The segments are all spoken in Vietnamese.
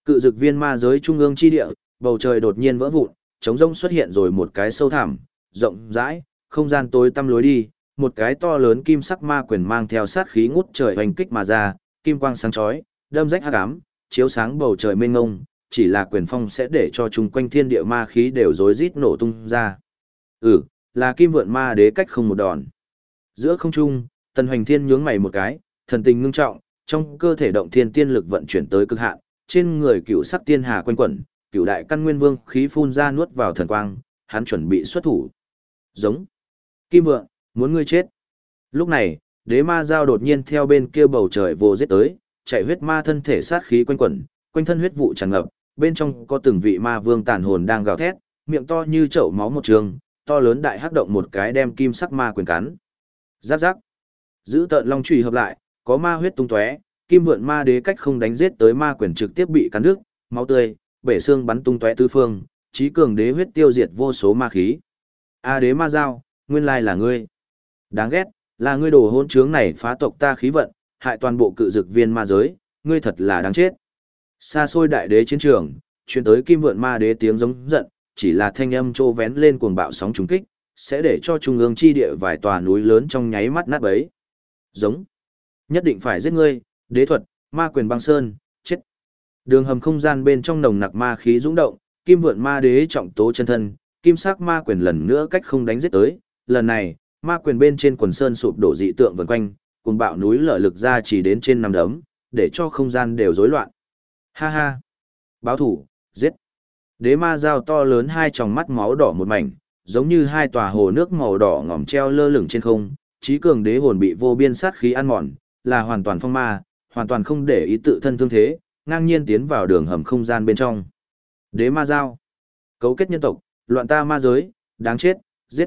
Cự dực viên ma giới trung ương chi địa, bầu trời đột nhiên vỡ vụn, trống rỗng xuất hiện rồi một cái sâu thẳm, rộng rãi, không gian tối tăm lối đi, một cái to lớn kim sắc ma quyền mang theo sát khí ngút trời hoành kích mà ra, kim quang sáng chói, đâm rách hắc ám, chiếu sáng bầu trời mênh mông, chỉ là quyền phong sẽ để cho chung quanh thiên địa ma khí đều rối rít nổ tung ra. Là kim vượn ma đế cách không một đòn. Giữa không trung, Tần Hoành Thiên nhướng mày một cái, thần tình ngưng trọng, trong cơ thể động thiên tiên lực vận chuyển tới cực hạn, trên người cựu sắc tiên hà quanh quẩn, cựu đại căn nguyên vương khí phun ra nuốt vào thần quang, hắn chuẩn bị xuất thủ. Giống. Kim vượng, muốn ngươi chết. Lúc này, đế ma dao đột nhiên theo bên kia bầu trời vô giết tới, chạy huyết ma thân thể sát khí quanh quẩn, quanh thân huyết vụ tràn ngập, bên trong có từng vị ma vương tàn hồn đang gào thét, miệng to như chậu máu một trường, to lớn đại hắc động một cái đem kim sắc ma quyền cắn. Giáp giáp. Giữ tợn long chùy hợp lại, có ma huyết tung tóe, kim vượn ma đế cách không đánh giết tới ma quyền trực tiếp bị cắn đứt, máu tươi, bể xương bắn tung tóe tứ phương, chí cường đế huyết tiêu diệt vô số ma khí. A đế ma dao, nguyên lai là ngươi. Đáng ghét, là ngươi đồ hỗn trướng này phá tộc ta khí vận, hại toàn bộ cự dực viên ma giới, ngươi thật là đáng chết. Xa xôi đại đế chiến trường, truyền tới kim vượn ma đế tiếng giống giận, chỉ là thanh âm trô vén lên cuồng bạo sóng trùng kích, sẽ để cho trung ương chi địa vài tòa núi lớn trong nháy mắt nát bấy. Giống. Nhất định phải giết ngươi, đế thuật, ma quyền băng sơn, chết. Đường hầm không gian bên trong nồng nặc ma khí dũng động, kim vượn ma đế trọng tố chân thân, kim sắc ma quyền lần nữa cách không đánh giết tới, lần này, ma quyền bên trên quần sơn sụp đổ dị tượng vần quanh, cùng bạo núi lở lực ra chỉ đến trên năm đấm, để cho không gian đều rối loạn. Ha ha. Báo thủ, giết. Đế ma dao to lớn hai tròng mắt máu đỏ một mảnh, giống như hai tòa hồ nước màu đỏ ngòm treo lơ lửng trên không, trí cường đế hồn bị vô biên sát khí ăn mòn, là hoàn toàn phong ma, hoàn toàn không để ý tự thân thương thế, ngang nhiên tiến vào đường hầm không gian bên trong. Đế ma dao, cấu kết nhân tộc, loạn ta ma giới, đáng chết, giết.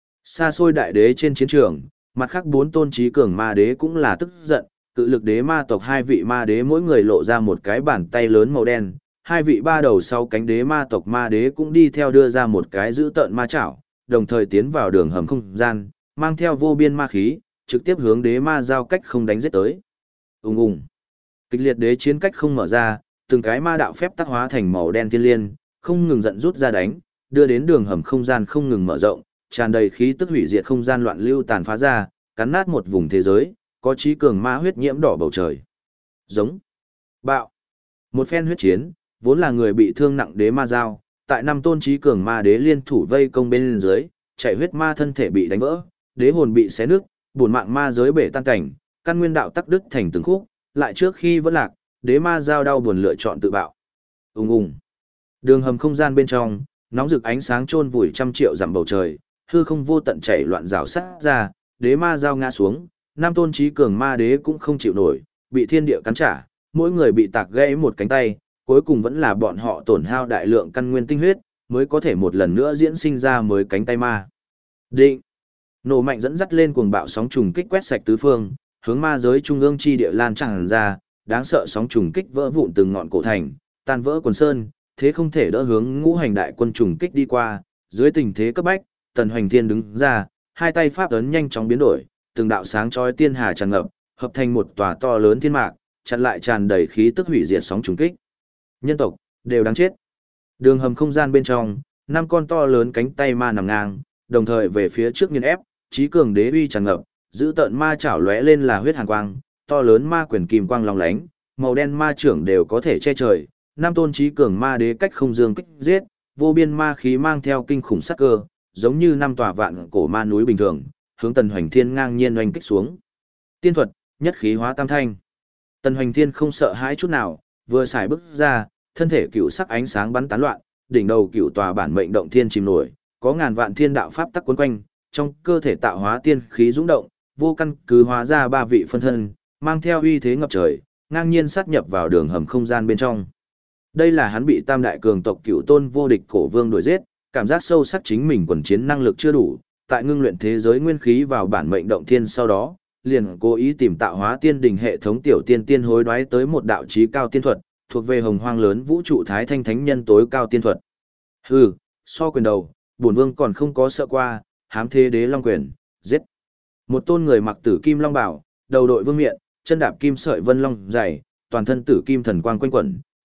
Xa xôi đại đế trên chiến trường, mặt khác bốn tôn trí cường ma đế cũng là tức giận, cự lực đế ma tộc hai vị ma đế mỗi người lộ ra một cái bàn tay lớn màu đen, hai vị ba đầu sau cánh đế ma tộc ma đế cũng đi theo đưa ra một cái giữ tợn ma chảo, đồng thời tiến vào đường hầm không gian, mang theo vô biên ma khí, trực tiếp hướng đế ma giao cách không đánh giết tới. Ùng ùng. Kịch liệt đế chiến cách không mở ra, từng cái ma đạo phép tác hóa thành màu đen thiên liên, không ngừng giận rút ra đánh, đưa đến đường hầm không gian không ngừng mở rộng, tràn đầy khí tức hủy diệt không gian loạn lưu tàn phá ra, cắn nát một vùng thế giới, có trí cường ma huyết nhiễm đỏ bầu trời. Giống. Bạo. Một phen huyết chiến, vốn là người bị thương nặng đế ma giao, tại năm tôn trí cường ma đế liên thủ vây công bên dưới, chạy huyết ma thân thể bị đánh vỡ, đế hồn bị xé nứt, buồn mạng ma giới bể tan cảnh, căn nguyên đạo tắc đứt thành từng khúc, lại trước khi vẫn lạc, đế ma giao đau buồn lựa chọn tự bạo. Ùng ùng. Đường hầm không gian bên trong, nóng rực ánh sáng chôn vùi trăm triệu dặm bầu trời, hư không vô tận chảy loạn rào sát ra, đế ma giao ngã xuống, năm tôn trí cường ma đế cũng không chịu nổi, bị thiên địa cắn trả, mỗi người bị tạc gãy một cánh tay, cuối cùng vẫn là bọn họ tổn hao đại lượng căn nguyên tinh huyết, mới có thể một lần nữa diễn sinh ra mới cánh tay ma. Định. Nổ mạnh dẫn dắt lên cuồng bạo sóng trùng kích quét sạch tứ phương, hướng ma giới trung ương chi địa lan tràn ra, đáng sợ sóng trùng kích vỡ vụn từng ngọn cổ thành, tan vỡ quần sơn, thế không thể đỡ hướng ngũ hành đại quân trùng kích đi qua, dưới tình thế cấp bách, Tần Hoành Thiên đứng ra, hai tay pháp ấn nhanh chóng biến đổi, từng đạo sáng chói tiên hà tràn ngập, hợp thành một tòa to lớn thiên mạc, chặn lại tràn đầy khí tức hủy diệt sóng trùng kích. Nhân tộc đều đáng chết. Đường hầm không gian bên trong, năm con to lớn cánh tay ma nằm ngang, đồng thời về phía trước nghiền ép, trí cường đế uy tràn ngập, giữ tợn ma chảo lóe lên là huyết hàn quang, to lớn ma quyền kim quang long lánh, màu đen ma trưởng đều có thể che trời, năm tôn trí cường ma đế cách không dương kích giết, vô biên ma khí mang theo kinh khủng sát cơ, giống như năm tòa vạn cổ ma núi bình thường, hướng Tần Hoành Thiên ngang nhiên oanh kích xuống. Tiên thuật, nhất khí hóa tam thanh. Tần Hoành Thiên không sợ hãi chút nào, vừa xài bước ra, thân thể cựu sắc ánh sáng bắn tán loạn, đỉnh đầu cựu tòa bản mệnh động thiên chìm nổi, có ngàn vạn thiên đạo pháp tắc quấn quanh, trong cơ thể tạo hóa tiên khí dũng động, vô căn cứ hóa ra ba vị phân thân, mang theo uy thế ngập trời, ngang nhiên sát nhập vào đường hầm không gian bên trong. Đây là hắn bị tam đại cường tộc cựu tôn vô địch cổ vương đuổi giết, cảm giác sâu sắc chính mình quần chiến năng lực chưa đủ, tại ngưng luyện thế giới nguyên khí vào bản mệnh động thiên sau đó, liền cố ý tìm tạo hóa tiên đình hệ thống tiểu tiên tiên hối đoái tới một đạo chí cao tiên thuật, thuộc về hồng hoang lớn vũ trụ thái thanh thánh nhân tối cao tiên thuật. Hừ, so quyền đầu, bổn vương còn không có sợ qua, hám thế đế long quyền, giết. Một tôn người mặc tử kim long bảo, đầu đội vương miện, chân đạp kim sợi vân long dày, toàn thân tử kim thần quang quanh quẩn,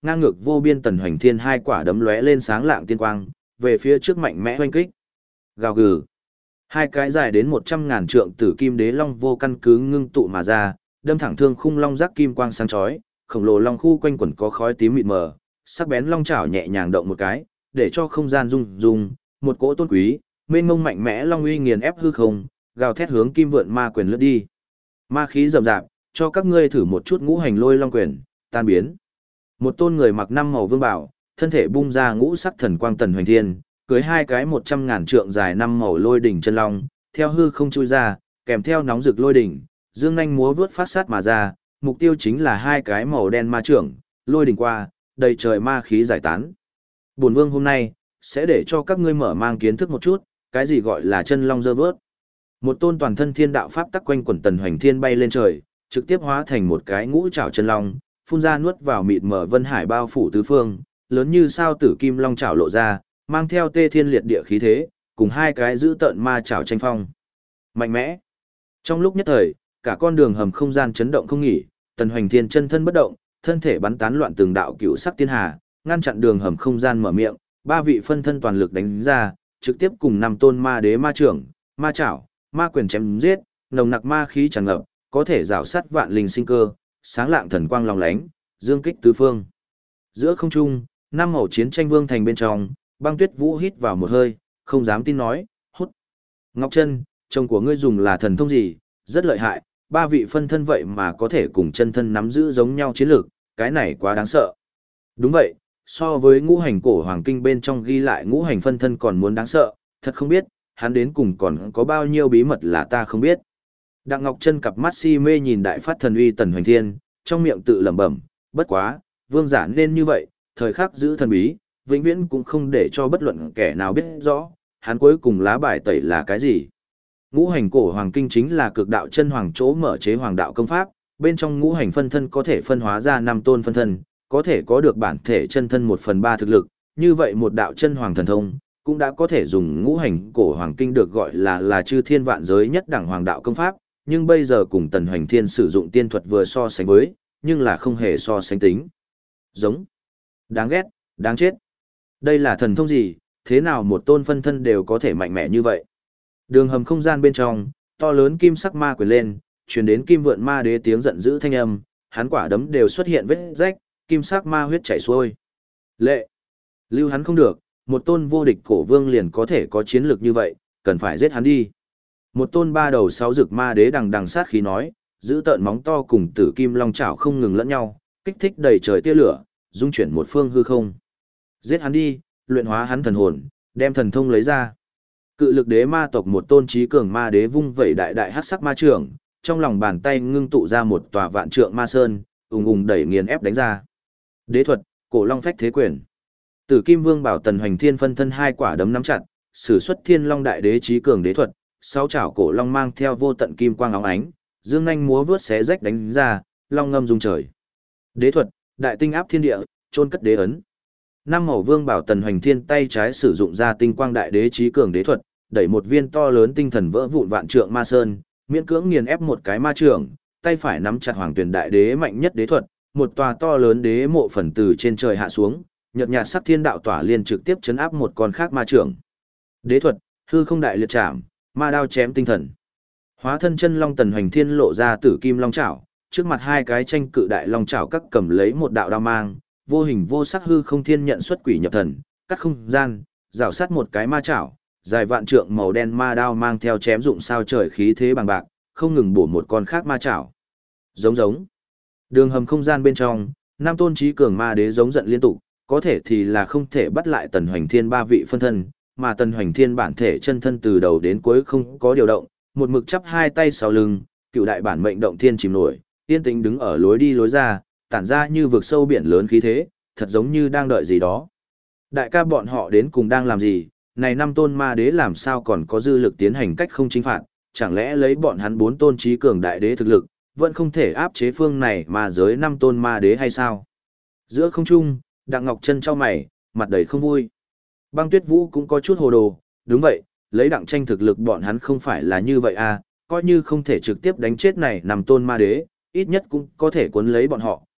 ngang ngược vô biên Tần Hoành Thiên hai quả đấm lóe lên sáng lạng tiên quang, về phía trước mạnh mẽ hoanh kích. Gào gừ. Hai cái dài đến 100.000 trượng tử kim đế long vô căn cứ ngưng tụ mà ra, đâm thẳng thương khung long giác kim quang sáng chói, khổng lồ long khu quanh quẩn có khói tím mịt mờ, sắc bén long chảo nhẹ nhàng động một cái, để cho không gian rung rung, một cỗ tôn quý, mênh mông mạnh mẽ long uy nghiền ép hư không, gào thét hướng kim vượn ma quyền lướt đi. Ma khí rầm rạp, cho các ngươi thử một chút ngũ hành lôi long quyền, tan biến. Một tôn người mặc năm màu vương bảo, thân thể bung ra ngũ sắc thần quang Tần Hoành Thiên, cưới hai cái 100.000 trượng dài năm màu lôi đỉnh chân long, theo hư không chui ra, kèm theo nóng rực lôi đỉnh, dương nhanh múa vướt phát sát mà ra, mục tiêu chính là hai cái màu đen ma trưởng, lôi đỉnh qua, đầy trời ma khí giải tán. Bổn vương hôm nay sẽ để cho các ngươi mở mang kiến thức một chút, cái gì gọi là chân long dơ vớt. Một tôn toàn thân thiên đạo pháp tắc quanh quẩn Tần Hoành Thiên bay lên trời, trực tiếp hóa thành một cái ngũ trảo chân long, phun ra nuốt vào mịt mờ vân hải bao phủ tứ phương, lớn như sao tử kim long trảo lộ ra, mang theo tê thiên liệt địa khí thế, cùng hai cái giữ tợn ma trảo tranh phong. Mạnh mẽ. Trong lúc nhất thời, cả con đường hầm không gian chấn động không nghỉ, Tần Hoành Thiên chân thân bất động, thân thể bắn tán loạn từng đạo cựu sắc tiên hà, ngăn chặn đường hầm không gian mở miệng, ba vị phân thân toàn lực đánh ra, trực tiếp cùng năm tôn ma đế ma trưởng, ma trảo, ma quyền chém giết, nồng nặc ma khí tràn ngập, có thể rào sát vạn linh sinh cơ, sáng lạng thần quang long lánh, dương kích tứ phương. Giữa không trung, năm màu chiến tranh vương thành bên trong, Băng Tuyết Vũ hít vào một hơi, không dám tin nói, hút. Ngọc Chân, chồng của ngươi dùng là thần thông gì, rất lợi hại, ba vị phân thân vậy mà có thể cùng chân thân nắm giữ giống nhau chiến lược, cái này quá đáng sợ. Đúng vậy, so với ngũ hành cổ hoàng kinh bên trong ghi lại ngũ hành phân thân còn muốn đáng sợ, thật không biết, hắn đến cùng còn có bao nhiêu bí mật là ta không biết. Đặng Ngọc Chân cặp mắt si mê nhìn đại phát thần uy Tần Hoành Thiên, trong miệng tự lẩm bẩm, bất quá, vương giả nên như vậy, thời khắc giữ thần bí, vĩnh viễn cũng không để cho bất luận kẻ nào biết rõ, hắn cuối cùng lá bài tẩy là cái gì. Ngũ hành cổ hoàng kinh chính là cực đạo chân hoàng chỗ mở chế hoàng đạo công pháp, bên trong ngũ hành phân thân có thể phân hóa ra 5 tôn phân thân, có thể có được bản thể chân thân 1/3 thực lực, như vậy một đạo chân hoàng thần thông, cũng đã có thể dùng ngũ hành cổ hoàng kinh được gọi là chư thiên vạn giới nhất đẳng hoàng đạo công pháp, nhưng bây giờ cùng Tần Hoành Thiên sử dụng tiên thuật vừa so sánh với, nhưng là không hề so sánh tính. Giống. Đáng ghét, đáng chết. Đây là thần thông gì, thế nào một tôn phân thân đều có thể mạnh mẽ như vậy? Đường hầm không gian bên trong, to lớn kim sắc ma quyền lên, truyền đến kim vượn ma đế tiếng giận dữ thanh âm, hắn quả đấm đều xuất hiện vết rách, kim sắc ma huyết chảy xuôi. Lệ. Lưu hắn không được, một tôn vô địch cổ vương liền có thể có chiến lược như vậy, cần phải giết hắn đi. Một tôn ba đầu sáu rực ma đế đằng đằng sát khí nói, giữ tợn móng to cùng tử kim long chảo không ngừng lẫn nhau, kích thích đầy trời tia lửa, dung chuyển một phương hư không. Giết hắn đi, luyện hóa hắn thần hồn, đem thần thông lấy ra. Cự lực đế ma tộc một tôn trí cường ma đế vung vẩy đại đại hắc sắc ma trưởng, trong lòng bàn tay ngưng tụ ra một tòa vạn trượng ma sơn, ùng ùng đẩy nghiền ép đánh ra. Đế thuật, cổ long phách thế quyền. Tử Kim Vương bảo Tần Hoành Thiên phân thân hai quả đấm nắm chặt, sử xuất Thiên Long đại đế trí cường đế thuật, sáu chảo cổ long mang theo vô tận kim quang óng ánh, dương nhanh múa vớt xé rách đánh ra, long ngâm rung trời. Đế thuật, đại tinh áp thiên địa, chôn cất đế ấn. Năm màu vương bảo Tần Hoành Thiên tay trái sử dụng ra tinh quang đại đế trí cường đế thuật, đẩy một viên to lớn tinh thần vỡ vụn vạn trượng ma sơn, miễn cưỡng nghiền ép một cái ma trưởng, tay phải nắm chặt Hoàng Tuyền đại đế mạnh nhất đế thuật, một tòa to lớn đế mộ phần từ trên trời hạ xuống, nhợt nhạt sắc thiên đạo tỏa liên trực tiếp chấn áp một con khác ma trưởng. Đế thuật, hư không đại liệt trảm, ma đao chém tinh thần. Hóa thân chân long Tần Hoành Thiên lộ ra tử kim long chảo, trước mặt hai cái tranh cự đại long chảo các cầm lấy một đạo đao mang, vô hình vô sắc hư không thiên nhận xuất quỷ nhập thần, cắt không gian, rào sát một cái ma chảo, dài vạn trượng màu đen ma đao mang theo chém dụng sao trời khí thế bằng bạc, không ngừng bổ một con khác ma chảo. Giống. Đường hầm không gian bên trong, năm tôn trí cường ma đế giống giận liên tục, có thể thì là không thể bắt lại Tần Hoành Thiên ba vị phân thân, mà Tần Hoành Thiên bản thể chân thân từ đầu đến cuối không có điều động, một mực chắp hai tay sau lưng, cựu đại bản mệnh động thiên chìm nổi, yên tĩnh đứng ở lối đi lối ra, tản ra như vực sâu biển lớn khí thế, thật giống như đang đợi gì đó. Đại ca bọn họ đến cùng đang làm gì, này năm tôn ma đế làm sao còn có dư lực tiến hành cách không chính phạt, chẳng lẽ lấy bọn hắn bốn tôn trí cường đại đế thực lực, vẫn không thể áp chế phương này mà giới năm tôn ma đế hay sao? Giữa không trung, Đặng Ngọc Chân chau mày, mặt đầy không vui. Băng Tuyết Vũ cũng có chút hồ đồ, đúng vậy, lấy Đặng Tranh thực lực bọn hắn không phải là như vậy à, coi như không thể trực tiếp đánh chết này năm tôn ma đế, ít nhất cũng có thể cuốn lấy bọn họ,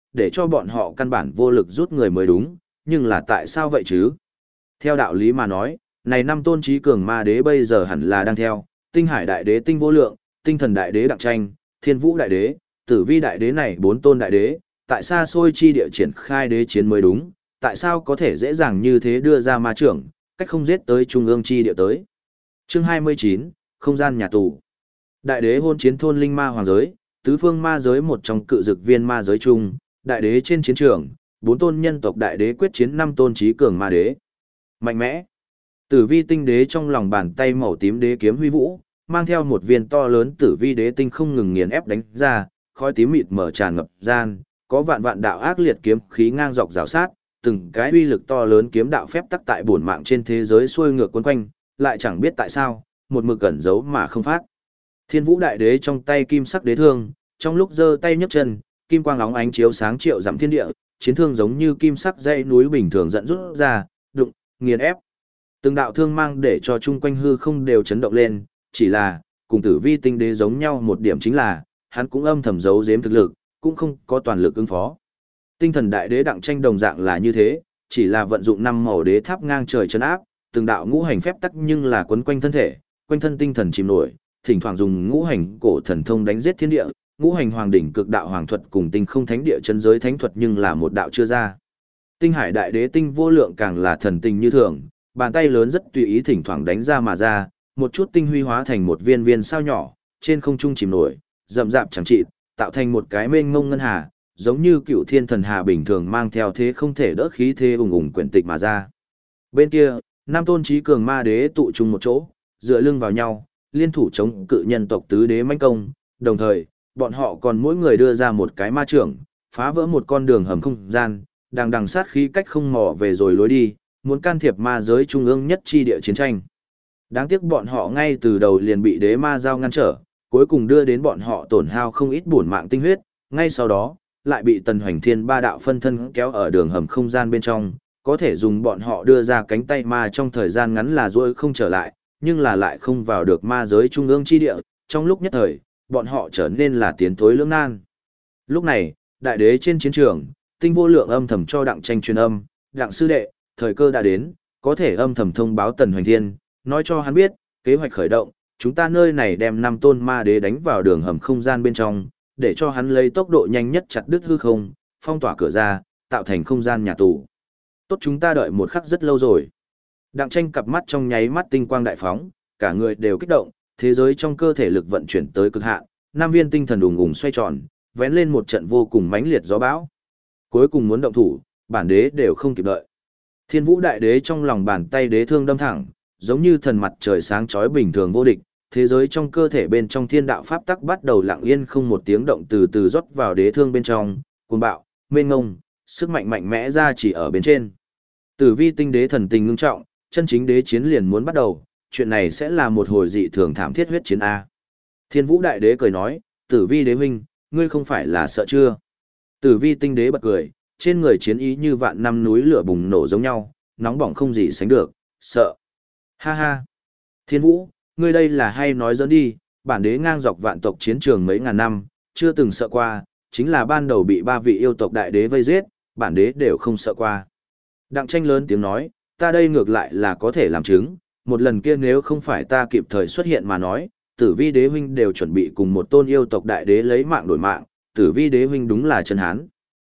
để cho bọn họ căn bản vô lực rút người mới đúng, nhưng là tại sao vậy chứ? Theo đạo lý mà nói, này năm tôn trí cường ma đế bây giờ hẳn là đang theo, tinh hải đại đế tinh vô lượng, tinh thần đại đế đặng tranh, thiên vũ đại đế, tử vi đại đế này bốn tôn đại đế, tại sao xôi chi địa triển khai đế chiến mới đúng, tại sao có thể dễ dàng như thế đưa ra ma trưởng, cách không giết tới trung ương chi địa tới. Chương 29, không gian nhà tù. Đại đế hôn chiến thôn linh ma hoàng giới, tứ phương ma giới một trong cự dực viên ma giới chung, đại đế trên chiến trường, bốn tôn nhân tộc đại đế quyết chiến năm tôn trí cường ma đế. Mạnh mẽ. Tử vi tinh đế trong lòng bàn tay màu tím đế kiếm huy vũ, mang theo một viên to lớn tử vi đế tinh không ngừng nghiền ép đánh ra, khói tím mịt mở tràn ngập gian, có vạn vạn đạo ác liệt kiếm khí ngang dọc rào sát, từng cái uy lực to lớn kiếm đạo phép tắc tại bổn mạng trên thế giới xuôi ngược quấn quanh, lại chẳng biết tại sao, một mực cẩn giấu mà không phát. Thiên Vũ đại đế trong tay kim sắc đế thương, trong lúc giơ tay nhấc chân, kim quang óng ánh chiếu sáng triệu dặm thiên địa, chiến thương giống như kim sắc dãy núi bình thường dẫn rút ra, đụng, nghiền ép. Từng đạo thương mang để cho chung quanh hư không đều chấn động lên, chỉ là, cùng tử vi tinh đế giống nhau một điểm chính là, hắn cũng âm thầm giấu giếm thực lực, cũng không có toàn lực ứng phó. Tinh thần đại đế đặng tranh đồng dạng là như thế, chỉ là vận dụng năm màu đế tháp ngang trời chấn áp, từng đạo ngũ hành phép tắc nhưng là quấn quanh thân thể, quanh thân tinh thần chìm nổi, thỉnh thoảng dùng ngũ hành cổ thần thông đánh giết thiên địa, ngũ hành hoàng đỉnh cực đạo hoàng thuật cùng tinh không thánh địa chân giới thánh thuật nhưng là một đạo chưa ra. Tinh hải đại đế tinh vô lượng càng là thần tinh như thường, bàn tay lớn rất tùy ý thỉnh thoảng đánh ra mà ra, một chút tinh huy hóa thành một viên viên sao nhỏ, trên không trung chìm nổi, rậm rạp chẳng trị, tạo thành một cái mênh mông ngân hà, giống như cựu thiên thần hà bình thường mang theo thế không thể đỡ khí thế ùng ùng quyển tịch mà ra. Bên kia, năm tôn trí cường ma đế tụ chung một chỗ, dựa lưng vào nhau, liên thủ chống cự nhân tộc tứ đế mãnh công, đồng thời, bọn họ còn mỗi người đưa ra một cái ma trưởng, phá vỡ một con đường hầm không gian, đang đằng sát khí cách không mò về rồi lối đi, muốn can thiệp ma giới trung ương nhất chi địa chiến tranh. Đáng tiếc bọn họ ngay từ đầu liền bị đế ma giao ngăn trở, cuối cùng đưa đến bọn họ tổn hao không ít bổn mạng tinh huyết, ngay sau đó, lại bị Tần Hoành Thiên ba đạo phân thân kéo ở đường hầm không gian bên trong, có thể dùng bọn họ đưa ra cánh tay ma trong thời gian ngắn là ruôi không trở lại, nhưng là lại không vào được ma giới trung ương chi địa, trong lúc nhất thời, bọn họ trở nên là tiến thối lưỡng nan. Lúc này, đại đế trên chiến trường, tinh vô lượng âm thầm cho đặng tranh truyền âm, đặng sư đệ, thời cơ đã đến, có thể âm thầm thông báo Tần Hoành Thiên, nói cho hắn biết, kế hoạch khởi động, chúng ta nơi này đem 5 tôn ma đế đánh vào đường hầm không gian bên trong, để cho hắn lấy tốc độ nhanh nhất chặt đứt hư không, phong tỏa cửa ra, tạo thành không gian nhà tù. Tốt, chúng ta đợi một khắc rất lâu rồi. Đặng tranh cặp mắt trong nháy mắt tinh quang đại phóng, cả người đều kích động, thế giới trong cơ thể lực vận chuyển tới cực hạn, 5 viên tinh thần ùng ùng xoay tròn, vén lên một trận vô cùng mãnh liệt gió bão. Cuối cùng muốn động thủ, bản đế đều không kịp đợi. Thiên Vũ đại đế trong lòng bàn tay đế thương đâm thẳng, giống như thần mặt trời sáng chói bình thường vô địch, thế giới trong cơ thể bên trong thiên đạo pháp tắc bắt đầu lặng yên không một tiếng động từ từ rót vào đế thương bên trong, cuồng bạo, mênh ngông, sức mạnh mạnh mẽ ra chỉ ở bên trên. Tử vi tinh đế thần tình ngưng trọng, chân chính đế chiến liền muốn bắt đầu, chuyện này sẽ là một hồi dị thường thảm thiết huyết chiến a. Thiên Vũ đại đế cười nói, Tử vi đế huynh, ngươi không phải là sợ chưa? Tử vi tinh đế bật cười, trên người chiến ý như vạn năm núi lửa bùng nổ giống nhau, nóng bỏng không gì sánh được, sợ. Ha ha. Thiên Vũ, ngươi đây là hay nói dẫn đi, bản đế ngang dọc vạn tộc chiến trường mấy ngàn năm, chưa từng sợ qua, chính là ban đầu bị 3 vị yêu tộc đại đế vây giết, bản đế đều không sợ qua. Đặng tranh lớn tiếng nói, ta đây ngược lại là có thể làm chứng, một lần kia nếu không phải ta kịp thời xuất hiện mà nói, Tử vi đế huynh đều chuẩn bị cùng một tôn yêu tộc đại đế lấy mạng đổi mạng, Tử vi đế huynh đúng là chân hán.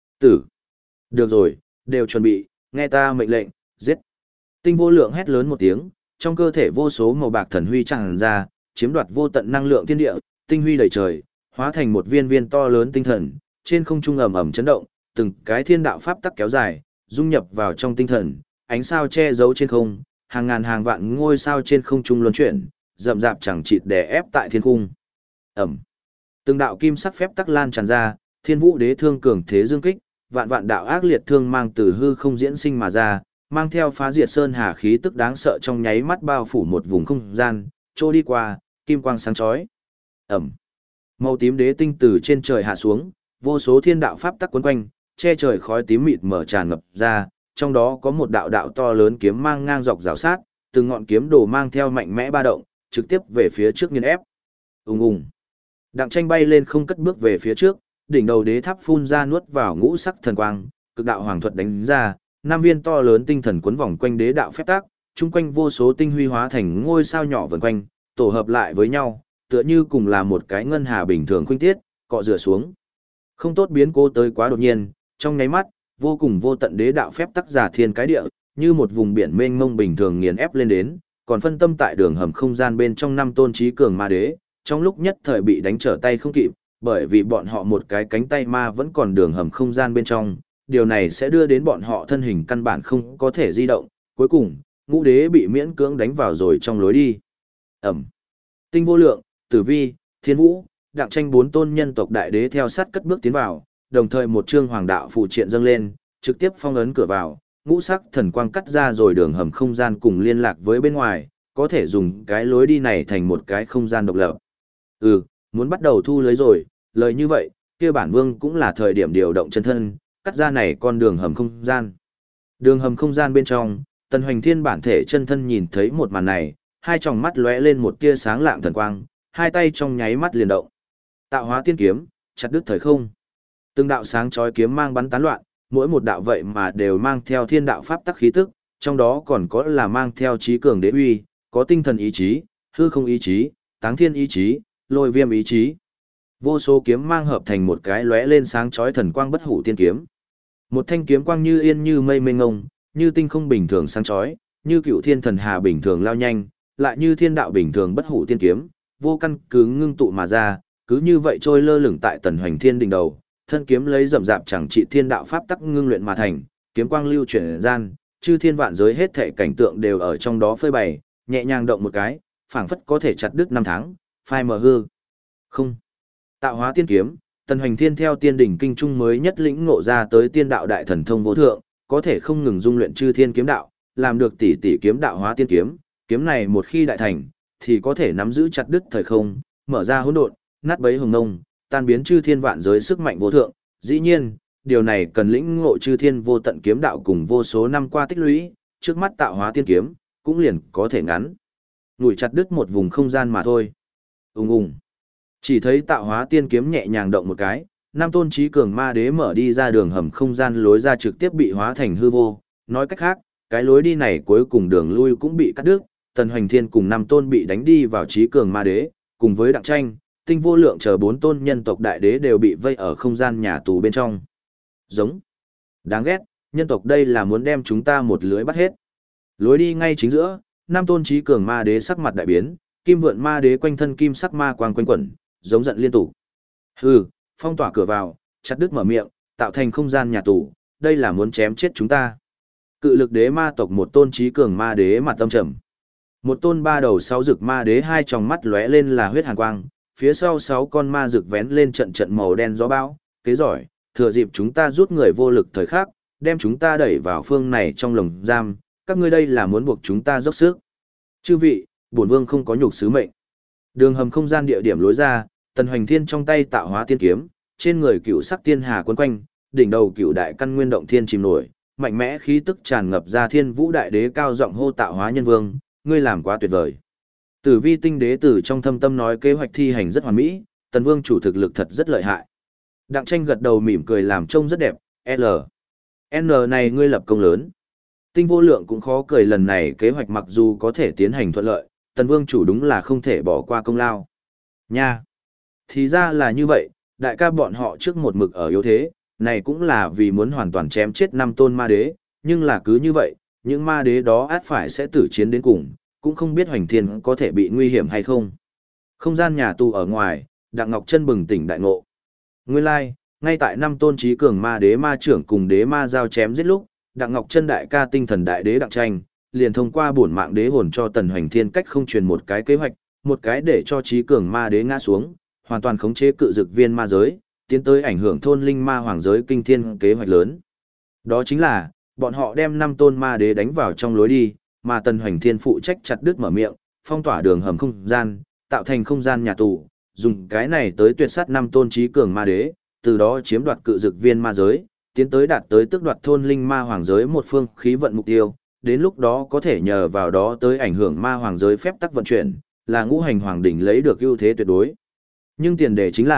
Được rồi, đều chuẩn bị, nghe ta mệnh lệnh, giết. Tinh vô lượng hét lớn một tiếng, trong cơ thể vô số màu bạc thần huy tràn ra, chiếm đoạt vô tận năng lượng thiên địa, tinh huy đầy trời, hóa thành một viên viên to lớn tinh thần, trên không trung ầm ầm chấn động, từng cái thiên đạo pháp tắc kéo dài, dung nhập vào trong tinh thần, ánh sao che giấu trên không, hàng ngàn hàng vạn ngôi sao trên không trung luân chuyển, rậm rạp chẳng chịt đè ép tại thiên cung. Ầm. Từng đạo kim sắc phép tắc lan tràn ra, Thiên Vũ đế thương cường thế dương kích, vạn vạn đạo ác liệt thương mang từ hư không diễn sinh mà ra, mang theo phá diệt sơn hà khí tức đáng sợ trong nháy mắt bao phủ một vùng không gian, trôi đi qua, kim quang sáng chói. Ẩm. Màu tím đế tinh từ trên trời hạ xuống, vô số thiên đạo pháp tắc quấn quanh, che trời khói tím mịt mở tràn ngập ra, trong đó có một đạo đạo to lớn kiếm mang ngang dọc rào sát, từng ngọn kiếm đồ mang theo mạnh mẽ ba động, trực tiếp về phía trước nghiền ép. Ùng ùng. Đặng tranh bay lên không cất bước về phía trước, đỉnh đầu đế tháp phun ra nuốt vào ngũ sắc thần quang, cực đạo hoàng thuật đánh ra, năm viên to lớn tinh thần quấn vòng quanh đế đạo phép tắc, chung quanh vô số tinh huy hóa thành ngôi sao nhỏ vần quanh, tổ hợp lại với nhau, tựa như cùng là một cái ngân hà bình thường khuynh tiết, cọ rửa xuống. Không tốt biến cố tới quá đột nhiên, trong nháy mắt, vô cùng vô tận đế đạo phép tắc giả thiên cái địa, như một vùng biển mênh mông bình thường nghiền ép lên đến, còn phân tâm tại đường hầm không gian bên trong năm tôn trí cường ma đế, trong lúc nhất thời bị đánh trở tay không kịp, bởi vì bọn họ một cái cánh tay ma vẫn còn đường hầm không gian bên trong, điều này sẽ đưa đến bọn họ thân hình căn bản không có thể di động, cuối cùng, ngũ đế bị miễn cưỡng đánh vào rồi trong lối đi. Ẩm. Tinh vô lượng, tử vi, thiên vũ, đặng tranh bốn tôn nhân tộc đại đế theo sát cất bước tiến vào, đồng thời một chương hoàng đạo phụ triện dâng lên, trực tiếp phong ấn cửa vào, ngũ sắc thần quang cắt ra rồi đường hầm không gian cùng liên lạc với bên ngoài, có thể dùng cái lối đi này thành một cái không gian độc lập. Muốn bắt đầu thu lưới rồi, lời như vậy, kia bản vương cũng là thời điểm điều động chân thân, cắt ra này con đường hầm không gian. Đường hầm không gian bên trong, Tần Hoành Thiên bản thể chân thân nhìn thấy một màn này, hai tròng mắt lóe lên một tia sáng lạng thần quang, hai tay trong nháy mắt liền động. Tạo hóa tiên kiếm, chặt đứt thời không. Từng đạo sáng chói kiếm mang bắn tán loạn, mỗi một đạo vậy mà đều mang theo thiên đạo pháp tắc khí tức, trong đó còn có là mang theo trí cường đế uy, có tinh thần ý chí, hư không ý chí, táng thiên ý chí, lôi viêm ý chí. Vô số kiếm mang hợp thành một cái lóe lên sáng chói thần quang bất hủ tiên kiếm. Một thanh kiếm quang như yên như mây mênh ngông, như tinh không bình thường sáng chói, như cựu thiên thần hà bình thường lao nhanh, lại như thiên đạo bình thường bất hủ tiên kiếm, vô căn cứ ngưng tụ mà ra, cứ như vậy trôi lơ lửng tại Tần Hoành Thiên đỉnh đầu, thân kiếm lấy rậm rạp chẳng trị thiên đạo pháp tắc ngưng luyện mà thành, kiếm quang lưu chuyển gian, chư thiên vạn giới hết thảy cảnh tượng đều ở trong đó phơi bày, nhẹ nhàng động một cái, phảng phất có thể chặt đứt năm tháng, phai mờ hư. Không. Tạo hóa tiên kiếm, Tần Hoành Thiên theo tiên đỉnh kinh trung mới nhất lĩnh ngộ ra tới tiên đạo đại thần thông vô thượng, có thể không ngừng dung luyện chư thiên kiếm đạo, làm được tỷ tỷ kiếm đạo hóa tiên kiếm, kiếm này một khi đại thành, thì có thể nắm giữ chặt đứt thời không, mở ra hỗn độn, nát bấy hồng nông, tan biến chư thiên vạn giới sức mạnh vô thượng. Dĩ nhiên, điều này cần lĩnh ngộ chư thiên vô tận kiếm đạo cùng vô số năm qua tích lũy, trước mắt tạo hóa tiên kiếm, cũng liền có thể ngắn ngủi chặt đứt một vùng không gian mà thôi. Ùng ùng. Chỉ thấy tạo hóa tiên kiếm nhẹ nhàng động một cái, năm tôn trí cường ma đế mở đi ra đường hầm không gian lối ra trực tiếp bị hóa thành hư vô. Nói cách khác, cái lối đi này cuối cùng đường lui cũng bị cắt đứt, Tần Hoành Thiên cùng năm tôn bị đánh đi vào trí cường ma đế, cùng với Đặng Tranh, Tinh Vô Lượng chờ bốn tôn nhân tộc đại đế đều bị vây ở không gian nhà tù bên trong. Giống. Đáng ghét, nhân tộc đây là muốn đem chúng ta một lưới bắt hết. Lối đi ngay chính giữa, năm tôn trí cường ma đế sắc mặt đại biến, kim vượn ma đế quanh thân kim sắc ma quang quanh quẩn, giống giận liên tục. Hừ, phong tỏa cửa vào, chặt đứt mở miệng, tạo thành không gian nhà tù, đây là muốn chém chết chúng ta. Cự lực đế ma tộc một tôn trí cường ma đế mặt tâm trầm. Một tôn ba đầu sáu rực ma đế hai tròng mắt lóe lên là huyết hàn quang, phía sau sáu con ma rực vén lên trận trận màu đen gió bão, kế giỏi, thừa dịp chúng ta rút người vô lực thời khắc, đem chúng ta đẩy vào phương này trong lồng giam, các ngươi đây là muốn buộc chúng ta dốc sức. Chư vị, bổn vương không có nhục sứ mệnh. Đường hầm không gian địa điểm lối ra, Tần Hoành Thiên trong tay tạo hóa tiên kiếm, trên người cựu sắc tiên hà quấn quanh, đỉnh đầu cựu đại căn nguyên động thiên chìm nổi, mạnh mẽ khí tức tràn ngập ra Thiên Vũ đại đế cao giọng hô tạo hóa nhân vương, ngươi làm quá tuyệt vời. Tử Vi tinh đế tử trong thâm tâm nói kế hoạch thi hành rất hoàn mỹ, Tần vương chủ thực lực thật rất lợi hại. Đặng Tranh gật đầu mỉm cười làm trông rất đẹp, N này ngươi lập công lớn. Tinh Vô Lượng cũng khó cười, lần này kế hoạch mặc dù có thể tiến hành thuận lợi, Tần vương chủ đúng là không thể bỏ qua công lao. Nha! Thì ra là như vậy, đại ca bọn họ trước một mực ở yếu thế, này cũng là vì muốn hoàn toàn chém chết năm tôn ma đế, nhưng là cứ như vậy, những ma đế đó át phải sẽ tử chiến đến cùng, cũng không biết Hoành Thiên có thể bị nguy hiểm hay không. Không gian nhà tù ở ngoài, Đặng Ngọc Chân bừng tỉnh đại ngộ. Nguyên lai, ngay tại năm tôn trí cường ma đế ma trưởng cùng đế ma giao chém giết lúc, Đặng Ngọc Chân đại ca tinh thần đại đế Đặng Tranh, liền thông qua bổn mạng đế hồn cho Tần Hoành Thiên cách không truyền một cái kế hoạch, một cái để cho trí cường ma đế ngã xuống, hoàn toàn khống chế cự dực viên ma giới, tiến tới ảnh hưởng thôn linh ma hoàng giới kinh thiên kế hoạch lớn. Đó chính là, bọn họ đem năm tôn ma đế đánh vào trong lối đi, mà Tần Hoành Thiên phụ trách chặt đứt mở miệng, phong tỏa đường hầm không gian, tạo thành không gian nhà tù, dùng cái này tới tuyệt sát năm tôn trí cường ma đế, từ đó chiếm đoạt cự dực viên ma giới, tiến tới đạt tới tước đoạt thôn linh ma hoàng giới một phương khí vận mục tiêu, đến lúc đó có thể nhờ vào đó tới ảnh hưởng ma hoàng giới phép tắc vận chuyển, là ngũ hành hoàng đỉnh lấy được ưu thế tuyệt đối. Nhưng tiền đề chính là,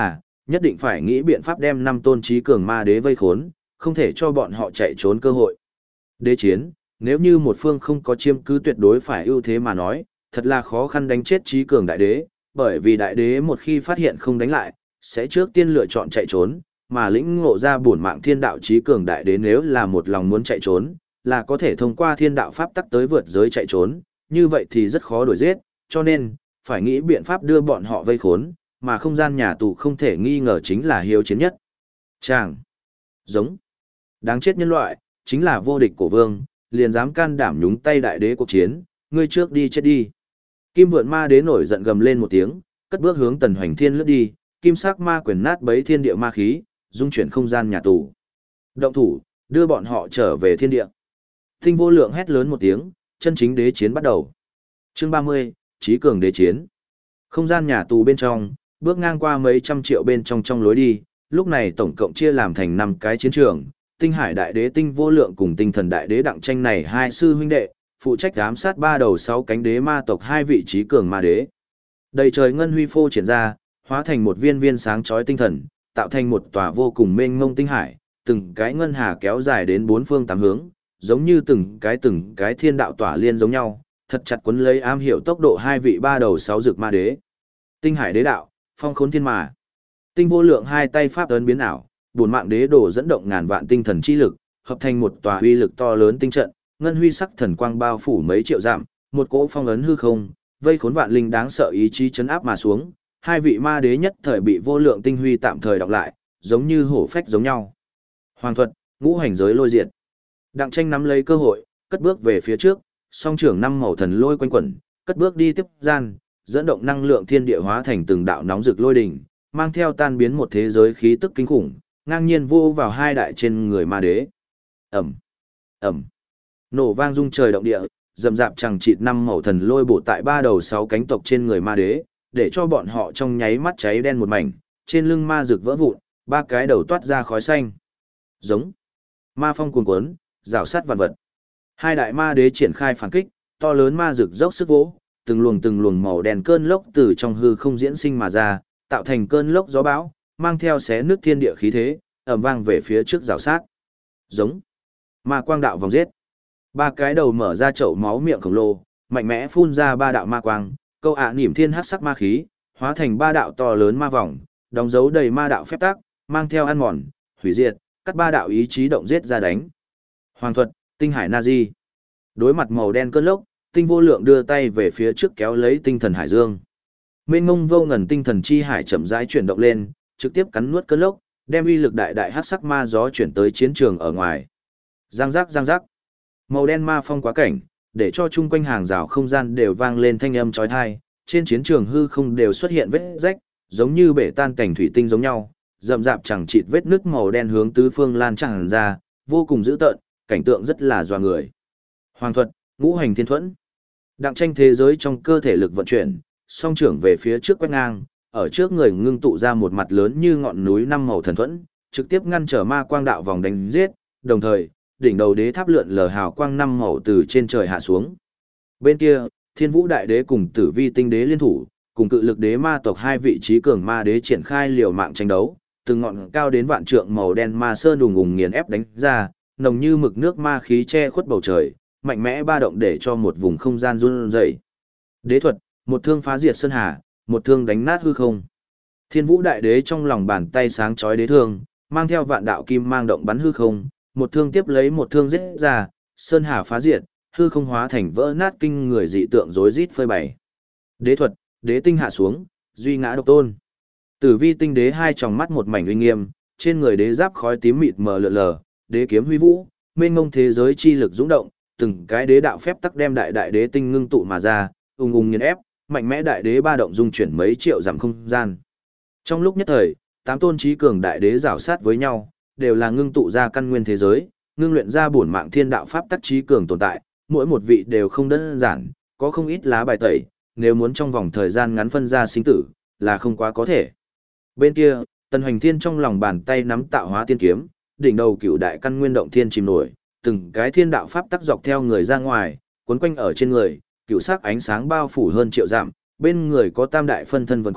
Nhất định phải nghĩ biện pháp đem 5 tôn trí cường ma đế vây khốn, không thể cho bọn họ chạy trốn cơ hội. Đế chiến, nếu như một phương không có chiếm cứ tuyệt đối phải ưu thế mà nói, thật là khó khăn đánh chết trí cường đại đế, bởi vì đại đế một khi phát hiện không đánh lại, sẽ trước tiên lựa chọn chạy trốn, mà lĩnh ngộ ra bổn mạng thiên đạo trí cường đại đế nếu là một lòng muốn chạy trốn, là có thể thông qua thiên đạo pháp tắc tới vượt giới chạy trốn, như vậy thì rất khó đuổi giết, cho nên, phải nghĩ biện pháp đưa bọn họ vây khốn, mà không gian nhà tù không thể nghi ngờ chính là hiếu chiến nhất. Chàng, giống, đáng chết nhân loại, chính là vô địch cổ vương, liền dám can đảm nhúng tay đại đế cuộc chiến, ngươi trước đi chết đi. Kim vượn ma đế nổi giận gầm lên một tiếng, cất bước hướng Tần Hoành Thiên lướt đi, kim sắc ma quyền nát bấy thiên địa ma khí, dung chuyển không gian nhà tù. Động thủ, đưa bọn họ trở về thiên địa. Tinh Vô Lượng hét lớn một tiếng, chân chính đế chiến bắt đầu. Chương 30, Chí cường đế chiến. Không gian nhà tù bên trong, bước ngang qua mấy trăm triệu bên trong lối đi, lúc này tổng cộng chia làm thành 5 cái chiến trường. Tinh Hải Đại Đế Tinh Vô Lượng cùng Tinh Thần Đại Đế Đặng Tranh này hai sư huynh đệ, phụ trách ám sát 3 đầu 6 cánh đế ma tộc 2 vị trí cường ma đế. Đầy trời ngân huy phô triển ra, hóa thành một viên viên sáng chói tinh thần, tạo thành một tòa vô cùng mênh mông tinh hải, từng cái ngân hà kéo dài đến 4 phương 8 hướng, giống như từng cái thiên đạo tỏa liên giống nhau, thật chặt quấn lấy am hiểu tốc độ 2 vị 3 đầu 6 dược ma đế. Tinh hải đế đạo, phong khốn thiên mà. Tinh Vô Lượng hai tay pháp ấn biến ảo, bổn mạng đế đồ dẫn động ngàn vạn tinh thần chi lực, hợp thành một tòa uy lực to lớn tinh trận, ngân huy sắc thần quang bao phủ mấy triệu dặm, một cỗ phong ấn hư không, vây khốn vạn linh đáng sợ ý chí chấn áp mà xuống, 2 vị ma đế nhất thời bị vô lượng tinh huy tạm thời đọc lại, giống như hổ phách giống nhau. Hoàng thuật, ngũ hành giới lôi diệt. Đặng Tranh nắm lấy cơ hội, cất bước về phía trước, song trưởng 5 màu thần lôi quanh quẩn, cất bước đi tiếp gian, dẫn động năng lượng thiên địa hóa thành từng đạo nóng rực lôi đỉnh, mang theo tan biến một thế giới khí tức kinh khủng, ngang nhiên vô vào hai đại trên người ma đế. Ầm, ầm. Nổ vang rung trời động địa, rầm rạp chẳng chịt 5 màu thần lôi bổ tại 3 đầu 6 cánh tộc trên người ma đế, để cho bọn họ trong nháy mắt cháy đen một mảnh, trên lưng ma rực vỡ vụn, 3 cái đầu toát ra khói xanh. Giống. Ma phong cuồn cuốn, rào sát vạn vật. Hai đại ma đế triển khai phản kích, to lớn ma rực dốc sức vỗ, từng luồng màu đen cơn lốc từ trong hư không diễn sinh mà ra, tạo thành cơn lốc gió bão, mang theo xé nước thiên địa khí thế, ầm vang về phía trước rào sát. Giống. Ma quang đạo vòng giết. 3 cái đầu mở ra chậu máu miệng khổng lồ, mạnh mẽ phun ra 3 đạo ma quang, câu niệm thiên hắc sắc ma khí, hóa thành 3 đạo to lớn ma vòng, đóng dấu đầy ma đạo phép tắc, mang theo ăn mòn, hủy diệt, cắt 3 đạo ý chí động giết ra đánh. Hoàng thuật, tinh hải Nazi. Đối mặt màu đen cơn lốc, Tinh Vô Lượng đưa tay về phía trước kéo lấy tinh thần hải dương. Mênh mông vô ngần tinh thần chi hải chậm rãi chuyển động lên, trực tiếp cắn nuốt cơn lốc, đem uy lực đại đại hắc sắc ma gió chuyển tới chiến trường ở ngoài. Giang giác giang giác. Màu đen ma phong quá cảnh, để cho chung quanh hàng rào không gian đều vang lên thanh âm chói tai, trên chiến trường hư không đều xuất hiện vết rách, giống như bể tan cảnh thủy tinh giống nhau, rậm rạp chẳng chịt vết nước màu đen hướng tứ phương lan tràn ra, vô cùng dữ tợn, cảnh tượng rất là dọa người. Hoàng thuật, ngũ hành thiên thuẫn. Đặng Tranh thế giới trong cơ thể lực vận chuyển, song trưởng về phía trước quét ngang, ở trước người ngưng tụ ra một mặt lớn như ngọn núi 5 màu thần thuẫn, trực tiếp ngăn trở ma quang đạo vòng đánh giết, đồng thời, đỉnh đầu đế tháp lượn lờ hào quang 5 màu từ trên trời hạ xuống. Bên kia, Thiên Vũ Đại Đế cùng Tử Vi Tinh Đế liên thủ, cùng cự lực đế ma tộc 2 vị trí cường ma đế triển khai liều mạng tranh đấu, từng ngọn cao đến vạn trượng màu đen ma sơn đùng ùng nghiền ép đánh ra, nồng như mực nước ma khí che khuất bầu trời, mạnh mẽ ba động để cho một vùng không gian run rẩy. Đế thuật, một thương phá diệt sơn hà, một thương đánh nát hư không. Thiên Vũ Đại Đế trong lòng bàn tay sáng chói đế thương, mang theo vạn đạo kim mang động bắn hư không, một thương tiếp lấy một thương giết ra, sơn hà phá diệt, hư không hóa thành vỡ nát kinh người dị tượng rối rít phơi bày. Đế thuật, đế tinh hạ xuống, duy ngã độc tôn. Tử Vi Tinh Đế hai tròng mắt một mảnh uy nghiêm, trên người đế giáp khói tím mịt mờ lượn lờ, đế kiếm huy vũ, mênh mông thế giới chi lực dũng động, từng cái đế đạo phép tắc đem đại đại đế tinh ngưng tụ mà ra, ung ung nghiền ép, mạnh mẽ đại đế ba động dung chuyển mấy triệu dặm không gian. Trong lúc nhất thời, 8 tôn trí cường đại đế rảo sát với nhau, đều là ngưng tụ ra căn nguyên thế giới, ngưng luyện ra bổn mạng thiên đạo pháp tắc trí cường tồn tại, mỗi một vị đều không đơn giản, có không ít lá bài tẩy, nếu muốn trong vòng thời gian ngắn phân ra sinh tử, là không quá có thể. Bên kia, Tần Hoành Thiên trong lòng bàn tay nắm tạo hóa tiên kiếm, đỉnh đầu cửu đại căn nguyên động thiên chìm nổi, từng cái thiên đạo pháp tắc dọc theo người ra ngoài, cuốn quanh ở trên người, cửu sắc ánh sáng bao phủ hơn triệu dặm, bên người có tam đại phân thân vần quanh,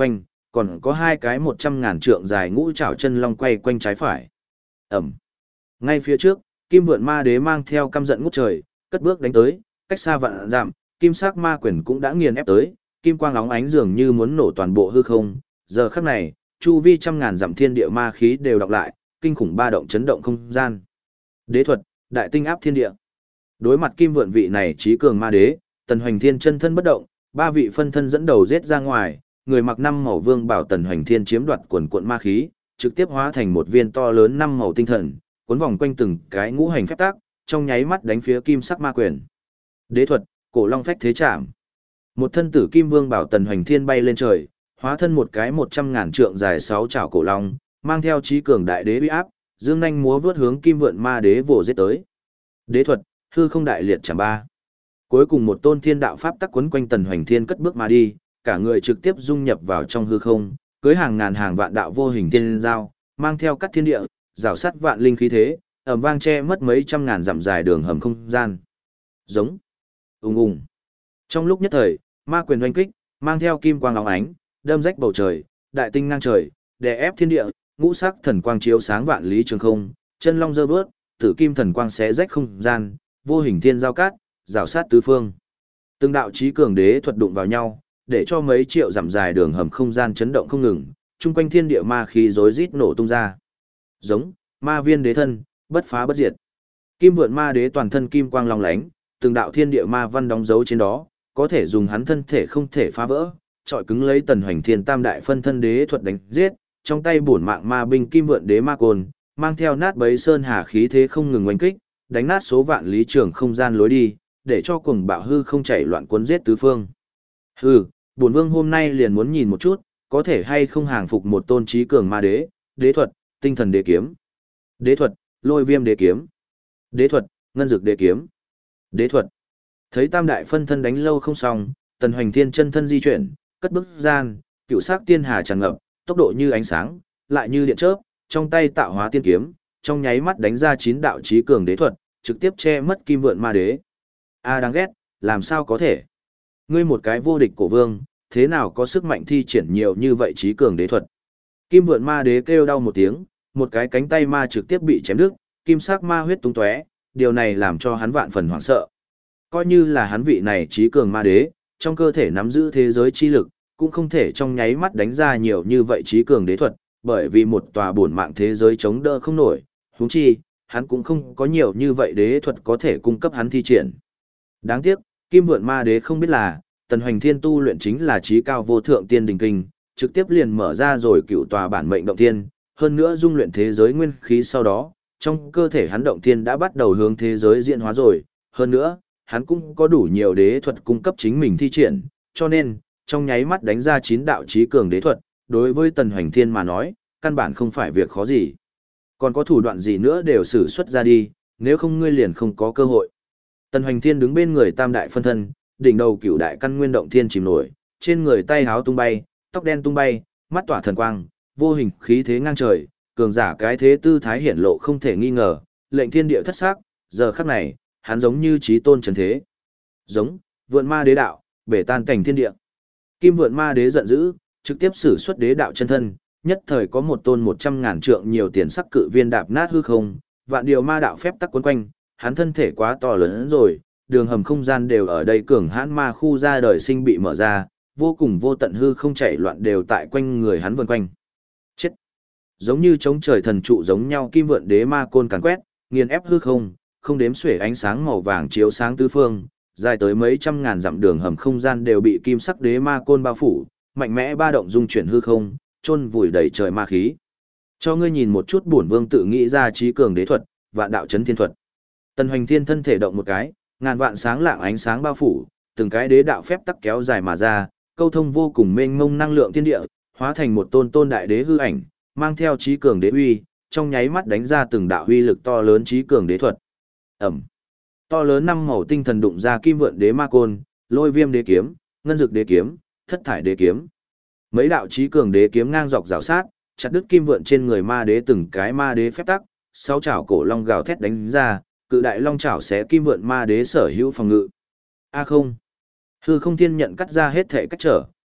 còn có hai cái 100.000 trượng dài ngũ trảo chân long quay quanh trái phải. Ẩm. Ngay phía trước, Kim Vượn Ma Đế mang theo căm giận ngút trời, cất bước đánh tới, cách xa vạn dặm, kim sắc ma quyền cũng đã nghiền ép tới, kim quang óng ánh dường như muốn nổ toàn bộ hư không. Giờ khắc này, chu vi 100.000 dặm thiên địa ma khí đều đọc lại, kinh khủng ba động chấn động không gian. Đế thuật, đại tinh áp thiên địa. Đối mặt Kim Vượn vị này trí cường ma đế, Tần Hoành Thiên chân thân bất động, ba vị phân thân dẫn đầu giết ra ngoài, người mặc năm màu vương bảo Tần Hoành Thiên chiếm đoạt quần quận ma khí, trực tiếp hóa thành một viên to lớn năm màu tinh thần, cuốn vòng quanh từng cái ngũ hành phép tác, trong nháy mắt đánh phía kim sắc ma quyền. Đế thuật, cổ long phách thế chạm. Một thân tử kim vương bảo Tần Hoành Thiên bay lên trời, hóa thân một cái 100.000 trượng dài 6 trảo cổ long, mang theo trí cường đại đế uy áp, dương nhanh múa vớt hướng Kim Vượn Ma Đế vồ giết tới. Đế thuật, hư không đại liệt chạm ba. Cuối cùng một tôn thiên đạo pháp tắc quấn quanh Tần Hoành Thiên cất bước mà đi, cả người trực tiếp dung nhập vào trong hư không, cưới hàng ngàn hàng vạn đạo vô hình thiên giao, mang theo cắt thiên địa, rào sát vạn linh khí thế, ầm vang che mất mấy trăm ngàn dặm dài đường hầm không gian. Giống. Ùng ùng. Trong lúc nhất thời, ma quyền oanh kích, mang theo kim quang óng ánh, đâm rách bầu trời, đại tinh ngang trời, đè ép thiên địa, ngũ sắc thần quang chiếu sáng vạn lý trường không, chân long giơ vớt, tử kim thần quang xé rách không gian, vô hình thiên giao cát, rào sát tứ phương. Từng đạo chí cường đế thuật đụng vào nhau, để cho mấy triệu dặm dài đường hầm không gian chấn động không ngừng, chung quanh thiên địa ma khí rối rít nổ tung ra. Giống, ma viên đế thân, bất phá bất diệt. Kim Vượn Ma Đế toàn thân kim quang long lánh, từng đạo thiên địa ma văn đóng dấu trên đó, có thể dùng hắn thân thể không thể phá vỡ, trọi cứng lấy Tần Hoành Thiên tam đại phân thân đế thuật đánh giết, trong tay bổn mạng ma binh Kim Vượn Đế ma côn, mang theo nát bấy sơn hà khí thế không ngừng oanh kích, đánh nát số vạn lý trường không gian lối đi, để cho cuồng bạo hư không chảy loạn cuốn giết tứ phương. Hừ, bổn vương hôm nay liền muốn nhìn một chút, có thể hay không hàng phục một tôn trí cường ma đế, đế thuật, tinh thần đế kiếm. Đế thuật, lôi viêm đế kiếm. Đế thuật, ngân dực đế kiếm. Đế thuật. Thấy tam đại phân thân đánh lâu không xong, Tần Hoành Thiên chân thân di chuyển, cất bước gian, cựu sắc tiên hà tràn ngập, tốc độ như ánh sáng, lại như điện chớp, trong tay tạo hóa tiên kiếm, trong nháy mắt đánh ra 9 đạo chí cường đế thuật, trực tiếp che mất Kim Vượn Ma Đế. A đáng ghét, làm sao có thể? Ngươi một cái vô địch cổ vương, thế nào có sức mạnh thi triển nhiều như vậy chí cường đế thuật? Kim Vượn Ma Đế kêu đau một tiếng, một cái cánh tay ma trực tiếp bị chém đứt, kim sắc ma huyết tung tóe, điều này làm cho hắn vạn phần hoảng sợ. Coi như là hắn vị này chí cường ma đế, trong cơ thể nắm giữ thế giới chi lực, cũng không thể trong nháy mắt đánh ra nhiều như vậy chí cường đế thuật, bởi vì một tòa bổn mạng thế giới chống đỡ không nổi, huống chi, hắn cũng không có nhiều như vậy đế thuật có thể cung cấp hắn thi triển. Đáng tiếc, Kim Vượn Ma Đế không biết là, Tần Hoành Thiên tu luyện chính là chí cao vô thượng tiên đình kinh, trực tiếp liền mở ra rồi cựu tòa bản mệnh động thiên, hơn nữa dung luyện thế giới nguyên khí sau đó, trong cơ thể hắn động thiên đã bắt đầu hướng thế giới diễn hóa rồi, hơn nữa, hắn cũng có đủ nhiều đế thuật cung cấp chính mình thi triển, cho nên, trong nháy mắt đánh ra 9 đạo chí cường đế thuật, đối với Tần Hoành Thiên mà nói, căn bản không phải việc khó gì. Còn có thủ đoạn gì nữa đều sử xuất ra đi, nếu không ngươi liền không có cơ hội. Tần Hoành Thiên đứng bên người tam đại phân thân, đỉnh đầu cửu đại căn nguyên động thiên chìm nổi, trên người tay háo tung bay, tóc đen tung bay, mắt tỏa thần quang, vô hình khí thế ngang trời, cường giả cái thế tư thái hiển lộ không thể nghi ngờ, lệnh thiên địa thất sắc, giờ khắc này, hắn giống như chí tôn trần thế. Giống, Vượn Ma Đế đạo, bể tan cảnh thiên địa. Kim Vượn Ma Đế giận dữ, trực tiếp sử xuất đế đạo chân thân, nhất thời có một tôn 100.000 trượng nhiều tiền sắc cự viên đạp nát hư không, vạn điều ma đạo phép tắc quấn quanh, hắn thân thể quá to lớn rồi, đường hầm không gian đều ở đây cường hãn ma khu ra đời sinh bị mở ra, vô cùng vô tận hư không chảy loạn đều tại quanh người hắn vần quanh. Chết! Giống như chống trời thần trụ giống nhau Kim Vượn Đế ma côn càn quét, nghiền ép hư không, không đếm xuể ánh sáng màu vàng chiếu sáng tứ phương, dài tới mấy trăm ngàn dặm đường hầm không gian đều bị kim sắc đế ma côn bao phủ, mạnh mẽ ba động dung chuyển hư không, chôn vùi đầy trời ma khí. Cho ngươi nhìn một chút bổn vương tự nghĩ ra trí cường đế thuật, vạn đạo chấn thiên thuật. Tần Hoành Thiên thân thể động một cái, ngàn vạn sáng lạng ánh sáng bao phủ, từng cái đế đạo phép tắc kéo dài mà ra, câu thông vô cùng mênh mông năng lượng thiên địa, hóa thành một tôn đại đế hư ảnh, mang theo trí cường đế uy, trong nháy mắt đánh ra từng đạo uy lực to lớn trí cường đế thuật. Ẩm. To lớn năm màu tinh thần đụng ra Kim Vượn Đế ma côn, lôi viêm đế kiếm, ngân dực đế kiếm, thất thải đế kiếm. Mấy đạo trí cường đế kiếm ngang dọc rào sát, chặt đứt Kim Vượn trên người ma đế từng cái ma đế phép tắc, sáu chảo cổ long gào thét đánh ra, cự đại long chảo xé Kim Vượn ma đế sở hữu phòng ngự. A không. Hư không thiên nhận cắt ra hết thể cách trở,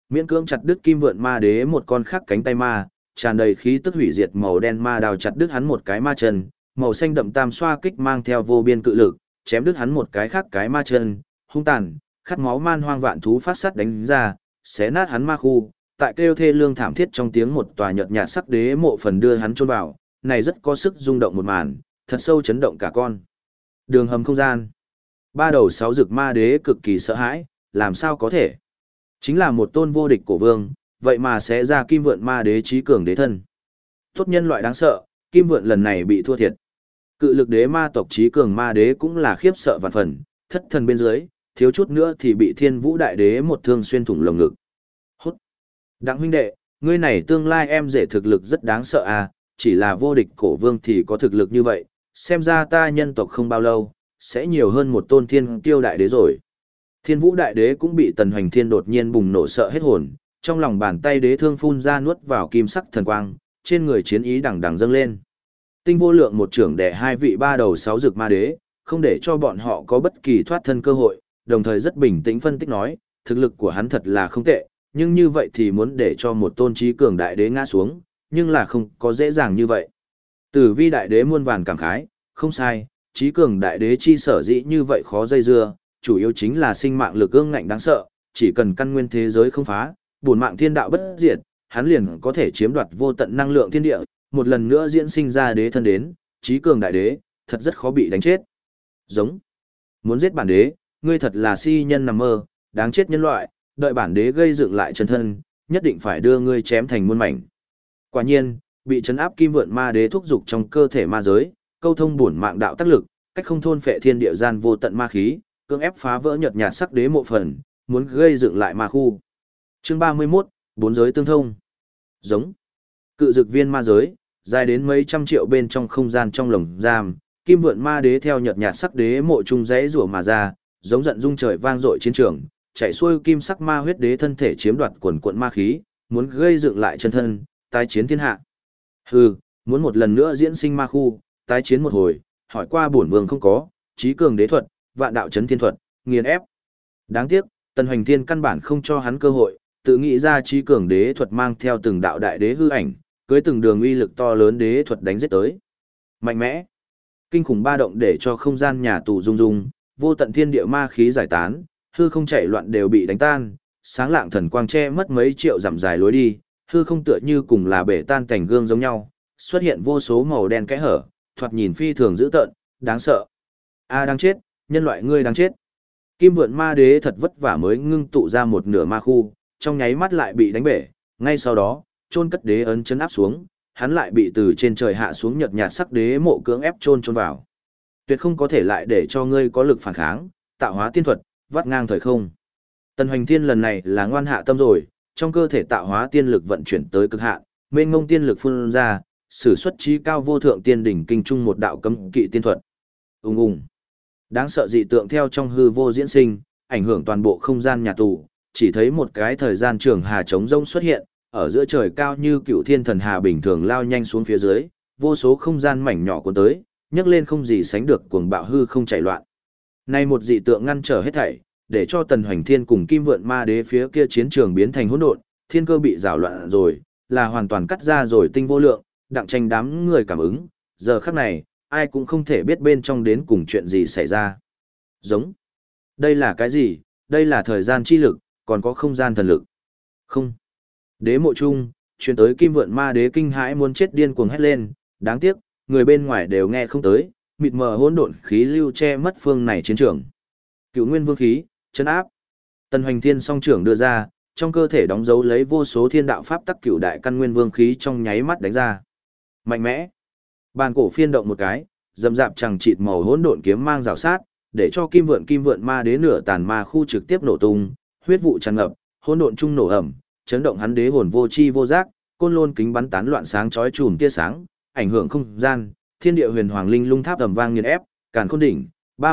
miễn cưỡng chặt đứt Kim Vượn Ma Đế một con khác cánh tay ma, tràn đầy khí tức hủy diệt màu đen ma đào chặt đứt hắn một cái ma chân, màu xanh đậm tam xoa kích mang theo vô biên cự lực, chém đứt hắn một cái khác cái ma chân, hung tàn, khát máu man hoang vạn thú phát sát đánh ra, xé nát hắn ma khu, tại kêu thê lương thảm thiết trong tiếng một tòa nhợt nhạt sắc đế mộ phần đưa hắn chôn vào, này rất có sức rung động một màn, thật sâu chấn động cả con. Đường hầm không gian. Ba đầu sáu rực ma đế cực kỳ sợ hãi, làm sao có thể? Chính là một tôn vô địch cổ vương, vậy mà sẽ ra Kim Vượn Ma Đế trí cường đế thân. Tốt nhân loại đáng sợ, Kim Vượn lần này bị thua thiệt. Cự lực đế ma tộc trí cường ma đế cũng là khiếp sợ vạn phần, thất thần bên dưới, thiếu chút nữa thì bị Thiên Vũ đại đế một thương xuyên thủng lồng ngực. Hút. Đặng huynh đệ, ngươi này tương lai em rể thực lực rất đáng sợ à, chỉ là vô địch cổ vương thì có thực lực như vậy, xem ra ta nhân tộc không bao lâu, sẽ nhiều hơn một tôn thiên kiêu đại đế rồi. Thiên Vũ đại đế cũng bị Tần Hoành Thiên đột nhiên bùng nổ sợ hết hồn, trong lòng bàn tay đế thương phun ra nuốt vào kim sắc thần quang, trên người chiến ý đằng đằng dâng lên. Tinh vô lượng một trưởng đè hai vị ba đầu sáu rực ma đế, không để cho bọn họ có bất kỳ thoát thân cơ hội, đồng thời rất bình tĩnh phân tích nói, thực lực của hắn thật là không tệ, nhưng như vậy thì muốn để cho một tôn trí cường đại đế ngã xuống, nhưng là không có dễ dàng như vậy. Tử Vi đại đế muôn vàn cảm khái, không sai, trí cường đại đế chi sở dĩ như vậy khó dây dưa, chủ yếu chính là sinh mạng lực ương ngạnh đáng sợ, chỉ cần căn nguyên thế giới không phá, bổn mạng thiên đạo bất diệt, hắn liền có thể chiếm đoạt vô tận năng lượng thiên địa, một lần nữa diễn sinh ra đế thân đến, trí cường đại đế, thật rất khó bị đánh chết. Giống. Muốn giết bản đế, ngươi thật là si nhân nằm mơ, đáng chết nhân loại, đợi bản đế gây dựng lại chân thân, nhất định phải đưa ngươi chém thành muôn mảnh. Quả nhiên, bị trấn áp Kim Vượn Ma Đế thúc dục trong cơ thể ma giới, câu thông bổn mạng đạo tác lực, cách không thôn phệ thiên địa gian vô tận ma khí, cưỡng ép phá vỡ nhợt nhạt sắc đế mộ phần, muốn gây dựng lại ma khu. Chương 31, bốn giới tương thông. Giống. Cự dực viên ma giới, dài đến mấy trăm triệu bên trong không gian trong lồng giam, Kim Vượn Ma Đế theo nhợt nhạt sắc đế mộ trung rẽ rủa mà ra, giống giận rung trời vang dội chiến trường, chạy xuôi kim sắc ma huyết đế thân thể chiếm đoạt quần quận ma khí, muốn gây dựng lại chân thân, tái chiến thiên hạ. Hừ, muốn một lần nữa diễn sinh ma khu, tái chiến một hồi, hỏi qua bổn vương không có, trí cường đế thuật, vạn đạo chấn thiên thuật, nghiền ép. Đáng tiếc, Tần Hoành Thiên căn bản không cho hắn cơ hội, tự nghĩ ra trí cường đế thuật mang theo từng đạo đại đế hư ảnh, cưới từng đường uy lực to lớn đế thuật đánh giết tới. Mạnh mẽ, kinh khủng ba động để cho không gian nhà tù rung rung, vô tận thiên địa ma khí giải tán, hư không chạy loạn đều bị đánh tan, sáng lạng thần quang che mất mấy triệu dặm dài lối đi, hư không tựa như cùng là bể tan cảnh gương giống nhau, xuất hiện vô số màu đen kẽ hở, thoạt nhìn phi thường dữ tợn, đáng sợ. A đáng chết, nhân loại ngươi đáng chết. Kim Vượn Ma Đế thật vất vả mới ngưng tụ ra một nửa ma khu, trong nháy mắt lại bị đánh bể, ngay sau đó, chôn cất đế ấn chấn áp xuống, hắn lại bị từ trên trời hạ xuống nhợt nhạt sắc đế mộ cưỡng ép chôn vào. Tuyệt không có thể lại để cho ngươi có lực phản kháng, tạo hóa tiên thuật, vắt ngang thời không. Tần Hoành Thiên lần này là ngoan hạ tâm rồi, trong cơ thể tạo hóa tiên lực vận chuyển tới cực hạn, mênh mông tiên lực phun ra, sử xuất chí cao vô thượng tiên đỉnh kinh trung một đạo cấm kỵ tiên thuật. Ùng ùng. Đáng sợ dị tượng theo trong hư vô diễn sinh, ảnh hưởng toàn bộ không gian nhà tù, chỉ thấy một cái thời gian trường hà trống rông xuất hiện, ở giữa trời cao như cựu thiên thần hà bình thường lao nhanh xuống phía dưới, vô số không gian mảnh nhỏ cuốn tới, nhấc lên không gì sánh được cuồng bạo hư không chạy loạn. Nay một dị tượng ngăn trở hết thảy, để cho Tần Hoành Thiên cùng Kim Vượn Ma Đế phía kia chiến trường biến thành hỗn độn, thiên cơ bị rào loạn rồi, là hoàn toàn cắt ra rồi tinh vô lượng, đặng tranh đám người cảm ứng, giờ khắc này, ai cũng không thể biết bên trong đến cùng chuyện gì xảy ra. Giống. Đây là cái gì? Đây là thời gian chi lực, còn có không gian thần lực. Không. Đế mộ chung, truyền tới Kim Vượn Ma Đế kinh hãi muốn chết điên cuồng hét lên, đáng tiếc, người bên ngoài đều nghe không tới, mịt mờ hỗn độn khí lưu che mất phương này chiến trường. Cựu Nguyên Vương khí, chân áp. Tần Hoành Thiên song trưởng đưa ra, trong cơ thể đóng dấu lấy vô số thiên đạo pháp tắc cựu đại căn nguyên vương khí trong nháy mắt đánh ra. Mạnh mẽ. Bàn cổ phiên động một cái, dầm dạp chẳng chịt màu hỗn độn kiếm mang rào sát, để cho Kim Vượn Ma Đế nửa tàn ma khu trực tiếp nổ tung, huyết vụ tràn ngập, hỗn độn trung nổ ẩm, chấn động hắn đế hồn vô chi vô giác, côn lôn kính bắn tán loạn sáng chói chùm tia sáng, ảnh hưởng không gian, thiên địa huyền hoàng linh lung tháp ầm vang nghiền ép, càn khôn đỉnh,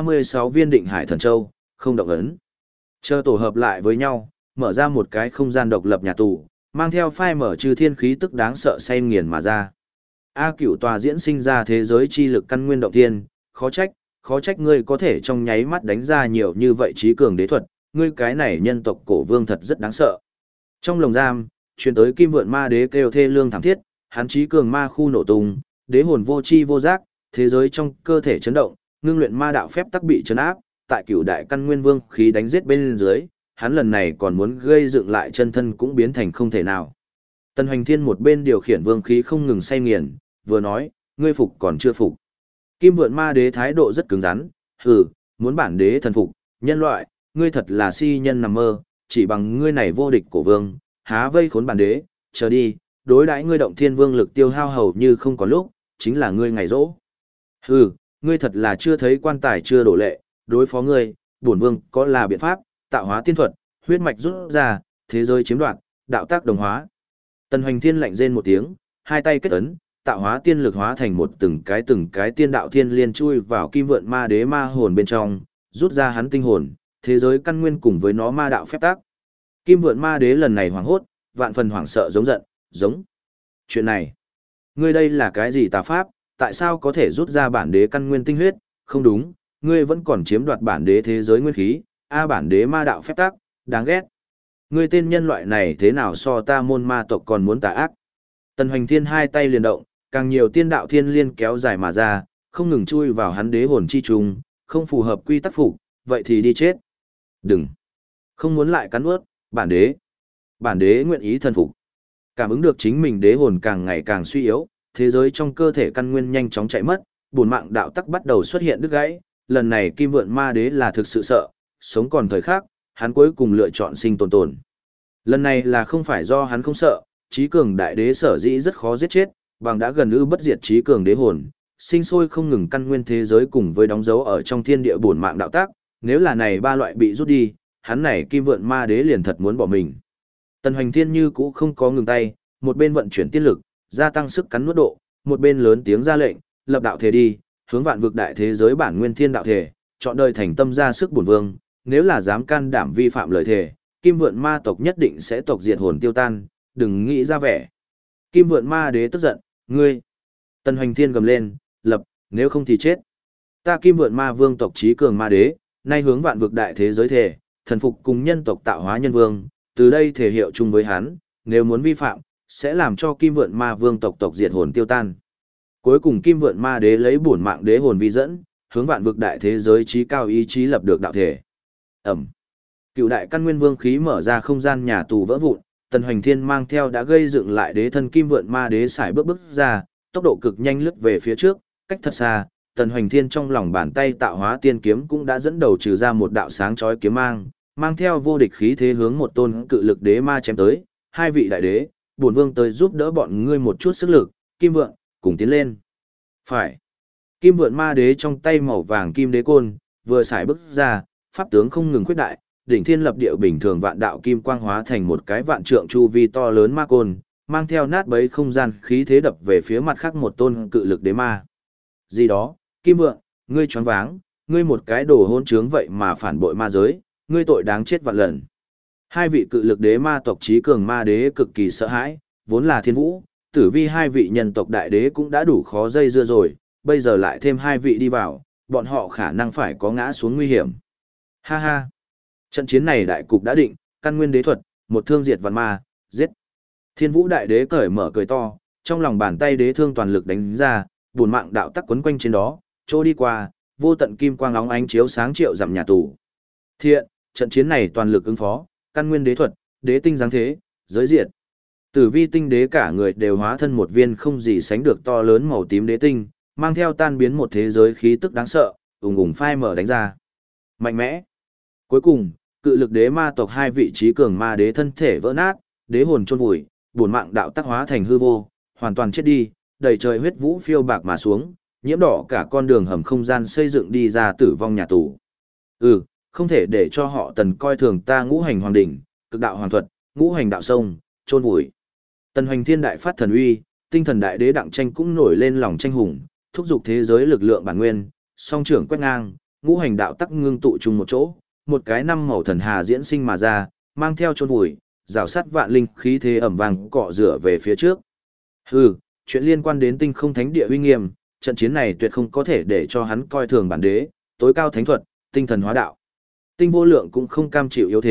36 viên định hải thần châu, không động ấn. Chờ tổ hợp lại với nhau, mở ra một cái không gian độc lập nhà tù, mang theo phai mở trừ thiên khí tức đáng sợ say nghiền mà ra. A Cửu tòa diễn sinh ra thế giới chi lực căn nguyên động thiên, khó trách ngươi có thể trong nháy mắt đánh ra nhiều như vậy trí cường đế thuật, ngươi cái này nhân tộc cổ vương thật rất đáng sợ. Trong lồng giam, truyền tới Kim Vượn Ma Đế kêu thê lương thảm thiết, hắn trí cường ma khu nổ tung, đế hồn vô chi vô giác, thế giới trong cơ thể chấn động, ngưng luyện ma đạo phép tắc bị chấn áp, tại Cửu đại căn nguyên vương khí đánh giết bên dưới, hắn lần này còn muốn gây dựng lại chân thân cũng biến thành không thể nào. Tần Hoành Thiên một bên điều khiển vương khí không ngừng say nghiền, vừa nói, ngươi phục còn chưa phục. Kim Vượn Ma Đế thái độ rất cứng rắn, hừ, muốn bản đế thần phục, nhân loại, ngươi thật là si nhân nằm mơ, chỉ bằng ngươi này vô địch của vương, há vây khốn bản đế, chờ đi, đối đãi ngươi động thiên vương lực tiêu hao hầu như không có lúc, chính là ngươi ngày rỗ. Hừ, ngươi thật là chưa thấy quan tài chưa đổ lệ, đối phó ngươi, bổn vương có là biện pháp, tạo hóa tiên thuật, huyết mạch rút ra, thế giới chiếm đoạt, đạo tác đồng hóa. Tần Hoành Thiên lạnh rên một tiếng, hai tay kết ấn, tạo hóa tiên lực hóa thành một từng cái tiên đạo thiên liên chui vào Kim Vượn Ma Đế ma hồn bên trong, rút ra hắn tinh hồn, thế giới căn nguyên cùng với nó ma đạo phép tắc. Kim Vượn Ma Đế lần này hoảng hốt, vạn phần hoảng sợ giống giận, giống. Chuyện này, ngươi đây là cái gì tà pháp, tại sao có thể rút ra bản đế căn nguyên tinh huyết, không đúng, ngươi vẫn còn chiếm đoạt bản đế thế giới nguyên khí, bản đế ma đạo phép tắc, đáng ghét. Ngươi tên nhân loại này thế nào so ta môn ma tộc còn muốn tà ác. Tần Hoành Thiên hai tay liền động, càng nhiều tiên đạo thiên liên kéo dài mà ra, không ngừng chui vào hắn đế hồn chi trùng, không phù hợp quy tắc phục, vậy thì đi chết. Đừng, không muốn lại cắn ướt, bản đế nguyện ý thần phục. Cảm ứng được chính mình đế hồn càng ngày càng suy yếu, thế giới trong cơ thể căn nguyên nhanh chóng chạy mất, bổn mạng đạo tắc bắt đầu xuất hiện đứt gãy, lần này Kim Vượn Ma Đế là thực sự sợ, sống còn thời khắc, hắn cuối cùng lựa chọn sinh tồn. Lần này là không phải do hắn không sợ, trí cường đại đế sở dĩ rất khó giết chết, bằng đã gần ư bất diệt trí cường đế hồn, sinh sôi không ngừng căn nguyên thế giới cùng với đóng dấu ở trong thiên địa bổn mạng đạo tác, nếu là này ba loại bị rút đi, hắn này Kim Vượn Ma Đế liền thật muốn bỏ mình. Tần Hoành Thiên như cũ không có ngừng tay, một bên vận chuyển tiên lực, gia tăng sức cắn nuốt độ, một bên lớn tiếng ra lệnh, lập đạo thể đi, hướng vạn vực đại thế giới bản nguyên thiên đạo thể, chọn đời thành tâm ra sức bổn vương, nếu là dám can đảm vi phạm lời thề, Kim Vượn Ma tộc nhất định sẽ tộc diệt hồn tiêu tan, đừng nghĩ ra vẻ. Kim Vượn Ma Đế tức giận, ngươi. Tần Hoành Thiên gầm lên, lập, nếu không thì chết. Ta Kim Vượn Ma Vương tộc trí cường ma đế, nay hướng vạn vực đại thế giới thể, thần phục cùng nhân tộc tạo hóa nhân vương, từ đây thể hiệu chung với hắn, nếu muốn vi phạm, sẽ làm cho Kim Vượn Ma Vương tộc diệt hồn tiêu tan. Cuối cùng Kim Vượn Ma Đế lấy bổn mạng đế hồn vi dẫn, hướng vạn vực đại thế giới trí cao ý chí lập được đạo thể. Ẩm. Cựu đại căn nguyên vương khí mở ra không gian nhà tù vỡ vụn, Tần Hoành Thiên mang theo đã gây dựng lại đế thân Kim Vượn Ma Đế sải bước ra, tốc độ cực nhanh lướt về phía trước, cách thật xa, Tần Hoành Thiên trong lòng bàn tay tạo hóa tiên kiếm cũng đã dẫn đầu trừ ra một đạo sáng chói kiếm mang theo vô địch khí thế hướng một tôn cự lực đế ma chém tới, hai vị đại đế, bổn vương tới giúp đỡ bọn ngươi một chút sức lực, Kim Vượn, cùng tiến lên. Phải. Kim Vượn Ma Đế trong tay màu vàng kim đế côn, vừa sải bước ra, pháp tướng không ngừng khuyết đại, đỉnh thiên lập địa bình thường vạn đạo kim quang hóa thành một cái vạn trượng chu vi to lớn ma côn, mang theo nát bấy không gian khí thế đập về phía mặt khác một tôn cự lực đế ma. Gì đó, Kim Vượn, ngươi choáng váng, ngươi một cái đồ hỗn trướng vậy mà phản bội ma giới, ngươi tội đáng chết vạn lần. Hai vị cự lực đế ma tộc trí cường ma đế cực kỳ sợ hãi, vốn là thiên vũ, tử vi hai vị nhân tộc đại đế cũng đã đủ khó dây dưa rồi, bây giờ lại thêm hai vị đi vào, bọn họ khả năng phải có ngã xuống nguy hiểm. Ha ha! Trận chiến này đại cục đã định, căn nguyên đế thuật, một thương diệt vạn ma, giết. Thiên vũ đại đế cởi mở cười to, trong lòng bàn tay đế thương toàn lực đánh ra, bùn mạng đạo tắc quấn quanh trên đó, trôi đi qua, vô tận kim quang óng ánh chiếu sáng triệu dặm nhà tù. Thiện, trận chiến này toàn lực ứng phó, căn nguyên đế thuật, đế tinh giáng thế, giới diệt. Tử vi tinh đế cả người đều hóa thân một viên không gì sánh được to lớn màu tím đế tinh, mang theo tan biến một thế giới khí tức đáng sợ, ùng ùng phai mở đánh ra. Mạnh mẽ. Cuối cùng, cự lực đế ma tộc hai vị trí cường ma đế thân thể vỡ nát, đế hồn chôn vùi, bổn mạng đạo tắc hóa thành hư vô, hoàn toàn chết đi, đầy trời huyết vũ phiêu bạc mà xuống, nhiễm đỏ cả con đường hầm không gian xây dựng đi ra tử vong nhà tù. Không thể để cho họ Tần coi thường ta ngũ hành hoàng đỉnh, cực đạo hoàng thuật, ngũ hành đạo sông, chôn vùi. Tần Hoành Thiên đại phát thần uy, tinh thần đại đế đặng tranh cũng nổi lên lòng tranh hùng, thúc giục thế giới lực lượng bản nguyên, song trưởng quét ngang, ngũ hành đạo tắc ngưng tụ chung một chỗ, một cái năm màu thần hà diễn sinh mà ra, mang theo chôn vùi, rào sắt vạn linh khí thế ẩm vàng cọ rửa về phía trước. Chuyện liên quan đến tinh không thánh địa uy nghiêm, trận chiến này tuyệt không có thể để cho hắn coi thường bản đế, tối cao thánh thuật, tinh thần hóa đạo. Tinh vô lượng cũng không cam chịu yếu thế,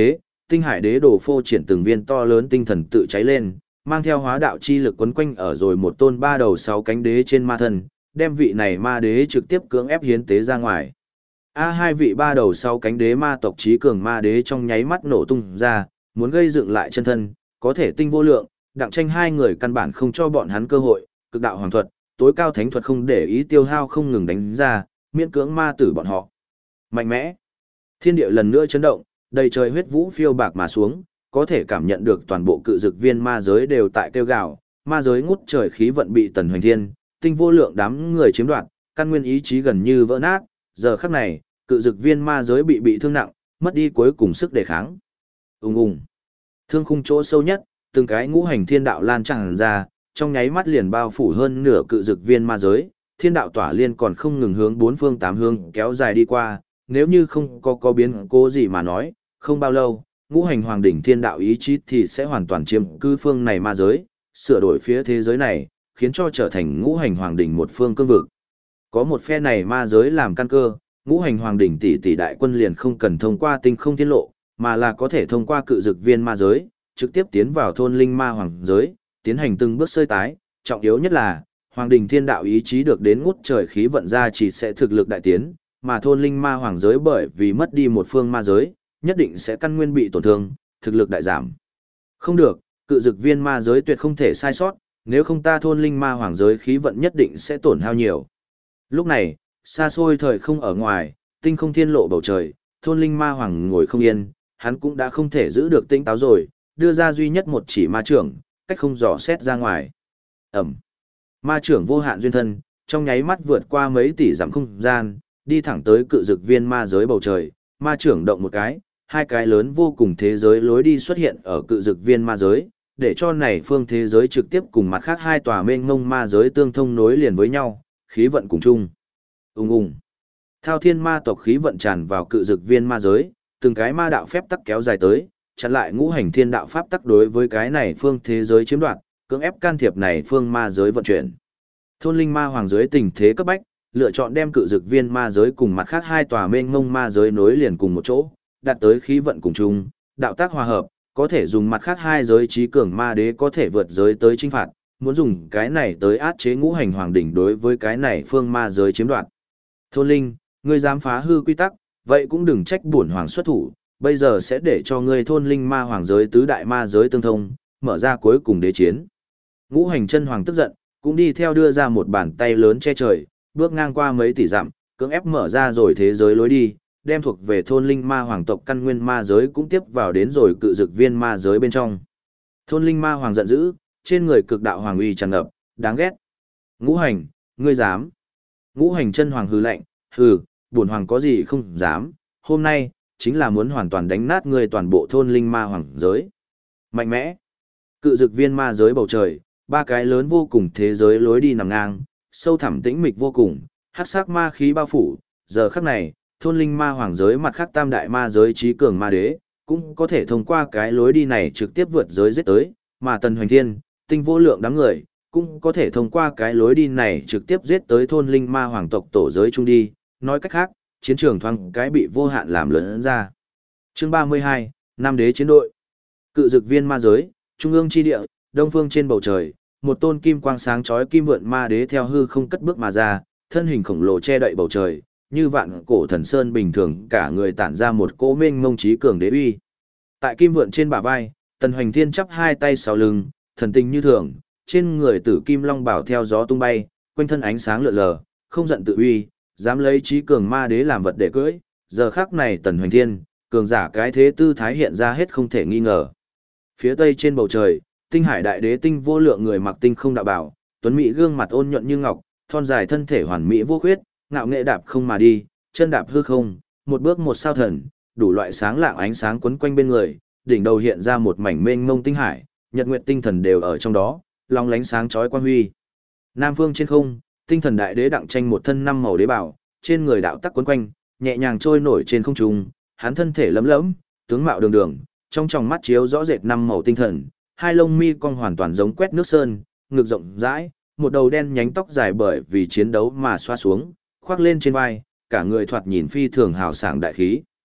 tinh hải đế đồ phô triển từng viên to lớn tinh thần tự cháy lên, mang theo hóa đạo chi lực quấn quanh ở rồi một tôn ba đầu sáu cánh đế trên ma thân, đem vị này ma đế trực tiếp cưỡng ép hiến tế ra ngoài. Hai vị ba đầu sáu cánh đế ma tộc trí cường ma đế trong nháy mắt nổ tung ra, muốn gây dựng lại chân thân, có thể tinh vô lượng, Đặng Tranh hai người căn bản không cho bọn hắn cơ hội, cực đạo hoàng thuật, tối cao thánh thuật không để ý tiêu hao không ngừng đánh ra, miễn cưỡng ma tử bọn họ. Mạnh mẽ. Thiên địa lần nữa chấn động, đầy trời huyết vũ phiêu bạc mà xuống, có thể cảm nhận được toàn bộ cự dực viên ma giới đều tại kêu gào, ma giới ngút trời khí vận bị Tần Hoành Thiên, tinh vô lượng đám người chiếm đoạt, căn nguyên ý chí gần như vỡ nát, giờ khắc này, cự dực viên ma giới bị thương nặng, mất đi cuối cùng sức đề kháng. Ùng ùng. Thương khung chỗ sâu nhất, từng cái ngũ hành thiên đạo lan tràn ra, trong nháy mắt liền bao phủ hơn nửa cự dực viên ma giới, thiên đạo tỏa liên còn không ngừng hướng bốn phương tám hướng kéo dài đi qua, nếu như không có biến cố gì mà nói, không bao lâu, ngũ hành hoàng đỉnh thiên đạo ý chí thì sẽ hoàn toàn chiếm cư phương này ma giới, sửa đổi phía thế giới này, khiến cho trở thành ngũ hành hoàng đỉnh một phương cương vực. Có một phe này ma giới làm căn cơ, ngũ hành hoàng đỉnh tỷ đại quân liền không cần thông qua tinh không thiên lộ, mà là có thể thông qua cự dực viên ma giới, trực tiếp tiến vào thôn linh ma hoàng giới, tiến hành từng bước sơi tái, trọng yếu nhất là, hoàng đỉnh thiên đạo ý chí được đến ngút trời khí vận ra chỉ sẽ thực lực đại tiến, mà thôn linh ma hoàng giới bởi vì mất đi một phương ma giới, nhất định sẽ căn nguyên bị tổn thương, thực lực đại giảm. Không được, cự dực viên ma giới tuyệt không thể sai sót, nếu không ta thôn linh ma hoàng giới khí vận nhất định sẽ tổn hao nhiều. Lúc này, xa xôi thời không ở ngoài, tinh không thiên lộ bầu trời, thôn linh ma hoàng ngồi không yên, hắn cũng đã không thể giữ được tinh táo rồi, đưa ra duy nhất một chỉ ma trưởng, cách không dò xét ra ngoài. Ẩm. Ma trưởng vô hạn duyên thân, trong nháy mắt vượt qua mấy tỷ dặm không gian, đi thẳng tới cự dực viên ma giới bầu trời, ma trưởng động một cái, hai cái lớn vô cùng thế giới lối đi xuất hiện ở cự dực viên ma giới, để cho này phương thế giới trực tiếp cùng mặt khác hai tòa mênh mông ma giới tương thông nối liền với nhau, khí vận cùng chung. Ùng ùng. Thao thiên ma tộc khí vận tràn vào cự dực viên ma giới, từng cái ma đạo phép tắc kéo dài tới, chặn lại ngũ hành thiên đạo pháp tắc đối với cái này phương thế giới chiếm đoạt, cưỡng ép can thiệp này phương ma giới vận chuyển. Thôn linh ma hoàng giới tình thế cấp bách, lựa chọn đem cự dực viên ma giới cùng mặt khác hai tòa mênh mông ma giới nối liền cùng một chỗ, đạt tới khí vận cùng chung, đạo tác hòa hợp, có thể dùng mặt khác hai giới trí cường ma đế có thể vượt giới tới chinh phạt, muốn dùng cái này tới át chế ngũ hành hoàng đỉnh đối với cái này phương ma giới chiếm đoạt. Thôn linh, ngươi dám phá hư quy tắc, vậy cũng đừng trách bổn hoàng xuất thủ, bây giờ sẽ để cho ngươi thôn linh ma hoàng giới tứ đại ma giới tương thông, mở ra cuối cùng đế chiến. Ngũ hành chân hoàng tức giận, cũng đi theo đưa ra một bàn tay lớn che trời, bước ngang qua mấy tỷ dặm, cưỡng ép mở ra rồi thế giới lối đi, đem thuộc về thôn linh ma hoàng tộc căn nguyên ma giới cũng tiếp vào đến rồi cự dực viên ma giới bên trong. Thôn linh ma hoàng giận dữ, trên người cực đạo hoàng uy tràn ngập, đáng ghét. Ngũ hành, ngươi dám? Ngũ hành chân hoàng hừ lạnh, hừ, bổn hoàng có gì không dám, hôm nay chính là muốn hoàn toàn đánh nát ngươi toàn bộ thôn linh ma hoàng giới. Mạnh mẽ. Cự dực viên ma giới bầu trời, ba cái lớn vô cùng thế giới lối đi nằm ngang, sâu thẳm tĩnh mịch vô cùng, hắc sắc ma khí bao phủ, giờ khắc này, thôn linh ma hoàng giới mặt khác tam đại ma giới trí cường ma đế, cũng có thể thông qua cái lối đi này trực tiếp vượt giới giết tới, mà Tần Hoành Thiên, tinh vô lượng đám người, cũng có thể thông qua cái lối đi này trực tiếp giết tới thôn linh ma hoàng tộc tổ giới trung đi, nói cách khác, chiến trường thoáng cái bị vô hạn làm lớn ra. Chương 32, Nam đế chiến đội. Cự dực viên ma giới, trung ương chi địa, đông phương trên bầu trời, một tôn kim quang sáng chói kim vượn ma đế theo hư không cất bước mà ra, thân hình khổng lồ che đậy bầu trời, như vạn cổ thần sơn bình thường, cả người tản ra một cỗ mênh mông trí cường đế uy. Tại kim vượn trên bả vai, Tần Hoành Thiên chắp hai tay sau lưng, thần tình như thường, trên người tử kim long bảo theo gió tung bay, quanh thân ánh sáng lượn lờ, không giận tự uy, dám lấy trí cường ma đế làm vật để cưỡi. Giờ khắc này Tần Hoành Thiên, cường giả cái thế tư thái hiện ra hết không thể nghi ngờ. Phía tây trên bầu trời, Tinh Hải đại đế tinh vô lượng người mặc tinh không đạo bảo, tuấn mỹ gương mặt ôn nhuận như ngọc, thon dài thân thể hoàn mỹ vô khuyết, ngạo nghệ đạp không mà đi, chân đạp hư không, một bước một sao thần, đủ loại sáng lạng ánh sáng quấn quanh bên người, đỉnh đầu hiện ra một mảnh mênh mông tinh hải, nhật nguyệt tinh thần đều ở trong đó, long lánh sáng chói quang huy. Nam phương trên không, tinh thần đại đế Đặng Tranh một thân năm màu đế bảo, trên người đạo tắc quấn quanh, nhẹ nhàng trôi nổi trên không trung, hắn thân thể lấm lẫm, tướng mạo đường đường, trong tròng mắt chiếu rõ rệt năm màu tinh thần, hai lông mi cong hoàn toàn giống quét nước sơn, ngực rộng rãi, một đầu đen nhánh tóc dài bởi vì chiến đấu mà xoa xuống, khoác lên trên vai, cả người thoạt nhìn phi thường hào sảng đại khí.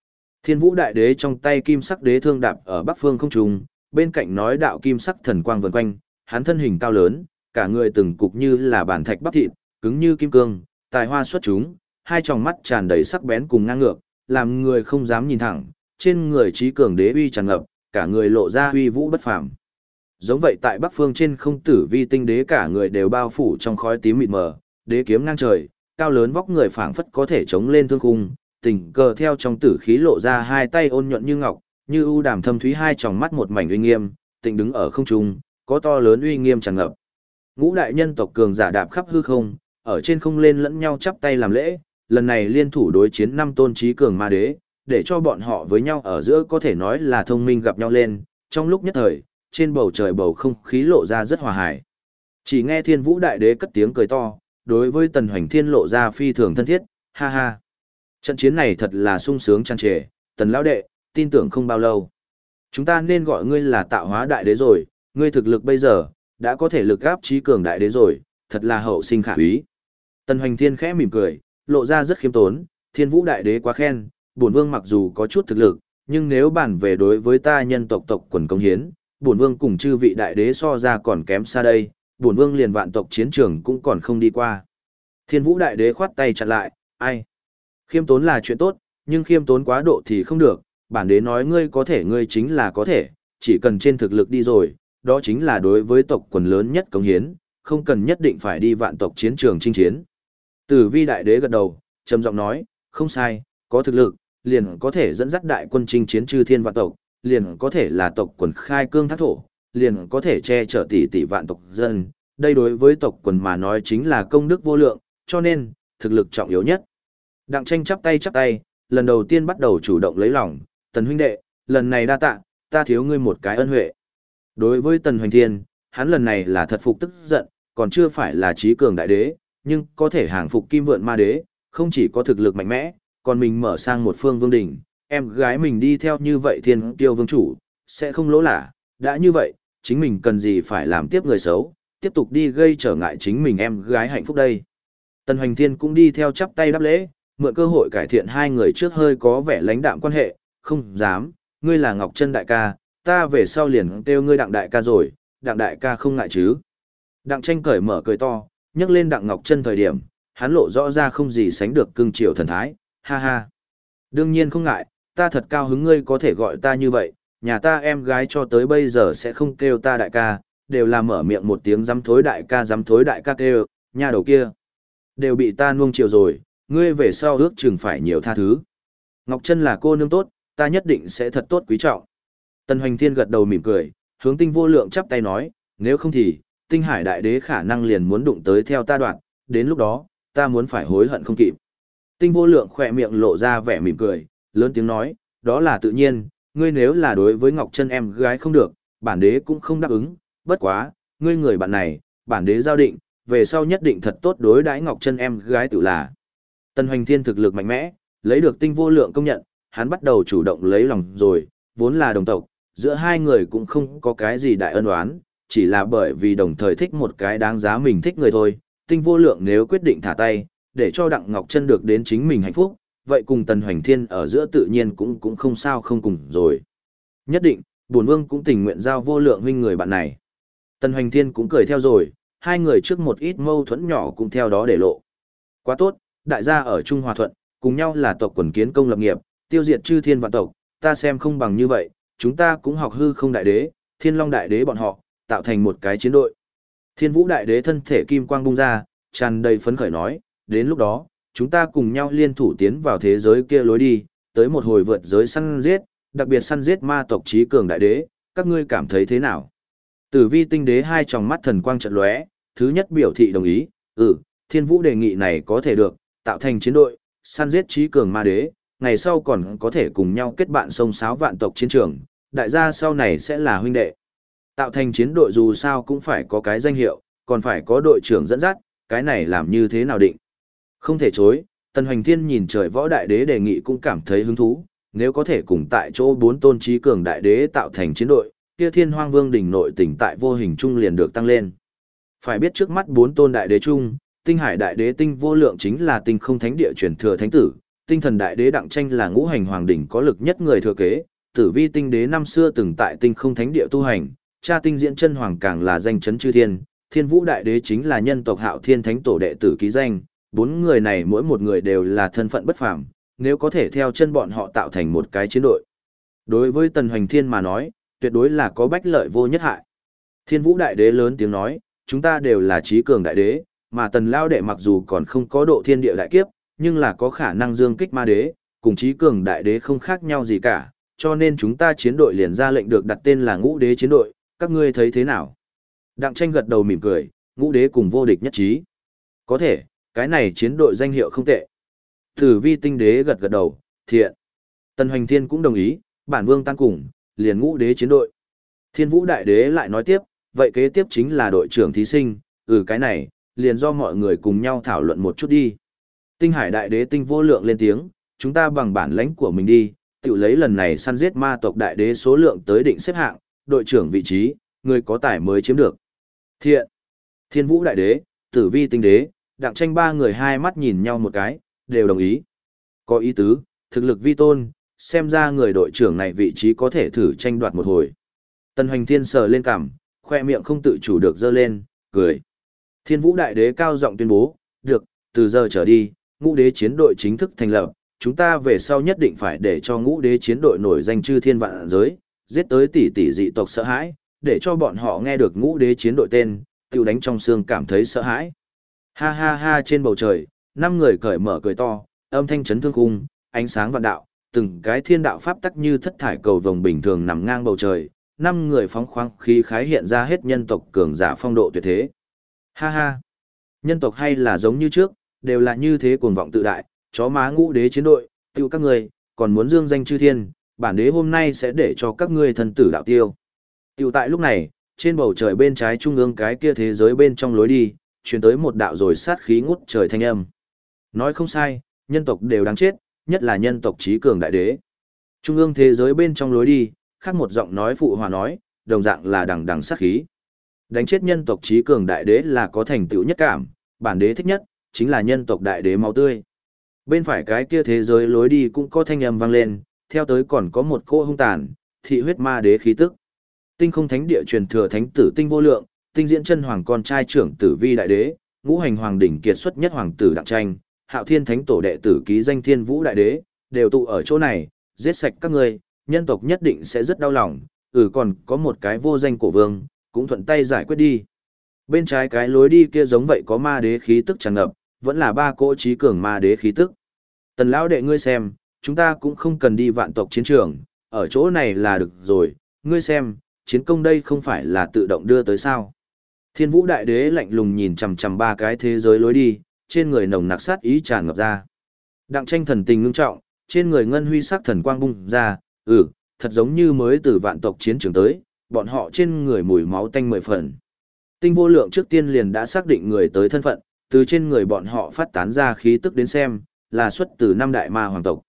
Thiên Vũ Đại Đế trong tay kim sắc đế thương đạp ở bắc phương không trung, bên cạnh nói đạo kim sắc thần quang vần quanh, hắn thân hình cao lớn, cả người từng cục như là bản thạch bắp thịt, cứng như kim cương, tài hoa xuất chúng, hai tròng mắt tràn đầy sắc bén cùng ngang ngược, làm người không dám nhìn thẳng, trên người trí cường đế uy tràn ngập, cả người lộ ra uy vũ bất phàm. Giống vậy tại bắc phương trên không tử vi tinh đế cả người đều bao phủ trong khói tím mịt mờ, đế kiếm ngang trời, cao lớn vóc người phảng phất có thể chống lên thương khung, tình cờ theo trong tử khí lộ ra hai tay ôn nhuận như ngọc, như ưu đàm thâm thúy hai tròng mắt một mảnh uy nghiêm, tịnh đứng ở không trung, có to lớn uy nghiêm tràn ngập. Ngũ đại nhân tộc cường giả đạp khắp hư không, ở trên không lên lẫn nhau chắp tay làm lễ, lần này liên thủ đối chiến 5 tôn trí cường ma đế, để cho bọn họ với nhau ở giữa có thể nói là thông minh gặp nhau lên, trong lúc nhất thời, trên bầu trời bầu không khí lộ ra rất hòa hải. Chỉ nghe Thiên Vũ Đại Đế cất tiếng cười to, đối với Tần Hoành Thiên lộ ra phi thường thân thiết, ha ha. Trận chiến này thật là sung sướng tràn trề, Tần lão đệ, tin tưởng không bao lâu. Chúng ta nên gọi ngươi là tạo hóa đại đế rồi, ngươi thực lực bây giờ, đã có thể lực áp trí cường đại đế rồi, thật là hậu sinh khả úy. Tần Hoành Thiên khẽ mỉm cười, lộ ra rất khiêm tốn, Thiên Vũ Đại Đế quá khen, bổn vương mặc dù có chút thực lực, nhưng nếu bàn về đối với ta nhân tộc tộc quần công hiến, bổn vương cùng chư vị đại đế so ra còn kém xa đây, bổn vương liền vạn tộc chiến trường cũng còn không đi qua. Thiên Vũ Đại Đế khoát tay chặn lại, ai? Khiêm tốn là chuyện tốt, nhưng khiêm tốn quá độ thì không được, bản đế nói ngươi có thể ngươi chính là có thể, chỉ cần trên thực lực đi rồi, đó chính là đối với tộc quần lớn nhất cống hiến, không cần nhất định phải đi vạn tộc chiến trường chinh chiến. Tử Vi Đại Đế gật đầu, trầm giọng nói, không sai, có thực lực, liền có thể dẫn dắt đại quân chinh chiến chư thiên vạn tộc, liền có thể là tộc quần khai cương thác thổ, liền có thể che chở tỷ tỷ vạn tộc dân. Đây đối với tộc quần mà nói chính là công đức vô lượng, cho nên, thực lực trọng yếu nhất. Đặng Tranh chắp tay, lần đầu tiên bắt đầu chủ động lấy lòng, Tần huynh đệ, lần này đa tạ, ta thiếu ngươi một cái ân huệ. Đối với Tần Hoành Thiên, hắn lần này là thật phục tức giận, còn chưa phải là trí cường đại đế, nhưng có thể hàng phục kim vượn ma đế, không chỉ có thực lực mạnh mẽ, còn mình mở sang một phương vương đỉnh, em gái mình đi theo như vậy thiên kiêu vương chủ, sẽ không lỗ lạ, đã như vậy, chính mình cần gì phải làm tiếp người xấu, tiếp tục đi gây trở ngại chính mình em gái hạnh phúc đây. Tần Hoành Thiên cũng đi theo chắp tay đáp lễ, mượn cơ hội cải thiện hai người trước hơi có vẻ lãnh đạm quan hệ, không dám, ngươi là Ngọc Chân đại ca, ta về sau liền kêu ngươi Đặng đại ca rồi, Đặng đại ca không ngại chứ. Đặng Tranh cởi mở cười to, nhấc lên Đặng Ngọc Chân thời điểm, hắn lộ rõ ra không gì sánh được cưng chiều thần thái, ha ha. Đương nhiên không ngại, ta thật cao hứng ngươi có thể gọi ta như vậy, nhà ta em gái cho tới bây giờ sẽ không kêu ta đại ca, đều là mở miệng một tiếng dám thối đại ca kêu, nha đầu kia. Đều bị ta nuông chiều rồi, ngươi về sau ước chừng phải nhiều tha thứ. Ngọc Chân là cô nương tốt, ta nhất định sẽ thật tốt quý trọng. Tần Hoành Thiên gật đầu mỉm cười, hướng Tinh Vô Lượng chắp tay nói, nếu không thì, Tinh Hải Đại Đế khả năng liền muốn đụng tới theo ta đoạn, đến lúc đó, ta muốn phải hối hận không kịp. Tinh Vô Lượng khỏe miệng lộ ra vẻ mỉm cười, lớn tiếng nói, đó là tự nhiên, ngươi nếu là đối với Ngọc Chân em gái không được, bản đế cũng không đáp ứng, bất quá, ngươi người bạn này, bản đế giao định, về sau nhất định thật tốt đối đãi Ngọc Chân em gái tự là. Tần Hoành Thiên thực lực mạnh mẽ, lấy được Tinh Vô Lượng công nhận, hắn bắt đầu chủ động lấy lòng rồi, vốn là đồng tộc, giữa hai người cũng không có cái gì đại ân oán, chỉ là bởi vì đồng thời thích một cái đáng giá mình thích người thôi. Tinh Vô Lượng nếu quyết định thả tay, để cho Đặng Ngọc Chân được đến chính mình hạnh phúc, vậy cùng Tần Hoành Thiên ở giữa tự nhiên cũng không sao không cùng rồi. Nhất định, bổn vương cũng tình nguyện giao Vô Lượng huynh người bạn này. Tần Hoành Thiên cũng cười theo rồi, hai người trước một ít mâu thuẫn nhỏ cũng theo đó để lộ. Quá tốt, đại gia ở Trung Hòa Thuận, cùng nhau là tộc quần kiến công lập nghiệp, tiêu diệt chư thiên vạn tộc, ta xem không bằng như vậy, chúng ta cũng học hư không đại đế, Thiên Long đại đế bọn họ, tạo thành một cái chiến đội. Thiên Vũ đại đế thân thể kim quang bung ra, tràn đầy phấn khởi nói, đến lúc đó, chúng ta cùng nhau liên thủ tiến vào thế giới kia lối đi, tới một hồi vượt giới săn giết, đặc biệt săn giết ma tộc trí cường đại đế, các ngươi cảm thấy thế nào? Tử Vi tinh đế hai tròng mắt thần quang chợt lóe, thứ nhất biểu thị đồng ý, Thiên Vũ đề nghị này có thể được, tạo thành chiến đội, săn giết trí cường ma đế, ngày sau còn có thể cùng nhau kết bạn sông sáo vạn tộc chiến trường, đại gia sau này sẽ là huynh đệ. Tạo thành chiến đội dù sao cũng phải có cái danh hiệu, còn phải có đội trưởng dẫn dắt, cái này làm như thế nào định? Không thể chối, Tần Hoành Thiên nhìn trời võ đại đế đề nghị cũng cảm thấy hứng thú, nếu có thể cùng tại chỗ 4 tôn trí cường đại đế tạo thành chiến đội, kia Thiên Hoang Vương đỉnh nội tỉnh tại vô hình trung liền được tăng lên. Phải biết trước mắt 4 tôn đại đế chung, Tinh Hải đại đế Tinh Vô Lượng chính là tinh không thánh địa truyền thừa thánh tử, tinh thần đại đế Đặng Tranh là ngũ hành hoàng đỉnh có lực nhất người thừa kế, Tử Vi tinh đế năm xưa từng tại tinh không thánh địa tu hành, cha tinh diễn chân hoàng càng là danh chấn chư thiên, Thiên Vũ đại đế chính là nhân tộc Hạo Thiên thánh tổ đệ tử ký danh, bốn người này mỗi một người đều là thân phận bất phàm, nếu có thể theo chân bọn họ tạo thành một cái chiến đội. Đối với Tần Hoành Thiên mà nói, tuyệt đối là có bách lợi vô nhất hại. Thiên Vũ đại đế lớn tiếng nói, chúng ta đều là trí cường đại đế, mà Tần Lao đệ mặc dù còn không có độ thiên địa đại kiếp, nhưng là có khả năng dương kích ma đế, cùng trí cường đại đế không khác nhau gì cả, cho nên chúng ta chiến đội liền ra lệnh được đặt tên là Ngũ Đế chiến đội, các ngươi thấy thế nào? Đặng Tranh gật đầu mỉm cười, Ngũ Đế cùng vô địch nhất trí. Có thể, cái này chiến đội danh hiệu không tệ. Tử Vi tinh đế gật gật đầu, thiện. Tần Hoành Thiên cũng đồng ý, bản vương tan cùng, liền Ngũ Đế chiến đội. Thiên Vũ đại đế lại nói tiếp, vậy kế tiếp chính là đội trưởng thí sinh, cái này, liền do mọi người cùng nhau thảo luận một chút đi. Tinh Hải đại đế Tinh Vô Lượng lên tiếng, chúng ta bằng bản lãnh của mình đi, tự lấy lần này săn giết ma tộc đại đế số lượng tới định xếp hạng, đội trưởng vị trí, người có tài mới chiếm được. Thiện. Thiên Vũ đại đế, Tử Vi tinh đế, Đặng Tranh ba người hai mắt nhìn nhau một cái, đều đồng ý. Có ý tứ, thực lực vi tôn, xem ra người đội trưởng này vị trí có thể thử tranh đoạt một hồi. Tần Hoành Thiên sờ lên cằm, khoe miệng không tự chủ được giơ lên, cười. Thiên Vũ đại đế cao giọng tuyên bố, được, từ giờ trở đi, Ngũ Đế chiến đội chính thức thành lập, chúng ta về sau nhất định phải để cho Ngũ Đế chiến đội nổi danh chư thiên vạn giới, giết tới tỷ tỷ dị tộc sợ hãi, để cho bọn họ nghe được Ngũ Đế chiến đội tên, tiêu đánh trong xương cảm thấy sợ hãi. Ha ha ha, trên bầu trời, năm người cởi mở cười to, âm thanh chấn thương khung, ánh sáng vạn đạo, từng cái thiên đạo pháp tắc như thất thải cầu vồng bình thường nằm ngang bầu trời, năm người phóng khoáng khí khái hiện ra hết nhân tộc cường giả phong độ tuyệt thế. Ha ha, nhân tộc hay là giống như trước, đều là như thế cuồng vọng tự đại, chó má Ngũ Đế chiến đội, tiêu các người, còn muốn dương danh chư thiên, bản đế hôm nay sẽ để cho các ngươi thân tử đạo tiêu. Tiêu tại lúc này, trên bầu trời bên trái trung ương cái kia thế giới bên trong lối đi, truyền tới một đạo rồi sát khí ngút trời thanh âm. Nói không sai, nhân tộc đều đáng chết, nhất là nhân tộc trí cường đại đế. Trung ương thế giới bên trong lối đi, khác một giọng nói phụ hòa nói, đồng dạng là đằng đằng sát khí. Đánh chết nhân tộc trí cường đại đế là có thành tựu nhất cảm, bản đế thích nhất, chính là nhân tộc đại đế máu tươi. Bên phải cái kia thế giới lối đi cũng có thanh âm vang lên, theo tới còn có một cỗ hung tàn, thị huyết ma đế khí tức. Tinh không thánh địa truyền thừa thánh tử Tinh Vô Lượng, Tinh Diễn chân hoàng con trai trưởng Tử Vi đại đế, ngũ hành hoàng đỉnh kiệt xuất nhất hoàng tử Đặng Tranh, Hạo Thiên thánh tổ đệ tử ký danh Thiên Vũ đại đế, đều tụ ở chỗ này, giết sạch các ngươi, nhân tộc nhất định sẽ rất đau lòng, còn có một cái vô danh cổ vương, cũng thuận tay giải quyết đi. Bên trái cái lối đi kia giống vậy có ma đế khí tức tràn ngập, vẫn là ba cỗ trí cường ma đế khí tức. Tần lão đệ ngươi xem, chúng ta cũng không cần đi vạn tộc chiến trường, ở chỗ này là được rồi, ngươi xem, chiến công đây không phải là tự động đưa tới sao. Thiên Vũ đại đế lạnh lùng nhìn chằm chằm ba cái thế giới lối đi, trên người nồng nặc sát ý tràn ngập ra. Đặng Tranh thần tình ngưng trọng, trên người ngân huy sắc thần quang bung ra, thật giống như mới từ vạn tộc chiến trường tới, bọn họ trên người mùi máu tanh mười phần. Tinh Vô Lượng trước tiên liền đã xác định người tới thân phận, từ trên người bọn họ phát tán ra khí tức đến xem, là xuất từ năm đại ma hoàng tộc.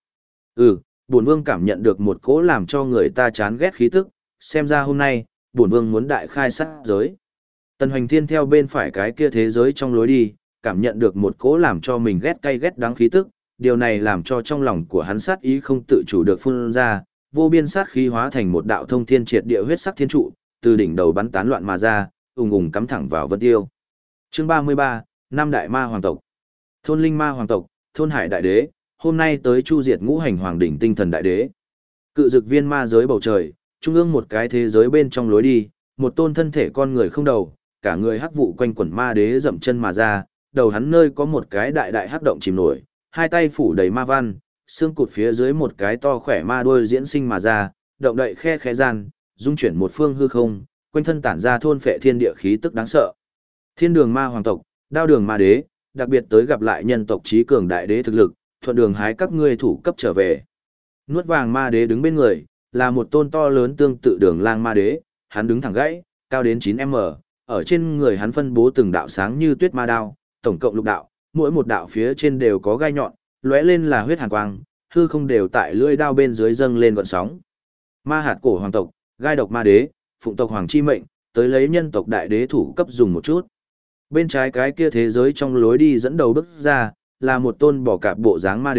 Bổn vương cảm nhận được một cỗ làm cho người ta chán ghét khí tức, xem ra hôm nay, bổn vương muốn đại khai sát giới. Tần Hoành Thiên theo bên phải cái kia thế giới trong lối đi, cảm nhận được một cỗ làm cho mình ghét cay ghét đắng khí tức, điều này làm cho trong lòng của hắn sát ý không tự chủ được phun ra, vô biên sát khí hóa thành một đạo thông thiên triệt địa huyết sắc thiên trụ, từ đỉnh đầu bắn tán loạn mà ra, ùng ùng cắm thẳng vào Vân Tiêu. Chương 33, Năm đại ma hoàng tộc. Thôn Linh ma hoàng tộc, Thôn Hải đại đế, hôm nay tới chu diệt ngũ hành hoàng đỉnh tinh thần đại đế. Cự dực viên ma giới bầu trời, trung ương một cái thế giới bên trong lối đi, một tôn thân thể con người không đầu, cả người hắc vụ quanh quẩn ma đế dậm chân mà ra, đầu hắn nơi có một cái đại đại hắc động chìm nổi, hai tay phủ đầy ma văn, xương cụt phía dưới một cái to khỏe ma đuôi diễn sinh mà ra, động đậy khe khẽ gian, dung chuyển một phương hư không, quanh thân tản ra thôn phệ thiên địa khí tức đáng sợ. Thiên đường ma hoàng tộc, Đao đường ma đế, đặc biệt tới gặp lại nhân tộc trí cường đại đế thực lực, thuận đường hái các ngươi thủ cấp trở về. Nuốt vàng ma đế đứng bên người, là một tôn to lớn tương tự đường lang ma đế, hắn đứng thẳng gãy, cao đến 9m, ở trên người hắn phân bố từng đạo sáng như tuyết ma đao, tổng cộng lục đạo, mỗi một đạo phía trên đều có gai nhọn, lóe lên là huyết hàn quang, hư không đều tại lưỡi đao bên dưới dâng lên gợn sóng. Ma hạt cổ hoàng tộc, gai độc ma đế, phụng tộc hoàng chi mệnh, tới lấy nhân tộc đại đế thủ cấp dùng một chút. Bên trái cái kia thế giới trong lối đi dẫn đầu bước ra, là một tôn bỏ cạp bộ dáng ma đế,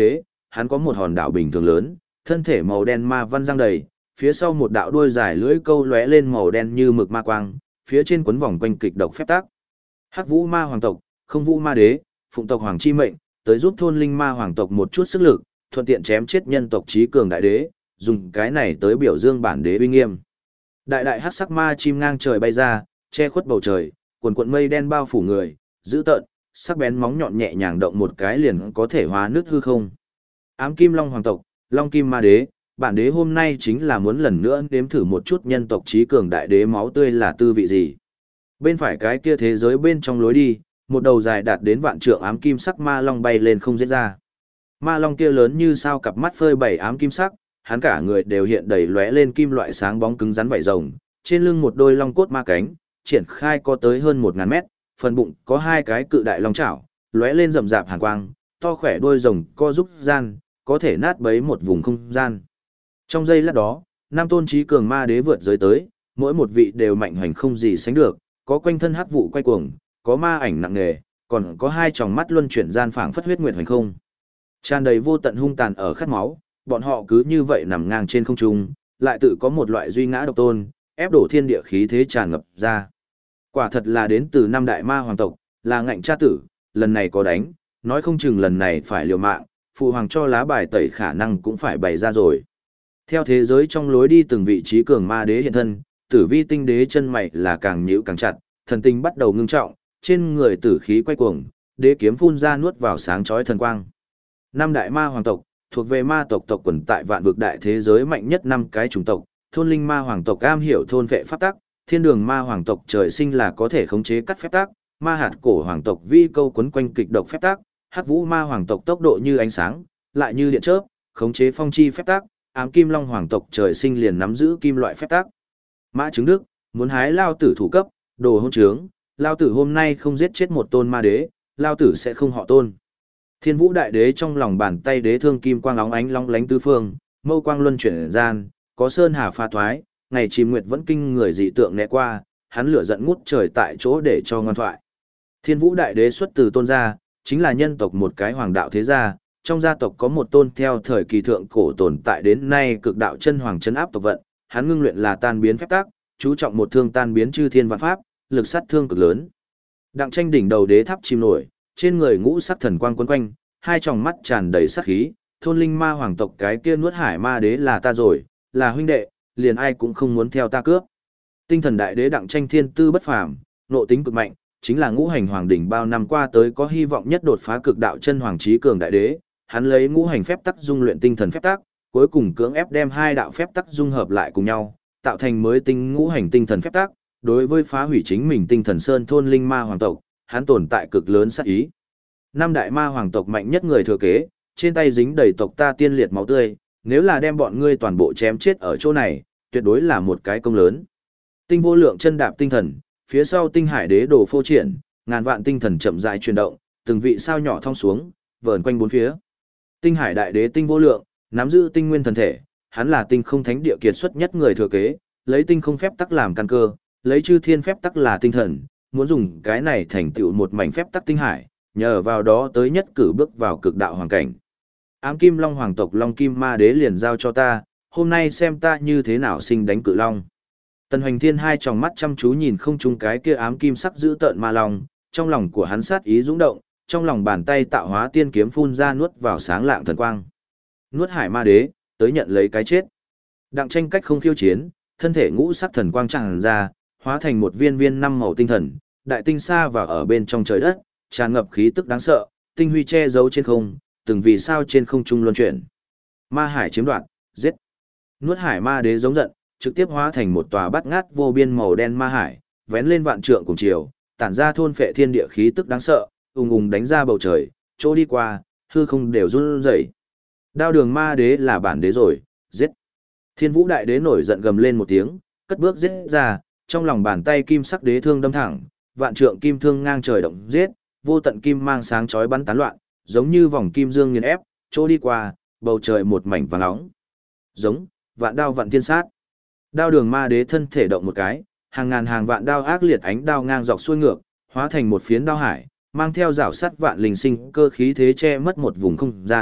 hắn có một hòn đảo bình thường lớn, thân thể màu đen ma văn răng đầy, phía sau một đạo đuôi dài lưỡi câu lóe lên màu đen như mực ma quang, phía trên quấn vòng quanh kịch độc phép tắc. Hắc Vũ Ma Hoàng tộc, Không Vũ Ma Đế, Phụng tộc Hoàng chi mệnh, tới giúp thôn linh ma hoàng tộc một chút sức lực, thuận tiện chém chết nhân tộc trí cường đại đế, dùng cái này tới biểu dương bản đế uy nghiêm. Đại đại hắc sắc ma chim ngang trời bay ra, che khuất bầu trời, quần quần mây đen bao phủ người, dữ tợn, sắc bén móng nhọn nhẹ nhàng động một cái liền có thể hóa nước hư không. Ám Kim Long Hoàng tộc, Long Kim Ma Đế, bản đế hôm nay chính là muốn lần nữa nếm thử một chút nhân tộc trí cường đại đế máu tươi là tư vị gì. Bên phải cái kia thế giới bên trong lối đi, một đầu dài đạt đến vạn trượng ám kim sắc ma long bay lên không giết ra. Ma long kia lớn như sao cặp mắt phơi bày ám kim sắc, hắn cả người đều hiện đầy lóe lên kim loại sáng bóng cứng rắn vảy rồng, trên lưng một đôi long cốt ma cánh, triển khai có tới hơn 1000 mét, phần bụng có hai cái cự đại long chảo, lóe lên rậm rạp hàn quang, to khỏe đôi rồng co giúp gian, có thể nát bấy một vùng không gian. Trong giây lát đó, năm tôn trí cường ma đế vượt giới tới, mỗi một vị đều mạnh hoành không gì sánh được, có quanh thân hắc vụ quay cuồng, có ma ảnh nặng nề, còn có hai tròng mắt luân chuyển gian phảng phất huyết nguyệt hoành không. Tràn đầy vô tận hung tàn ở khát máu, bọn họ cứ như vậy nằm ngang trên không trung, lại tự có một loại duy ngã độc tôn, ép đổ thiên địa khí thế tràn ngập ra. Quả thật là đến từ năm đại ma hoàng tộc, là ngạnh cha tử, lần này có đánh, nói không chừng lần này phải liều mạng, phụ hoàng cho lá bài tẩy khả năng cũng phải bày ra rồi. Theo thế giới trong lối đi từng vị trí cường ma đế hiện thân, Tử Vi tinh đế chân mày là càng nhíu càng chặt, thần tinh bắt đầu ngưng trọng, trên người tử khí quay cuồng, đế kiếm phun ra nuốt vào sáng chói thần quang. Năm đại ma hoàng tộc, thuộc về ma tộc tộc quần tại vạn vực đại thế giới mạnh nhất năm cái chủng tộc, thôn linh ma hoàng tộc am hiểu thôn vệ pháp tắc, thiên đường ma hoàng tộc trời sinh là có thể khống chế cắt phép tắc, ma hạt cổ hoàng tộc vi câu quấn quanh kịch độc phép tắc, hắc vũ ma hoàng tộc tốc độ như ánh sáng, lại như điện chớp, khống chế phong chi phép tắc, ám kim long hoàng tộc trời sinh liền nắm giữ kim loại phép tắc. Mã Chứng Đức, muốn hái lao tử thủ cấp, đồ hôn trướng, lao tử hôm nay không giết chết một tôn ma đế, lao tử sẽ không họ tôn. Thiên Vũ đại đế trong lòng bàn tay đế thương kim quang óng ánh long lánh tứ phương, mâu quang luân chuyển gian, có sơn hà pha thoái, ngày chìm nguyệt vẫn kinh người dị tượng né qua, hắn lửa giận ngút trời tại chỗ để cho ngoan thoại. Thiên Vũ đại đế xuất từ tôn gia, chính là nhân tộc một cái hoàng đạo thế gia, trong gia tộc có một tôn theo thời kỳ thượng cổ tồn tại đến nay cực đạo chân hoàng chân áp tộc vận, hắn ngưng luyện là tan biến phép tắc, chú trọng một thương tan biến chư thiên vạn pháp, lực sát thương cực lớn. Đặng Tranh đỉnh đầu đế tháp chìm nổi, trên người ngũ sắc thần quang quấn quanh, hai tròng mắt tràn đầy sát khí, thôn linh ma hoàng tộc cái kia nuốt hải ma đế là ta rồi, là huynh đệ, liền ai cũng không muốn theo ta cướp. Tinh thần đại đế Đặng Tranh thiên tư bất phàm, nộ tính cực mạnh, chính là ngũ hành hoàng đỉnh bao năm qua tới có hy vọng nhất đột phá cực đạo chân hoàng trí cường đại đế, hắn lấy ngũ hành phép tắc dung luyện tinh thần phép tắc, cuối cùng cưỡng ép đem hai đạo phép tắc dung hợp lại cùng nhau, tạo thành mới tinh ngũ hành tinh thần phép tắc, đối với phá hủy chính mình tinh thần sơn thôn linh ma hoàng tộc, hắn tồn tại cực lớn sát ý. Năm đại ma hoàng tộc mạnh nhất người thừa kế, trên tay dính đầy tộc ta tiên liệt máu tươi, nếu là đem bọn ngươi toàn bộ chém chết ở chỗ này, tuyệt đối là một cái công lớn. Tinh vô lượng chân đạp tinh thần, phía sau tinh hải đế đồ phô triển, ngàn vạn tinh thần chậm rãi chuyển động, từng vị sao nhỏ thong xuống, vờn quanh bốn phía. Tinh hải đại đế tinh vô lượng, nắm giữ tinh nguyên thần thể, hắn là tinh không thánh địa kiệt xuất nhất người thừa kế, lấy tinh không phép tắc làm căn cơ, lấy chư thiên phép tắc là tinh thần, muốn dùng cái này thành tựu một mảnh phép tắc tinh hải, nhờ vào đó tới nhất cử bước vào cực đạo hoàng cảnh. Ám Kim Long hoàng tộc Long Kim Ma Đế liền giao cho ta, hôm nay xem ta như thế nào sinh đánh cự long. Tần Hoành Thiên hai tròng mắt chăm chú nhìn không trung cái kia ám kim sắc giữ tợn ma long, trong lòng của hắn sát ý dũng động, trong lòng bàn tay tạo hóa tiên kiếm phun ra nuốt vào sáng lạng thần quang. Nuốt hải ma đế, tới nhận lấy cái chết. Đặng Tranh cách không khiêu chiến, thân thể ngũ sắc thần quang tràn ra, hóa thành một viên viên năm màu tinh thần, đại tinh xa vào ở bên trong trời đất, tràn ngập khí tức đáng sợ, tinh huy che giấu trên không, từng vì sao trên không trung luân chuyển. Ma hải chiếm đoạt, giết. Nuốt hải ma đế giống giận, trực tiếp hóa thành một tòa bát ngát vô biên màu đen ma hải, vén lên vạn trượng cùng chiều, tản ra thôn phệ thiên địa khí tức đáng sợ, ùng ùng đánh ra bầu trời, chỗ đi qua, hư không đều run rẩy. Đao đường ma đế là bản đế rồi, giết. Thiên Vũ đại đế nổi giận gầm lên một tiếng, cất bước giết ra, trong lòng bàn tay kim sắc đế thương đâm thẳng, vạn trượng kim thương ngang trời động giết, vô tận kim mang sáng chói bắn tán loạn, giống như vòng kim dương nghiền ép, chỗ đi qua, bầu trời một mảnh vàng nóng. Giống, vạn đao vạn thiên sát. Đao đường ma đế thân thể động một cái, hàng ngàn hàng vạn đao ác liệt ánh đao ngang dọc xuôi ngược, hóa thành một phiến đao hải, mang theo rào sắt vạn linh sinh cơ khí thế che mất một vùng không gian,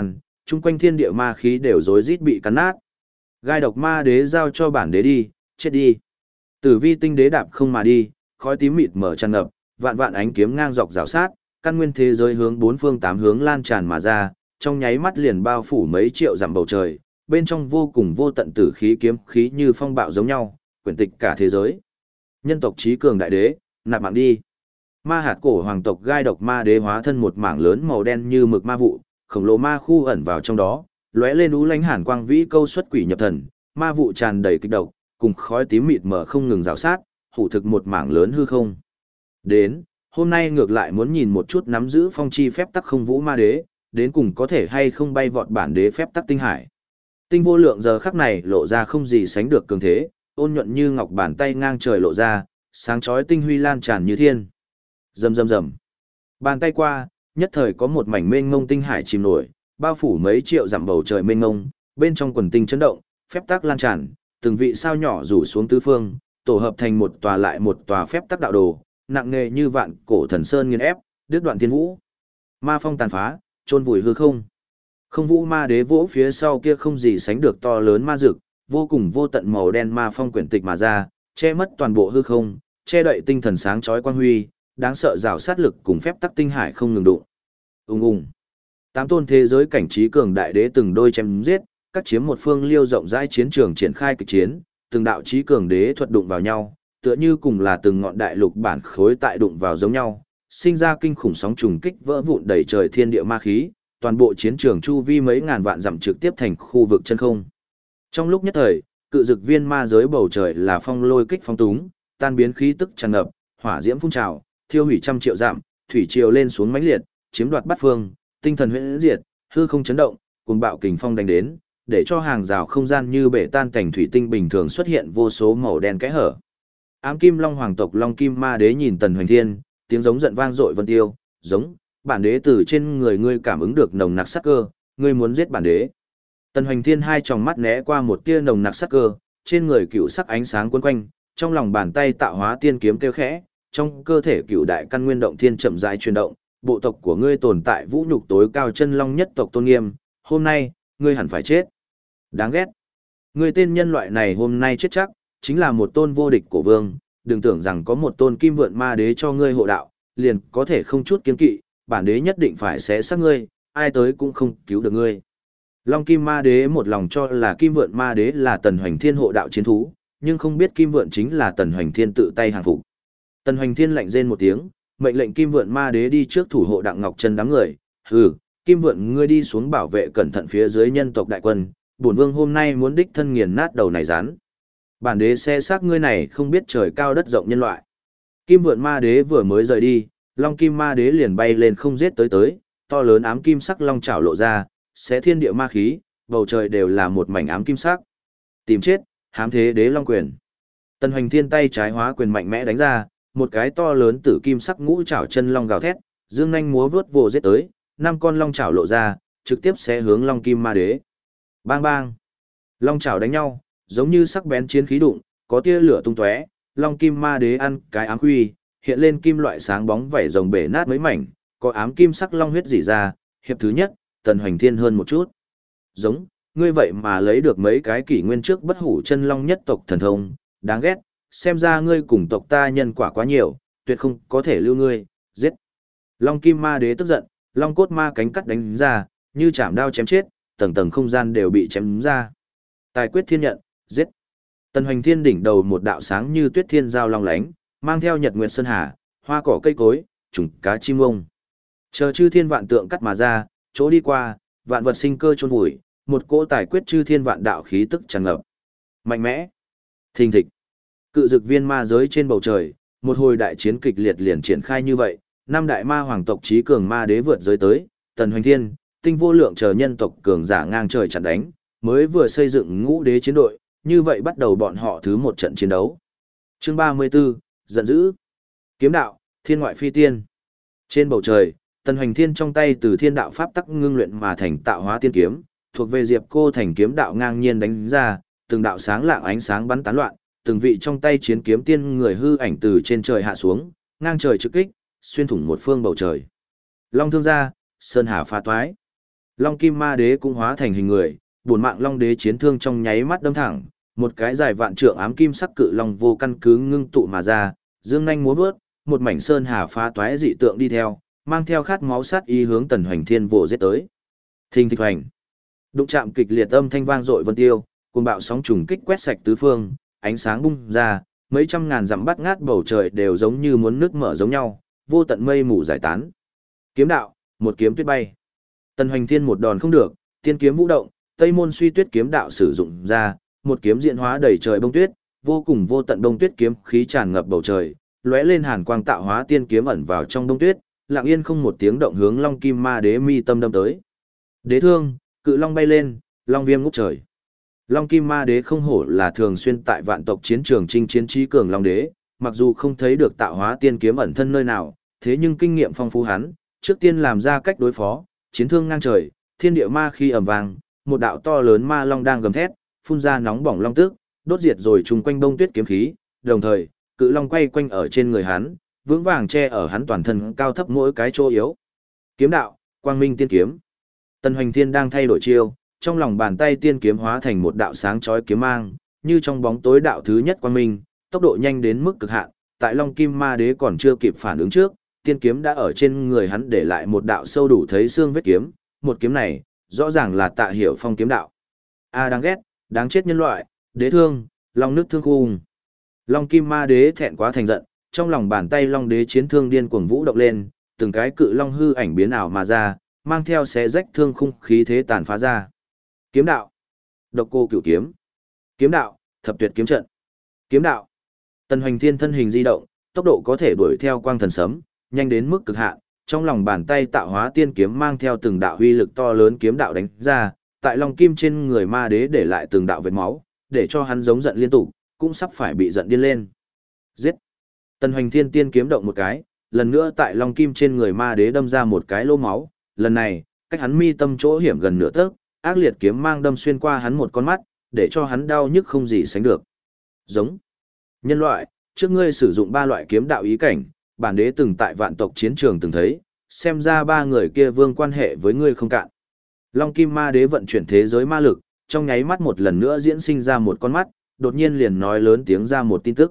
chung quanh thiên địa ma khí đều rối rít bị cắn nát. Gai độc ma đế giao cho bản đế đi, chết đi. Tử vi tinh đế đạp không mà đi, khói tím mịt mở tràn ngập, vạn vạn ánh kiếm ngang dọc rào sát, căn nguyên thế giới hướng bốn phương tám hướng lan tràn mà ra, trong nháy mắt liền bao phủ mấy triệu dặm bầu trời, bên trong vô cùng vô tận tử khí kiếm khí như phong bạo giống nhau, quyển tịch cả thế giới. Nhân tộc trí cường đại đế, nạp mạng đi. Ma hạt cổ hoàng tộc gai độc ma đế hóa thân một mảng lớn màu đen như mực ma vụ, khổng lồ ma khu ẩn vào trong đó, lóe lên ú lánh hàn quang vĩ câu xuất quỷ nhập thần, ma vụ tràn đầy kịch độc, cùng khói tím mịt mờ không ngừng rào sát, hủ thực một mảng lớn hư không. Đến, hôm nay ngược lại muốn nhìn một chút nắm giữ phong chi phép tắc không vũ ma đế, đến cùng có thể hay không bay vọt bản đế phép tắc tinh hải. Tinh vô lượng giờ khắc này lộ ra không gì sánh được cường thế, ôn nhuận như ngọc bàn tay ngang trời lộ ra, sáng chói tinh huy lan tràn như thiên. Rầm rầm rầm. Bàn tay qua, nhất thời có một mảnh mênh mông tinh hải chìm nổi, bao phủ mấy triệu dặm bầu trời mênh mông, bên trong quần tinh chấn động, phép tắc lan tràn, từng vị sao nhỏ rủ xuống tứ phương, tổ hợp thành một tòa lại một tòa phép tắc đạo đồ, nặng nề như vạn cổ thần sơn nghiền ép, đứt đoạn thiên vũ. Ma phong tàn phá, chôn vùi hư không. Không vũ ma đế vỗ phía sau kia không gì sánh được to lớn ma dực, vô cùng vô tận màu đen ma phong quyển tịch mà ra, che mất toàn bộ hư không, che đậy tinh thần sáng chói quang huy, đáng sợ rào sát lực cùng phép tắc tinh hải không ngừng đụng. Ùng ùng. Tám tôn thế giới cảnh trí cường đại đế từng đôi chém giết, các chiếm một phương liêu rộng rãi chiến trường triển khai kịch chiến, từng đạo trí cường đế thuật đụng vào nhau, tựa như cùng là từng ngọn đại lục bản khối tại đụng vào giống nhau, sinh ra kinh khủng sóng trùng kích vỡ vụn đầy trời thiên địa ma khí, toàn bộ chiến trường chu vi mấy ngàn vạn dặm trực tiếp thành khu vực chân không. Trong lúc nhất thời, cự dực viên ma giới bầu trời là phong lôi kích phong túng, tan biến khí tức tràn ngập, hỏa diễm phun trào, thiêu hủy trăm triệu dặm, thủy triều lên xuống mãnh liệt, chiếm đoạt bát phương, tinh thần huyễn diệt, hư không chấn động, cuồng bạo kình phong đánh đến, để cho hàng rào không gian như bể tan cảnh thủy tinh bình thường xuất hiện vô số màu đen kẽ hở. Ám Kim Long hoàng tộc Long Kim Ma Đế nhìn Tần Hoành Thiên, tiếng giống giận vang dội vân tiêu, giống, bản đế từ trên người ngươi cảm ứng được nồng nặc sát cơ, ngươi muốn giết bản đế. Tần Hoành Thiên hai tròng mắt né qua một tia nồng nặc sát cơ, trên người cựu sắc ánh sáng quấn quanh, trong lòng bàn tay tạo hóa tiên kiếm kêu khẽ, trong cơ thể cựu đại căn nguyên động thiên chậm rãi chuyển động, bộ tộc của ngươi tồn tại vũ nhục tối cao chân long nhất tộc tôn nghiêm, hôm nay, ngươi hẳn phải chết. Đáng ghét. Ngươi tên nhân loại này hôm nay chết chắc, chính là một tôn vô địch cổ vương, đừng tưởng rằng có một tôn kim vượn ma đế cho ngươi hộ đạo, liền có thể không chút kiêng kỵ, bản đế nhất định phải xé xác ngươi, ai tới cũng không cứu được ngươi. Long Kim Ma Đế một lòng cho là Kim Vượn Ma Đế là Tần Hoành Thiên hộ đạo chiến thú, nhưng không biết Kim Vượn chính là Tần Hoành Thiên tự tay hàng phục. Tần Hoành Thiên lạnh rên một tiếng, mệnh lệnh Kim Vượn Ma Đế đi trước thủ hộ Đặng Ngọc Trân đám người. Hừ, Kim Vượn ngươi đi xuống bảo vệ cẩn thận phía dưới nhân tộc đại quân, bổn vương hôm nay muốn đích thân nghiền nát đầu này rắn. Bản đế xe xác ngươi này không biết trời cao đất rộng nhân loại. Kim Vượn Ma Đế vừa mới rời đi, Long Kim Ma Đế liền bay lên không giết tới, to lớn ám kim sắc long chảo lộ ra, xé thiên địa ma khí, bầu trời đều là một mảnh ám kim sắc. Tìm chết, hám thế đế long quyền. Tần Hoành Thiên tay trái hóa quyền mạnh mẽ đánh ra, một cái to lớn tử kim sắc ngũ chảo chân long gào thét, dương nhanh múa vớt vồ giết tới, năm con long chảo lộ ra, trực tiếp xé hướng Long Kim Ma Đế. Bang bang. Long chảo đánh nhau, giống như sắc bén chiến khí đụng, có tia lửa tung tóe, Long Kim Ma Đế ăn cái ám quy, hiện lên kim loại sáng bóng vảy rồng bể nát mấy mảnh, có ám kim sắc long huyết rỉ ra, hiệp thứ nhất, Tần Hoành Thiên hơn một chút. Giống, ngươi vậy mà lấy được mấy cái kỷ nguyên trước bất hủ chân long nhất tộc thần thông, đáng ghét, xem ra ngươi cùng tộc ta nhân quả quá nhiều, tuyệt không có thể lưu ngươi, giết. Long Kim Ma Đế tức giận, long cốt ma cánh cắt đánh ra, như chạm đao chém chết, tầng tầng không gian đều bị chém ra. Tài quyết thiên nhận, giết. Tần Hoành Thiên đỉnh đầu một đạo sáng như tuyết thiên giao long lánh, mang theo nhật nguyệt sơn hà, hoa cỏ cây cối, trùng cá chim ông. Chờ chư thiên vạn tượng cắt mà ra, chỗ đi qua, vạn vật sinh cơ chôn vùi, một cỗ tài quyết chư thiên vạn đạo khí tức tràn ngập. Mạnh mẽ, thình thịch. Cự dực viên ma giới trên bầu trời, một hồi đại chiến kịch liệt liền triển khai như vậy, năm đại ma hoàng tộc trí cường ma đế vượt giới tới, Tần Hoành Thiên, Tinh Vô Lượng chờ nhân tộc cường giả ngang trời chặn đánh, mới vừa xây dựng ngũ đế chiến đội, như vậy bắt đầu bọn họ thứ một trận chiến đấu. Chương 34, giận dữ. Kiếm đạo, thiên ngoại phi tiên. Trên bầu trời, Tần Hoành Thiên trong tay từ thiên đạo pháp tắc ngưng luyện mà thành tạo hóa tiên kiếm, thuộc về Diệp Cô thành kiếm đạo ngang nhiên đánh ra, từng đạo sáng lạng ánh sáng bắn tán loạn, từng vị trong tay chiến kiếm tiên người hư ảnh từ trên trời hạ xuống, ngang trời trực kích, xuyên thủng một phương bầu trời. Long thương ra, sơn hà phá toái. Long Kim Ma Đế cũng hóa thành hình người, bổn mạng Long Đế chiến thương trong nháy mắt đâm thẳng, một cái dài vạn trượng ám kim sắc cự long vô căn cứ ngưng tụ mà ra, dương nhanh múa vớt, một mảnh sơn hà phá toái dị tượng đi theo, mang theo khát máu sát ý hướng Tần Hoành Thiên vồ giết tới. Thình thịch hoành, đụng chạm kịch liệt âm thanh vang dội vân tiêu, cuồng bạo sóng trùng kích quét sạch tứ phương, ánh sáng bung ra, mấy trăm ngàn dặm bát ngát bầu trời đều giống như muốn nứt mở giống nhau, vô tận mây mù giải tán. Kiếm đạo, một kiếm tuyết bay. Tần Hoành Thiên một đòn không được, tiên kiếm vũ động, Tây Môn Suy Tuyết kiếm đạo sử dụng ra, một kiếm diễn hóa đầy trời bông tuyết, vô cùng vô tận bông tuyết kiếm khí tràn ngập bầu trời, lóe lên hàn quang tạo hóa tiên kiếm ẩn vào trong bông tuyết, lặng yên không một tiếng động hướng Long Kim Ma Đế mi tâm đâm tới. Đế thương, cự long bay lên, long viêm ngút trời. Long Kim Ma Đế không hổ là thường xuyên tại vạn tộc chiến trường chinh chiến trí cường long đế, mặc dù không thấy được tạo hóa tiên kiếm ẩn thân nơi nào, thế nhưng kinh nghiệm phong phú hắn, trước tiên làm ra cách đối phó, chiến thương ngang trời, thiên địa ma khi ầm vang, một đạo to lớn ma long đang gầm thét, phun ra nóng bỏng long tức, đốt diệt rồi chung quanh bông tuyết kiếm khí, đồng thời, cự long quay quanh ở trên người hắn, vững vàng che ở hắn toàn thân cao thấp mỗi cái chỗ yếu. Kiếm đạo, quang minh tiên kiếm. Tần Hoành Thiên đang thay đổi chiêu, trong lòng bàn tay tiên kiếm hóa thành một đạo sáng chói kiếm mang, như trong bóng tối đạo thứ nhất quang minh, tốc độ nhanh đến mức cực hạn, tại Long Kim Ma Đế còn chưa kịp phản ứng trước, tiên kiếm đã ở trên người hắn để lại một đạo sâu đủ thấy xương vết kiếm, một kiếm này, rõ ràng là Tạ Hiểu Phong kiếm đạo. A đáng ghét, đáng chết nhân loại, đế thương, long nước thương khung. Long Kim Ma Đế thẹn quá thành giận, trong lòng bàn tay Long Đế chiến thương điên cuồng vũ động lên, từng cái cự long hư ảnh biến ảo mà ra, mang theo xé rách thương khung khí thế tàn phá ra. Kiếm đạo, Độc Cô Cửu kiếm. Kiếm đạo, Thập Tuyệt kiếm trận. Kiếm đạo. Tần Hoành Thiên thân hình di động, tốc độ có thể đuổi theo quang thần sấm, nhanh đến mức cực hạn, trong lòng bàn tay tạo hóa tiên kiếm mang theo từng đạo huy lực to lớn kiếm đạo đánh ra, tại Long Kim trên người Ma Đế để lại từng đạo vết máu, để cho hắn giống giận liên tục, cũng sắp phải bị giận điên lên. Giết! Tần Hoành Thiên tiên kiếm động một cái, lần nữa tại Long Kim trên người Ma Đế đâm ra một cái lỗ máu, lần này, cách hắn mi tâm chỗ hiểm gần nửa tấc, ác liệt kiếm mang đâm xuyên qua hắn một con mắt, để cho hắn đau nhức không gì sánh được. Giống. Nhân loại, trước ngươi sử dụng ba loại kiếm đạo ý cảnh, bản đế từng tại vạn tộc chiến trường từng thấy, xem ra ba người kia vương quan hệ với ngươi không cạn. Long Kim Ma Đế vận chuyển thế giới ma lực, trong nháy mắt một lần nữa diễn sinh ra một con mắt, đột nhiên liền nói lớn tiếng ra một tin tức.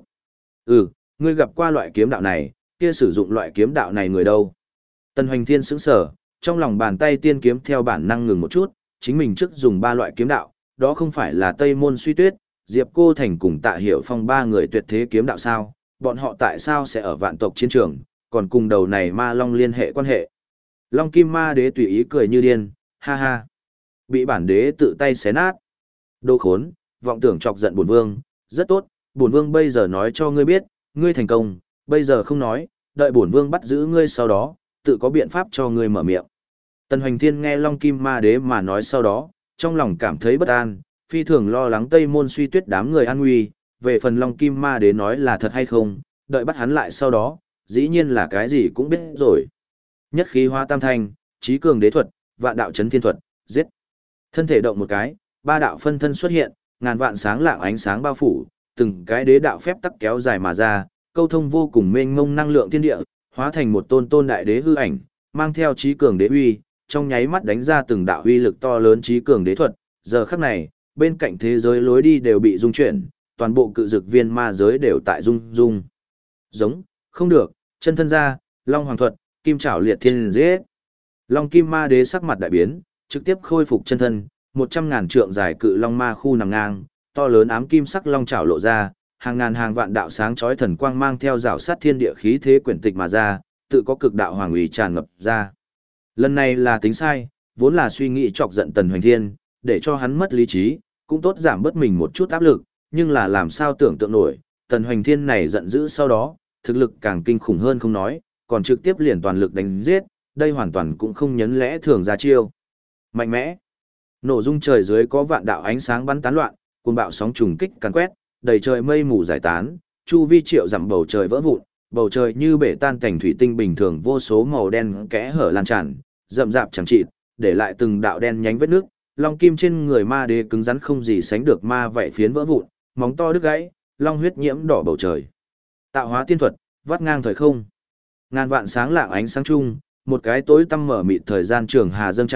Ngươi gặp qua loại kiếm đạo này, kia sử dụng loại kiếm đạo này người đâu? Tần Hoành Thiên sững sờ, trong lòng bàn tay tiên kiếm theo bản năng ngừng một chút, chính mình trước dùng ba loại kiếm đạo, đó không phải là Tây Môn Suy Tuyết, Diệp Cô Thành cùng Tạ Hiểu Phong ba người tuyệt thế kiếm đạo sao? Bọn họ tại sao sẽ ở vạn tộc chiến trường, còn cùng đầu này ma long liên hệ quan hệ? Long Kim Ma Đế tùy ý cười như điên, ha ha. Bị bản đế tự tay xé nát. Đồ khốn, vọng tưởng chọc giận bổn vương, rất tốt, bổn vương bây giờ nói cho ngươi biết, ngươi thành công, bây giờ không nói, đợi bổn vương bắt giữ ngươi sau đó, tự có biện pháp cho ngươi mở miệng. Tần Hoành Thiên nghe Long Kim Ma Đế mà nói sau đó, trong lòng cảm thấy bất an, phi thường lo lắng Tây Môn Suy Tuyết đám người an nguy, về phần Long Kim Ma Đế nói là thật hay không, đợi bắt hắn lại sau đó, dĩ nhiên là cái gì cũng biết rồi. Nhất khí hóa tam thanh, trí cường đế thuật, vạn đạo chấn thiên thuật, giết. Thân thể động một cái, ba đạo phân thân xuất hiện, ngàn vạn sáng lạng ánh sáng bao phủ, từng cái đế đạo phép tắc kéo dài mà ra, câu thông vô cùng mênh mông năng lượng thiên địa, hóa thành một tôn tôn đại đế hư ảnh, mang theo trí cường đế uy, trong nháy mắt đánh ra từng đạo uy lực to lớn trí cường đế thuật. Giờ khắc này, bên cạnh thế giới lối đi đều bị rung chuyển, toàn bộ cự dực viên ma giới đều tại rung. Giống, không được, chân thân ra, Long Hoàng thuật, Kim Trảo Liệt Thiên giết. Long Kim Ma Đế sắc mặt đại biến, trực tiếp khôi phục chân thân, 100.000 trượng dài cự long ma khu nằm ngang, to lớn ám kim sắc long trảo lộ ra, hàng ngàn hàng vạn đạo sáng chói thần quang mang theo rào sát thiên địa khí thế quyển tịch mà ra, tự có cực đạo hoàng uy tràn ngập ra. Lần này là tính sai, vốn là suy nghĩ chọc giận Tần Hoành Thiên, để cho hắn mất lý trí, cũng tốt giảm bớt mình một chút áp lực, nhưng là làm sao tưởng tượng nổi, Tần Hoành Thiên này giận dữ sau đó, thực lực càng kinh khủng hơn không nói, còn trực tiếp liền toàn lực đánh giết, đây hoàn toàn cũng không nhấn lẽ thường ra chiêu. Mạnh mẽ. Nổ rung trời dưới có vạn đạo ánh sáng bắn tán loạn, cuồng bạo sóng trùng kích càn quét, đầy trời mây mù giải tán, chu vi triệu dặm bầu trời vỡ vụn, bầu trời như bể tan cảnh thủy tinh bình thường vô số màu đen kẽ hở lan tràn, rậm rạp chẳng chịt, để lại từng đạo đen nhánh vết nước, long kim trên người ma đế cứng rắn không gì sánh được ma vậy phiến vỡ vụn, móng to đứt gãy, long huyết nhiễm đỏ bầu trời. Tạo hóa tiên thuật, vắt ngang thời không. Ngàn vạn sáng lạng ánh sáng chung, một cái tối tăm mở mịt thời gian trường hà dâng trào,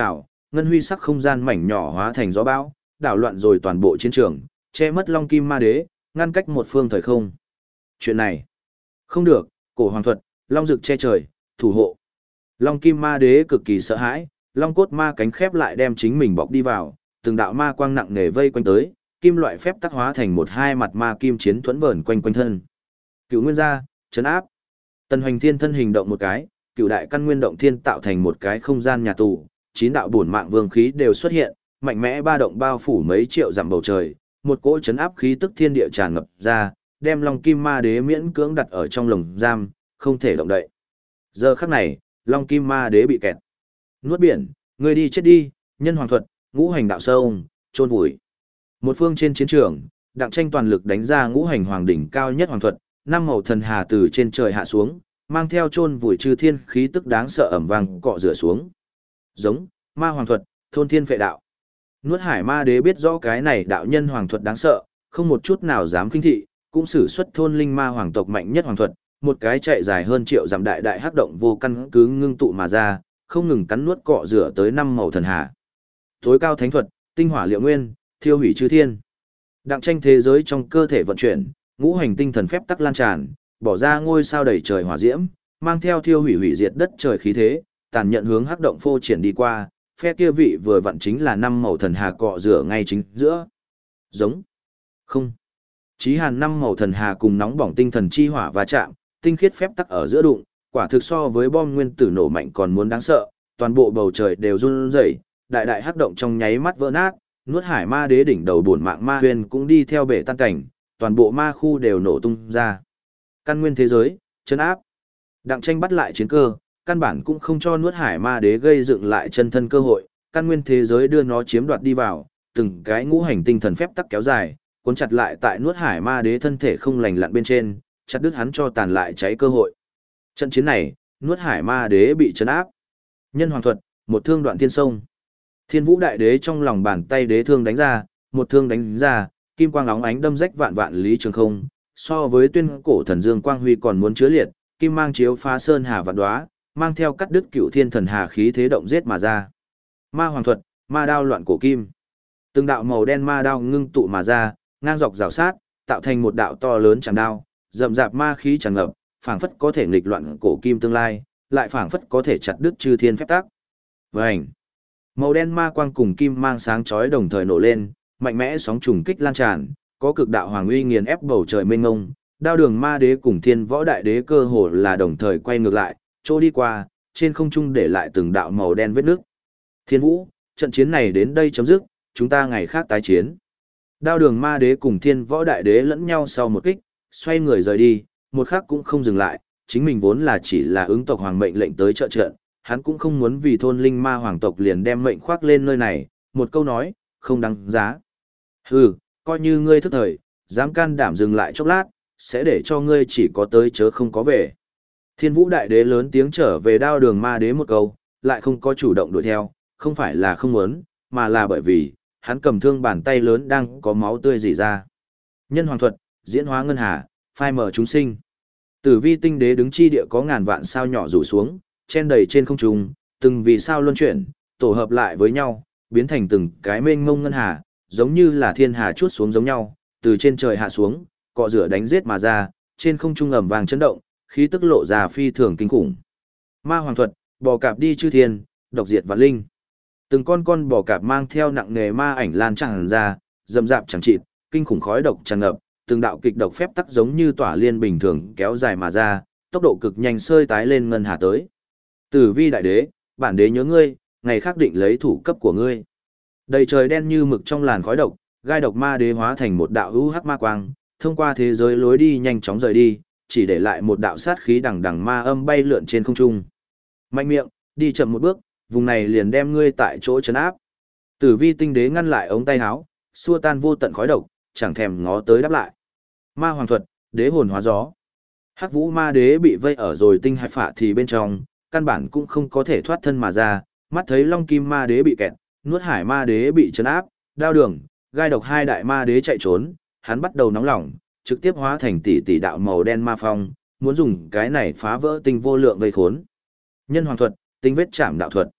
ngân huy sắc không gian mảnh nhỏ hóa thành gió bão, đảo loạn rồi toàn bộ chiến trường, che mất Long Kim Ma Đế, ngăn cách một phương thời không. Chuyện này, không được, cổ hoàng thuật, long rực che trời, thủ hộ. Long Kim Ma Đế cực kỳ sợ hãi, long cốt ma cánh khép lại đem chính mình bọc đi vào, từng đạo ma quang nặng nề vây quanh tới, kim loại phép tắc hóa thành một hai mặt ma kim chiến thuẫn vờn quanh quanh thân. Cựu nguyên gia, chấn áp. Tần Hoành Thiên thân hình động một cái, cựu đại căn nguyên động thiên tạo thành một cái không gian nhà tù, chín đạo bổn mạng vương khí đều xuất hiện, mạnh mẽ ba động bao phủ mấy triệu dặm bầu trời, một cỗ chấn áp khí tức thiên địa tràn ngập ra, đem Long Kim Ma Đế miễn cưỡng đặt ở trong lồng giam, không thể động đậy. Giờ khắc này, Long Kim Ma Đế bị kẹt. Nuốt biển, người đi chết đi, nhân hoàng thuật, ngũ hành đạo sâu, chôn vùi. Một phương trên chiến trường, Đặng Tranh toàn lực đánh ra ngũ hành hoàng đỉnh cao nhất hoàng thuật, năm màu thần hà từ trên trời hạ xuống, mang theo chôn vùi chư thiên khí tức đáng sợ ẩm vang cọ rửa xuống. Giống, ma hoàng thuật, thôn thiên phệ đạo. Nuốt Hải Ma Đế biết rõ cái này đạo nhân hoàng thuật đáng sợ, không một chút nào dám khinh thị, cũng sử xuất thôn linh ma hoàng tộc mạnh nhất hoàng thuật, một cái chạy dài hơn triệu dặm đại đại hắc động vô căn cứ ngưng tụ mà ra, không ngừng cắn nuốt cọ rửa tới năm màu thần hà. Tối cao thánh thuật, tinh hỏa liệu nguyên, thiêu hủy chư thiên. Đặng Tranh thế giới trong cơ thể vận chuyển, ngũ hành tinh thần phép tắc lan tràn, bỏ ra ngôi sao đầy trời hỏa diễm, mang theo thiêu hủy hủy diệt đất trời khí thế, tàn nhận hướng hắc động phô triển đi qua, phe kia vị vừa vặn chính là năm màu thần hà cọ rửa ngay chính giữa. Giống. Không. Chí hàn năm màu thần hà cùng nóng bỏng tinh thần chi hỏa va chạm, tinh khiết phép tắc ở giữa đụng, quả thực so với bom nguyên tử nổ mạnh còn muốn đáng sợ, toàn bộ bầu trời đều run rẩy, đại đại hắc động trong nháy mắt vỡ nát, Nuốt Hải Ma Đế đỉnh đầu bổn mạng ma huyền cũng đi theo bể tan cảnh, toàn bộ ma khu đều nổ tung ra. Căn nguyên thế giới, chân áp. Đặng Tranh bắt lại chiến cơ, căn bản cũng không cho Nuốt Hải Ma Đế gây dựng lại chân thân cơ hội, căn nguyên thế giới đưa nó chiếm đoạt đi vào, từng cái ngũ hành tinh thần phép tắc kéo dài, cuốn chặt lại tại Nuốt Hải Ma Đế thân thể không lành lặn bên trên, chặt đứt hắn cho tàn lại cháy cơ hội. Trận chiến này, Nuốt Hải Ma Đế bị trấn áp. Nhân hoàng thuật, một thương đoạn thiên sông. Thiên Vũ Đại Đế trong lòng bàn tay đế thương đánh ra, một thương đánh ra, kim quang óng ánh đâm rách vạn vạn lý trường không, so với tuyên cổ thần dương quang huy còn muốn chứa liệt, kim mang chiếu phá sơn hà vạn đóa, mang theo cắt đứt cựu thiên thần hà khí thế động giết mà ra. Ma hoàng thuật, ma đao loạn cổ kim. Từng đạo màu đen ma đao ngưng tụ mà ra, ngang dọc rào sát, tạo thành một đạo to lớn chẳng đao, rậm rạp ma khí tràn ngập, phảng phất có thể nghịch loạn cổ kim tương lai, lại phảng phất có thể chặt đứt chư thiên phép tắc. Vành. Màu đen ma quang cùng kim mang sáng chói đồng thời nổ lên, mạnh mẽ sóng trùng kích lan tràn, có cực đạo hoàng uy nghiền ép bầu trời mênh mông. Đao Đường Ma Đế cùng Thiên Võ Đại Đế cơ hồ là đồng thời quay ngược lại, chỗ đi qua, trên không trung để lại từng đạo màu đen vết nước. Thiên Vũ, trận chiến này đến đây chấm dứt, chúng ta ngày khác tái chiến. Đao Đường Ma Đế cùng Thiên Võ Đại Đế lẫn nhau sau một kích, xoay người rời đi, một khắc cũng không dừng lại, chính mình vốn là chỉ là ứng tộc hoàng mệnh lệnh tới trợ trận, hắn cũng không muốn vì thôn linh ma hoàng tộc liền đem mệnh khoác lên nơi này, một câu nói, không đáng giá. Hừ, coi như ngươi thức thời, dám can đảm dừng lại chốc lát, sẽ để cho ngươi chỉ có tới chớ không có về. Thiên Vũ Đại Đế lớn tiếng trở về Đao Đường Ma Đế một câu, lại không có chủ động đuổi theo, không phải là không muốn, mà là bởi vì, hắn cầm thương bàn tay lớn đang có máu tươi rỉ ra. Nhân hoàng thuật, diễn hóa ngân hà, phai mở chúng sinh. Tử Vi Tinh Đế đứng chi địa có ngàn vạn sao nhỏ rủ xuống, chen đầy trên không trung, từng vì sao luân chuyển, tổ hợp lại với nhau, biến thành từng cái mênh mông ngân hà, giống như là thiên hà chuốt xuống giống nhau, từ trên trời hạ xuống, cọ rửa đánh giết mà ra, trên không trung ầm vang chấn động, khí tức lộ ra phi thường kinh khủng. Ma hoàng thuật, bò cạp đi chư thiên, độc diệt vạn linh. Từng con bò cạp mang theo nặng nghề ma ảnh lan tràn ra, rậm rạp chẳng chịt, kinh khủng khói độc tràn ngập, từng đạo kịch độc phép tắc giống như tỏa liên bình thường kéo dài mà ra, tốc độ cực nhanh sơi tái lên ngân hà tới. Tử Vi Đại Đế, bản đế nhớ ngươi, ngày khác định lấy thủ cấp của ngươi. Đầy trời đen như mực trong làn khói độc, gai độc ma đế hóa thành một đạo hắc ma quang, thông qua thế giới lối đi nhanh chóng rời đi, chỉ để lại một đạo sát khí đằng đằng ma âm bay lượn trên không trung. Mạnh miệng, đi chậm một bước, vùng này liền đem ngươi tại chỗ trấn áp. Tử Vi Tinh Đế ngăn lại ống tay áo, xua tan vô tận khói độc, chẳng thèm ngó tới đáp lại. Ma hoàng thuật, đế hồn hóa gió. Hắc Vũ Ma Đế bị vây ở rồi tinh hải phạ thì bên trong, căn bản cũng không có thể thoát thân mà ra, mắt thấy Long Kim Ma Đế bị kẹt, Nuốt Hải Ma Đế bị trấn áp, Đao Đường, gai độc hai đại ma đế chạy trốn, hắn bắt đầu nóng lòng, trực tiếp hóa thành tỷ tỷ đạo màu đen ma phong, muốn dùng cái này phá vỡ tinh vô lượng vây khốn. Nhân hoàng thuật, tinh vết chạm đạo thuật.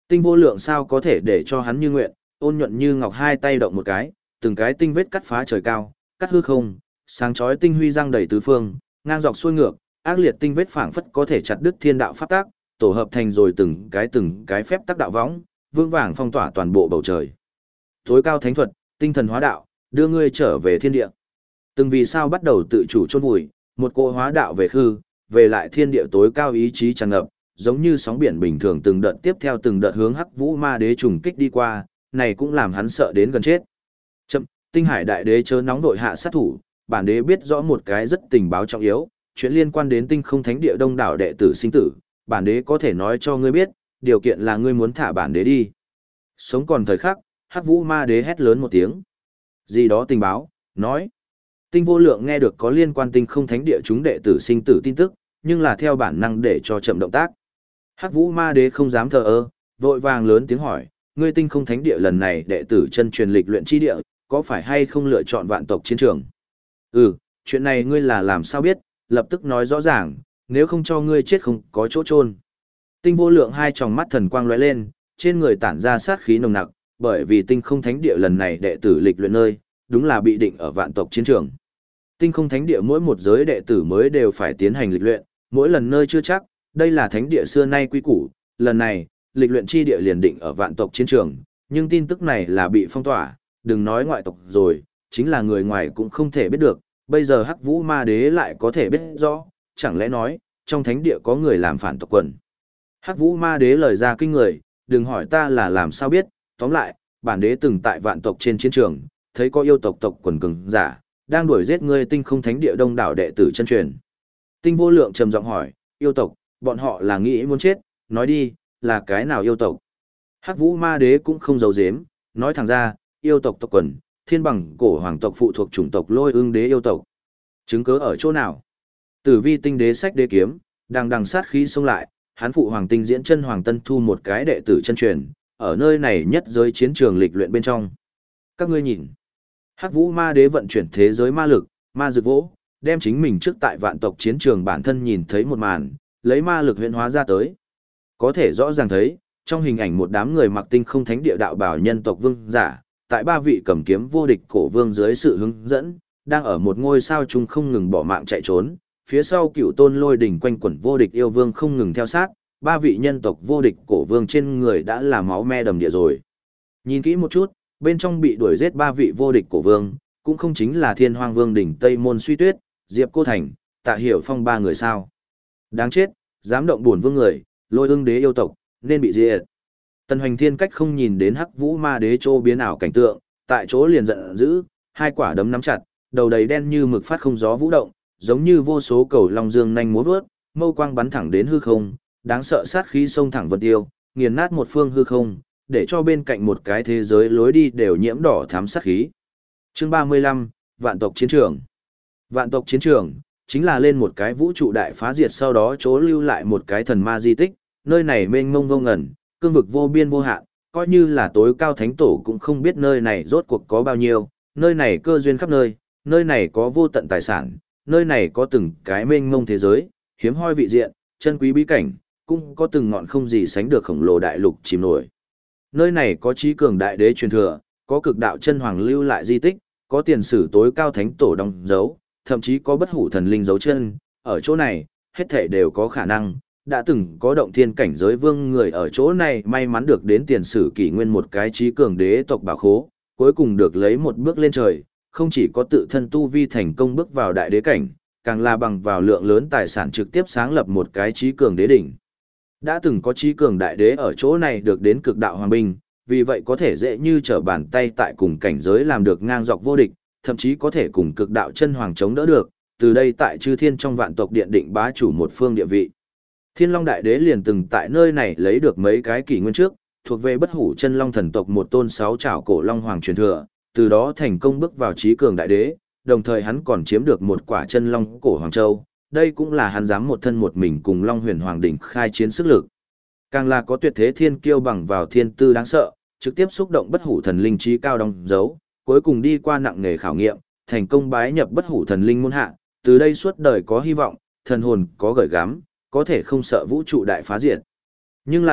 Tinh vô lượng sao có thể để cho hắn như nguyện, ôn nhuận như ngọc hai tay động một cái, từng cái tinh vết cắt phá trời cao, cắt hư không, sáng chói tinh huy giăng đầy tứ phương, ngang dọc xuôi ngược, ác liệt tinh vết phảng phất có thể chặt đứt thiên đạo pháp tác, tổ hợp thành rồi từng cái phép tác đạo võng, vương vàng phong tỏa toàn bộ bầu trời. Tối cao thánh thuật, tinh thần hóa đạo, đưa ngươi trở về thiên địa. Từng vì sao bắt đầu tự chủ chôn vùi, một cỗ hóa đạo về khư, về lại thiên địa tối cao ý chí tràn ngập, giống như sóng biển bình thường từng đợt tiếp theo từng đợt hướng Hắc Vũ Ma Đế trùng kích đi qua, này cũng làm hắn sợ đến gần chết. Chậm, Tinh Hải Đại Đế chớ nóng vội hạ sát thủ, bản đế biết rõ một cái rất tình báo trọng yếu, chuyện liên quan đến Tinh Không Thánh Địa đông đảo đệ tử sinh tử, bản đế có thể nói cho ngươi biết, điều kiện là ngươi muốn thả bản đế đi. Sống còn thời khắc, Hắc Vũ Ma Đế hét lớn một tiếng. Gì đó tình báo, nói. Tinh Vô Lượng nghe được có liên quan Tinh Không Thánh Địa chúng đệ tử sinh tử tin tức, nhưng là theo bản năng để cho chậm động tác. Hắc Vũ Ma Đế không dám thờ ơ, vội vàng lớn tiếng hỏi, ngươi Tinh Không Thánh Địa lần này đệ tử chân truyền lịch luyện chi địa, có phải hay không lựa chọn vạn tộc chiến trường? Chuyện này ngươi là làm sao biết, lập tức nói rõ ràng, nếu không cho ngươi chết không có chỗ chôn. Tinh Vô Lượng hai tròng mắt thần quang lóe lên, trên người tản ra sát khí nồng nặc, bởi vì Tinh Không Thánh Địa lần này đệ tử lịch luyện nơi, đúng là bị định ở vạn tộc chiến trường. Tinh Không Thánh Địa mỗi một giới đệ tử mới đều phải tiến hành lịch luyện, mỗi lần nơi chưa chắc, đây là thánh địa xưa nay quy củ, lần này, lịch luyện chi địa liền định ở vạn tộc chiến trường, nhưng tin tức này là bị phong tỏa, đừng nói ngoại tộc rồi, chính là người ngoài cũng không thể biết được, bây giờ Hắc Vũ Ma Đế lại có thể biết rõ, chẳng lẽ nói, trong thánh địa có người làm phản tộc quần. Hắc Vũ Ma Đế lời ra kinh người, đừng hỏi ta là làm sao biết, tóm lại, bản đế từng tại vạn tộc trên chiến trường, thấy có yêu tộc tộc quần cường giả, đang đuổi giết ngươi Tinh Không Thánh Địa đông đảo đệ tử chân truyền. Tinh Vô Lượng trầm giọng hỏi, yêu tộc, bọn họ là nghĩ muốn chết, nói đi, là cái nào yêu tộc? Hắc Vũ Ma Đế cũng không giấu giếm, nói thẳng ra, yêu tộc tộc quần, thiên bằng cổ hoàng tộc phụ thuộc chủng tộc Lôi Ưng Đế yêu tộc. Chứng cớ ở chỗ nào? Tử Vi Tinh Đế sách đế kiếm, đang đằng sát khí xông lại, hắn phụ hoàng tinh diễn chân hoàng tân thu một cái đệ tử chân truyền, ở nơi này nhất giới chiến trường lịch luyện bên trong. Các ngươi nhìn, Hắc Vũ Ma Đế vận chuyển thế giới ma lực, ma dược vỗ, đem chính mình trước tại vạn tộc chiến trường bản thân nhìn thấy một màn, lấy ma lực huyễn hóa ra tới. Có thể rõ ràng thấy, trong hình ảnh một đám người mặc Tinh Không Thánh Địa đạo bảo nhân tộc vương giả, tại ba vị cầm kiếm vô địch cổ vương dưới sự hướng dẫn, đang ở một ngôi sao chung không ngừng bỏ mạng chạy trốn, phía sau Cựu Tôn Lôi đỉnh quanh quẩn vô địch yêu vương không ngừng theo sát, ba vị nhân tộc vô địch cổ vương trên người đã là máu me đầm địa rồi. Nhìn kỹ một chút, bên trong bị đuổi giết ba vị vô địch cổ vương, cũng không chính là Thiên Hoang Vương đỉnh Tây Môn Suy Tuyết, Diệp Cô Thành, Tạ Hiểu Phong ba người sao? Đáng chết, dám động bổn vương người, Lôi Ưng Đế yêu tộc, nên bị diệt. Tần Hoành Thiên cách không nhìn đến Hắc Vũ Ma Đế trô biến ảo cảnh tượng, tại chỗ liền giận dữ, hai quả đấm nắm chặt, đầu đầy đen như mực phát không gió vũ động, giống như vô số cầu long dương nhanh múa vớt, mâu quang bắn thẳng đến hư không, đáng sợ sát khí xông thẳng vân tiêu, nghiền nát một phương hư không, để cho bên cạnh một cái thế giới lối đi đều nhiễm đỏ thắm sát khí. Chương 35, Vạn tộc chiến trường. Vạn tộc chiến trường chính là lên một cái vũ trụ đại phá diệt, sau đó chỗ lưu lại một cái thần ma di tích, nơi này mênh mông vô ngần, cương vực vô biên vô hạn, coi như là tối cao thánh tổ cũng không biết nơi này rốt cuộc có bao nhiêu, nơi này cơ duyên khắp nơi, nơi này có vô tận tài sản, nơi này có từng cái mênh mông thế giới, hiếm hoi vị diện, chân quý bí cảnh, cũng có từng ngọn không gì sánh được khổng lồ đại lục chìm nổi. Nơi này có trí cường đại đế truyền thừa, có cực đạo chân hoàng lưu lại di tích, có tiền sử tối cao thánh tổ đóng dấu, thậm chí có bất hủ thần linh dấu chân, ở chỗ này, hết thảy đều có khả năng, đã từng có động thiên cảnh giới vương người ở chỗ này may mắn được đến tiền sử kỷ nguyên một cái trí cường đế tộc bảo khố, cuối cùng được lấy một bước lên trời, không chỉ có tự thân tu vi thành công bước vào đại đế cảnh, càng là bằng vào lượng lớn tài sản trực tiếp sáng lập một cái trí cường đế đỉnh. Đã từng có trí cường đại đế ở chỗ này được đến cực đạo hoàng binh, vì vậy có thể dễ như trở bàn tay tại cùng cảnh giới làm được ngang dọc vô địch, thậm chí có thể cùng cực đạo chân hoàng chống đỡ được, từ đây tại chư thiên trong vạn tộc điện định bá chủ một phương địa vị. Thiên Long Đại Đế liền từng tại nơi này lấy được mấy cái kỷ nguyên trước, thuộc về bất hủ chân long thần tộc một tôn sáu trảo cổ long hoàng truyền thừa, từ đó thành công bước vào trí cường đại đế, đồng thời hắn còn chiếm được một quả chân long cổ hoàng châu, đây cũng là hắn dám một thân một mình cùng Long Huyền Hoàng đỉnh khai chiến sức lực. Càng là có tuyệt thế thiên kiêu bằng vào thiên tư đáng sợ, trực tiếp xúc động bất hủ thần linh trí cao đóng dấu, cuối cùng đi qua nặng nghề khảo nghiệm, thành công bái nhập bất hủ thần linh môn hạ, từ đây suốt đời có hy vọng, thần hồn có gởi gắm, có thể không sợ vũ trụ đại phá diệt. Nhưng là,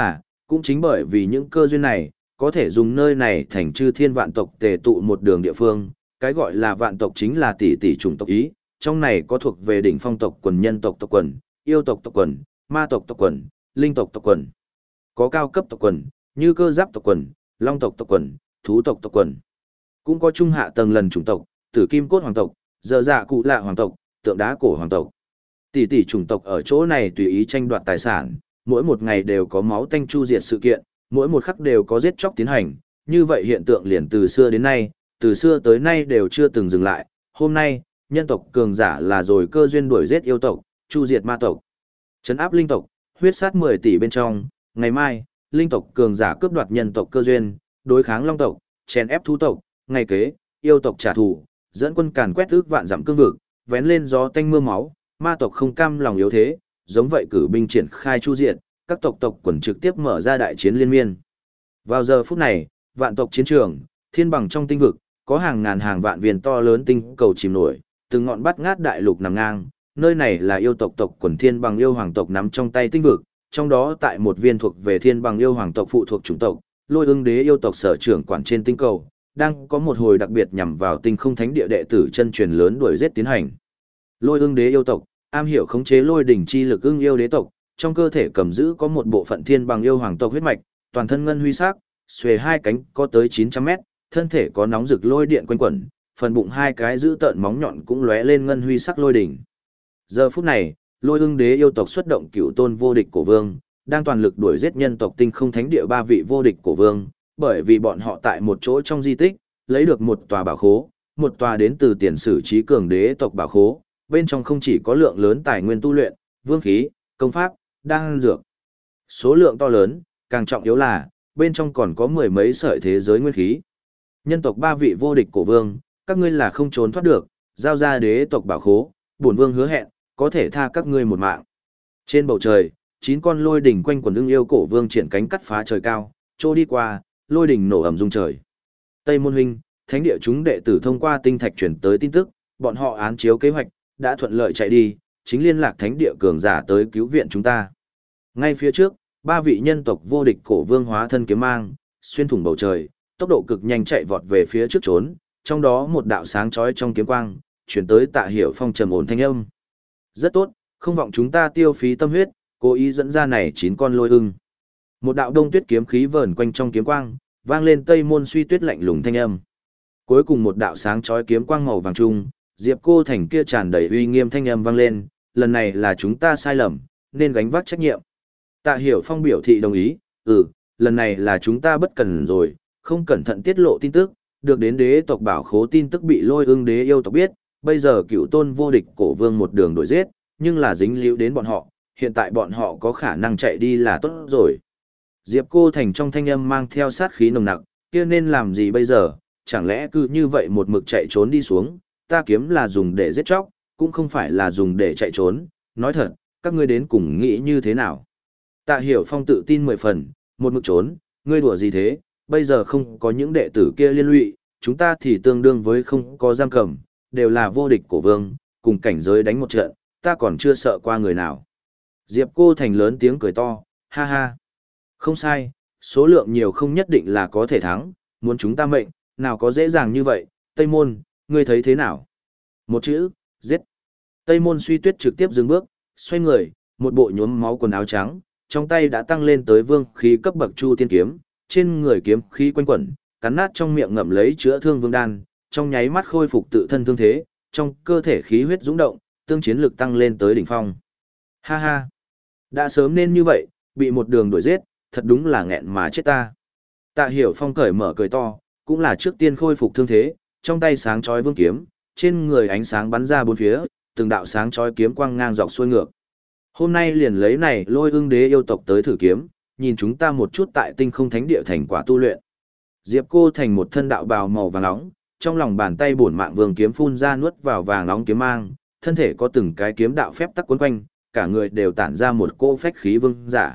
cũng chính bởi vì những cơ duyên này, có thể dùng nơi này thành chư thiên vạn tộc tề tụ một đường địa phương, cái gọi là vạn tộc chính là tỷ tỷ chủng tộc ý, trong này có thuộc về đỉnh phong tộc quần, nhân tộc tộc quần, yêu tộc tộc quần, ma tộc tộc quần, linh tộc tộc quần. Có cao cấp tộc quần, như cơ giáp tộc quần, long tộc tộc quần, thú tộc tộc quần. Cũng có trung hạ tầng lần chủng tộc, tử kim cốt hoàng tộc, dơ dạ cụ lạ hoàng tộc, tượng đá cổ hoàng tộc. Tỷ tỷ chủng tộc ở chỗ này tùy ý tranh đoạt tài sản, mỗi một ngày đều có máu tanh chu diệt sự kiện, mỗi một khắc đều có giết chóc tiến hành, như vậy hiện tượng liền từ xưa đến nay, từ xưa tới nay đều chưa từng dừng lại. Hôm nay, nhân tộc cường giả là rồi cơ duyên đuổi giết yêu tộc, chu diệt ma tộc, trấn áp linh tộc, huyết sát 10 tỷ bên trong. Ngày mai, linh tộc cường giả cướp đoạt nhân tộc cơ duyên, đối kháng long tộc, chèn ép thú tộc. Ngày kế, yêu tộc trả thù, dẫn quân càn quét ước vạn dặm cương vực, vén lên gió tanh mưa máu, ma tộc không cam lòng yếu thế, giống vậy cử binh triển khai chu diệt, các tộc quần trực tiếp mở ra đại chiến liên miên. Vào giờ phút này, vạn tộc chiến trường, thiên bằng trong tinh vực, có hàng ngàn hàng vạn viên to lớn tinh cầu chìm nổi, từng ngọn bát ngát đại lục nằm ngang, nơi này là yêu tộc quần thiên bằng yêu hoàng tộc nắm trong tay tinh vực, trong đó tại một viên thuộc về thiên bằng yêu hoàng tộc phụ thuộc chủng tộc, Lôi Ưng Đế yêu tộc sở trưởng quản trên tinh cầu, đang có một hồi đặc biệt nhằm vào tinh không thánh địa đệ tử chân truyền lớn đuổi giết tiến hành. Lôi Ưng Đế yêu tộc, am hiểu khống chế lôi đỉnh chi lực ưng yêu đế tộc, trong cơ thể cầm giữ có một bộ phận thiên bằng yêu hoàng tộc huyết mạch, toàn thân ngân huy sắc, xuề hai cánh có tới 900 mét, thân thể có nóng rực lôi điện quanh quẩn, phần bụng hai cái giữ tợn móng nhọn cũng lóe lên ngân huy sắc lôi đỉnh. Giờ phút này, Lôi Ưng Đế yêu tộc xuất động cựu tôn vô địch cổ vương, đang toàn lực đuổi giết nhân tộc tinh không thánh địa 3 vị vô địch cổ vương, bởi vì bọn họ tại một chỗ trong di tích, lấy được một tòa bảo khố, một tòa đến từ tiền sử trí cường đế tộc bảo khố, bên trong không chỉ có lượng lớn tài nguyên tu luyện, vương khí, công pháp, đan dược. Số lượng to lớn, càng trọng yếu là, bên trong còn có mười mấy sợi thế giới nguyên khí. Nhân tộc 3 vị vô địch cổ vương, các ngươi là không trốn thoát được, giao ra đế tộc bảo khố, bổn vương hứa hẹn, có thể tha các ngươi một mạng. Trên bầu trời, 9 con lôi đỉnh quanh quần ưng yêu cổ vương triển cánh cắt phá trời cao, trô đi qua, lôi đỉnh nổ ầm rung trời. Tây Môn huynh, thánh địa chúng đệ tử thông qua tinh thạch chuyển tới tin tức, bọn họ án chiếu kế hoạch, đã thuận lợi chạy đi, chính liên lạc thánh địa cường giả tới cứu viện chúng ta. Ngay phía trước, 3 vị nhân tộc vô địch cổ vương hóa thân kiếm mang, xuyên thủng bầu trời, tốc độ cực nhanh chạy vọt về phía trước trốn, trong đó một đạo sáng chói trong kiếm quang, chuyển tới Tạ Hiểu Phong trầm ổn thanh âm. Rất tốt, không vọng chúng ta tiêu phí tâm huyết, cố ý dẫn ra này 9 con lôi ưng. Một đạo đông tuyết kiếm khí vờn quanh trong kiếm quang, vang lên Tây Môn Suy Tuyết lạnh lùng thanh âm. Cuối cùng một đạo sáng chói kiếm quang màu vàng trung, Diệp Cô Thành kia tràn đầy uy nghiêm thanh âm vang lên, lần này là chúng ta sai lầm, nên gánh vác trách nhiệm. Tạ Hiểu Phong biểu thị đồng ý, lần này là chúng ta bất cẩn rồi, không cẩn thận tiết lộ tin tức, được đến đế tộc bảo khố tin tức bị Lôi Ưng Đế yêu tộc biết, bây giờ cựu tôn vô địch cổ vương một đường đuổi giết, nhưng là dính líu đến bọn họ, hiện tại bọn họ có khả năng chạy đi là tốt rồi. Diệp Cô Thành trong thanh âm mang theo sát khí nồng nặc, kia nên làm gì bây giờ, chẳng lẽ cứ như vậy một mực chạy trốn đi xuống, ta kiếm là dùng để giết chóc, cũng không phải là dùng để chạy trốn, nói thật, các ngươi đến cùng nghĩ như thế nào. Tạ Hiểu Phong tự tin 10 phần, một mực trốn, ngươi đùa gì thế, bây giờ không có những đệ tử kia liên lụy, chúng ta thì tương đương với không có giam cầm, đều là vô địch cổ vương, cùng cảnh giới đánh một trận, ta còn chưa sợ qua người nào. Diệp Cô Thành lớn tiếng cười to, ha ha. Không sai, số lượng nhiều không nhất định là có thể thắng, muốn chúng ta mệnh, nào có dễ dàng như vậy, Tây Môn, ngươi thấy thế nào? Một chữ, giết. Tây Môn Suy Tuyết trực tiếp dừng bước, xoay người, một bộ nhuốm máu quần áo trắng, trong tay đã tăng lên tới vương khí cấp bậc Chu Tiên kiếm, trên người kiếm khí quanh quẩn, cắn nát trong miệng ngậm lấy chữa thương vương đan, trong nháy mắt khôi phục tự thân thương thế, trong cơ thể khí huyết dũng động, tương chiến lực tăng lên tới đỉnh phong. Ha ha, đã sớm nên như vậy, bị một đường đuổi giết, thật đúng là nghẹn mà chết ta. Tạ Hiểu Phong cởi mở cười to, cũng là trước tiên khôi phục thương thế, trong tay sáng chói vương kiếm, trên người ánh sáng bắn ra bốn phía, từng đạo sáng chói kiếm quang ngang dọc xuôi ngược. Hôm nay liền lấy này Lôi Ưng Đế yêu tộc tới thử kiếm, nhìn chúng ta một chút tại tinh không thánh địa thành quả tu luyện. Diệp Cô Thành một thân đạo bào màu vàng nóng, trong lòng bàn tay bổn mạng vương kiếm phun ra nuốt vào vàng nóng kiếm mang, thân thể có từng cái kiếm đạo phép tắc quấn quanh, cả người đều tản ra một cỗ phách khí vương giả.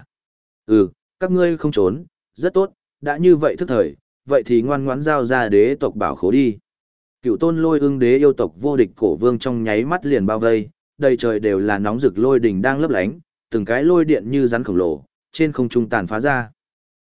Các ngươi không trốn, rất tốt, đã như vậy thức thời, vậy thì ngoan ngoãn giao ra đế tộc bảo khố đi. Cựu tôn Lôi Ưng Đế yêu tộc vô địch cổ vương trong nháy mắt liền bao vây, đầy trời đều là nóng rực lôi đỉnh đang lấp lánh, từng cái lôi điện như rắn khổng lồ, trên không trung tàn phá ra.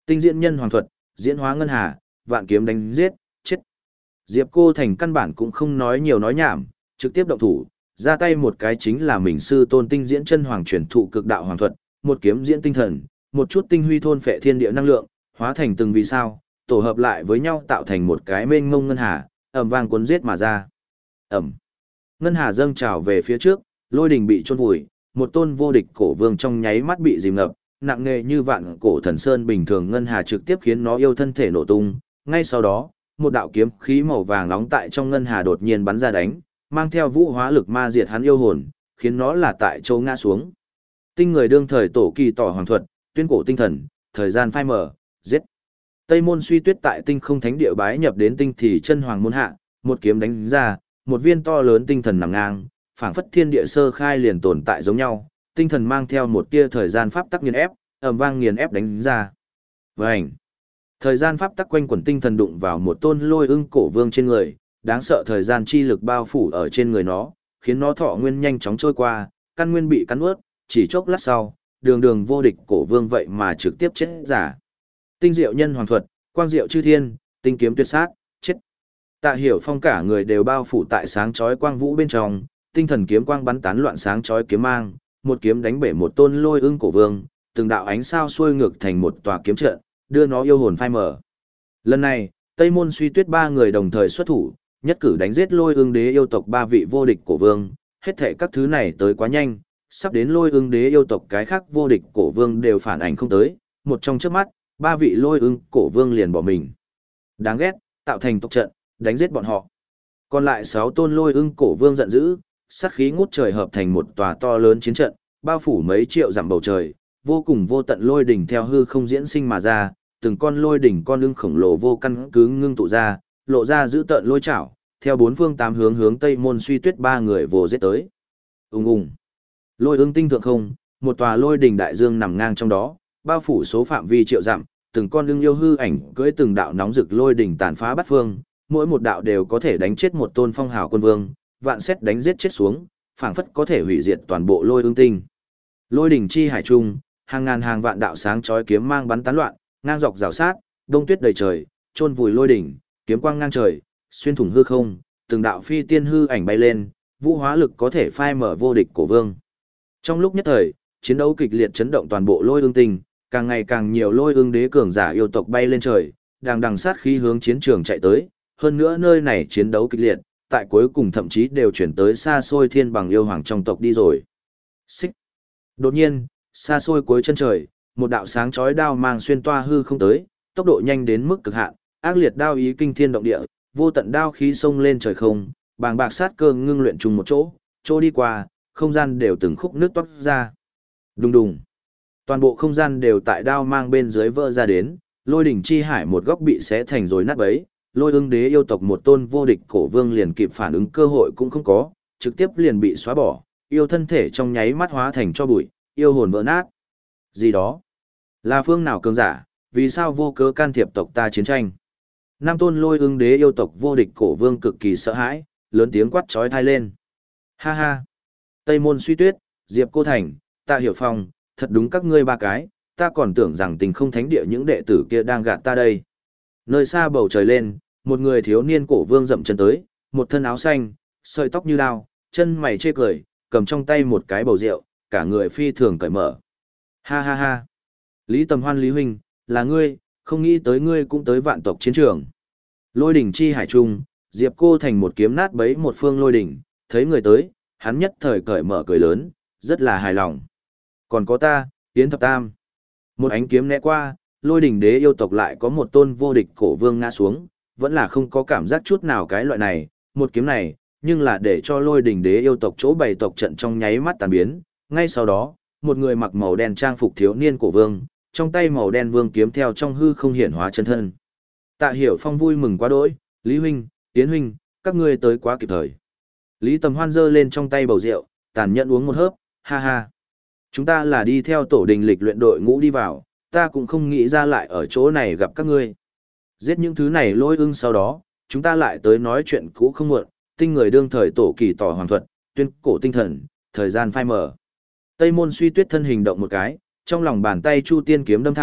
Tinh diễn nhân hoàng thuật, diễn hóa ngân hà, vạn kiếm đánh giết, chết. Diệp Cô Thành căn bản cũng không nói nhiều nói nhảm, trực tiếp động thủ, ra tay một cái chính là mình sư tôn tinh diễn chân hoàng truyền thụ cực đạo hoàng thuật, một kiếm diễn tinh thần, một chút tinh huy thôn phệ thiên địa năng lượng, hóa thành từng vì sao, tổ hợp lại với nhau tạo thành một cái mênh mông ngân hà, ầm vang cuốn giết mà ra. Ầm. Ngân hà dâng trào về phía trước, lôi đình bị chôn vùi, một tôn vô địch cổ vương trong nháy mắt bị dìm ngập, nặng nề như vạn cổ thần sơn bình thường ngân hà trực tiếp khiến nó yêu thân thể nổ tung, ngay sau đó, một đạo kiếm khí màu vàng nóng tại trong ngân hà đột nhiên bắn ra đánh, mang theo vũ hóa lực ma diệt hắn yêu hồn, khiến nó là tại chỗ ngã xuống. Tinh người đương thời tổ kỳ tỏ hoàng thuật, tuyên cổ tinh thần, thời gian phai mở, giết. Tây môn suy tuyết tại tinh không thánh địa bái nhập đến tinh thì chân hoàng môn hạ, một kiếm đánh ra, một viên to lớn tinh thần nằm ngang, phảng phất thiên địa sơ khai liền tồn tại giống nhau, tinh thần mang theo một tia thời gian pháp tắc nghiền ép, ầm vang nghiền ép đánh ra. Vành. Thời gian pháp tắc quanh quẩn tinh thần đụng vào một tôn lôi ưng cổ vương trên người, đáng sợ thời gian chi lực bao phủ ở trên người nó, khiến nó thọ nguyên nhanh chóng trôi qua, căn nguyên bị cắn nuốt, chỉ chốc lát sau, đường đường vô địch cổ vương vậy mà trực tiếp chết giả. Tinh diệu nhân hoàng thuật, quang diệu chư thiên, tinh kiếm tuyệt sát, chết. Tạ Hiểu Phong cả người đều bao phủ tại sáng chói quang vũ bên trong, tinh thần kiếm quang bắn tán loạn sáng chói kiếm mang, một kiếm đánh bể một tôn lôi ưng cổ vương, từng đạo ánh sao xuôi ngược thành một tòa kiếm trận, đưa nó yêu hồn phai mở. Lần này, Tây Môn Suy Tuyết ba người đồng thời xuất thủ, nhất cử đánh giết lôi ưng đế yêu tộc ba vị vô địch cổ vương, hết thảy các thứ này tới quá nhanh, sắp đến lôi ưng đế yêu tộc cái khác vô địch cổ vương đều phản ảnh không tới, một trong chớp mắt, ba vị lôi ưng cổ vương liền bỏ mình. Đáng ghét, tạo thành tộc trận, đánh giết bọn họ. Còn lại 6 tôn lôi ưng cổ vương giận dữ, sát khí ngút trời hợp thành một tòa to lớn chiến trận, bao phủ mấy triệu dặm bầu trời, vô cùng vô tận lôi đỉnh theo hư không diễn sinh mà ra, từng con lôi đỉnh con ưng khổng lồ vô căn cứ ngưng tụ ra, lộ ra dữ tợn lôi chảo, theo bốn phương tám hướng hướng Tây Môn Suy Tuyết ba người vồ giết tới. Ùng ùng. Lôi ưng tinh thượng không, một tòa lôi đỉnh đại dương nằm ngang trong đó, bao phủ số phạm vi triệu dặm, từng con ưng yêu hư ảnh cưỡi từng đạo nóng rực lôi đỉnh tàn phá bát phương, mỗi một đạo đều có thể đánh chết một tôn phong hào quân vương, vạn xét đánh giết chết xuống, phảng phất có thể hủy diệt toàn bộ lôi ưng tinh. Lôi đỉnh chi hải trung, hàng ngàn hàng vạn đạo sáng chói kiếm mang bắn tán loạn, ngang dọc rào sát, đông tuyết đầy trời, chôn vùi lôi đỉnh, kiếm quang ngang trời, xuyên thủng hư không, từng đạo phi tiên hư ảnh bay lên, vũ hóa lực có thể phai mở vô địch cổ vương. Trong lúc nhất thời, chiến đấu kịch liệt chấn động toàn bộ lôi ương tinh, càng ngày càng nhiều lôi ương đế cường giả yêu tộc bay lên trời, đang đằng sát khí hướng chiến trường chạy tới, hơn nữa nơi này chiến đấu kịch liệt, tại cuối cùng thậm chí đều chuyển tới xa xôi thiên bằng yêu hoàng trong tộc đi rồi. Xích. Đột nhiên, xa xôi cuối chân trời, một đạo sáng chói đao mang xuyên toa hư không tới, tốc độ nhanh đến mức cực hạn, ác liệt đao ý kinh thiên động địa, vô tận đao khí xông lên trời không, bàng bạc sát cơ ngưng luyện chung một chỗ, chỗ đi qua, không gian đều từng khúc nước toát ra. Đùng đùng. Toàn bộ không gian đều tại đao mang bên dưới vỡ ra đến, lôi đỉnh chi hải một góc bị xé thành rồi nát bấy, lôi ưng đế yêu tộc một tôn vô địch cổ vương liền kịp phản ứng cơ hội cũng không có, trực tiếp liền bị xóa bỏ, yêu thân thể trong nháy mắt hóa thành cho bụi, yêu hồn vỡ nát. Gì đó? Là phương nào cường giả, vì sao vô cớ can thiệp tộc ta chiến tranh? Nam tôn lôi ưng đế yêu tộc vô địch cổ vương cực kỳ sợ hãi, lớn tiếng quát chói tai lên. Ha ha! Tây Môn Suy Tuyết, Diệp Cô Thành, Tạ Hiểu Phong, thật đúng các ngươi ba cái, ta còn tưởng rằng tình không thánh địa những đệ tử kia đang gạt ta đây. Nơi xa bầu trời lên, một người thiếu niên cổ vương dậm chân tới, một thân áo xanh, sợi tóc như đao, chân mày chê cười, cầm trong tay một cái bầu rượu, cả người phi thường cởi mở. Ha ha ha! Lý Tầm Hoan Lý Huynh, là ngươi, không nghĩ tới ngươi cũng tới vạn tộc chiến trường. Lôi đỉnh chi hải trung, Diệp Cô Thành một kiếm nát bấy một phương lôi đỉnh, thấy người tới, hắn nhất thời cởi mở cười lớn, rất là hài lòng. Còn có ta, Yến Thập Tam. Một ánh kiếm né qua, lôi đỉnh đế yêu tộc lại có một tôn vô địch cổ vương ngã xuống, vẫn là không có cảm giác chút nào cái loại này, một kiếm này, nhưng là để cho lôi đỉnh đế yêu tộc chỗ bày tộc trận trong nháy mắt tàn biến. Ngay sau đó, một người mặc màu đen trang phục thiếu niên cổ vương, trong tay màu đen vương kiếm theo trong hư không hiển hóa chân thân. Tạ Hiểu Phong vui mừng quá đỗi, Lý Huynh, Tiến Huynh, các ngươi tới quá kịp thời. Lý Tầm Hoan giơ lên trong tay bầu rượu, tàn nhẫn uống một hớp, ha ha. Chúng ta là đi theo tổ đình lịch luyện đội ngũ đi vào, ta cũng không nghĩ ra lại ở chỗ này gặp các ngươi. Giết những thứ này lôi ưng sau đó, chúng ta lại tới nói chuyện cũ không muộn, tinh người đương thời tổ kỳ tỏ hoàng thuật, tuyên cổ tinh thần, thời gian phai mở. Tây Môn Suy Tuyết thân hình động một cái, trong lòng bàn tay Chu Tiên kiếm đâm thẳng,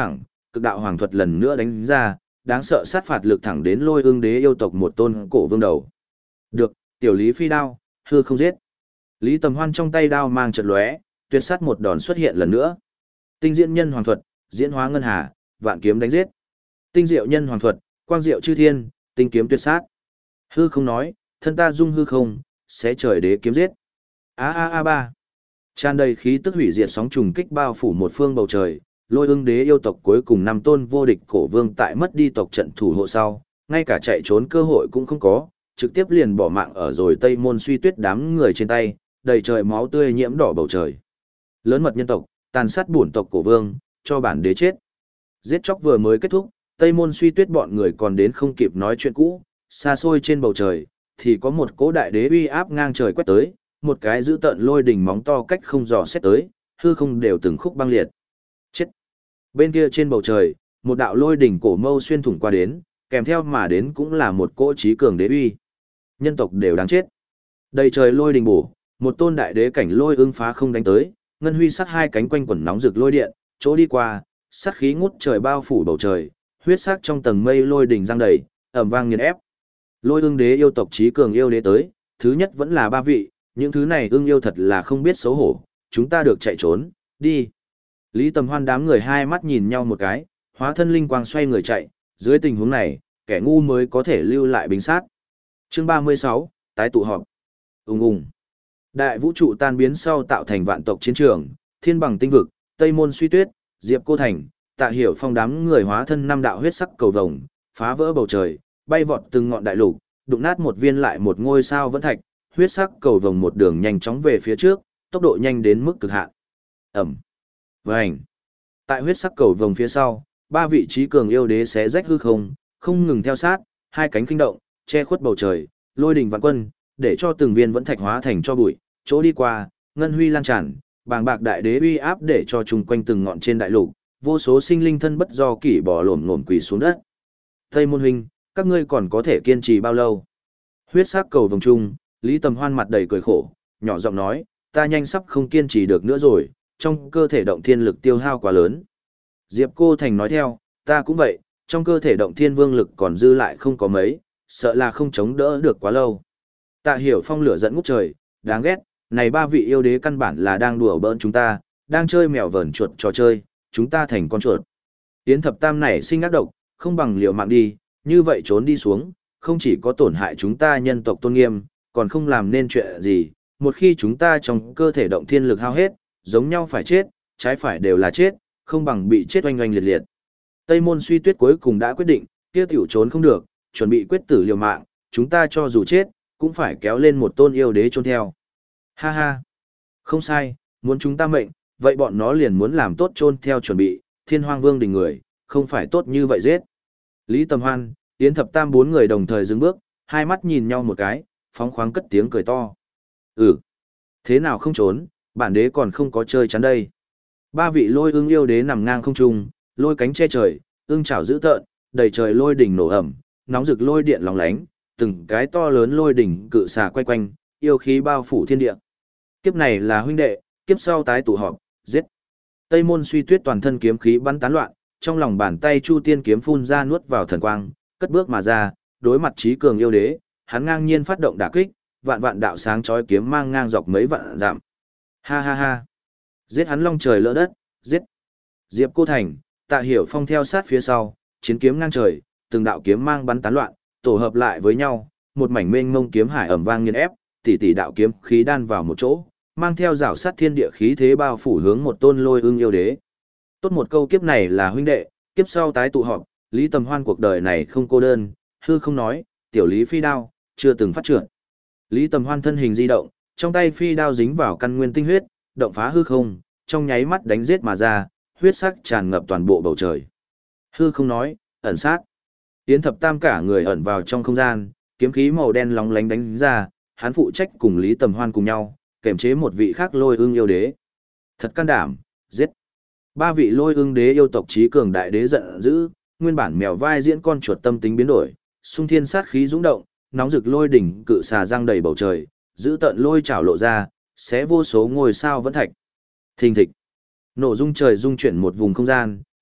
cực đạo hoàng thuật lần nữa đánh ra, đáng sợ sát phạt lực thẳng đến Lôi Ưng Đế yêu tộc một tôn cổ vương đầu. Được, tiểu Lý Phi đao, hư không giết. Lý Tầm Hoan trong tay đao mang chợt lóe, tuyệt sát một đòn xuất hiện lần nữa. Tinh diễn nhân hoàng thuật, diễn hóa ngân hà, vạn kiếm đánh giết. Tinh diệu nhân hoàng thuật, quang diệu chư thiên, tinh kiếm tuyệt sát. Hư không nói, thân ta dung hư không, sẽ trời đế kiếm giết. A a a ba. Tràn đầy khí tức hủy diệt sóng trùng kích bao phủ một phương bầu trời, Lôi Ưng Đế yêu tộc cuối cùng 5 tôn vô địch cổ vương tại mất đi tộc trận thủ hộ sau, ngay cả chạy trốn cơ hội cũng không có, trực tiếp liền bỏ mạng ở rồi Tây Môn Suy Tuyết đám người trên tay, đầy trời máu tươi nhiễm đỏ bầu trời. Lớn mật nhân tộc, tàn sát bổn tộc cổ vương, cho bản đế chết. Giết chóc vừa mới kết thúc, Tây Môn Suy Tuyết bọn người còn đến không kịp nói chuyện cũ, xa xôi trên bầu trời thì có một cỗ đại đế uy áp ngang trời quét tới, một cái dữ tợn lôi đỉnh móng to cách không dò xét tới, hư không đều từng khúc băng liệt. Chết. Bên kia trên bầu trời, một đạo lôi đỉnh cổ mâu xuyên thủng qua đến, kèm theo mà đến cũng là một cỗ trí cường đế uy. Nhân tộc đều đáng chết. Đầy trời lôi đỉnh bổ, một tôn đại đế cảnh lôi ưng phá không đánh tới, ngân huy sắt hai cánh quanh quẩn nóng rực lôi điện, chỗ đi qua, sát khí ngút trời bao phủ bầu trời, huyết sắc trong tầng mây lôi đỉnh giăng đầy, ầm vang nghiền ép. Lôi ưng đế yêu tộc trí cường yêu đế tới, thứ nhất vẫn là 3 vị, những thứ này ưng yêu thật là không biết xấu hổ, chúng ta được chạy trốn, đi. Lý Tầm Hoan đám người hai mắt nhìn nhau một cái, hóa thân linh quang xoay người chạy, dưới tình huống này, kẻ ngu mới có thể lưu lại binh sát. Chương 36, tái tụ họp. Ùng ùng. Đại vũ trụ tan biến sau tạo thành vạn tộc chiến trường, thiên bằng tinh vực, Tây Môn Suy Tuyết, Diệp Cô Thành, Tạ Hiểu Phong đám người hóa thân 5 đạo huyết sắc cầu vồng, phá vỡ bầu trời, bay vọt từng ngọn đại lục, đụng nát một viên lại một ngôi sao vẫn thạch, huyết sắc cầu vồng một đường nhanh chóng về phía trước, tốc độ nhanh đến mức cực hạn. Ầm. Vành. Tại huyết sắc cầu vồng phía sau, 3 vị trí cường yêu đế xé rách hư không, không ngừng theo sát, hai cánh kinh động, che khuất bầu trời, lôi đình vạn quân, để cho từng viên vẫn thạch hóa thành cho bụi, chỗ đi qua, ngân huy lan tràn, bàng bạc đại đế uy áp để cho chung quanh từng ngọn trên đại lục, vô số sinh linh thân bất do kỷ bỏ lổm ngổm quỳ xuống đất. Tây Môn huynh, các ngươi còn có thể kiên trì bao lâu? Huyết sắc cầu vồng trung, Lý Tầm Hoan mặt đầy cười khổ, nhỏ giọng nói, ta nhanh sắp không kiên trì được nữa rồi, trong cơ thể động thiên lực tiêu hao quá lớn. Diệp Cô Thành nói theo, ta cũng vậy, trong cơ thể động thiên vương lực còn dư lại không có mấy, sợ là không chống đỡ được quá lâu. Tạ Hiểu Phong lửa giận ngút trời, đáng ghét, này 3 vị yêu đế căn bản là đang đùa bỡn chúng ta, đang chơi mèo vờn chuột trò chơi, chúng ta thành con chuột. Yến Thập Tam này sinh ác độc, không bằng liều mạng đi, như vậy trốn đi xuống, không chỉ có tổn hại chúng ta nhân tộc tôn nghiêm, còn không làm nên chuyện gì, một khi chúng ta trong cơ thể động thiên lực hao hết, giống nhau phải chết, trái phải đều là chết, không bằng bị chết oanh oanh liệt liệt. Tây Môn Suy Tuyết cuối cùng đã quyết định, kia tiểu trốn không được, chuẩn bị quyết tử liều mạng, chúng ta cho dù chết, cũng phải kéo lên một tôn yêu đế trốn theo. Ha ha, không sai, muốn chúng ta mệnh, vậy bọn nó liền muốn làm tốt trôn theo chuẩn bị, Thiên Hoang Vương đình người, không phải tốt như vậy giết. Lý Tầm Hoan, Yến Thập Tam 4 người đồng thời dừng bước, hai mắt nhìn nhau một cái, phóng khoáng cất tiếng cười to. Thế nào không trốn, bản đế còn không có chơi chắn đây. 3 vị lôi ưng yêu đế nằm ngang không trung, lôi cánh che trời, ưng chảo dữ tợn, đầy trời lôi đỉnh nổ ẩm, nóng rực lôi điện lóng lánh, từng cái to lớn lôi đỉnh cự xà quay quanh, yêu khí bao phủ thiên địa. Kiếp này là huynh đệ, kiếp sau tái tụ họp, giết. Tây Môn Suy Tuyết toàn thân kiếm khí bắn tán loạn, trong lòng bàn tay Chu Tiên kiếm phun ra nuốt vào thần quang, cất bước mà ra, đối mặt trí cường yêu đế, hắn ngang nhiên phát động đả kích, vạn vạn đạo sáng chói kiếm mang ngang dọc mấy vạn dặm. Ha ha ha. Giết hắn long trời lỡ đất, giết. Diệp Cô Thành, Tạ Hiểu Phong theo sát phía sau, chiến kiếm ngang trời, từng đạo kiếm mang bắn tán loạn, tổ hợp lại với nhau, một mảnh mênh mông kiếm hải ầm vang nghiền ép, tỷ tỷ đạo kiếm khí đan vào một chỗ, mang theo rào sát thiên địa khí thế bao phủ hướng một tôn lôi ưng yêu đế. Tốt một câu kiếp này là huynh đệ, kiếp sau tái tụ họp, Lý Tầm Hoan cuộc đời này không cô đơn, hư không nói, tiểu Lý phi đao, chưa từng phát triển. Lý Tầm Hoan thân hình di động, trong tay phi đao dính vào căn nguyên tinh huyết, động phá hư không, trong nháy mắt đánh giết mà ra, huyết sắc tràn ngập toàn bộ bầu trời. Hư không nói, ẩn sát. Yến Thập Tam cả người ẩn vào trong không gian, kiếm khí màu đen lóng lánh đánh ra, hắn phụ trách cùng Lý Tầm Hoan cùng nhau, kềm chế một vị khác lôi ưng yêu đế. Thật can đảm, giết. 3 vị lôi ưng đế yêu tộc trí cường đại đế giận dữ, nguyên bản mèo vai diễn con chuột tâm tính biến đổi, xung thiên sát khí dũng động, nóng rực lôi đỉnh cự xà răng đầy bầu trời, giữ tận lôi chảo lộ ra, xé vô số ngôi sao vẫn thạch. Thình thịch. Nổ rung trời rung chuyển một vùng không gian,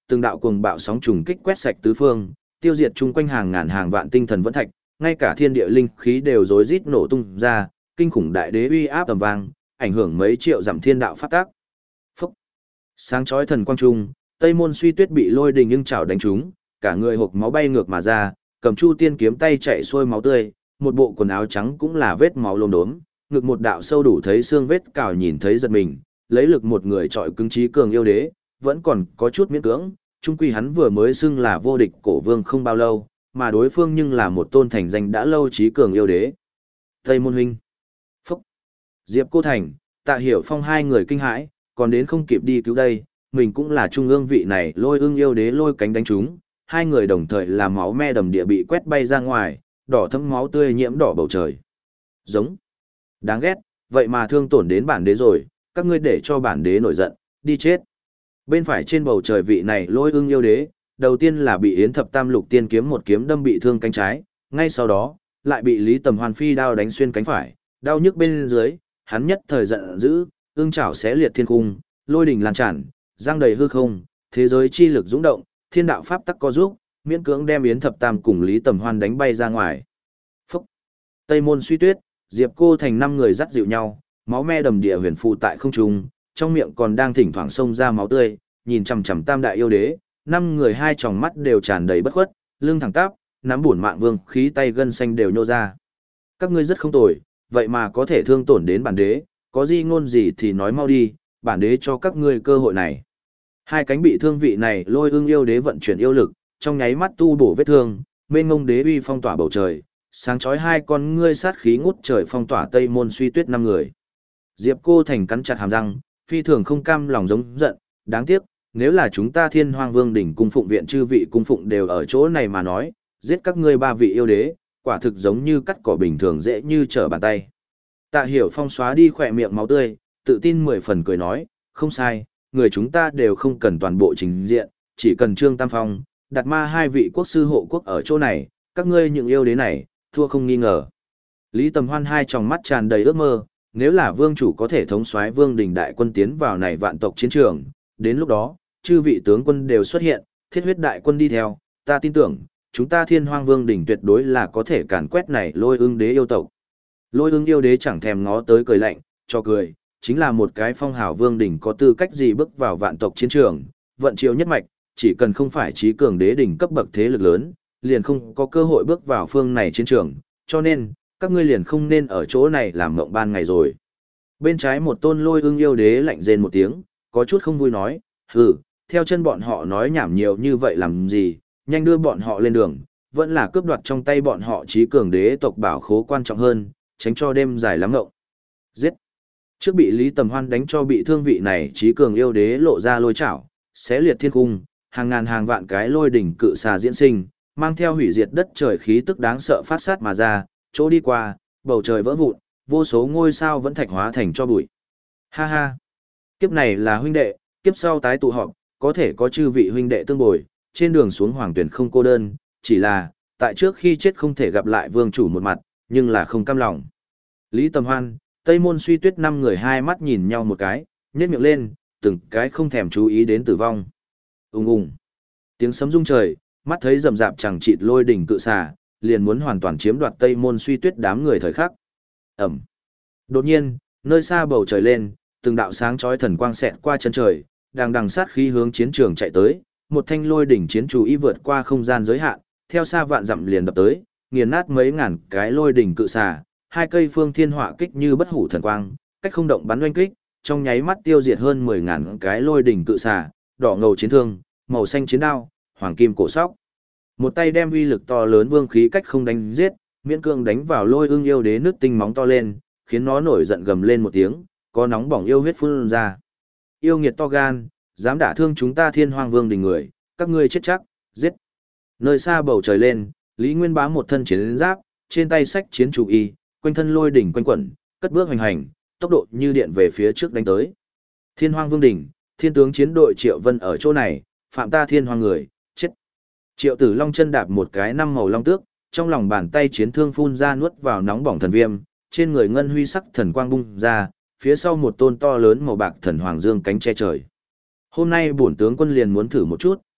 từng đạo cuồng bạo sóng trùng kích quét sạch tứ phương, tiêu diệt chung quanh hàng ngàn hàng vạn tinh thần vẫn thạch, ngay cả thiên địa linh khí đều rối rít nổ tung ra, kinh khủng đại đế uy áp tầm vang, ảnh hưởng mấy triệu dặm thiên đạo pháp tác. Phốc. Sáng chói thần quang trung, Tây Môn Suy Tuyết bị lôi đình nhưng chảo đánh trúng, cả người hộc máu bay ngược mà ra, cầm Chu Tiên kiếm tay chạy xuôi máu tươi, một bộ quần áo trắng cũng là vết máu lốm đốm, ngực một đạo sâu đủ thấy xương vết cào nhìn thấy giật mình, lấy lực một người trọi cứng trí cường yêu đế, vẫn còn có chút miễn cưỡng, chung quy hắn vừa mới xưng là vô địch cổ vương không bao lâu, mà đối phương nhưng là một tôn thành danh đã lâu trí cường yêu đế. Tây Môn huynh. Phúc. Diệp Cô Thành, Tạ Hiểu Phong hai người kinh hãi, còn đến không kịp đi cứu đây, mình cũng là trung ương vị này lôi ưng yêu đế lôi cánh đánh chúng, hai người đồng thời làm máu me đầm địa bị quét bay ra ngoài, đỏ thấm máu tươi nhiễm đỏ bầu trời. Giống. Đáng ghét, vậy mà thương tổn đến bản đế rồi, các ngươi để cho bản đế nổi giận, đi chết. Bên phải trên bầu trời vị này lôi ưng yêu đế, đầu tiên là bị Yến Thập Tam Lục Tiên kiếm một kiếm đâm bị thương cánh trái, ngay sau đó, lại bị Lý Tầm Hoan phi đao đánh xuyên cánh phải, đau nhức bên dưới, hắn nhất thời giận dữ, ương chảo xé liệt thiên cung, lôi đỉnh lan tràn, giang đầy hư không, thế giới chi lực dũng động, thiên đạo pháp tắc co giúp, miễn cưỡng đem Yến Thập Tam cùng Lý Tầm Hoan đánh bay ra ngoài. Phúc! Tây Môn Suy Tuyết, Diệp Cô Thành năm người dắt dịu nhau, máu me đầm địa huyền phù tại không trung, trong miệng còn đang thỉnh thoảng xông ra máu tươi, nhìn chằm chằm Tam đại yêu đế, năm người hai tròng mắt đều tràn đầy bất khuất, lưng thẳng tắp, nắm bổn mạng vương khí tay gân xanh đều nhô ra. Các ngươi rất không tồi, vậy mà có thể thương tổn đến bản đế, có gì ngôn gì thì nói mau đi, bản đế cho các ngươi cơ hội này. Hai cánh bị thương vị này lôi ưng yêu đế vận chuyển yêu lực, trong nháy mắt tu bổ vết thương, mênh ngông đế uy phong tỏa bầu trời, sáng chói hai con ngươi sát khí ngút trời phong tỏa Tây Môn Suy Tuyết năm người. Diệp Cô Thành cắn chặt hàm răng, phi thường không cam lòng giống giận, đáng tiếc, nếu là chúng ta Thiên Hoang Vương đỉnh cung phụng viện chư vị cung phụng đều ở chỗ này mà nói, giết các ngươi ba vị yêu đế, quả thực giống như cắt cỏ bình thường dễ như trở bàn tay. Tạ Hiểu Phong xóa đi khỏe miệng máu tươi, tự tin 10 phần cười nói, không sai, người chúng ta đều không cần toàn bộ trình diện, chỉ cần Trương Tam Phong, Đạt Ma hai vị quốc sư hộ quốc ở chỗ này, các ngươi những yêu đế này, thua không nghi ngờ. Lý Tầm Hoan hai tròng mắt tràn đầy ước mơ, nếu là vương chủ có thể thống soái vương đình đại quân tiến vào này vạn tộc chiến trường, đến lúc đó, chư vị tướng quân đều xuất hiện, thiết huyết đại quân đi theo, ta tin tưởng, chúng ta Thiên Hoang Vương đỉnh tuyệt đối là có thể càn quét này lôi ưng đế yêu tộc. Lôi ưng yêu đế chẳng thèm ngó tới cười lạnh, cho cười, chính là một cái phong hào vương đỉnh có tư cách gì bước vào vạn tộc chiến trường, vận chiếu nhất mạch, chỉ cần không phải trí cường đế đỉnh cấp bậc thế lực lớn, liền không có cơ hội bước vào phương này chiến trường, cho nên, các ngươi liền không nên ở chỗ này làm mộng ban ngày rồi. Bên trái một tôn lôi ưng yêu đế lạnh rên một tiếng, có chút không vui nói, hừ, theo chân bọn họ nói nhảm nhiều như vậy làm gì, nhanh đưa bọn họ lên đường, vẫn là cướp đoạt trong tay bọn họ trí cường đế tộc bảo khố quan trọng hơn, tránh cho đêm dài lắm ngộng. Giết! Trước bị Lý Tầm Hoan đánh cho bị thương vị này trí cường yêu đế lộ ra lôi chảo, xé liệt thiên cung, hàng ngàn hàng vạn cái lôi đỉnh cự xà diễn sinh, mang theo hủy diệt đất trời khí tức đáng sợ phát sát mà ra, chỗ đi qua, bầu trời vỡ vụn, vô số ngôi sao vẫn thạch hóa thành cho bụi. Ha ha! Kiếp này là huynh đệ, kiếp sau tái tụ họp, có thể có chư vị huynh đệ tương bồi, trên đường xuống hoàng tuyển không cô đơn, chỉ là, tại trước khi chết không thể gặp lại vương chủ một mặt, nhưng là không cam lòng. Lý Tầm Hoan, Tây Môn Suy Tuyết năm người hai mắt nhìn nhau một cái, nhếch miệng lên, từng cái không thèm chú ý đến tử vong. Ùng ùng. Tiếng sấm rung trời, mắt thấy rầm rạp chẳng chịt lôi đỉnh cự xà, liền muốn hoàn toàn chiếm đoạt Tây Môn Suy Tuyết đám người thời khắc. Ầm. Đột nhiên, nơi xa bầu trời lên, từng đạo sáng chói thần quang xẹt qua chân trời, đang đằng sát khí hướng chiến trường chạy tới, một thanh lôi đỉnh chiến chủ y vượt qua không gian giới hạn, theo xa vạn dặm liền đập tới, nghiền nát mấy ngàn cái lôi đỉnh cự xà, hai cây phương thiên họa kích như bất hủ thần quang, cách không động bắn oanh kích, trong nháy mắt tiêu diệt hơn 10.000 cái lôi đỉnh cự xà, đỏ ngầu chiến thương, màu xanh chiến đao, hoàng kim cổ sóc. Một tay đem uy lực to lớn vương khí cách không đánh giết, miễn cưỡng đánh vào lôi ưng yêu đế nước tinh móng to lên, khiến nó nổi giận gầm lên một tiếng, có nóng bỏng yêu huyết phun ra. Yêu nghiệt to gan, dám đả thương chúng ta Thiên Hoang Vương đình người, các ngươi chết chắc, giết. Nơi xa bầu trời lên, Lý Nguyên Bá một thân chiến giáp, trên tay sách chiến chủ y, quanh thân lôi đỉnh quanh quẩn, cất bước hoành hành, tốc độ như điện về phía trước đánh tới. Thiên Hoang Vương đỉnh, thiên tướng chiến đội Triệu Vân ở chỗ này, phạm ta Thiên Hoang người, chết. Triệu Tử Long chân đạp một cái năm màu long tước, trong lòng bàn tay chiến thương phun ra nuốt vào nóng bỏng thần viêm, trên người ngân huy sắc thần quang bung ra, phía sau một tôn to lớn màu bạc thần hoàng dương cánh che trời. Hôm nay bổn tướng quân liền muốn thử một chút,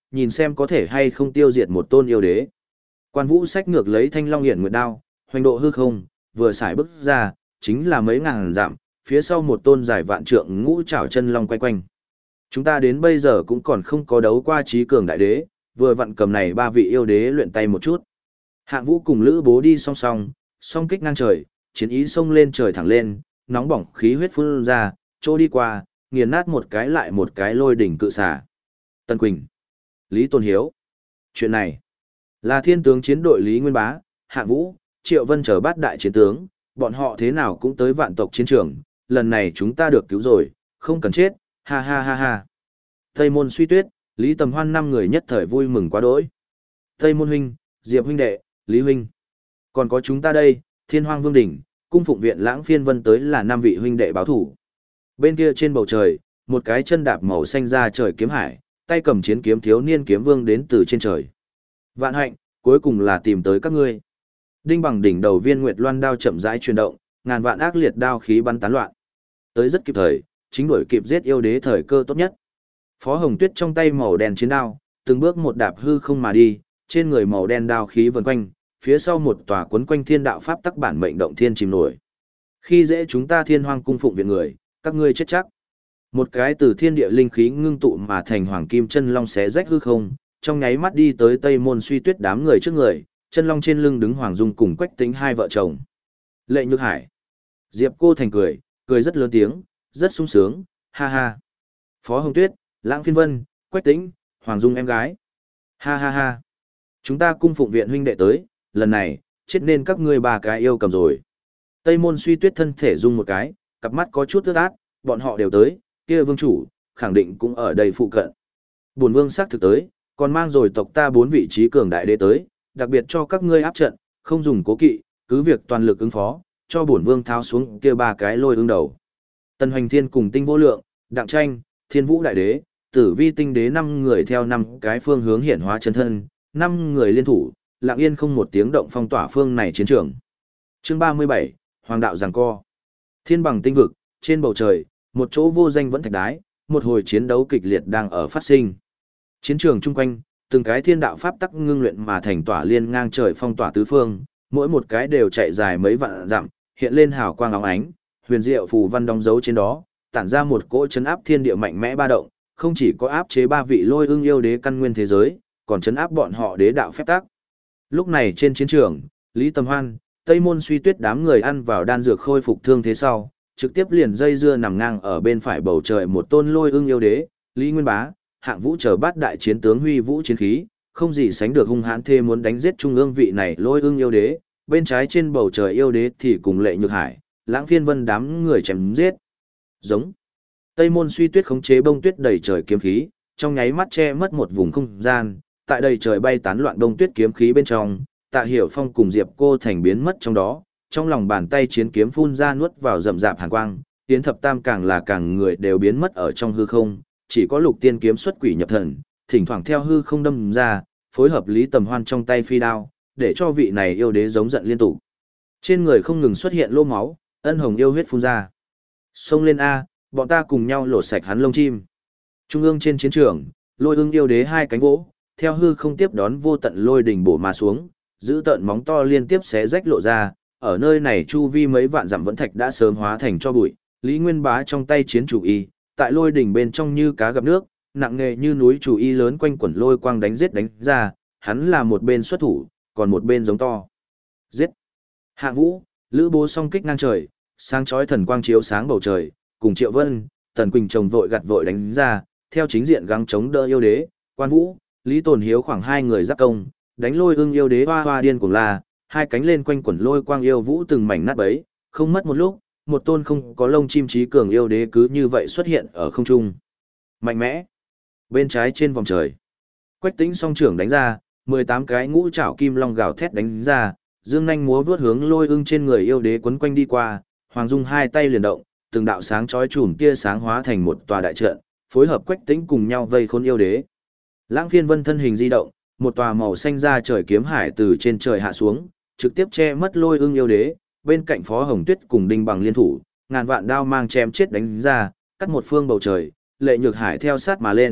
nhìn xem có thể hay không tiêu diệt một tôn yêu đế. Quan Vũ xách ngược lấy Thanh Long Hiển Nguyệt đao, hoành độ hư không, vừa xài bước ra, chính là mấy ngàn dặm, phía sau một tôn dài vạn trượng ngũ trảo chân long quay quanh. Chúng ta đến bây giờ cũng còn không có đấu qua trí cường đại đế, vừa vặn cầm này ba vị yêu đế luyện tay một chút. Hạng Vũ cùng Lữ Bố đi song song, song kích ngang trời, chiến ý xông lên trời thẳng lên, nóng bỏng khí huyết phun ra, chỗ đi qua, nghiền nát một cái lại một cái lôi đỉnh cự xả. Tân Quỳnh, Lý Tôn Hiếu. Chuyện này là thiên tướng chiến đội Lý Nguyên Bá, Hạng Vũ, Triệu Vân chờ bát đại chiến tướng, bọn họ thế nào cũng tới vạn tộc chiến trường, lần này chúng ta được cứu rồi, không cần chết, ha ha ha ha. Tây Môn Suy Tuyết, Lý Tầm Hoan năm người nhất thời vui mừng quá đỗi. Tây Môn huynh, Diệp huynh đệ, Lý huynh. Còn có chúng ta đây, Thiên Hoang Vương đỉnh, cung phụng viện Lãng Phiên Vân tới là năm vị huynh đệ báo thủ. Bên kia trên bầu trời, một cái chân đạp màu xanh ra trời kiếm hải, tay cầm chiến kiếm thiếu niên kiếm vương đến từ trên trời. Vạn hạnh, cuối cùng là tìm tới các ngươi. Đinh Bằng đỉnh đầu viên nguyệt loan đao chậm rãi chuyển động, ngàn vạn ác liệt đao khí bắn tán loạn. Tới rất kịp thời, chính đuổi kịp giết yêu đế thời cơ tốt nhất. Phó Hồng Tuyết trong tay màu đen chiến đao, từng bước một đạp hư không mà đi, trên người màu đen đao khí vần quanh, phía sau một tòa quấn quanh thiên đạo pháp tắc bản mệnh động thiên chìm nổi. Khi dễ chúng ta Thiên Hoang cung phụng viện người, các ngươi chết chắc. Một cái từ thiên địa linh khí ngưng tụ mà thành hoàng kim chân long xé rách hư không, trong nháy mắt đi tới Tây Môn Suy Tuyết đám người trước người, chân long trên lưng đứng Hoàng Dung cùng Quách Tĩnh hai vợ chồng. Lệ Nhược Hải. Diệp Cô Thành cười, cười rất lớn tiếng, rất sung sướng, ha ha. Phó Hồng Tuyết, Lãng Phiên Vân, Quách Tĩnh, Hoàng Dung em gái. Ha ha ha. Chúng ta cung phụng viện huynh đệ tới, lần này, chết nên các ngươi ba cái yêu cầm rồi. Tây Môn Suy Tuyết thân thể rung một cái, cặp mắt có chút ướt át, bọn họ đều tới, kia vương chủ, khẳng định cũng ở đây phụ cận. Bổn vương xác thực tới, còn mang rồi tộc ta 4 vị trí cường đại đế tới, đặc biệt cho các ngươi áp trận, không dùng cố kỵ, cứ việc toàn lực ứng phó, cho bổn vương tháo xuống kia ba cái lôi ứng đầu. Tần Hoành Thiên cùng Tinh Vô Lượng, Đặng Tranh, Thiên Vũ đại đế, Tử Vi tinh đế 5 người theo 5 cái phương hướng hiển hóa chân thân, 5 người liên thủ, lặng yên không một tiếng động phong tỏa phương này chiến trường. Chương 37, Hoàng đạo giằng co. Thiên bằng tinh vực, trên bầu trời, một chỗ vô danh vẫn thạch đái, một hồi chiến đấu kịch liệt đang ở phát sinh. Chiến trường chung quanh, từng cái thiên đạo pháp tắc ngưng luyện mà thành tỏa liên ngang trời phong tỏa tứ phương, mỗi một cái đều chạy dài mấy vạn dặm, hiện lên hào quang óng ánh, huyền diệu phù văn đóng dấu trên đó, tản ra một cỗ chấn áp thiên địa mạnh mẽ ba động, không chỉ có áp chế ba vị lôi ưng yêu đế căn nguyên thế giới, còn chấn áp bọn họ đế đạo phép tắc. Lúc này trên chiến trường, Lý Tầm Hoan, Tây Môn Suy Tuyết đám người ăn vào đan dược khôi phục thương thế sau, trực tiếp liền dây dưa nằm ngang ở bên phải bầu trời một tôn lôi ưng yêu đế, Lý Nguyên Bá, Hạng Vũ chờ bát đại chiến tướng huy vũ chiến khí, không gì sánh được hung hãn thê muốn đánh giết trung ương vị này lôi ưng yêu đế, bên trái trên bầu trời yêu đế thì cùng Lệ Nhược Hải, Lãng Phiên Vân đám người chém giết. Giống. Tây Môn Suy Tuyết khống chế bông tuyết đầy trời kiếm khí, trong nháy mắt che mất một vùng không gian, tại đầy trời bay tán loạn bông tuyết kiếm khí bên trong, Tạ Hiểu Phong cùng Diệp Cô Thành biến mất trong đó, trong lòng bàn tay chiến kiếm phun ra nuốt vào rậm rạp hàn quang, Yến Thập Tam càng là càng người đều biến mất ở trong hư không, chỉ có Lục Tiên kiếm xuất quỷ nhập thần, thỉnh thoảng theo hư không đâm ra, phối hợp Lý Tầm Hoan trong tay phi đao, để cho vị này yêu đế giống giận liên tục. Trên người không ngừng xuất hiện lỗ máu, ân hồng yêu huyết phun ra. Xông lên a, bọn ta cùng nhau lột sạch hắn lông chim. Trung ương trên chiến trường, Lôi Ưng yêu đế hai cánh vỗ, theo hư không tiếp đón vô tận lôi đỉnh bổ mà xuống, giữ tận móng to liên tiếp xé rách lộ ra, ở nơi này chu vi mấy vạn dặm vẫn thạch đã sớm hóa thành cho bụi. Lý Nguyên Bá trong tay chiến chủ y, tại lôi đỉnh bên trong như cá gặp nước, nặng nề như núi chủ y lớn quanh quẩn lôi quang đánh giết đánh ra, hắn là một bên xuất thủ, còn một bên giống to. Giết! Hạng Vũ, Lữ Bố song kích ngang trời, sáng chói thần quang chiếu sáng bầu trời, cùng Triệu Vân, Tần Quỳnh chồng vội gặt vội đánh ra, theo chính diện gắng chống đỡ yêu đế, Quan Vũ, Lý Tồn Hiếu khoảng 2 người giáp công, đánh Lôi Ưng yêu đế hoa hoa điên cuồng la, hai cánh lên quanh quẩn lôi quang yêu vũ từng mảnh nát bấy, không mất một lúc, một tôn không có lông chim trí cường yêu đế cứ như vậy xuất hiện ở không trung. Mạnh mẽ. Bên trái trên vòng trời, Quách Tĩnh song trưởng đánh ra, 18 cái ngũ trảo kim long gào thét đánh ra, dương nhanh múa vút hướng Lôi Ưng trên người yêu đế quấn quanh đi qua, Hoàng Dung hai tay liền động, từng đạo sáng chói chùm tia sáng hóa thành một tòa đại trận, phối hợp Quách Tĩnh cùng nhau vây khốn yêu đế. Lãng Phiên Vân thân hình di động, một tòa màu xanh ra trời kiếm hải từ trên trời hạ xuống, trực tiếp che mất Lôi Ưng yêu đế, bên cạnh Phó Hồng Tuyết cùng Đinh Bằng liên thủ, ngàn vạn đao mang chém chết đánh ra, cắt một phương bầu trời, Lệ Nhược Hải theo sát mà lên,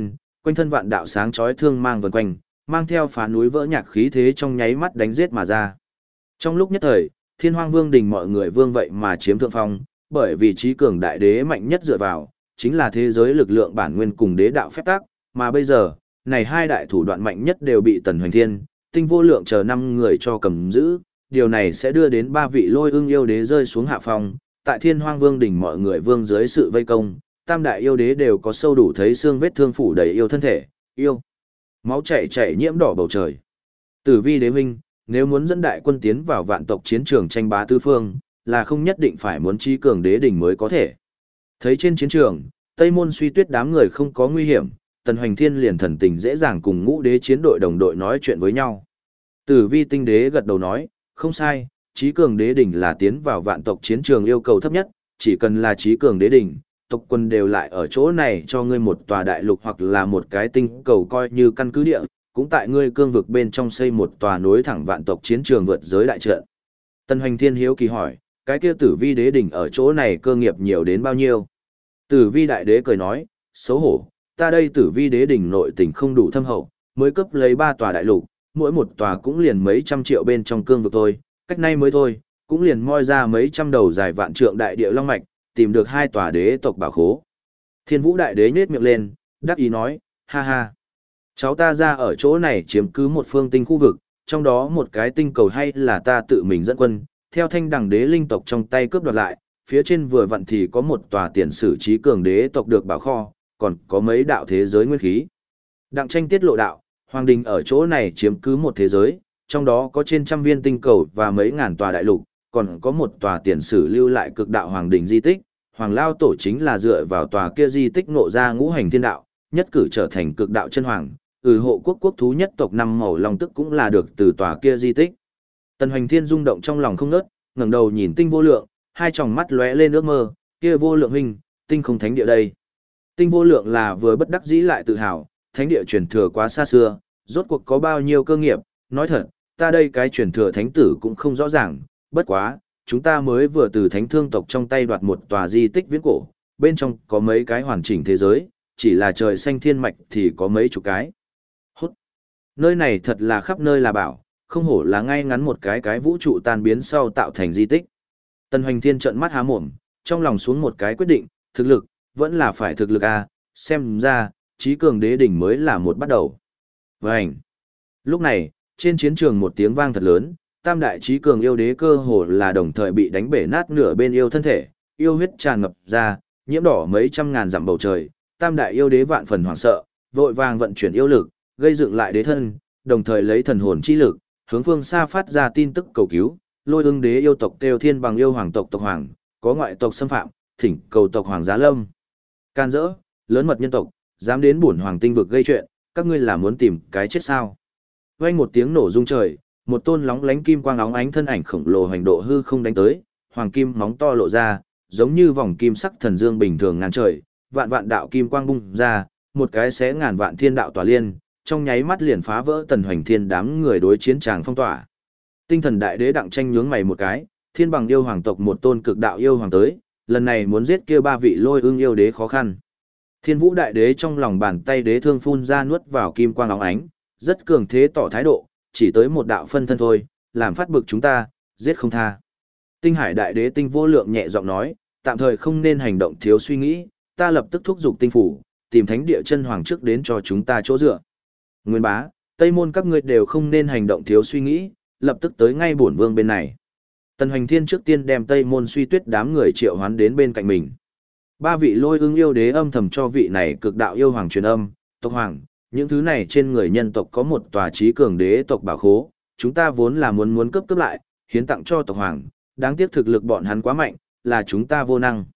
quanh thân vạn đạo sáng chói thương mang vần quanh, mang theo phá núi vỡ nhạc khí thế trong nháy mắt đánh giết mà ra. Trong lúc nhất thời, Thiên Hoang Vương đình mọi người vương vậy mà chiếm thượng phong, bởi vì trí cường đại đế mạnh nhất dựa vào, chính là thế giới lực lượng bản nguyên cùng đế đạo phép tắc, mà bây giờ, này hai đại thủ đoạn mạnh nhất đều bị Tần Hoành Thiên, Tinh Vô Lượng chờ 5 người cho cầm giữ, điều này sẽ đưa đến 3 vị Lôi Ưng yêu đế rơi xuống hạ phong, tại Thiên Hoang Vương đỉnh mọi người vương dưới sự vây công, tam đại yêu đế đều có sâu đủ thấy xương vết thương phủ đầy yêu thân thể, yêu máu chảy chảy nhiễm đỏ bầu trời. Tử Vi đế huynh, nếu muốn dẫn đại quân tiến vào vạn tộc chiến trường tranh bá tứ phương, là không nhất định phải muốn trí cường đế đỉnh mới có thể. Thấy trên chiến trường, Tây Môn Suy Tuyết đám người không có nguy hiểm, Tần Hoành Thiên liền thần tình dễ dàng cùng Ngũ đế chiến đội đồng đội nói chuyện với nhau. Tử Vi tinh đế gật đầu nói, không sai, trí cường đế đỉnh là tiến vào vạn tộc chiến trường yêu cầu thấp nhất, chỉ cần là trí cường đế đỉnh, tộc quân đều lại ở chỗ này cho ngươi một tòa đại lục hoặc là một cái tinh cầu coi như căn cứ địa, cũng tại ngươi cương vực bên trong xây một tòa nối thẳng vạn tộc chiến trường vượt giới đại trận. Tần Hoành Thiên hiếu kỳ hỏi, cái kia Tử Vi đế đỉnh ở chỗ này cơ nghiệp nhiều đến bao nhiêu? Tử Vi đại đế cười nói, xấu hổ, ta đây Tử Vi đế đỉnh nội tình không đủ thâm hậu, mới cấp lấy 3 tòa đại lục, mỗi một tòa cũng liền mấy trăm triệu bên trong cương vực thôi, cách nay mới thôi, cũng liền moi ra mấy trăm đầu dài vạn trượng đại địa long mạch, tìm được 2 tòa đế tộc bảo khố. Thiên Vũ đại đế nhếch miệng lên, đắc ý nói, ha ha. Cháu ta ra ở chỗ này chiếm cứ một phương tinh khu vực, trong đó một cái tinh cầu hay là ta tự mình dẫn quân, theo thanh đẳng đế linh tộc trong tay cướp đoạt lại, phía trên vừa vặn thì có một tòa tiền sử trí cường đế tộc được bảo kho, còn có mấy đạo thế giới nguyên khí. Đặng tranh tiết lộ đạo, Hoàng Đình ở chỗ này chiếm cứ một thế giới, trong đó có trên trăm viên tinh cầu và mấy ngàn tòa đại lục, còn có một tòa tiền sử lưu lại cực đạo Hoàng Đình di tích. Hoàng Lao Tổ chính là dựa vào tòa kia di tích ngộ ra ngũ hành thiên đạo, nhất cử trở thành cực đạo chân hoàng, hộ quốc quốc thú nhất tộc 5 màu long tức cũng là được từ tòa kia di tích. Tần Hoành Thiên rung động trong lòng không ngớt, ngẩng đầu nhìn Tinh Vô Lượng, hai tròng mắt lóe lên ước mơ, kia Vô Lượng huynh, tinh không thánh địa đây. Tinh Vô Lượng là vừa bất đắc dĩ lại tự hào, thánh địa truyền thừa quá xa xưa, rốt cuộc có bao nhiêu cơ nghiệp, nói thật, ta đây cái truyền thừa thánh tử cũng không rõ ràng, bất quá, chúng ta mới vừa từ thánh thương tộc trong tay đoạt một tòa di tích viễn cổ, bên trong có mấy cái hoàn chỉnh thế giới, chỉ là trời xanh thiên mạch thì có mấy chục cái. Hút! Nơi này thật là khắp nơi là bảo, không hổ là ngay ngắn một cái vũ trụ tan biến sau tạo thành di tích. Tần Hoành Thiên trợn mắt há mồm, trong lòng xuống một cái quyết định, thực lực, vẫn là phải thực lực a, xem ra, trí cường đế đỉnh mới là một bắt đầu. Vành! Lúc này, trên chiến trường một tiếng vang thật lớn, tam đại trí cường yêu đế cơ hồ là đồng thời bị đánh bể nát nửa bên yêu thân thể, yêu huyết tràn ngập ra, nhiễm đỏ mấy trăm ngàn dặm bầu trời, tam đại yêu đế vạn phần hoảng sợ, vội vàng vận chuyển yêu lực, gây dựng lại đế thân, đồng thời lấy thần hồn chi lực, hướng phương xa phát ra tin tức cầu cứu, Lôi Ưng đế yêu tộc kêu thiên bằng yêu hoàng tộc tộc hoàng, có ngoại tộc xâm phạm, thỉnh cầu tộc hoàng Giá Lâm. Can dỡ, lớn mật nhân tộc, dám đến bổn hoàng tinh vực gây chuyện, các ngươi là muốn tìm cái chết sao? Vang một tiếng nổ rung trời, một tôn lóng lánh kim quang óng ánh thân ảnh khổng lồ hành độ hư không đánh tới, hoàng kim móng to lộ ra, giống như vòng kim sắc thần dương bình thường ngàn trời, vạn vạn đạo kim quang bung ra, một cái xé ngàn vạn thiên đạo tỏa liên, trong nháy mắt liền phá vỡ Tần Hoành Thiên đám người đối chiến tràng phong tỏa. Tinh thần đại đế Đặng Tranh nhướng mày một cái, thiên bằng yêu hoàng tộc một tôn cực đạo yêu hoàng tới, lần này muốn giết kia 3 vị Lôi Ưng yêu đế khó khăn. Thiên Vũ đại đế trong lòng bàn tay đế thương phun ra nuốt vào kim quang óng ánh, rất cường thế tỏ thái độ, chỉ tới một đạo phân thân thôi, làm phát bực chúng ta, giết không tha. Tinh Hải đại đế Tinh Vô Lượng nhẹ giọng nói, tạm thời không nên hành động thiếu suy nghĩ, ta lập tức thúc giục tinh phủ, tìm thánh địa chân hoàng trước đến cho chúng ta chỗ dựa. Nguyên bá, Tây môn các ngươi đều không nên hành động thiếu suy nghĩ, lập tức tới ngay bổn vương bên này. Tần Hoành Thiên trước tiên đem Tây môn Suy Tuyết đám người triệu hoán đến bên cạnh mình. 3 vị Lôi Ưng yêu đế âm thầm cho vị này cực đạo yêu hoàng truyền âm, tộc hoàng, những thứ này trên người nhân tộc có một tòa trí cường đế tộc bảo khố, chúng ta vốn là muốn cướp lại, hiến tặng cho tộc hoàng, đáng tiếc thực lực bọn hắn quá mạnh, là chúng ta vô năng.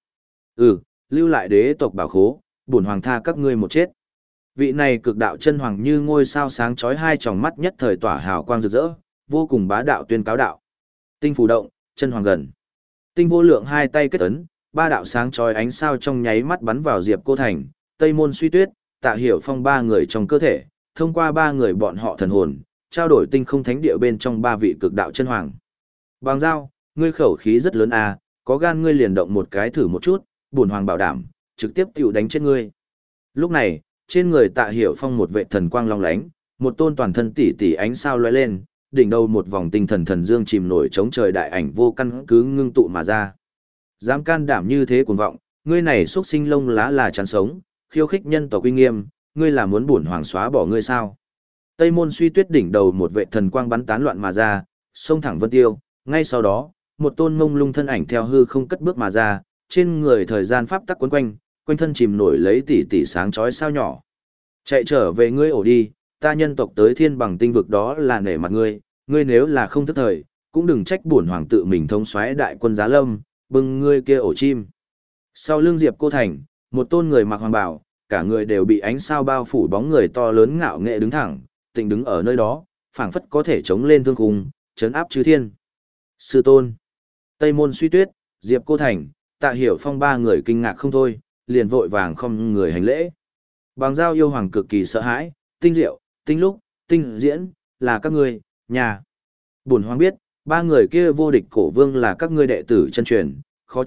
Lưu lại đế tộc bảo khố, bổn hoàng tha các ngươi một chết. Vị này cực đạo chân hoàng như ngôi sao sáng chói hai tròng mắt nhất thời tỏa hào quang rực rỡ, vô cùng bá đạo tuyên cáo đạo. Tinh phủ động, chân hoàng gần. Tinh Vô Lượng hai tay kết ấn, 3 đạo sáng chói ánh sao trong nháy mắt bắn vào Diệp Cô Thành, Tây môn Suy Tuyết, Tạ Hiểu Phong 3 người trong cơ thể, thông qua 3 người bọn họ thần hồn, trao đổi tinh không thánh địa bên trong 3 vị cực đạo chân hoàng. Bằng giao, ngươi khẩu khí rất lớn à, có gan ngươi liền động một cái thử một chút, bổn hoàng bảo đảm, trực tiếp tiểu đánh chết ngươi. Lúc này, trên người Tạ Hiểu Phong một vệ thần quang long lánh, một tôn toàn thân tỷ tỷ ánh sao lóe lên, đỉnh đầu một vòng tinh thần thần dương chìm nổi chống trời đại ảnh vô căn cứ ngưng tụ mà ra. Dám can đảm như thế cuồng vọng, ngươi này xuất sinh lông lá là chán sống, khiêu khích nhân tộc uy nghiêm, ngươi là muốn bổn hoàng xóa bỏ ngươi sao? Tây Môn Suy Tuyết đỉnh đầu một vệ thần quang bắn tán loạn mà ra, xông thẳng vân tiêu, ngay sau đó, một tôn mông lung thân ảnh theo hư không cất bước mà ra, trên người thời gian pháp tắc quấn quanh, quanh thân chìm nổi lấy tỷ tỷ sáng chói sao nhỏ. Chạy trở về ngươi ổ đi, ta nhân tộc tới thiên bằng tinh vực đó là nể mặt ngươi, ngươi nếu là không thức thời, cũng đừng trách bổn hoàng tự mình thống soái đại quân Giá Lâm, bưng ngươi kia ổ chim. Sau lưng Diệp Cô Thành, một tôn người mặc hoàng bào, cả người đều bị ánh sao bao phủ bóng người to lớn ngạo nghệ đứng thẳng, tịnh đứng ở nơi đó, phảng phất có thể chống lên thương khung, chấn áp chư thiên. Sư tôn, Tây Môn Suy Tuyết, Diệp Cô Thành, Tạ Hiểu Phong ba người kinh ngạc không thôi, liền vội vàng không người hành lễ. Bằng giao yêu hoàng cực kỳ sợ hãi, Tinh Diệu, Tinh Lúc, Tinh Diễn, là các ngươi, nhà. Bổn hoàng biết, ba người kia vô địch cổ vương là các ngươi đệ tử chân truyền,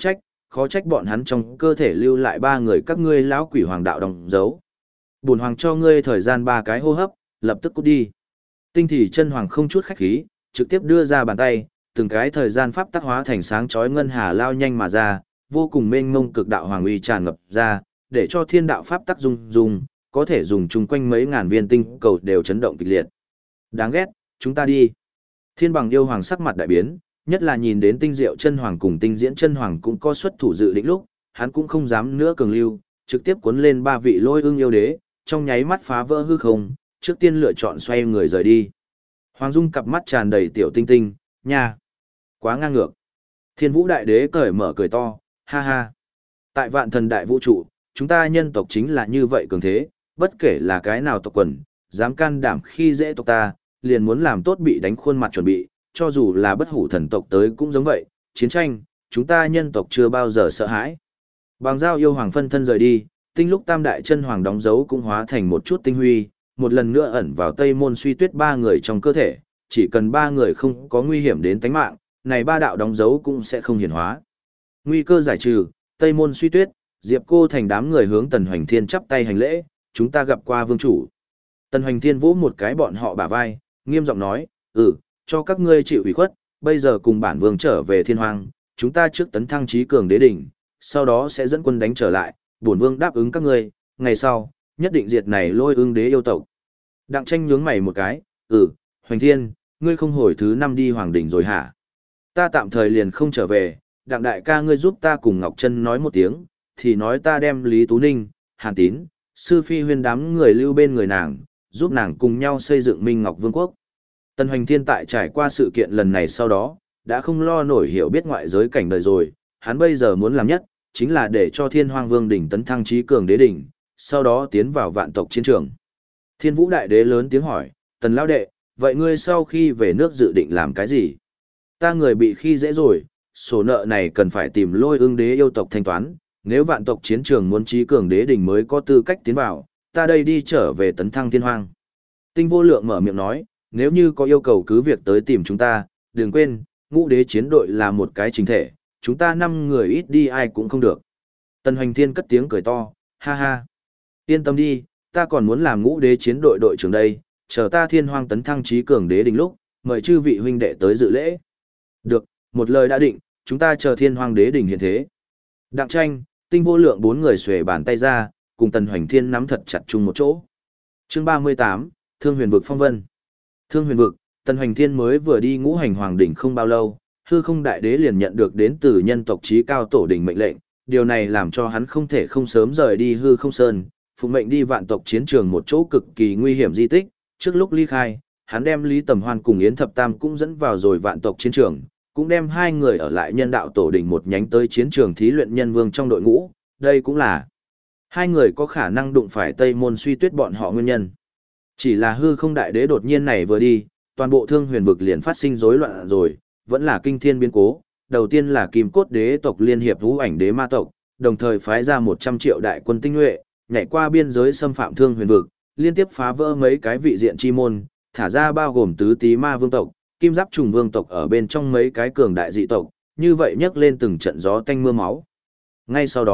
khó trách bọn hắn trong cơ thể lưu lại ba người các ngươi lão quỷ hoàng đạo đồng dấu. Bổn hoàng cho ngươi thời gian 3 cái hô hấp, lập tức cút đi. Tinh Thì Chân Hoàng không chút khách khí, trực tiếp đưa ra bàn tay, từng cái thời gian pháp tắc hóa thành sáng chói ngân hà lao nhanh mà ra, vô cùng mênh mông cực đạo hoàng uy tràn ngập ra, để cho thiên đạo pháp tắc rung, có thể dùng chung quanh mấy ngàn viên tinh cầu đều chấn động kịch liệt. Đáng ghét, chúng ta đi. Thiên Bằng yêu hoàng sắc mặt đại biến, nhất là nhìn đến Tinh Diệu Chân Hoàng cùng Tinh Diễn Chân Hoàng cũng có xuất thủ dự định lúc, hắn cũng không dám nữa cường lưu, trực tiếp cuốn lên ba vị Lôi Ưng yêu đế, trong nháy mắt phá vỡ hư không, trước tiên lựa chọn xoay người rời đi. Hoàng Dung cặp mắt tràn đầy tiểu tinh tinh, nha, quá ngang ngược. Thiên Vũ Đại Đế cởi mở cười to, ha ha. Tại Vạn Thần Đại Vũ trụ, chúng ta nhân tộc chính là như vậy cường thế, bất kể là cái nào tộc quần, dám can đảm khi dễ tộc ta, liền muốn làm tốt bị đánh khuôn mặt chuẩn bị, cho dù là bất hủ thần tộc tới cũng giống vậy, chiến tranh, chúng ta nhân tộc chưa bao giờ sợ hãi. Bằng giao yêu hoàng phân thân rời đi, Tinh Lúc Tam Đại Chân Hoàng đóng dấu cũng hóa thành một chút tinh huy, một lần nữa ẩn vào Tây Môn Suy Tuyết ba người trong cơ thể, chỉ cần ba người không có nguy hiểm đến tính mạng, này ba đạo đóng dấu cũng sẽ không hiển hóa. Nguy cơ giải trừ, Tây Môn Suy Tuyết, Diệp Cô Thành đám người hướng Tần Hoành Thiên chắp tay hành lễ, chúng ta gặp qua vương chủ. Tần Hoành Thiên vỗ một cái bọn họ bả vai, nghiêm giọng nói, cho các ngươi chịu ủy khuất, bây giờ cùng bản vương trở về thiên hoang, chúng ta trước tấn thăng trí cường đế đỉnh, sau đó sẽ dẫn quân đánh trở lại, bổn vương đáp ứng các ngươi, ngày sau, nhất định diệt này Lôi Ưng đế yêu tộc. Đặng Tranh nhướng mày một cái, Hoành Thiên, ngươi không hồi thứ 5 đi hoàng đỉnh rồi hả? Ta tạm thời liền không trở về, Đặng đại ca ngươi giúp ta cùng Ngọc Trân nói một tiếng, thì nói ta đem Lý Tú Ninh, Hàn Tín, Sư Phi Huyên đám người lưu bên người nàng, giúp nàng cùng nhau xây dựng Minh Ngọc Vương quốc. Tần Hoành Thiên tại trải qua sự kiện lần này sau đó, đã không lo nổi hiểu biết ngoại giới cảnh đời rồi, hắn bây giờ muốn làm nhất, chính là để cho Thiên Hoang Vương đỉnh tấn thăng trí cường đế đỉnh, sau đó tiến vào vạn tộc chiến trường. Thiên Vũ Đại Đế lớn tiếng hỏi, Tần Lão Đệ, vậy ngươi sau khi về nước dự định làm cái gì? Ta người bị khi dễ rồi, sổ nợ này cần phải tìm Lôi Ưng đế yêu tộc thanh toán, nếu vạn tộc chiến trường muốn trí cường đế đỉnh mới có tư cách tiến vào, ta đây đi trở về tấn thăng thiên hoang. Tinh Vô Lượng mở miệng nói, nếu như có yêu cầu cứ việc tới tìm chúng ta, đừng quên, ngũ đế chiến đội là một cái chính thể, chúng ta 5 người ít đi ai cũng không được. Tần Hoành Thiên cất tiếng cười to, ha ha. Yên tâm đi, ta còn muốn làm ngũ đế chiến đội đội trưởng đây, chờ ta thiên hoang tấn thăng trí cường đế đỉnh lúc, mời chư vị huynh đệ tới dự lễ. Được, một lời đã định, chúng ta chờ thiên hoang đế đỉnh hiện thế. Đặng Tranh, Tinh Vô Lượng 4 người xuề bàn tay ra, cùng Tần Hoành Thiên nắm thật chặt chung một chỗ. Chương 38, Thương Huyền vực phong vân. Thương Huyền vực, Tần Hoành Thiên mới vừa đi ngũ hành hoàng đỉnh không bao lâu, hư không đại đế liền nhận được đến từ nhân tộc chí cao tổ đỉnh mệnh lệnh, điều này làm cho hắn không thể không sớm rời đi hư không sơn, phụng mệnh đi vạn tộc chiến trường một chỗ cực kỳ nguy hiểm di tích. Trước lúc ly khai, hắn đem Lý Tầm Hoan cùng Yến Thập Tam cũng dẫn vào rồi vạn tộc chiến trường, cũng đem hai người ở lại nhân đạo tổ đỉnh một nhánh tới chiến trường thí luyện nhân vương trong đội ngũ, đây cũng là hai người có khả năng đụng phải Tây Môn Suy Tuyết bọn họ nguyên nhân. Chỉ là hư không đại đế đột nhiên này vừa đi, toàn bộ Thương Huyền vực liền phát sinh rối loạn rồi, vẫn là kinh thiên biến cố. Đầu tiên là Kim Cốt đế tộc liên hiệp Vũ Ảnh đế ma tộc, đồng thời phái ra 100 triệu đại quân tinh nhuệ, nhảy qua biên giới xâm phạm Thương Huyền vực, liên tiếp phá vỡ mấy cái vị diện chi môn, thả ra bao gồm tứ tí ma vương tộc, kim giáp trùng vương tộc ở bên trong mấy cái cường đại dị tộc, như vậy nhấc lên từng trận gió tanh mưa máu. Ngay sau đó,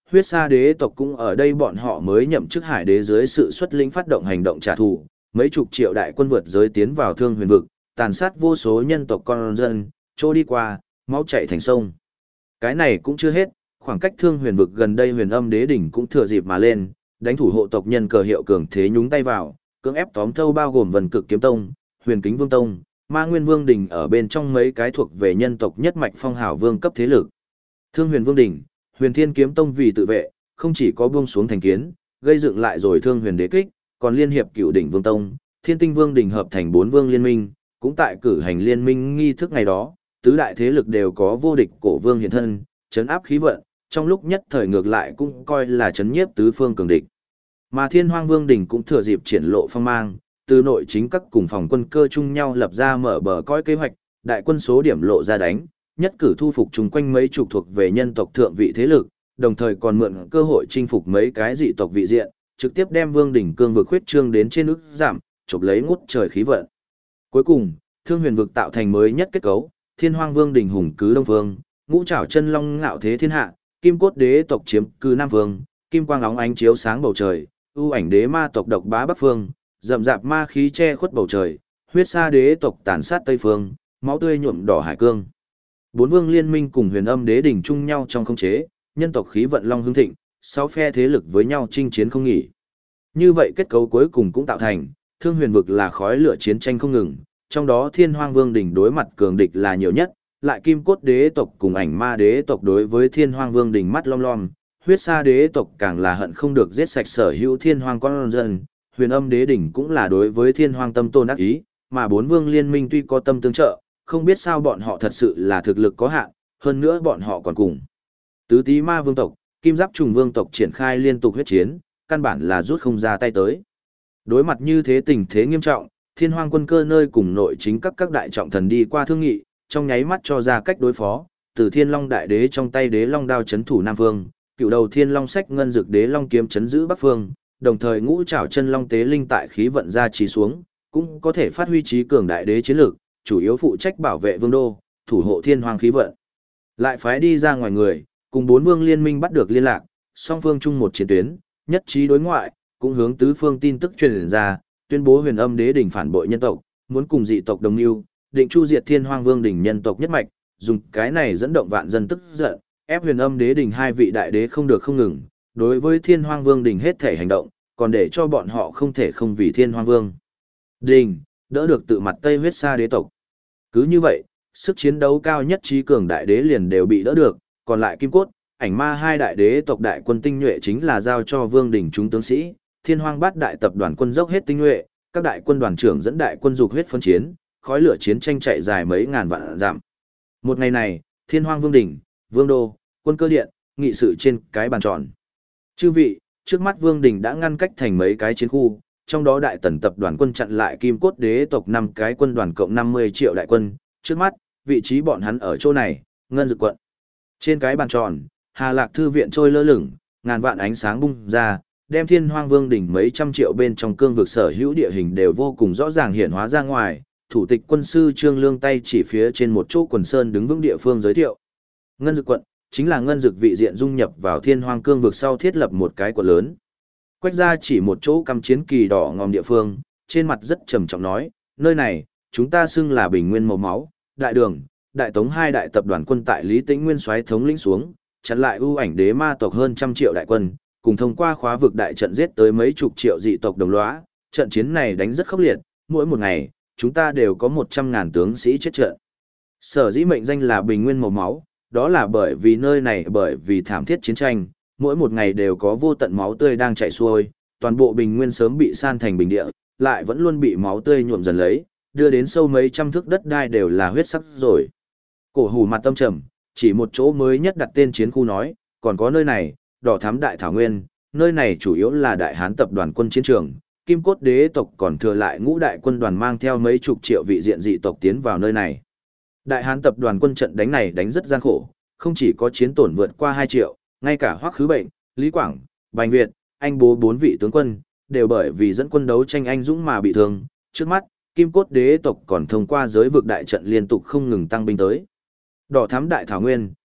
huyết sa đế tộc cũng ở đây, bọn họ mới nhậm chức hải đế dưới sự xuất lĩnh phát động hành động trả thù, mấy chục triệu đại quân vượt giới tiến vào Thương Huyền vực, tàn sát vô số nhân tộc con dân, trôi đi qua, máu chảy thành sông. Cái này cũng chưa hết, khoảng cách Thương Huyền vực gần đây Huyền Âm Đế đỉnh cũng thừa dịp mà lên, đánh thủ hộ tộc nhân cờ hiệu cường thế nhúng tay vào, cưỡng ép tóm thâu bao gồm Vân Cực Kiếm Tông, Huyền Kính Vương Tông, Ma Nguyên Vương đỉnh ở bên trong mấy cái thuộc về nhân tộc nhất mạch phong hào vương cấp thế lực. Thương Huyền Vương đỉnh, Huyền Thiên Kiếm Tông vì tự vệ, không chỉ có buông xuống thành kiến, gây dựng lại rồi Thương Huyền Đế kích, còn liên hiệp Cựu Đỉnh Vương Tông, Thiên Tinh Vương đỉnh hợp thành 4 vương liên minh, cũng tại cử hành liên minh nghi thức ngày đó, tứ đại thế lực đều có vô địch cổ vương hiện thân, trấn áp khí vận, trong lúc nhất thời ngược lại cũng coi là trấn nhiếp tứ phương cường địch. Mà Thiên Hoang Vương đỉnh cũng thừa dịp triển lộ phong mang, từ nội chính các cùng phòng quân cơ chung nhau lập ra mở bờ coi kế hoạch, đại quân số điểm lộ ra đánh, nhất cử thu phục chung quanh mấy chục thuộc về nhân tộc thượng vị thế lực, đồng thời còn mượn cơ hội chinh phục mấy cái dị tộc vị diện, trực tiếp đem Vương đỉnh cương vực huyết trương đến trên ức giảm, chụp lấy ngút trời khí vận. Cuối cùng, Thương Huyền vực tạo thành mới nhất kết cấu, Thiên Hoang Vương đỉnh hùng cứ đông phương, ngũ trảo chân long ngạo thế thiên hạ, Kim Cốt đế tộc chiếm cư nam phương, kim quang óng ánh chiếu sáng bầu trời, ưu ảnh đế ma tộc độc bá bắc phương, rậm rạp ma khí che khuất bầu trời, huyết sa đế tộc tàn sát tây phương, máu tươi nhuộm đỏ hải cương. 4 vương liên minh cùng Huyền Âm đế đỉnh chung nhau trong khống chế, nhân tộc khí vận long hưng thịnh, 6 phe thế lực với nhau chinh chiến không nghỉ. Như vậy kết cấu cuối cùng cũng tạo thành, Thương Huyền vực là khói lửa chiến tranh không ngừng, trong đó Thiên Hoang Vương đỉnh đối mặt cường địch là nhiều nhất, lại Kim Cốt đế tộc cùng Ảnh Ma đế tộc đối với Thiên Hoang Vương đỉnh mắt lom lom, huyết sa đế tộc càng là hận không được giết sạch sở hữu Thiên Hoang con dân, Huyền Âm đế đỉnh cũng là đối với Thiên Hoang tâm tôn ác ý, mà 4 vương liên minh tuy có tâm tương trợ, không biết sao bọn họ thật sự là thực lực có hạn, hơn nữa bọn họ còn cùng Tứ Tí Ma vương tộc, Kim Giáp Trùng vương tộc triển khai liên tục huyết chiến, căn bản là rút không ra tay tới. Đối mặt như thế tình thế nghiêm trọng, Thiên Hoang quân cơ nơi cùng nội chính các đại trọng thần đi qua thương nghị, trong nháy mắt cho ra cách đối phó, từ Thiên Long đại đế trong tay đế long đao chấn thủ nam phương, cựu đầu Thiên Long sách ngân dực đế long kiếm chấn giữ bắc phương, đồng thời ngũ trảo chân long tế linh tại khí vận ra trì xuống, cũng có thể phát huy trí cường đại đế chiến lược, chủ yếu phụ trách bảo vệ vương đô, thủ hộ Thiên Hoang khí vận. Lại phái đi ra ngoài người, cùng 4 vương liên minh bắt được liên lạc, song phương chung một chiến tuyến, nhất trí đối ngoại, cũng hướng tứ phương tin tức truyền ra, tuyên bố Huyền Âm đế đỉnh phản bội nhân tộc, muốn cùng dị tộc đồng lưu, định chu diệt Thiên Hoang Vương đỉnh nhân tộc nhất mạch, dùng cái này dẫn động vạn dân tức giận, ép Huyền Âm đế đỉnh hai vị đại đế không được không ngừng, đối với Thiên Hoang Vương đỉnh hết thể hành động, còn để cho bọn họ không thể không vì Thiên Hoang Vương đỉnh đỡ được tự mặt Tây huyết sa đế tộc. Cứ như vậy, sức chiến đấu cao nhất trí cường đại đế liền đều bị đỡ được, còn lại Kim Cốt, Ảnh Ma hai đại đế tộc đại quân tinh nhuệ chính là giao cho Vương đỉnh chúng tướng sĩ, Thiên Hoang bát đại tập đoàn quân dốc hết tinh nhuệ, các đại quân đoàn trưởng dẫn đại quân dục huyết phân chiến, khói lửa chiến tranh chạy dài mấy ngàn vạn dặm. Một ngày này, Thiên Hoang Vương đỉnh, Vương đô, quân cơ điện, nghị sự trên cái bàn tròn. Chư vị, trước mắt Vương đỉnh đã ngăn cách thành mấy cái chiến khu, trong đó đại tần tập đoàn quân chặn lại Kim Cốt đế tộc 5 cái quân đoàn cộng 50 triệu đại quân, trước mắt, vị trí bọn hắn ở chỗ này, Ngân Dực quận. Trên cái bàn tròn, Hà Lạc thư viện trôi lơ lửng, ngàn vạn ánh sáng bung ra, đem Thiên Hoang Vương đỉnh mấy trăm triệu bên trong cương vực sở hữu địa hình đều vô cùng rõ ràng hiện hóa ra ngoài. Thủ tịch quân sư Trương Lương tay chỉ phía trên một chỗ quần sơn đứng vững địa phương giới thiệu. Ngân Dực quận chính là Ngân Dực vị diện dung nhập vào Thiên Hoang cương vực sau thiết lập một cái quận lớn. Quách ra chỉ một chỗ cắm chiến kỳ đỏ ngòm địa phương, trên mặt rất trầm trọng nói, nơi này, chúng ta xưng là Bình Nguyên màu máu, Đại Đường, Đại Tống hai đại tập đoàn quân tại Lý Tĩnh Nguyên soái thống lĩnh xuống, chặn lại ưu ảnh đế ma tộc hơn 100 triệu đại quân, cùng thông qua khóa vực đại trận giết tới mấy chục triệu dị tộc đồng lõa, trận chiến này đánh rất khốc liệt, mỗi một ngày, chúng ta đều có 100.000 tướng sĩ chết trận. Sở dĩ mệnh danh là Bình Nguyên màu máu, đó là bởi vì nơi này bởi vì thảm thiết chiến tranh, mỗi một ngày đều có vô tận máu tươi đang chảy xuôi, toàn bộ Bình Nguyên sớm bị san thành bình địa, lại vẫn luôn bị máu tươi nhuộm dần lấy, đưa đến sâu mấy trăm thước đất đai đều là huyết sắc rồi. Cổ Hủ mặt tâm trầm, chỉ một chỗ mới nhất đặt tên chiến khu nói, còn có nơi này, Đỏ Thám Đại Thảo Nguyên, nơi này chủ yếu là Đại Hán tập đoàn quân chiến trường, Kim Cốt đế tộc còn thừa lại ngũ đại quân đoàn mang theo mấy chục triệu vị diện dị tộc tiến vào nơi này. Đại Hán tập đoàn quân trận đánh này đánh rất gian khổ, không chỉ có chiến tổn vượt qua 2 triệu, ngay cả Hoắc Khứ Bệnh, Lý Quảng, Bành Việt, Anh Bố 4 vị tướng quân, đều bởi vì dẫn quân đấu tranh anh dũng mà bị thương. Trước mắt, Kim Cốt đế tộc còn thông qua giới vực đại trận liên tục không ngừng tăng binh tới. Đỏ Thám Đại Thảo Nguyên,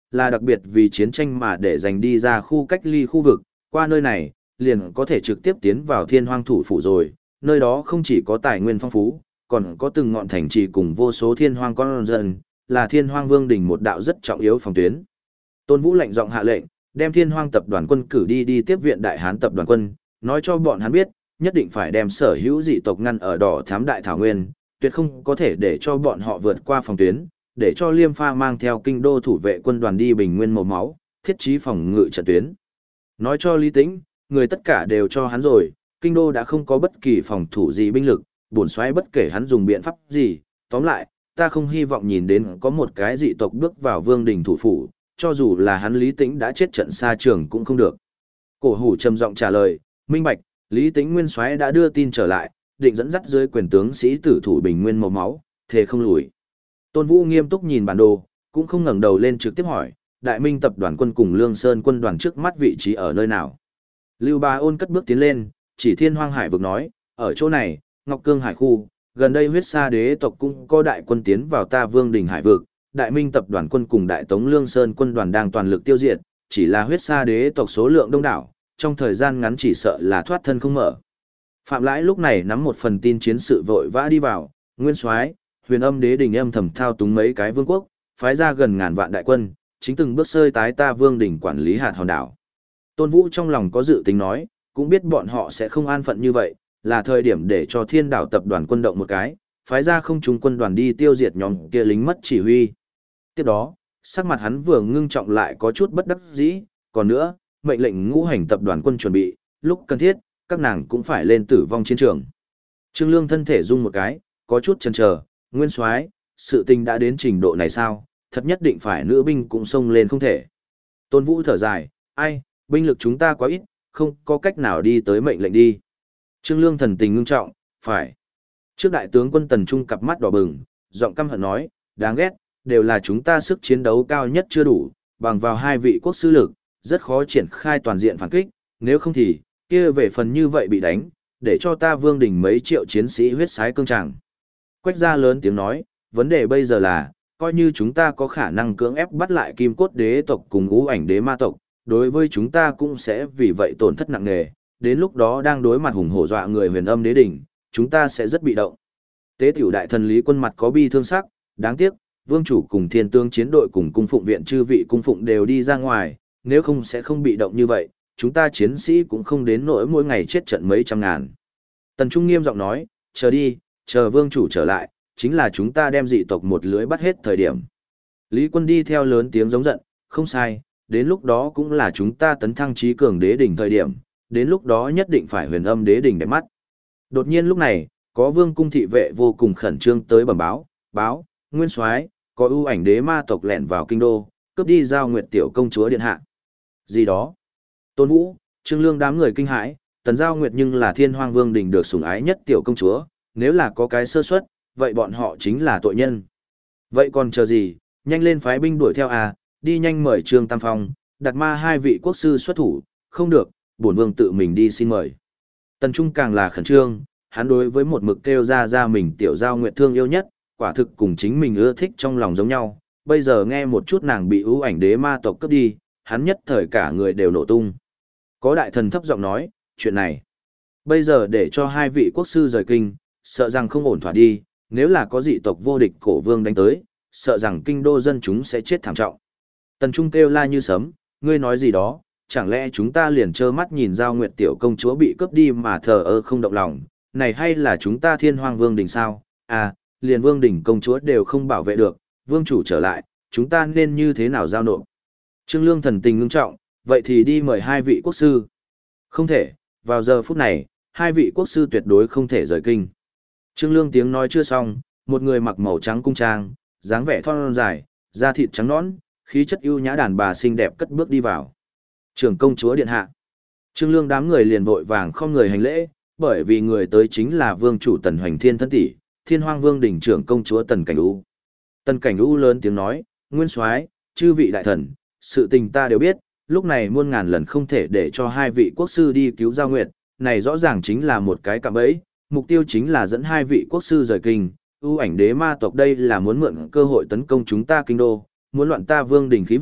là đặc biệt vì chiến tranh mà để dành đi ra khu cách ly khu vực, qua nơi này, liền có thể trực tiếp tiến vào thiên hoang thủ phủ rồi, nơi đó không chỉ có tài nguyên phong phú, còn có từng ngọn thành trì cùng vô số thiên hoang con dân, là thiên hoang vương đỉnh một đạo rất trọng yếu phòng tuyến. Tôn Vũ lệnh giọng hạ lệnh, đem thiên hoang tập đoàn quân cử đi tiếp viện Đại Hán tập đoàn quân, nói cho bọn hắn biết, nhất định phải đem sở hữu dị tộc ngăn ở đỏ thám đại thảo nguyên, tuyệt không có thể để cho bọn họ vượt qua phòng tuyến, để cho Liêm Pha mang theo kinh đô thủ vệ quân đoàn đi bình nguyên màu máu, thiết trí phòng ngự trận tuyến. Nói cho Lý Tĩnh, người tất cả đều cho hắn rồi, kinh đô đã không có bất kỳ phòng thủ gì binh lực, bổn soái bất kể hắn dùng biện pháp gì, tóm lại, ta không hy vọng nhìn đến có một cái dị tộc bước vào vương đình thủ phủ, cho dù là hắn Lý Tĩnh đã chết trận xa trường cũng không được. Cổ Hủ trầm giọng trả lời, minh bạch, Lý Tĩnh nguyên soái đã đưa tin trở lại, định dẫn dắt dưới quyền tướng sĩ tử thủ bình nguyên màu máu, thề không lùi. Tôn Vũ nghiêm túc nhìn bản đồ, cũng không ngẩng đầu lên trực tiếp hỏi, Đại Minh tập đoàn quân cùng Lương Sơn quân đoàn trước mắt vị trí ở nơi nào? Lưu Bá Ôn cất bước tiến lên, chỉ Thiên Hoang Hải vực nói, ở chỗ này, Ngọc Cương Hải khu, gần đây huyết sa đế tộc cũng có đại quân tiến vào ta Vương Đình Hải vực, Đại Minh tập đoàn quân cùng Đại Tống Lương Sơn quân đoàn đang toàn lực tiêu diệt, chỉ là huyết sa đế tộc số lượng đông đảo, trong thời gian ngắn chỉ sợ là thoát thân không mở. Phạm Lãi lúc này nắm một phần tin chiến sự vội vã đi vào, nguyên soái, Huyền Âm Đế Đình âm thầm thao túng mấy cái vương quốc, phái ra gần ngàn vạn đại quân, chính từng bước xơi tái ta Vương Đình quản lý hạt hòn đảo. Tôn Vũ trong lòng có dự tính nói, cũng biết bọn họ sẽ không an phận như vậy, là thời điểm để cho Thiên Đảo tập đoàn quân động một cái, phái ra không trung quân đoàn đi tiêu diệt nhóm kia lính mất chỉ huy. Tiếp đó, sắc mặt hắn vừa ngưng trọng lại có chút bất đắc dĩ, còn nữa, mệnh lệnh ngũ hành tập đoàn quân chuẩn bị, lúc cần thiết, các nàng cũng phải lên tử vong chiến trường. Trương Lương thân thể rung một cái, có chút chần chờ, nguyên soái, sự tình đã đến trình độ này sao, thật nhất định phải nữ binh cũng xông lên không thể. Tôn Vũ thở dài, ai, binh lực chúng ta quá ít, không có cách nào đi tới mệnh lệnh đi. Trương Lương thần tình ngưng trọng, phải. Trước đại tướng quân Tần Trung cặp mắt đỏ bừng, giọng căm hận nói, đáng ghét, đều là chúng ta sức chiến đấu cao nhất chưa đủ, bằng vào hai vị quốc sư lực, rất khó triển khai toàn diện phản kích, nếu không thì, kia về phần như vậy bị đánh, để cho ta Vương Đình mấy triệu chiến sĩ huyết sái cương tràng. Quách gia lớn tiếng nói, vấn đề bây giờ là, coi như chúng ta có khả năng cưỡng ép bắt lại Kim Cốt đế tộc cùng Ngũ Ảnh đế ma tộc, đối với chúng ta cũng sẽ vì vậy tổn thất nặng nề, đến lúc đó đang đối mặt hùng hổ dọa người Huyền Âm đế đỉnh, chúng ta sẽ rất bị động. Tế tiểu đại thần Lý Quân mặt có bi thương sắc, đáng tiếc, vương chủ cùng thiên tương chiến đội cùng cung phụng viện chư vị cung phụng đều đi ra ngoài, nếu không sẽ không bị động như vậy, chúng ta chiến sĩ cũng không đến nỗi mỗi ngày chết trận mấy trăm ngàn. Tần Trung nghiêm giọng nói, chờ đi, chờ vương chủ trở lại, chính là chúng ta đem dị tộc một lưới bắt hết thời điểm. Lý Quân đi theo lớn tiếng giống giận, không sai, đến lúc đó cũng là chúng ta tấn thăng trí cường đế đỉnh thời điểm, đến lúc đó nhất định phải Huyền Âm đế đỉnh đẹp mắt. Đột nhiên lúc này, có vương cung thị vệ vô cùng khẩn trương tới bẩm báo, nguyên soái, có ưu ảnh đế ma tộc lẻn vào kinh đô, cướp đi Giao Nguyệt tiểu công chúa điện hạ. Gì đó? Tôn Vũ, Trương Lương đám người kinh hãi, Tần Giao Nguyệt nhưng là Thiên Hoang Vương đình được sủng ái nhất tiểu công chúa, nếu là có cái sơ suất, vậy bọn họ chính là tội nhân. Vậy còn chờ gì, nhanh lên phái binh đuổi theo à, đi nhanh mời Trương Tam Phong, Đạt Ma hai vị quốc sư xuất thủ, không được, bổn vương tự mình đi xin mời. Tần Trung càng là khẩn trương, hắn đối với một mực kêu ra mình tiểu Giao Nguyệt thương yêu nhất, quả thực cùng chính mình ưa thích trong lòng giống nhau, bây giờ nghe một chút nàng bị ưu ảnh đế ma tộc cướp đi, hắn nhất thời cả người đều nổ tung. Có đại thần thấp giọng nói, chuyện này, bây giờ để cho hai vị quốc sư rời kinh, sợ rằng không ổn thỏa đi, nếu là có dị tộc vô địch cổ vương đánh tới, sợ rằng kinh đô dân chúng sẽ chết thảm trọng. Tần Trung kêu la như sấm, ngươi nói gì đó, chẳng lẽ chúng ta liền trơ mắt nhìn Giao Nguyệt tiểu công chúa bị cướp đi mà thờ ơ không động lòng, này hay là chúng ta Thiên Hoang Vương đình sao? À, liền Vương đình công chúa đều không bảo vệ được, vương chủ trở lại, chúng ta nên như thế nào giao nộp? Trương Lương thần tình ngưng trọng, vậy thì đi mời hai vị quốc sư. Không thể, vào giờ phút này, hai vị quốc sư tuyệt đối không thể rời kinh. Trương Lương tiếng nói chưa xong, một người mặc màu trắng cung trang, dáng vẻ thon dài, da thịt trắng nõn, khí chất ưu nhã đàn bà xinh đẹp cất bước đi vào. Trưởng công chúa điện hạ. Trương Lương đám người liền vội vàng không người hành lễ, bởi vì người tới chính là vương chủ Tần Hoành Thiên thân tỷ, Thiên Hoang Vương đỉnh trưởng công chúa Tần Cảnh U. Tần Cảnh U lớn tiếng nói, nguyên soái, chư vị đại thần, sự tình ta đều biết, lúc này muôn ngàn lần không thể để cho hai vị quốc sư đi cứu Giao Nguyệt, này rõ ràng chính là một cái cạm bẫy, mục tiêu chính là dẫn hai vị quốc sư rời kinh, ưu ảnh đế ma tộc đây là muốn mượn cơ hội tấn công chúng ta kinh đô, muốn loạn ta Vương đình khí vận,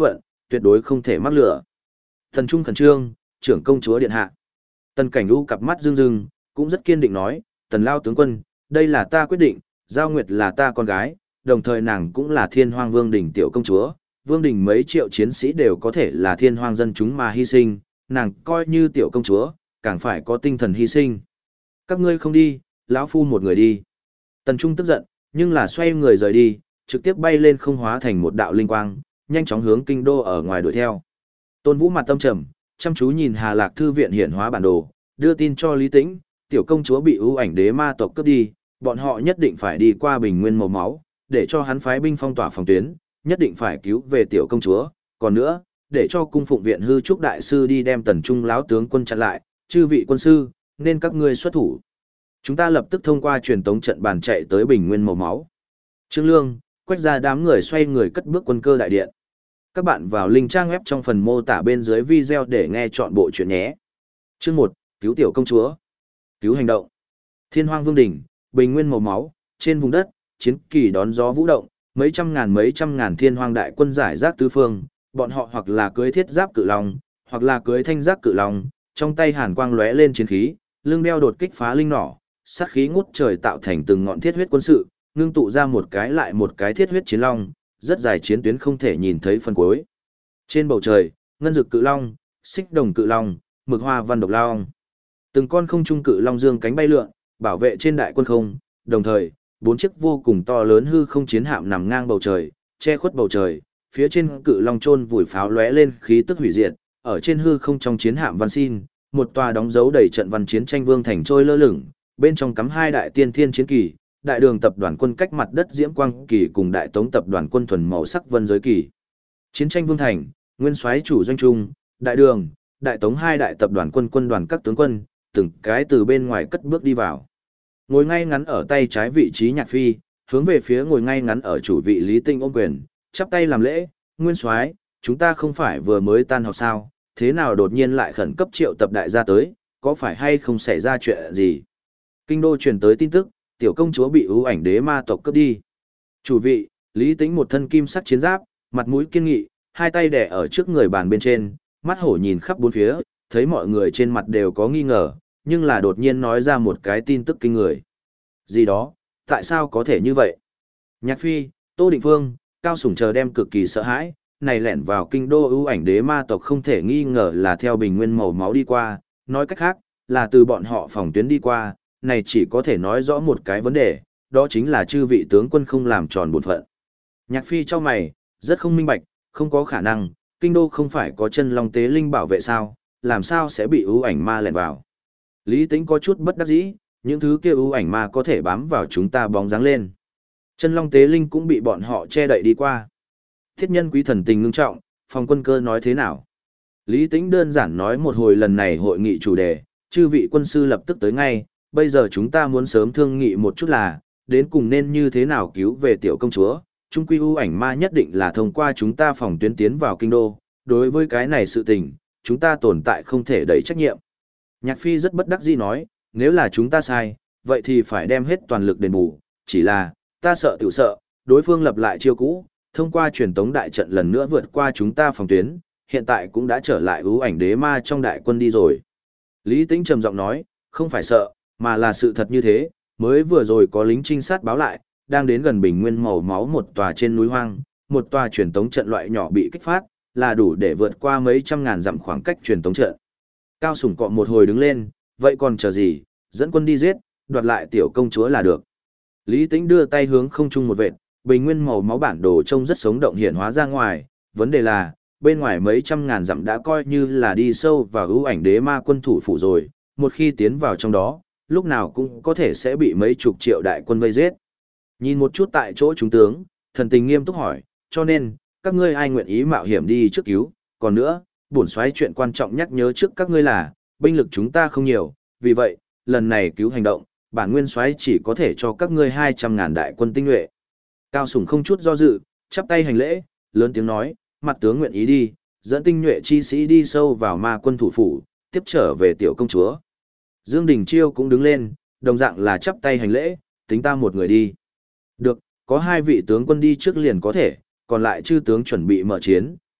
tuyệt đối không thể mắc lửa. Tần Trung khẩn trương, trưởng công chúa điện hạ. Tần Cảnh U cặp mắt rưng rưng, cũng rất kiên định nói, Tần Lao tướng quân, đây là ta quyết định, Giao Nguyệt là ta con gái, đồng thời nàng cũng là Thiên Hoang Vương Đình tiểu công chúa, Vương Đình mấy triệu chiến sĩ đều có thể là thiên hoang dân chúng mà hy sinh, nàng coi như tiểu công chúa, càng phải có tinh thần hy sinh. Các ngươi không đi, lão phu một người đi. Tần Trung tức giận, nhưng là xoay người rời đi, trực tiếp bay lên không hóa thành một đạo linh quang, nhanh chóng hướng kinh đô ở ngoài đuổi theo. Tôn Vũ mặt tâm trầm, chăm chú nhìn Hà Lạc thư viện hiển hóa bản đồ, đưa tin cho Lý Tĩnh, tiểu công chúa bị ưu ảnh đế ma tộc cướp đi, bọn họ nhất định phải đi qua bình nguyên màu máu, để cho hắn phái binh phong tỏa phòng tuyến, nhất định phải cứu về tiểu công chúa, còn nữa, để cho cung phụng viện hư trúc đại sư đi đem Tần Trung lão tướng quân chặn lại, chư vị quân sư, nên các ngươi xuất thủ. Chúng ta lập tức thông qua truyền tống trận bàn chạy tới bình nguyên màu máu. Trương Lương, Quách ra đám người xoay người cất bước quân cơ đại điện. Các bạn vào link trang web trong phần mô tả bên dưới video để nghe chọn bộ chuyện nhé. Chương 1, cứu tiểu công chúa. Cứu hành động. Thiên Hoang Vương đỉnh, bình nguyên màu máu, trên vùng đất, chiến kỳ đón gió vũ động, mấy trăm ngàn thiên hoang đại quân giải rác tứ phương, bọn họ hoặc là cưới thiết giáp cự long, hoặc là cưới thanh giáp cự long, trong tay hàn quang lóe lên chiến khí, lưng đeo đột kích phá linh nỏ, sát khí ngút trời tạo thành từng ngọn thiết huyết quân sự, ngưng tụ ra một cái lại một cái thiết huyết chiến long, rất dài chiến tuyến không thể nhìn thấy phần cuối. Trên bầu trời, ngân dực cự long, xích đồng cự long, mực hoa văn độc long. Từng con không trung cự long dương cánh bay lượn, bảo vệ trên đại quân không, đồng thời, 4 chiếc vô cùng to lớn hư không chiến hạm nằm ngang bầu trời, che khuất bầu trời, phía trên cự long chôn vùi pháo lóe lên khí tức hủy diệt, ở trên hư không trong chiến hạm văn xin, một tòa đóng dấu đầy trận văn chiến tranh vương thành trôi lơ lửng, bên trong cắm hai đại tiên thiên chiến kỳ, đại đường tập đoàn quân cách mặt đất diễm quang kỳ cùng đại tống tập đoàn quân thuần màu sắc vân giới kỳ. Chiến tranh vương thành, nguyên soái chủ doanh trung, đại đường, đại tống hai đại tập đoàn quân quân đoàn các tướng quân, từng cái từ bên ngoài cất bước đi vào. Ngồi ngay ngắn ở tay trái vị trí Nhạc Phi, hướng về phía ngồi ngay ngắn ở chủ vị Lý Tinh ôm quyền, chắp tay làm lễ, nguyên soái, chúng ta không phải vừa mới tan học sao, thế nào đột nhiên lại khẩn cấp triệu tập đại gia tới, có phải hay không xảy ra chuyện gì? Kinh đô truyền tới tin tức, tiểu công chúa bị ưu ảnh đế ma tộc cướp đi. Chủ vị, Lý Tĩnh một thân kim sắc chiến giáp, mặt mũi kiên nghị, hai tay đè ở trước người bàn bên trên, mắt hổ nhìn khắp bốn phía, thấy mọi người trên mặt đều có nghi ngờ, nhưng là đột nhiên nói ra một cái tin tức kinh người. Gì đó, tại sao có thể như vậy? Nhạc Phi, Tô Định Phương, Cao Sủng chờ đem cực kỳ sợ hãi, này lẻn vào kinh đô ưu ảnh đế ma tộc không thể nghi ngờ là theo bình nguyên màu máu đi qua, nói cách khác, là từ bọn họ phòng tuyến đi qua, này chỉ có thể nói rõ một cái vấn đề, đó chính là chư vị tướng quân không làm tròn bổn phận. Nhạc Phi cho mày, rất không minh bạch, không có khả năng, kinh đô không phải có chân long tế linh bảo vệ sao, làm sao sẽ bị ưu ảnh ma lẻn vào. Lý Tĩnh có chút bất đắc dĩ, những thứ kia ưu ảnh ma có thể bám vào chúng ta bóng dáng lên. Chân long tế linh cũng bị bọn họ che đậy đi qua. Thiết nhân quý thần tình ngưng trọng, phòng quân cơ nói thế nào? Lý Tĩnh đơn giản nói một hồi lần này hội nghị chủ đề, chư vị quân sư lập tức tới ngay, bây giờ chúng ta muốn sớm thương nghị một chút là, đến cùng nên như thế nào cứu về tiểu công chúa, trung quy ưu ảnh ma nhất định là thông qua chúng ta phòng tuyến tiến vào kinh đô, đối với cái này sự tình, chúng ta tồn tại không thể đẩy trách nhiệm. Nhạc Phi rất bất đắc dĩ nói, nếu là chúng ta sai, vậy thì phải đem hết toàn lực đền bù, chỉ là, ta sợ tiểu sợ, đối phương lập lại chiêu cũ, thông qua truyền tống đại trận lần nữa vượt qua chúng ta phòng tuyến, hiện tại cũng đã trở lại ưu ảnh đế ma trong đại quân đi rồi. Lý Tĩnh trầm giọng nói, không phải sợ, mà là sự thật như thế, mới vừa rồi có lính trinh sát báo lại, đang đến gần bình nguyên màu máu một tòa trên núi hoang, một tòa truyền tống trận loại nhỏ bị kích phát, là đủ để vượt qua mấy trăm ngàn dặm khoảng cách truyền tống trận. Cao Sủng cọ một hồi đứng lên, vậy còn chờ gì, dẫn quân đi giết, đoạt lại tiểu công chúa là được. Lý Tĩnh đưa tay hướng không trung một vệt, bình nguyên màu máu bản đồ trông rất sống động hiện hóa ra ngoài, vấn đề là, bên ngoài mấy trăm ngàn dặm đã coi như là đi sâu vào ưu ảnh đế ma quân thủ phủ rồi, một khi tiến vào trong đó, lúc nào cũng có thể sẽ bị mấy chục triệu đại quân vây giết. Nhìn một chút tại chỗ chúng tướng, thần tình nghiêm túc hỏi, cho nên, các ngươi ai nguyện ý mạo hiểm đi trước cứu, còn nữa, bổn soái chuyện quan trọng nhắc nhớ trước các ngươi là, binh lực chúng ta không nhiều, vì vậy, lần này cứu hành động, bản nguyên soái chỉ có thể cho các ngươi 200.000 đại quân tinh nhuệ. Cao Sủng không chút do dự, chắp tay hành lễ, lớn tiếng nói, mặt tướng nguyện ý đi, dẫn tinh nhuệ chi sĩ đi sâu vào ma quân thủ phủ, tiếp trở về tiểu công chúa. Dương Đình Chiêu cũng đứng lên, đồng dạng là chắp tay hành lễ, tính ta một người đi. Được, có hai vị tướng quân đi trước liền có thể, còn lại chư tướng chuẩn bị mở chiến,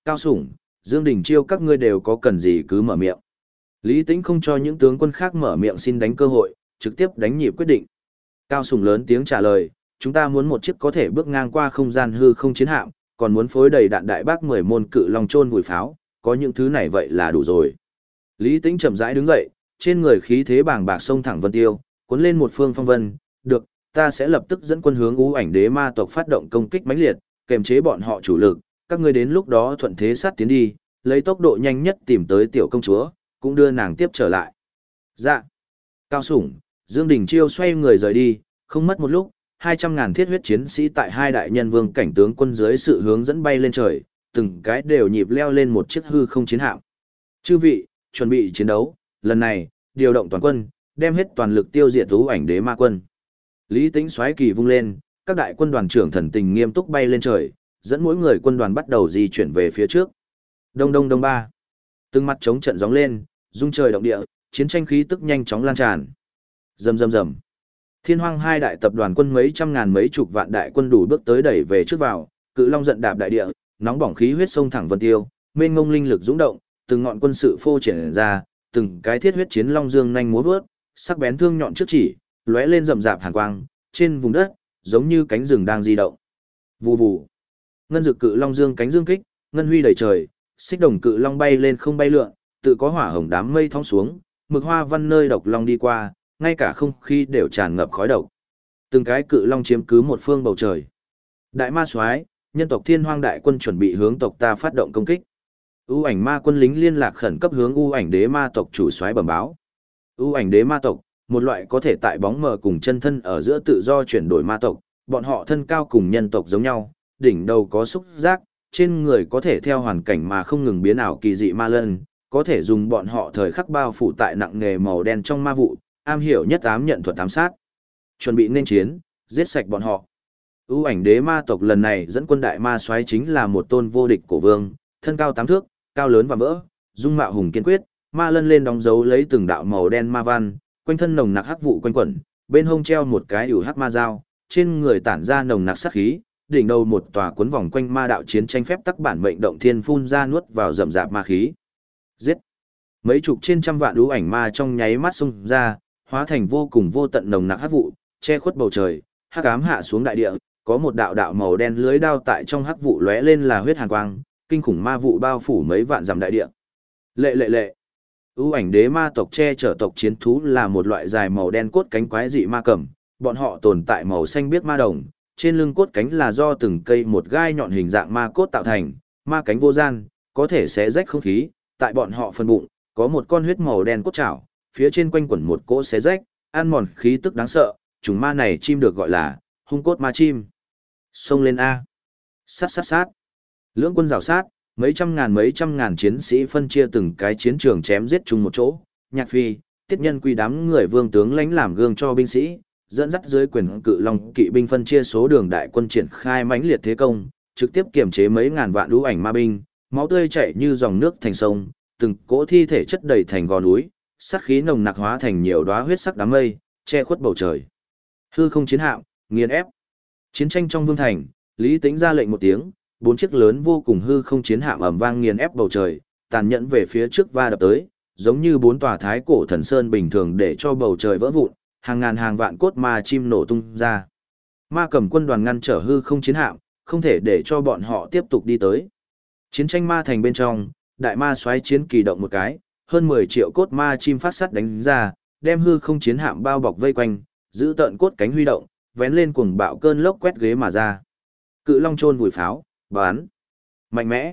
Cao Sủng, Dương Đình Chiêu các ngươi đều có cần gì cứ mở miệng. Lý Tĩnh không cho những tướng quân khác mở miệng xin đánh cơ hội, trực tiếp đánh nhịp quyết định. Cao Sủng lớn tiếng trả lời, chúng ta muốn một chiếc có thể bước ngang qua không gian hư không chiến hạm, còn muốn phối đầy đạn đại bác 10 môn cự long chôn vùi pháo, có những thứ này vậy là đủ rồi. Lý Tĩnh chậm rãi đứng dậy, trên người khí thế bàng bạc xông thẳng Vân Tiêu, cuốn lên một phương phong vân, được, ta sẽ lập tức dẫn quân hướng U Ảnh Đế Ma tộc phát động công kích mãnh liệt, kềm chế bọn họ chủ lực, các ngươi đến lúc đó thuận thế sát tiến đi, lấy tốc độ nhanh nhất tìm tới tiểu công chúa, cũng đưa nàng tiếp trở lại. Dạ. Cao Sủng, Dương Đình Chiêu xoay người rời đi, không mất một lúc, 200.000 thiết huyết chiến sĩ tại hai đại nhân vương cảnh tướng quân dưới sự hướng dẫn bay lên trời, từng cái đều nhịp leo lên một chiếc hư không chiến hạm. Chư vị, chuẩn bị chiến đấu, lần này, điều động toàn quân, đem hết toàn lực tiêu diệt U Ảnh Đế Ma quân. Lý Tĩnh xoáy kỳ vung lên, các đại quân đoàn trưởng thần tình nghiêm túc bay lên trời, dẫn mỗi người quân đoàn bắt đầu di chuyển về phía trước. Đông đông đông ba. Từng mặt chống trận gióng lên, rung trời động địa, chiến tranh khí tức nhanh chóng lan tràn. Rầm rầm rầm. Thiên Hoang hai đại tập đoàn quân mấy trăm ngàn mấy chục vạn đại quân đủ bước tới đẩy về trước vào, Cự Long giận đạp đại địa, nóng bỏng khí huyết sông thẳng Vân Tiêu, mênh mông linh lực dũng động, từng ngọn quân sự phô triển ra, từng cái thiết huyết chiến long dương nhanh múa vớt, sắc bén thương nhọn trước chỉ, lóe lên rậm rạp hàn quang, trên vùng đất, giống như cánh rừng đang di động. Vù vù. Ngân dực cự long dương cánh dương kích, ngân huy đầy trời, xích đồng cự long bay lên không bay lượn, tự có hỏa hồng đám mây thong xuống, mực hoa văn nơi độc long đi qua, ngay cả không khí đều tràn ngập khói độc. Từng cái cự long chiếm cứ một phương bầu trời. Đại ma soái, nhân tộc Thiên Hoang đại quân chuẩn bị hướng tộc ta phát động công kích. U Ảnh Ma quân lính liên lạc khẩn cấp hướng U Ảnh Đế Ma tộc chủ soái bẩm báo. U Ảnh Đế Ma tộc, một loại có thể tại bóng mờ cùng chân thân ở giữa tự do chuyển đổi ma tộc, bọn họ thân cao cùng nhân tộc giống nhau, đỉnh đầu có xúc giác, trên người có thể theo hoàn cảnh mà không ngừng biến ảo kỳ dị ma lân, có thể dùng bọn họ thời khắc bao phủ tại nặng nghề màu đen trong ma vụ, am hiểu nhất ám nhận thuật ám sát. Chuẩn bị nên chiến, giết sạch bọn họ. U Ảnh Đế Ma tộc lần này dẫn quân đại ma soái chính là một tôn vô địch cổ vương, thân cao 8 thước, cao lớn và vỡ, dung mạo hùng kiên quyết, ma lân lên đóng dấu lấy từng đạo màu đen ma văn, quanh thân nồng nặc hắc vụ quanh quẩn, bên hông treo một cái ỉu hắc ma dao, trên người tản ra nồng nặc sát khí, đỉnh đầu một tòa cuốn vòng quanh ma đạo chiến tranh phép tắc bản mệnh động thiên phun ra nuốt vào rậm rạp ma khí. Giết! Mấy chục trên trăm vạn U Ảnh Ma trong nháy mắt xung ra, hóa thành vô cùng vô tận nồng nặc hắc vụ, che khuất bầu trời, hắc ám hạ xuống đại địa, có một đạo đạo màu đen lưới đao tại trong hắc vụ lóe lên là huyết hàn quang, kinh khủng ma vụ bao phủ mấy vạn dặm đại địa. Lệ lệ lệ. U Ảnh Đế Ma tộc che chở tộc chiến thú là một loại dài màu đen cốt cánh quái dị ma cầm, bọn họ tồn tại màu xanh biếc ma đồng, trên lưng cốt cánh là do từng cây một gai nhọn hình dạng ma cốt tạo thành, ma cánh vô gian, có thể xé rách không khí, tại bọn họ phần bụng có một con huyết màu đen cốt chảo, phía trên quanh quẩn một cỗ xé rách, ăn mòn khí tức đáng sợ, chúng ma này chim được gọi là hung cốt ma chim. Xông lên a. Sát sát sát. Lưỡng quân rào sát, mấy trăm ngàn chiến sĩ phân chia từng cái chiến trường chém giết chung một chỗ. Nhạc Phi, Tiết Nhân Quy đám người vương tướng lãnh làm gương cho binh sĩ, dẫn dắt dưới quyền cự long kỵ binh phân chia số đường đại quân triển khai mãnh liệt thế công, trực tiếp kiểm chế mấy ngàn vạn U Ảnh Ma binh, máu tươi chảy như dòng nước thành sông, từng cỗ thi thể chất đầy thành gò núi, sát khí nồng nặc hóa thành nhiều đóa huyết sắc đám mây, che khuất bầu trời. Hư không chiến hạm, nghiền ép. Chiến tranh trong vương thành, Lý Tĩnh ra lệnh một tiếng, 4 chiếc lớn vô cùng hư không chiến hạm ầm vang nghiền ép bầu trời, tàn nhẫn về phía trước va đập tới, giống như 4 tòa thái cổ thần sơn bình thường để cho bầu trời vỡ vụn, hàng ngàn hàng vạn cốt ma chim nổ tung ra. Ma cầm quân đoàn ngăn trở hư không chiến hạm, không thể để cho bọn họ tiếp tục đi tới. Chiến tranh ma thành bên trong, đại ma xoáy chiến kỳ động một cái, hơn 10 triệu cốt ma chim phát sắt đánh ra, đem hư không chiến hạm bao bọc vây quanh, giữ tận cốt cánh huy động, vén lên cuồng bạo cơn lốc quét ghế mà ra. Cự long chôn vùi pháo, bắn, mạnh mẽ.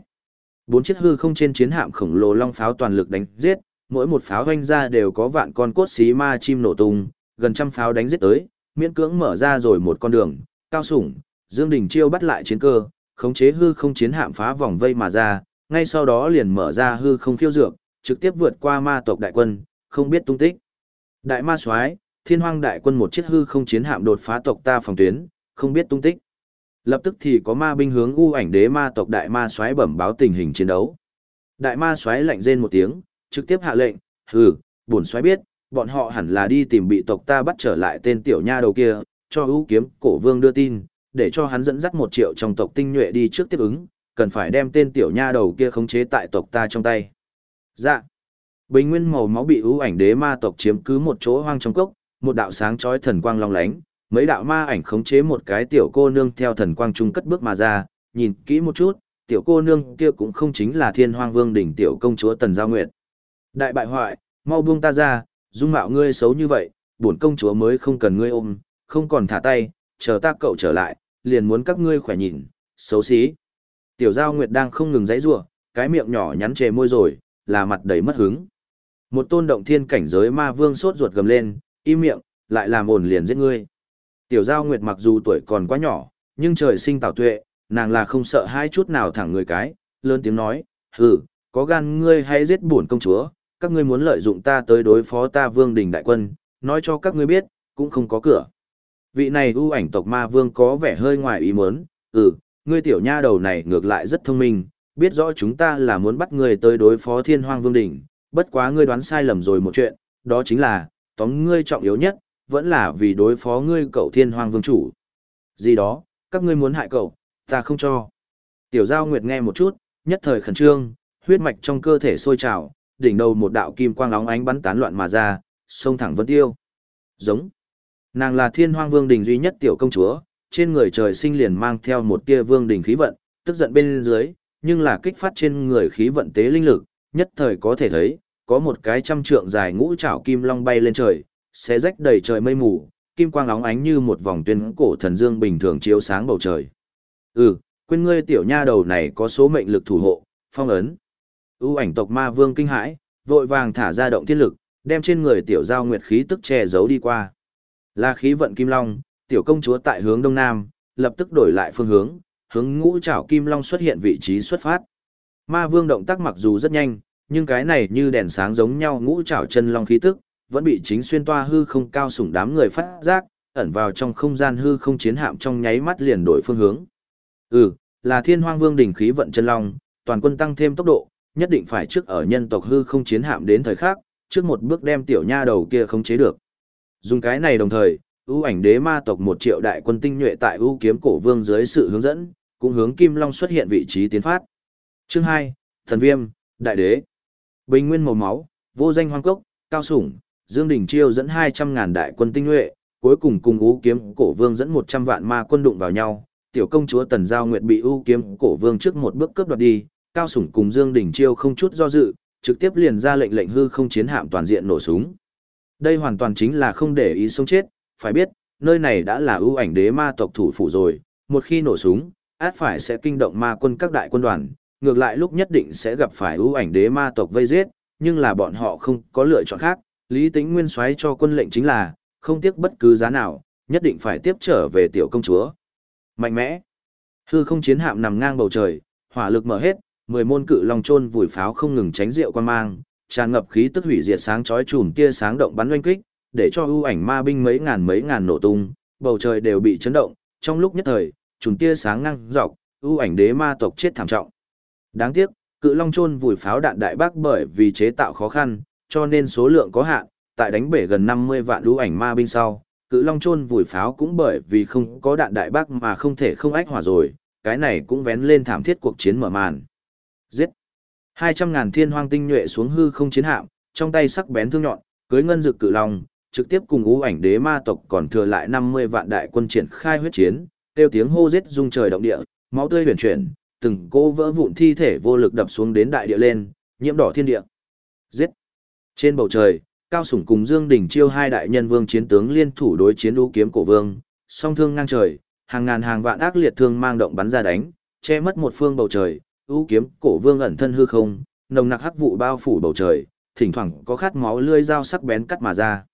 4 chiếc hư không trên chiến hạm khổng lồ long pháo toàn lực đánh giết, mỗi một pháo vanh ra đều có vạn con cốt xí ma chim nổ tung, gần trăm pháo đánh giết tới, miễn cưỡng mở ra rồi một con đường. Cao Sủng, Dương Đình Chiêu bắt lại chiến cơ, khống chế hư không chiến hạm phá vòng vây mà ra, ngay sau đó liền mở ra hư không khiêu dược, trực tiếp vượt qua ma tộc đại quân, không biết tung tích. Đại ma soái, Thiên Hoang đại quân một chiếc hư không chiến hạm đột phá tộc ta phòng tuyến, không biết tung tích. Lập tức thì có ma binh hướng U Ảnh Đế Ma tộc đại ma soái bẩm báo tình hình chiến đấu. Đại ma soái lạnh rên một tiếng, trực tiếp hạ lệnh, "Hừ, bổn soái biết, bọn họ hẳn là đi tìm bị tộc ta bắt trở lại tên tiểu nha đầu kia, cho ưu kiếm cổ vương đưa tin, để cho hắn dẫn dắt 1 triệu trong tộc tinh nhuệ đi trước tiếp ứng, cần phải đem tên tiểu nha đầu kia khống chế tại tộc ta trong tay. Dạ. Bình nguyên màu máu bị ưu ảnh đế ma tộc chiếm cứ một chỗ hoang trong cốc, một đạo sáng chói thần quang long lánh, mấy đạo ma ảnh khống chế một cái tiểu cô nương theo thần quang trung cất bước mà ra, nhìn kỹ một chút, tiểu cô nương kia cũng không chính là Thiên Hoang Vương đỉnh tiểu công chúa Tần Giao Nguyệt. Đại bại hoại, mau buông ta ra, dung mạo ngươi xấu như vậy, bổn công chúa mới không cần ngươi ôm, không còn thả tay, chờ ta cậu trở lại, liền muốn các ngươi khỏe nhìn, xấu xí. Tiểu Giao Nguyệt đang không ngừng giãy giụa, cái miệng nhỏ nhắn chề môi rồi, là mặt đầy mất hứng. Một tôn động thiên cảnh giới ma vương sốt ruột gầm lên, im miệng, lại làm ồn liền giết ngươi. Tiểu Giao Nguyệt mặc dù tuổi còn quá nhỏ, nhưng trời sinh tảo tuệ, nàng là không sợ hai chút nào thẳng người cái, lớn tiếng nói, hừ, có gan ngươi hay giết bổn công chúa, các ngươi muốn lợi dụng ta tới đối phó ta vương đình đại quân, nói cho các ngươi biết, cũng không có cửa. Vị này ưu ảnh tộc ma vương có vẻ hơi ngoài ý muốn, ngươi tiểu nha đầu này ngược lại rất thông minh, biết rõ chúng ta là muốn bắt ngươi tới đối phó Thiên Hoang Vương đỉnh, bất quá ngươi đoán sai lầm rồi một chuyện, đó chính là, tóm ngươi trọng yếu nhất, vẫn là vì đối phó ngươi cậu Thiên Hoang Vương chủ. Gì đó, các ngươi muốn hại cậu, ta không cho. Tiểu Giao Nguyệt nghe một chút, nhất thời khẩn trương, huyết mạch trong cơ thể sôi trào, đỉnh đầu một đạo kim quang óng ánh bắn tán loạn mà ra, xông thẳng Vân Tiêu. Giống. Nàng là Thiên Hoang Vương đình duy nhất tiểu công chúa, trên người trời sinh liền mang theo một tia vương đình khí vận, tức giận bên dưới, nhưng là kích phát trên người khí vận tế linh lực, nhất thời có thể thấy, có một cái trăm trượng dài ngũ trảo kim long bay lên trời, xé rách đầy trời mây mù, kim quang óng ánh như một vòng tuyên cổ thần dương bình thường chiếu sáng bầu trời. Quên ngươi tiểu nha đầu này có số mệnh lực thủ hộ, phong ấn. ưu ảnh tộc ma vương kinh hãi, vội vàng thả ra động thiên lực, đem trên người tiểu Giao Nguyệt khí tức che giấu đi qua. Là khí vận kim long, tiểu công chúa tại hướng đông nam, lập tức đổi lại phương hướng, hướng ngũ trảo kim long xuất hiện vị trí xuất phát. Ma vương động tác mặc dù rất nhanh, nhưng cái này như đèn sáng giống nhau ngũ trảo chân long khí tức, vẫn bị chính xuyên toa hư không cao sủng đám người phát giác, ẩn vào trong không gian hư không chiến hạm trong nháy mắt liền đổi phương hướng. Là Thiên Hoang Vương đỉnh khí vận chân long, toàn quân tăng thêm tốc độ, nhất định phải trước ở nhân tộc hư không chiến hạm đến thời khắc, trước một bước đem tiểu nha đầu kia khống chế được. Dùng cái này đồng thời, ưu ảnh đế ma tộc 1 triệu đại quân tinh nhuệ tại ưu kiếm cổ vương dưới sự hướng dẫn, cũng hướng Kim Long xuất hiện vị trí tiến phát. Chương 2, Thần Viêm, Đại Đế. Bình nguyên màu máu, vô danh hoang cốc, cao sủng, Dương Đình Chiêu dẫn 200.000 đại quân tinh nhuệ, cuối cùng cùng ưu kiếm cổ vương dẫn 100 vạn ma quân đụng vào nhau. Tiểu công chúa Tần Giao Nguyệt bị ưu kiếm cổ vương trước một bước cướp đoạt đi, cao sủng cùng Dương Đình Chiêu không chút do dự, trực tiếp liền ra lệnh hư không chiến hạm toàn diện nổ súng. Đây hoàn toàn chính là không để ý sống chết, phải biết, nơi này đã là ưu ảnh đế ma tộc thủ phủ rồi, một khi nổ súng, át phải sẽ kinh động ma quân các đại quân đoàn, ngược lại lúc nhất định sẽ gặp phải ưu ảnh đế ma tộc vây giết, nhưng là bọn họ không có lựa chọn khác, Lý Tĩnh Nguyên soái cho quân lệnh chính là, không tiếc bất cứ giá nào, nhất định phải tiếp trở về tiểu công chúa. Mạnh mẽ. Hư không chiến hạm nằm ngang bầu trời, hỏa lực mở hết, 10 môn cự long chôn vùi pháo không ngừng tránh rượu quan mang, tràn ngập khí tức hủy diệt sáng chói chùm tia sáng động bắn oanh kích, để cho ưu ảnh ma binh mấy ngàn nổ tung, bầu trời đều bị chấn động, trong lúc nhất thời, chùm tia sáng ngang dọc, ưu ảnh đế ma tộc chết thảm trọng. Đáng tiếc, cự long chôn vùi pháo đạn đại bác bởi vì chế tạo khó khăn, cho nên số lượng có hạn, tại đánh bể gần 50 vạn ưu ảnh ma binh sau, cự long chôn vùi pháo cũng bởi vì không có đạn đại bác mà không thể không ách hỏa rồi, cái này cũng vén lên thảm thiết cuộc chiến mở màn. Giết! 200.000 thiên hoang tinh nhuệ xuống hư không chiến hạm, trong tay sắc bén thương nhọn, cưới ngân dực cự long, trực tiếp cùng ưu ảnh đế ma tộc còn thừa lại 50 vạn đại quân triển khai huyết chiến, kêu tiếng hô giết rung trời động địa, máu tươi huyền chuyển, từng cô vỡ vụn thi thể vô lực đập xuống đến đại địa lên, nhiễm đỏ thiên địa. Giết! Trên bầu trời, Cao Sủng cùng Dương Đình Chiêu hai đại nhân vương chiến tướng liên thủ đối chiến ưu kiếm cổ vương, song thương ngang trời, hàng ngàn hàng vạn ác liệt thương mang động bắn ra đánh, che mất một phương bầu trời. ưu kiếm cổ vương ẩn thân hư không, nồng nặc hắc vụ bao phủ bầu trời, thỉnh thoảng có khát máu lưỡi dao sắc bén cắt mà ra.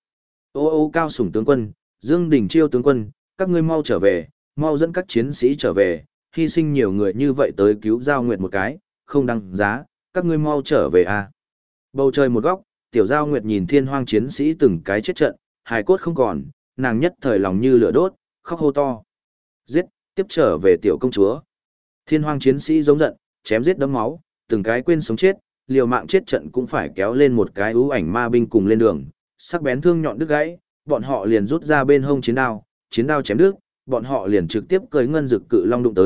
Ô Cao Sủng tướng quân, Dương Đình Chiêu tướng quân, các ngươi mau trở về, mau dẫn các chiến sĩ trở về, hy sinh nhiều người như vậy tới cứu Giao Nguyệt một cái, không đáng giá, các ngươi mau trở về a. Bầu trời một góc, tiểu Giao Nguyệt nhìn thiên hoang chiến sĩ từng cái chết trận, hài cốt không còn, nàng nhất thời lòng như lửa đốt, khóc hô to. Giết, tiếp trở về tiểu công chúa. Thiên hoang chiến sĩ giống giận, chém giết đấm máu, từng cái quên sống chết, liều mạng chết trận cũng phải kéo lên một cái ưu ảnh ma binh cùng lên đường, sắc bén thương nhọn đứt gãy, bọn họ liền rút ra bên hông chiến đao chém đứt, bọn họ liền trực tiếp cưỡi ngân dực cự long đụng tới,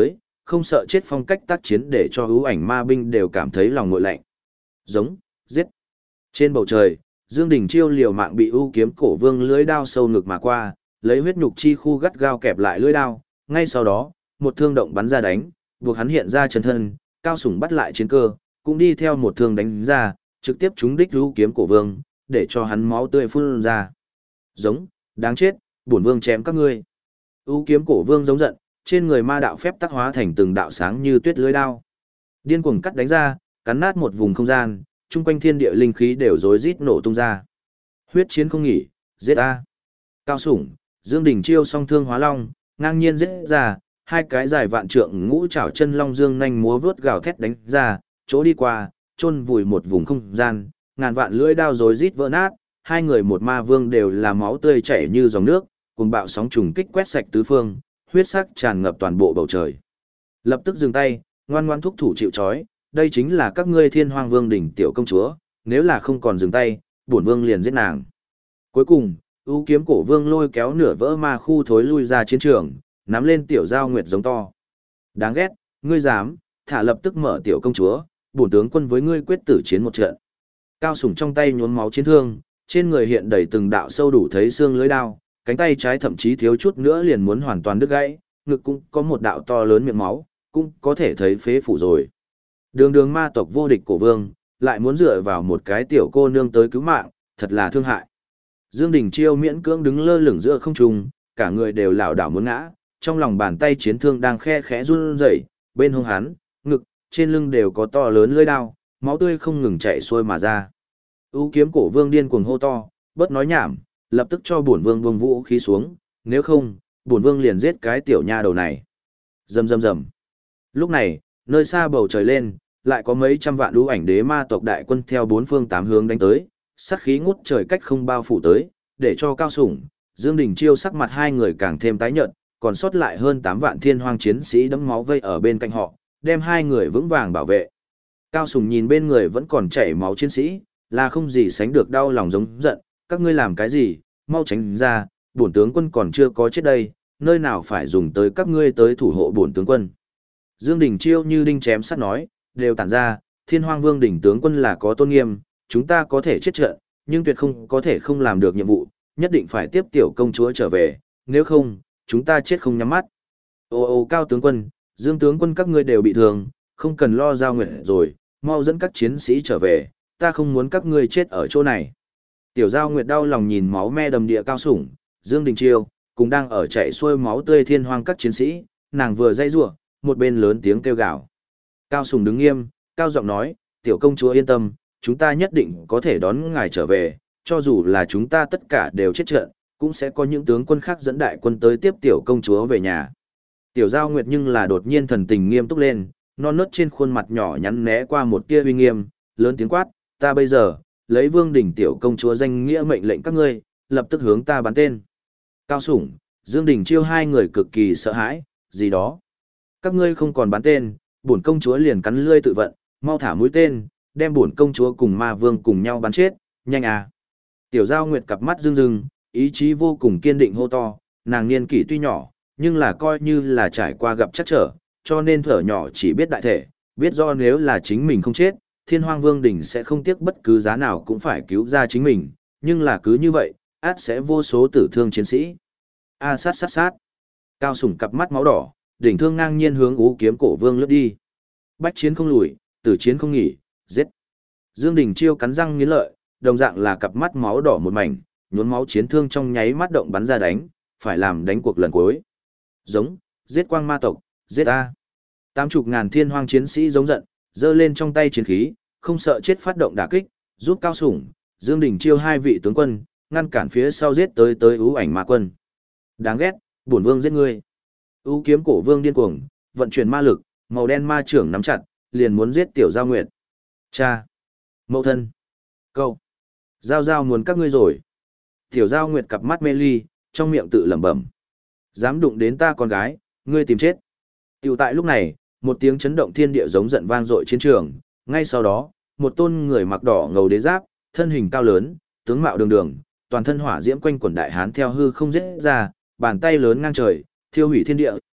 không sợ chết phong cách tác chiến để cho ưu ảnh ma binh đều cảm thấy lòng nguội lạnh. Giống, giết. Trên bầu trời, Dương Đình Chiêu liều mạng bị ưu kiếm cổ vương lưỡi đao sâu ngực mà qua, lấy huyết nhục chi khu gắt gao kẹp lại lưỡi đao, ngay sau đó, một thương động bắn ra đánh, buộc hắn hiện ra chân thân, Cao Sủng bắt lại chiến cơ, cũng đi theo một thương đánh ra, trực tiếp trúng đích ưu kiếm cổ vương, để cho hắn máu tươi phun ra. Giống, đáng chết, bổn vương chém các ngươi. Ưu kiếm cổ vương giống giận, trên người ma đạo phép tác hóa thành từng đạo sáng như tuyết lưỡi đao. Điên cuồng cắt đánh ra, cắn nát một vùng không gian, chung quanh thiên địa linh khí đều rối rít nổ tung ra. Huyết chiến không nghỉ, giết a. Cao Sủng, Dương Đình Chiêu song thương hóa long, ngang nhiên giết ra, hai cái dài vạn trượng ngũ trảo chân long dương nhanh múa vớt gào thét đánh ra, chỗ đi qua, chôn vùi một vùng không gian, ngàn vạn lưỡi đao rối rít vỡ nát, hai người một ma vương đều là máu tươi chảy như dòng nước, cùng bạo sóng trùng kích quét sạch tứ phương, huyết sắc tràn ngập toàn bộ bầu trời. Lập tức dừng tay, ngoan ngoan thúc thủ chịu trói, đây chính là các ngươi Thiên Hoang Vương đỉnh tiểu công chúa, nếu là không còn dừng tay, bổn vương liền giết nàng. Cuối cùng, ưu kiếm cổ vương lôi kéo nửa vỡ ma khu thối lui ra chiến trường, nắm lên tiểu giao nguyệt giống to. Đáng ghét, ngươi dám, thả lập tức mở tiểu công chúa, bổn tướng quân với ngươi quyết tử chiến một trận. Cao Sủng trong tay nhuốm máu chiến thương, trên người hiện đầy từng đạo sâu đủ thấy xương lưỡi đao, cánh tay trái thậm chí thiếu chút nữa liền muốn hoàn toàn đứt gãy, ngực cũng có một đạo to lớn miệng máu, cũng có thể thấy phế phủ rồi. Đường đường ma tộc vô địch cổ vương, lại muốn dựa vào một cái tiểu cô nương tới cứu mạng, thật là thương hại. Dương Đình Chiêu miễn cưỡng đứng lơ lửng giữa không trung, cả người đều lảo đảo muốn ngã, trong lòng bàn tay chiến thương đang khe khẽ run rẩy, bên hông hắn, ngực, trên lưng đều có to lớn lưỡi đao, máu tươi không ngừng chảy xuôi mà ra. Ưu kiếm cổ vương điên cuồng hô to, bớt nói nhảm, lập tức cho bổn vương buông vũ khí xuống, nếu không, bổn vương liền giết cái tiểu nha đầu này. Rầm rầm rầm. Lúc này, nơi xa bầu trời lên, lại có mấy trăm vạn ưu ảnh đế ma tộc đại quân theo bốn phương tám hướng đánh tới, sát khí ngút trời cách không bao phủ tới, để cho Cao Sủng, Dương Đình Chiêu sắc mặt hai người càng thêm tái nhợt, còn sót lại hơn 8 vạn thiên hoang chiến sĩ đẫm máu vây ở bên cạnh họ, đem hai người vững vàng bảo vệ. Cao Sủng nhìn bên người vẫn còn chảy máu chiến sĩ, là không gì sánh được đau lòng giống giận, các ngươi làm cái gì, mau tránh ra, bổn tướng quân còn chưa có chết đây, nơi nào phải dùng tới các ngươi tới thủ hộ bổn tướng quân. Dương Đình Chiêu như đinh chém sắt nói, đều tản ra, Thiên Hoang Vương đỉnh tướng quân là có tôn nghiêm, chúng ta có thể chết trận, nhưng tuyệt không có thể không làm được nhiệm vụ, nhất định phải tiếp tiểu công chúa trở về, nếu không, chúng ta chết không nhắm mắt. Ô Cao tướng quân, Dương tướng quân các ngươi đều bị thương, không cần lo giao nguyện rồi, mau dẫn các chiến sĩ trở về, ta không muốn các ngươi chết ở chỗ này. Tiểu Giao Nguyệt đau lòng nhìn máu me đầm địa Cao Sủng, Dương Đình Chiêu, cũng đang ở chạy xuôi máu tươi thiên hoang các chiến sĩ, nàng vừa dãy rủa, một bên lớn tiếng kêu gào. Cao Sủng đứng nghiêm, cao giọng nói, tiểu công chúa yên tâm, chúng ta nhất định có thể đón ngài trở về, cho dù là chúng ta tất cả đều chết trận, cũng sẽ có những tướng quân khác dẫn đại quân tới tiếp tiểu công chúa về nhà. Tiểu Giao Nguyệt nhưng là đột nhiên thần tình nghiêm túc lên, non nớt trên khuôn mặt nhỏ nhắn né qua một tia uy nghiêm, lớn tiếng quát, ta bây giờ, lấy Vương đỉnh tiểu công chúa danh nghĩa mệnh lệnh các ngươi, lập tức hướng ta bắn tên. Cao Sủng, Dương Đình Chiêu hai người cực kỳ sợ hãi, gì đó. Các ngươi không còn bắn tên, bổn công chúa liền cắn lươi tự vận, mau thả mũi tên, đem bổn công chúa cùng ma vương cùng nhau bắn chết, nhanh à. Tiểu Giao Nguyệt cặp mắt rưng rưng, ý chí vô cùng kiên định hô to, nàng niên kỷ tuy nhỏ, nhưng là coi như là trải qua gặp chắc trở, cho nên thở nhỏ chỉ biết đại thể, biết do nếu là chính mình không chết, Thiên Hoang Vương đỉnh sẽ không tiếc bất cứ giá nào cũng phải cứu ra chính mình, nhưng là cứ như vậy, át sẽ vô số tử thương chiến sĩ. A sát sát sát. Cao Sủng cặp mắt máu đỏ, đỉnh thương ngang nhiên hướng Ú Kiếm Cổ Vương lướt đi. Bách chiến không lùi, tử chiến không nghỉ, giết. Dương Đình Chiêu cắn răng nghiến lợi, đồng dạng là cặp mắt máu đỏ một mảnh, nhuốm máu chiến thương trong nháy mắt động bắn ra đánh, phải làm đánh cuộc lần cuối. Giống, giết quang ma tộc, giết a. 80.000 thiên hoang chiến sĩ giống giận, giơ lên trong tay chiến khí, không sợ chết phát động đả kích, giúp Cao Sủng, Dương Đình Chiêu hai vị tướng quân, ngăn cản phía sau giết tới ưu ảnh ma quân. Đáng ghét, bổn vương giết ngươi. Ưu kiếm cổ vương điên cuồng, vận chuyển ma lực, màu đen ma trưởng nắm chặt, liền muốn giết tiểu Giao Nguyệt. Cha, mẫu thân, câu, Giao muốn các ngươi rồi. Tiểu Giao Nguyệt cặp mắt mê ly, trong miệng tự lẩm bẩm. Dám đụng đến ta con gái, ngươi tìm chết. Tiểu tại lúc này, một tiếng chấn động thiên địa giống giận vang dội chiến trường, ngay sau đó, một tôn người mặc đỏ ngầu đế giáp, thân hình cao lớn, tướng mạo đường đường, toàn thân hỏa diễm quanh quần đại hán theo hư không giết ra, bàn tay lớn ngang trời, thiêu hủy thiên địa,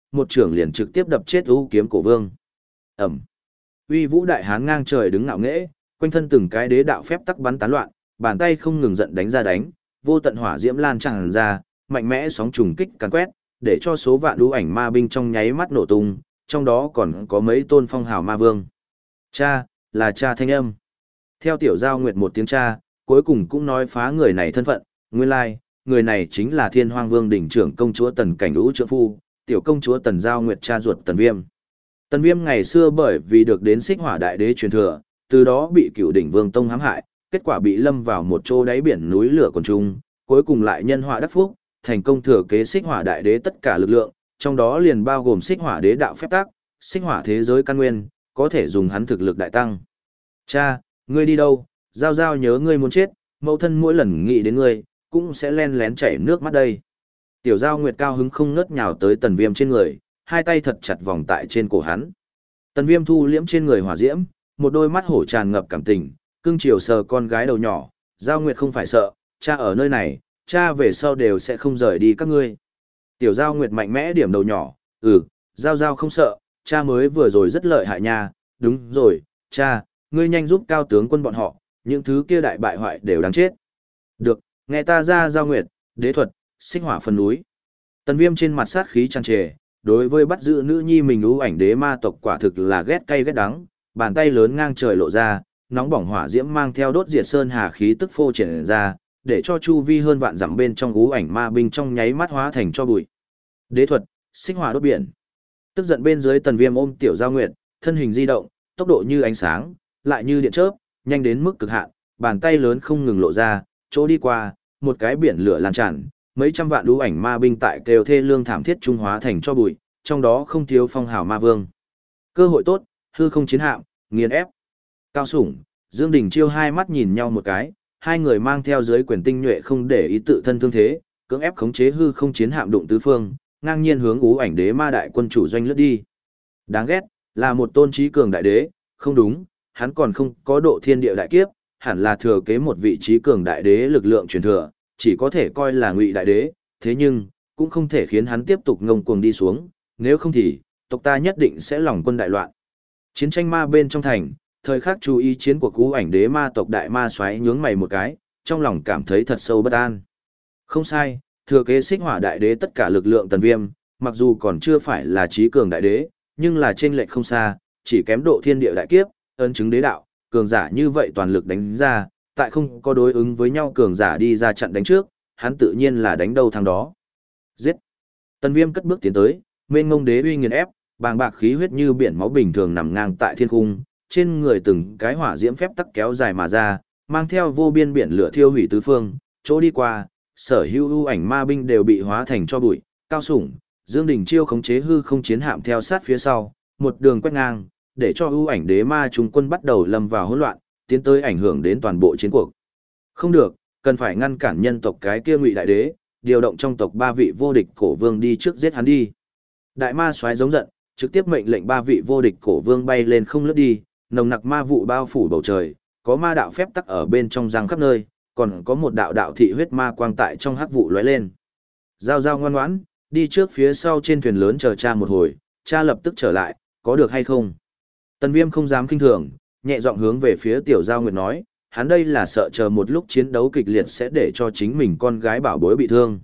một trưởng liền trực tiếp đập chết U Kiếm Cổ Vương. Ẩm. Uy Vũ đại hán ngang trời đứng ngạo nghễ, quanh thân từng cái đế đạo phép tắc bắn tán loạn, bàn tay không ngừng giận đánh ra đánh, vô tận hỏa diễm lan tràn ra, mạnh mẽ sóng trùng kích càn quét, để cho số vạn đũ ảnh ma binh trong nháy mắt nổ tung, trong đó còn có mấy tôn phong hào ma vương. Cha, là cha thanh âm. Theo Tiểu Giao Nguyệt một tiếng cha, cuối cùng cũng nói phá người này thân phận, nguyên lai, người này chính là Thiên Hoang Vương đỉnh trưởng công chúa Tần Cảnh Vũ trượng phu, tiểu công chúa Tần Giao Nguyệt cha ruột Tần Viêm. Tần Viêm ngày xưa bởi vì được đến Xích Hỏa Đại Đế truyền thừa, từ đó bị Cửu Đỉnh Vương tông hãm hại, kết quả bị lâm vào một chỗ đáy biển núi lửa còn trung, cuối cùng lại nhân họa đắc phúc, thành công thừa kế Xích Hỏa Đại Đế tất cả lực lượng, trong đó liền bao gồm Xích Hỏa Đế đạo phép tắc, Xích Hỏa thế giới căn nguyên, có thể dùng hắn thực lực đại tăng. Cha, ngươi đi đâu? Giao Giao nhớ ngươi muốn chết, mẫu thân mỗi lần nghĩ đến ngươi, cũng sẽ len lén chảy nước mắt đây. Tiểu Giao Nguyệt cao hứng không ngớt nhào tới Tần Viêm trên người, hai tay thật chặt vòng tại trên cổ hắn. Tần Viêm thu liễm trên người hỏa diễm, một đôi mắt hổ tràn ngập cảm tình, cưng chiều sờ con gái đầu nhỏ, Giao Nguyệt không phải sợ, cha ở nơi này, cha về sau đều sẽ không rời đi các ngươi. Tiểu Giao Nguyệt mạnh mẽ điểm đầu nhỏ, Giao Giao không sợ, cha mới vừa rồi rất lợi hại nha, đúng rồi, cha, ngươi nhanh giúp Cao tướng quân bọn họ, những thứ kia đại bại hoại đều đáng chết. Được, nghe ta ra Giao Nguyệt, đế thuật, Xích Hỏa phần núi. Tần Viêm trên mặt sát khí tràn trề, đối với bắt giữ nữ nhi mình ưu ảnh đế ma tộc quả thực là ghét cay ghét đắng, bàn tay lớn ngang trời lộ ra, nóng bỏng hỏa diễm mang theo đốt diệt sơn hà khí tức phô triển ra, để cho chu vi hơn vạn dặm bên trong ưu ảnh ma binh trong nháy mắt hóa thành cho bụi. Đế thuật, Xích Hỏa đốt biển. Tức giận bên dưới Tần Viêm ôm Tiểu Giao Nguyệt, thân hình di động, tốc độ như ánh sáng, lại như điện chớp, nhanh đến mức cực hạn, bàn tay lớn không ngừng lộ ra, chỗ đi qua, một cái biển lửa lan tràn, mấy trăm vạn ưu ảnh ma binh tại kêu thê lương thảm thiết trung hóa thành cho bụi, trong đó không thiếu phong hào ma vương. Cơ hội tốt, hư không chiến hạm, nghiền ép. Cao Sủng, Dương Đình Chiêu hai mắt nhìn nhau một cái, hai người mang theo dưới quyền tinh nhuệ không để ý tự thân thương thế, cưỡng ép khống chế hư không chiến hạm đụng tứ phương, ngang nhiên hướng ưu ảnh đế ma đại quân chủ doanh lướt đi. Đáng ghét, là một tôn trí cường đại đế, không đúng, hắn còn không có độ thiên địa đại kiếp, hẳn là thừa kế một vị trí cường đại đế lực lượng truyền thừa, chỉ có thể coi là ngụy đại đế, thế nhưng, cũng không thể khiến hắn tiếp tục ngông cuồng đi xuống, nếu không thì, tộc ta nhất định sẽ lòng quân đại loạn. Chiến tranh ma bên trong thành, thời khắc chú ý chiến của cú ảnh đế ma tộc đại ma xoáy nhướng mày một cái, trong lòng cảm thấy thật sâu bất an. Không sai, thừa kế Xích Hỏa đại đế tất cả lực lượng Tần Viêm, mặc dù còn chưa phải là trí cường đại đế, nhưng là chênh lệch không xa, chỉ kém độ thiên địa đại kiếp, ấn chứng đế đạo, cường giả như vậy toàn lực đánh ra, tại không có đối ứng với nhau cường giả đi ra chặn đánh trước, hắn tự nhiên là đánh đâu thắng đó. Giết! Tần Viêm cất bước tiến tới, mênh ngông đế uy nghiền ép, bàng bạc khí huyết như biển máu bình thường nằm ngang tại thiên cung, trên người từng cái hỏa diễm phép tắc kéo dài mà ra, mang theo vô biên biển lửa thiêu hủy tứ phương, chỗ đi qua, sở hữu ưu ảnh ma binh đều bị hóa thành cho bụi. Cao Sủng, Dương Đình Chiêu khống chế hư không chiến hạm theo sát phía sau, một đường quét ngang, để cho ưu ảnh đế ma trung quân bắt đầu lâm vào hỗn loạn, tiến tới ảnh hưởng đến toàn bộ chiến cuộc. Không được, cần phải ngăn cản nhân tộc cái kia ngụy đại đế, điều động trong tộc 3 vị vô địch cổ vương đi trước giết hắn đi. Đại ma soái giống giận, trực tiếp mệnh lệnh 3 vị vô địch cổ vương bay lên không lướt đi, nồng nặc ma vụ bao phủ bầu trời, có ma đạo phép tắc ở bên trong giăng khắp nơi, còn có một đạo đạo thị huyết ma quang tại trong hắc vụ lóe lên. Giao Giao ngoan ngoãn, đi trước phía sau trên thuyền lớn chờ cha một hồi, cha lập tức trở lại, có được hay không? Tần Viêm không dám kinh thường, nhẹ giọng hướng về phía Tiểu Giao Nguyệt nói, hắn đây là sợ chờ một lúc chiến đấu kịch liệt sẽ để cho chính mình con gái bảo bối bị thương.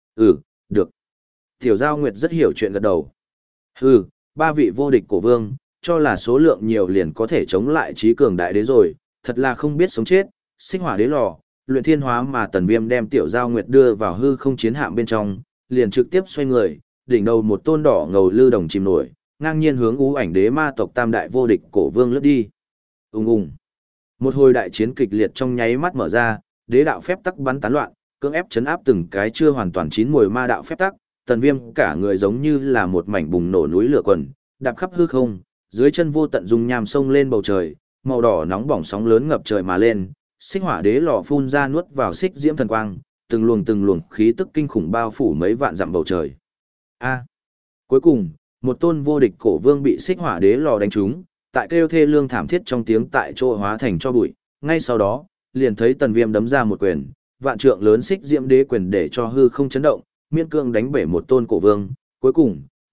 Được. Tiểu Giao Nguyệt rất hiểu chuyện gật đầu. 3 vị vô địch cổ vương, cho là số lượng nhiều liền có thể chống lại trí cường đại đế rồi, thật là không biết sống chết, Xích Hỏa đế lò, luyện thiên hóa mà Tần Viêm đem Tiểu Giao Nguyệt đưa vào hư không chiến hạm bên trong, liền trực tiếp xoay người, đỉnh đầu một tôn đỏ ngầu lư đồng chìm nổi, ngang nhiên hướng ưu ảnh đế ma tộc tam đại vô địch cổ vương lướt đi. Ùng. Một hồi đại chiến kịch liệt trong nháy mắt mở ra, đế đạo phép tắc bắn tán loạn, cưỡng ép chấn áp từng cái chưa hoàn toàn chín mùi ma đạo phép tắc, Tần Viêm cả người giống như là một mảnh bùng nổ núi lửa quần, đạp khắp hư không, dưới chân vô tận dung nham sông lên bầu trời, màu đỏ nóng bỏng sóng lớn ngập trời mà lên, Xích Hỏa đế lò phun ra nuốt vào xích diễm thần quang, từng luồng khí tức kinh khủng bao phủ mấy vạn dặm bầu trời. Cuối cùng, một tôn vô địch cổ vương bị Xích Hỏa đế lò đánh trúng, tại kêu thê lương thảm thiết trong tiếng tại chỗ hóa thành cho bụi, ngay sau đó, liền thấy Tần Viêm đấm ra một quyền, vạn trượng lớn xích diễm đế quyền để cho hư không chấn động, miễn cương đánh bể một tôn cổ vương, cuối cùng,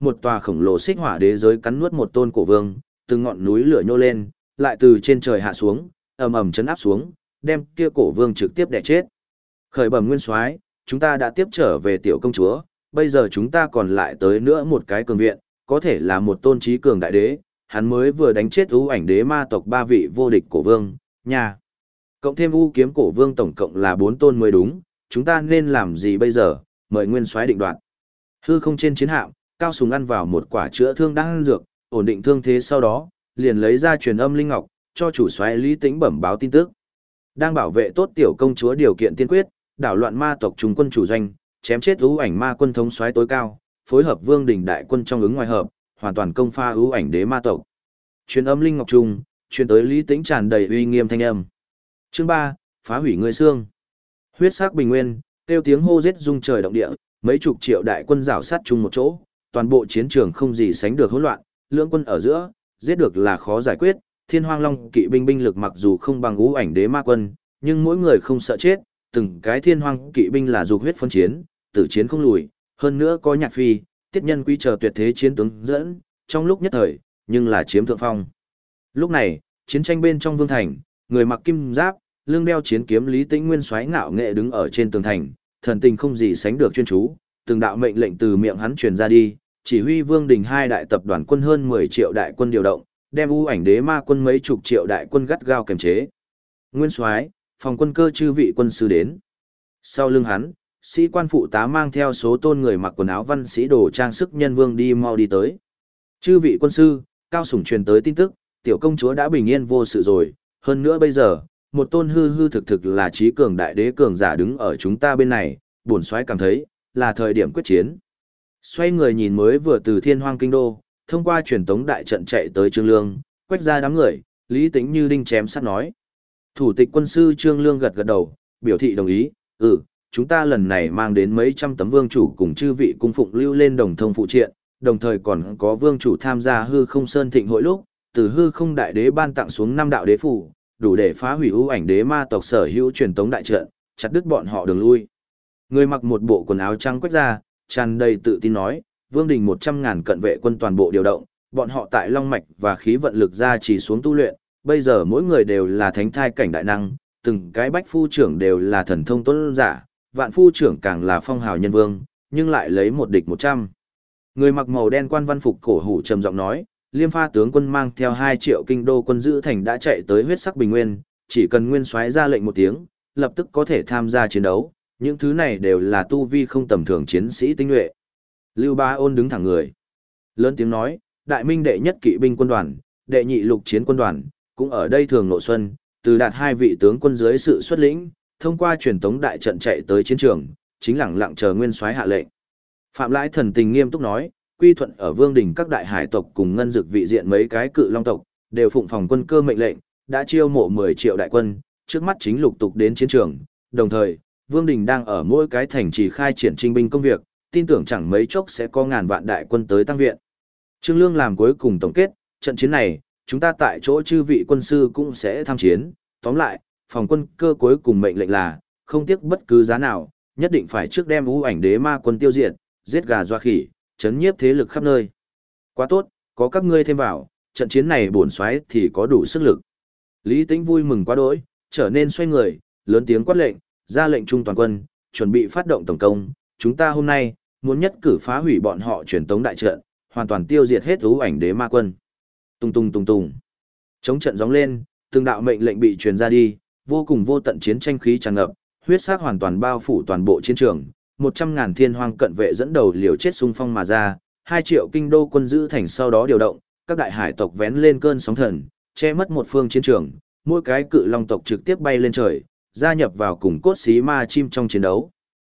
một tòa khổng lồ xích hỏa đế giới cắn nuốt một tôn cổ vương, từng ngọn núi lửa nhô lên, lại từ trên trời hạ xuống, ầm ầm chấn áp xuống, đem kia cổ vương trực tiếp đè chết. Khởi bẩm nguyên soái, chúng ta đã tiếp trở về tiểu công chúa, bây giờ chúng ta còn lại tới nữa một cái cường viện, có thể là một tôn trí cường đại đế, hắn mới vừa đánh chết ưu ảnh đế ma tộc 3 vị vô địch cổ vương, nha. Cộng thêm u kiếm cổ vương tổng cộng là 4 tôn mới đúng, chúng ta nên làm gì bây giờ, mời nguyên soái định đoạt. Hư không trên chiến hạm, Cao Sùng ăn vào một quả chữa thương đang dược, ổn định thương thế sau đó, liền lấy ra truyền âm linh ngọc, cho chủ soái Lý Tĩnh bẩm báo tin tức. Đang bảo vệ tốt tiểu công chúa điều kiện tiên quyết, đảo loạn ma tộc trung quân chủ doanh, chém chết ưu ảnh ma quân thống soái tối cao, phối hợp vương đỉnh đại quân trong ứng ngoài hợp, hoàn toàn công pha ưu ảnh đế ma tộc. Truyền âm linh ngọc trung, truyền tới Lý Tĩnh tràn đầy uy nghiêm thanh âm. Chương 3, phá hủy người xương. Huyết sắc bình nguyên, kêu tiếng hô giết rung trời động địa, mấy chục triệu đại quân rảo sát chung một chỗ, toàn bộ chiến trường không gì sánh được hỗn loạn, lưỡng quân ở giữa, giết được là khó giải quyết, Thiên Hoang Long kỵ binh binh lực mặc dù không bằng ưu ảnh đế ma quân, nhưng mỗi người không sợ chết, từng cái Thiên Hoang kỵ binh là dục huyết phân chiến, tử chiến không lùi, hơn nữa có Nhạc Phi, Tiết Nhân Quý chờ tuyệt thế chiến tướng dẫn, trong lúc nhất thời, nhưng là chiếm thượng phong. Lúc này, chiến tranh bên trong vương thành, người mặc kim giáp, lưng đeo chiến kiếm Lý Tĩnh nguyên soái ngạo nghệ đứng ở trên tường thành, thần tình không gì sánh được chuyên chú, từng đạo mệnh lệnh từ miệng hắn truyền ra đi, chỉ huy vương đình 2 đại tập đoàn quân hơn 10 triệu đại quân điều động, đem ưu ảnh đế ma quân mấy chục triệu đại quân gắt gao kiềm chế. Nguyên soái, phòng quân cơ chư vị quân sư đến. Sau lưng hắn, sĩ quan phụ tá mang theo số tôn người mặc quần áo văn sĩ đồ trang sức nhân vương đi mau đi tới. Chư vị quân sư, Cao Sủng truyền tới tin tức, tiểu công chúa đã bình yên vô sự rồi, hơn nữa bây giờ, một tôn hư hư thực thực là trí cường đại đế cường giả đứng ở chúng ta bên này, bổn soái cảm thấy, là thời điểm quyết chiến. Xoay người nhìn mới vừa từ Thiên Hoang kinh đô, thông qua truyền tống đại trận chạy tới Trương Lương, quét ra đám người, Lý Tĩnh như đinh chém sắt nói. Thủ tịch quân sư Trương Lương gật gật đầu, biểu thị đồng ý, chúng ta lần này mang đến mấy trăm tấm vương chủ cùng chư vị cung phụng lưu lên đồng thông phụ triện, đồng thời còn có vương chủ tham gia hư không sơn thịnh hội lúc, từ hư không đại đế ban tặng xuống 5 đạo đế phủ, đủ để phá hủy ưu ảnh đế ma tộc sở hữu truyền tống đại trận, chặt đứt bọn họ đường lui. Người mặc một bộ quần áo trắng quét ra, tràn đầy tự tin nói, vương đình 100.000 cận vệ quân toàn bộ điều động, bọn họ tại long mạch và khí vận lực ra chỉ xuống tu luyện, bây giờ mỗi người đều là thánh thai cảnh đại năng, từng cái bách phu trưởng đều là thần thông tuấn giả, vạn phu trưởng càng là phong hào nhân vương, nhưng lại lấy một địch 100. Người mặc màu đen quan văn phục cổ hủ trầm giọng nói, Liêm Pha tướng quân mang theo 2 triệu kinh đô quân giữ thành đã chạy tới huyết sắc bình nguyên, chỉ cần nguyên soái ra lệnh một tiếng, lập tức có thể tham gia chiến đấu, những thứ này đều là tu vi không tầm thường chiến sĩ tinh nhuệ. Lưu Bá Ôn đứng thẳng người, lớn tiếng nói, đại minh đệ nhất kỵ binh quân đoàn, đệ nhị lục chiến quân đoàn, cũng ở đây thường nội xuân, từ đạt 2 vị tướng quân dưới sự xuất lĩnh, thông qua truyền tống đại trận chạy tới chiến trường, chính lẳng lặng chờ nguyên soái hạ lệnh. Phạm Lãi thần tình nghiêm túc nói, quy thuận ở vương đình các đại hải tộc cùng ngân dực vị diện mấy cái cự long tộc, đều phụng phòng quân cơ mệnh lệnh, đã chiêu mộ 10 triệu đại quân, trước mắt chính lục tục đến chiến trường, đồng thời, vương đình đang ở mỗi cái thành trì khai triển trinh binh công việc, tin tưởng chẳng mấy chốc sẽ có ngàn vạn đại quân tới tăng viện. Trương Lương làm cuối cùng tổng kết, trận chiến này, chúng ta tại chỗ chư vị quân sư cũng sẽ tham chiến, tóm lại, phòng quân cơ cuối cùng mệnh lệnh là, không tiếc bất cứ giá nào, nhất định phải trước đem ưu ảnh đế ma quân tiêu diệt, giết gà doa khỉ, chấn nhiếp thế lực khắp nơi. Quá tốt, có các ngươi thêm vào, trận chiến này bổn soái thì có đủ sức lực. Lý Tĩnh vui mừng quá đỗi, trở nên xoay người, lớn tiếng quát lệnh, ra lệnh trung toàn quân, chuẩn bị phát động tổng công, chúng ta hôm nay muốn nhất cử phá hủy bọn họ truyền tống đại trận, hoàn toàn tiêu diệt hết ưu ảnh đế ma quân. Tung tung tung tung. Chống trận gióng lên, từng đạo mệnh lệnh bị truyền ra đi, vô cùng vô tận chiến tranh khí tràn ngập, huyết sắc hoàn toàn bao phủ toàn bộ chiến trường, 100.000 thiên hoang cận vệ dẫn đầu liều chết xung phong mà ra, 2 triệu kinh đô quân giữ thành sau đó điều động, các đại hải tộc vén lên cơn sóng thần, che mất một phương chiến trường, mỗi cái cự long tộc trực tiếp bay lên trời, gia nhập vào cùng cốt xí ma chim trong chiến đấu.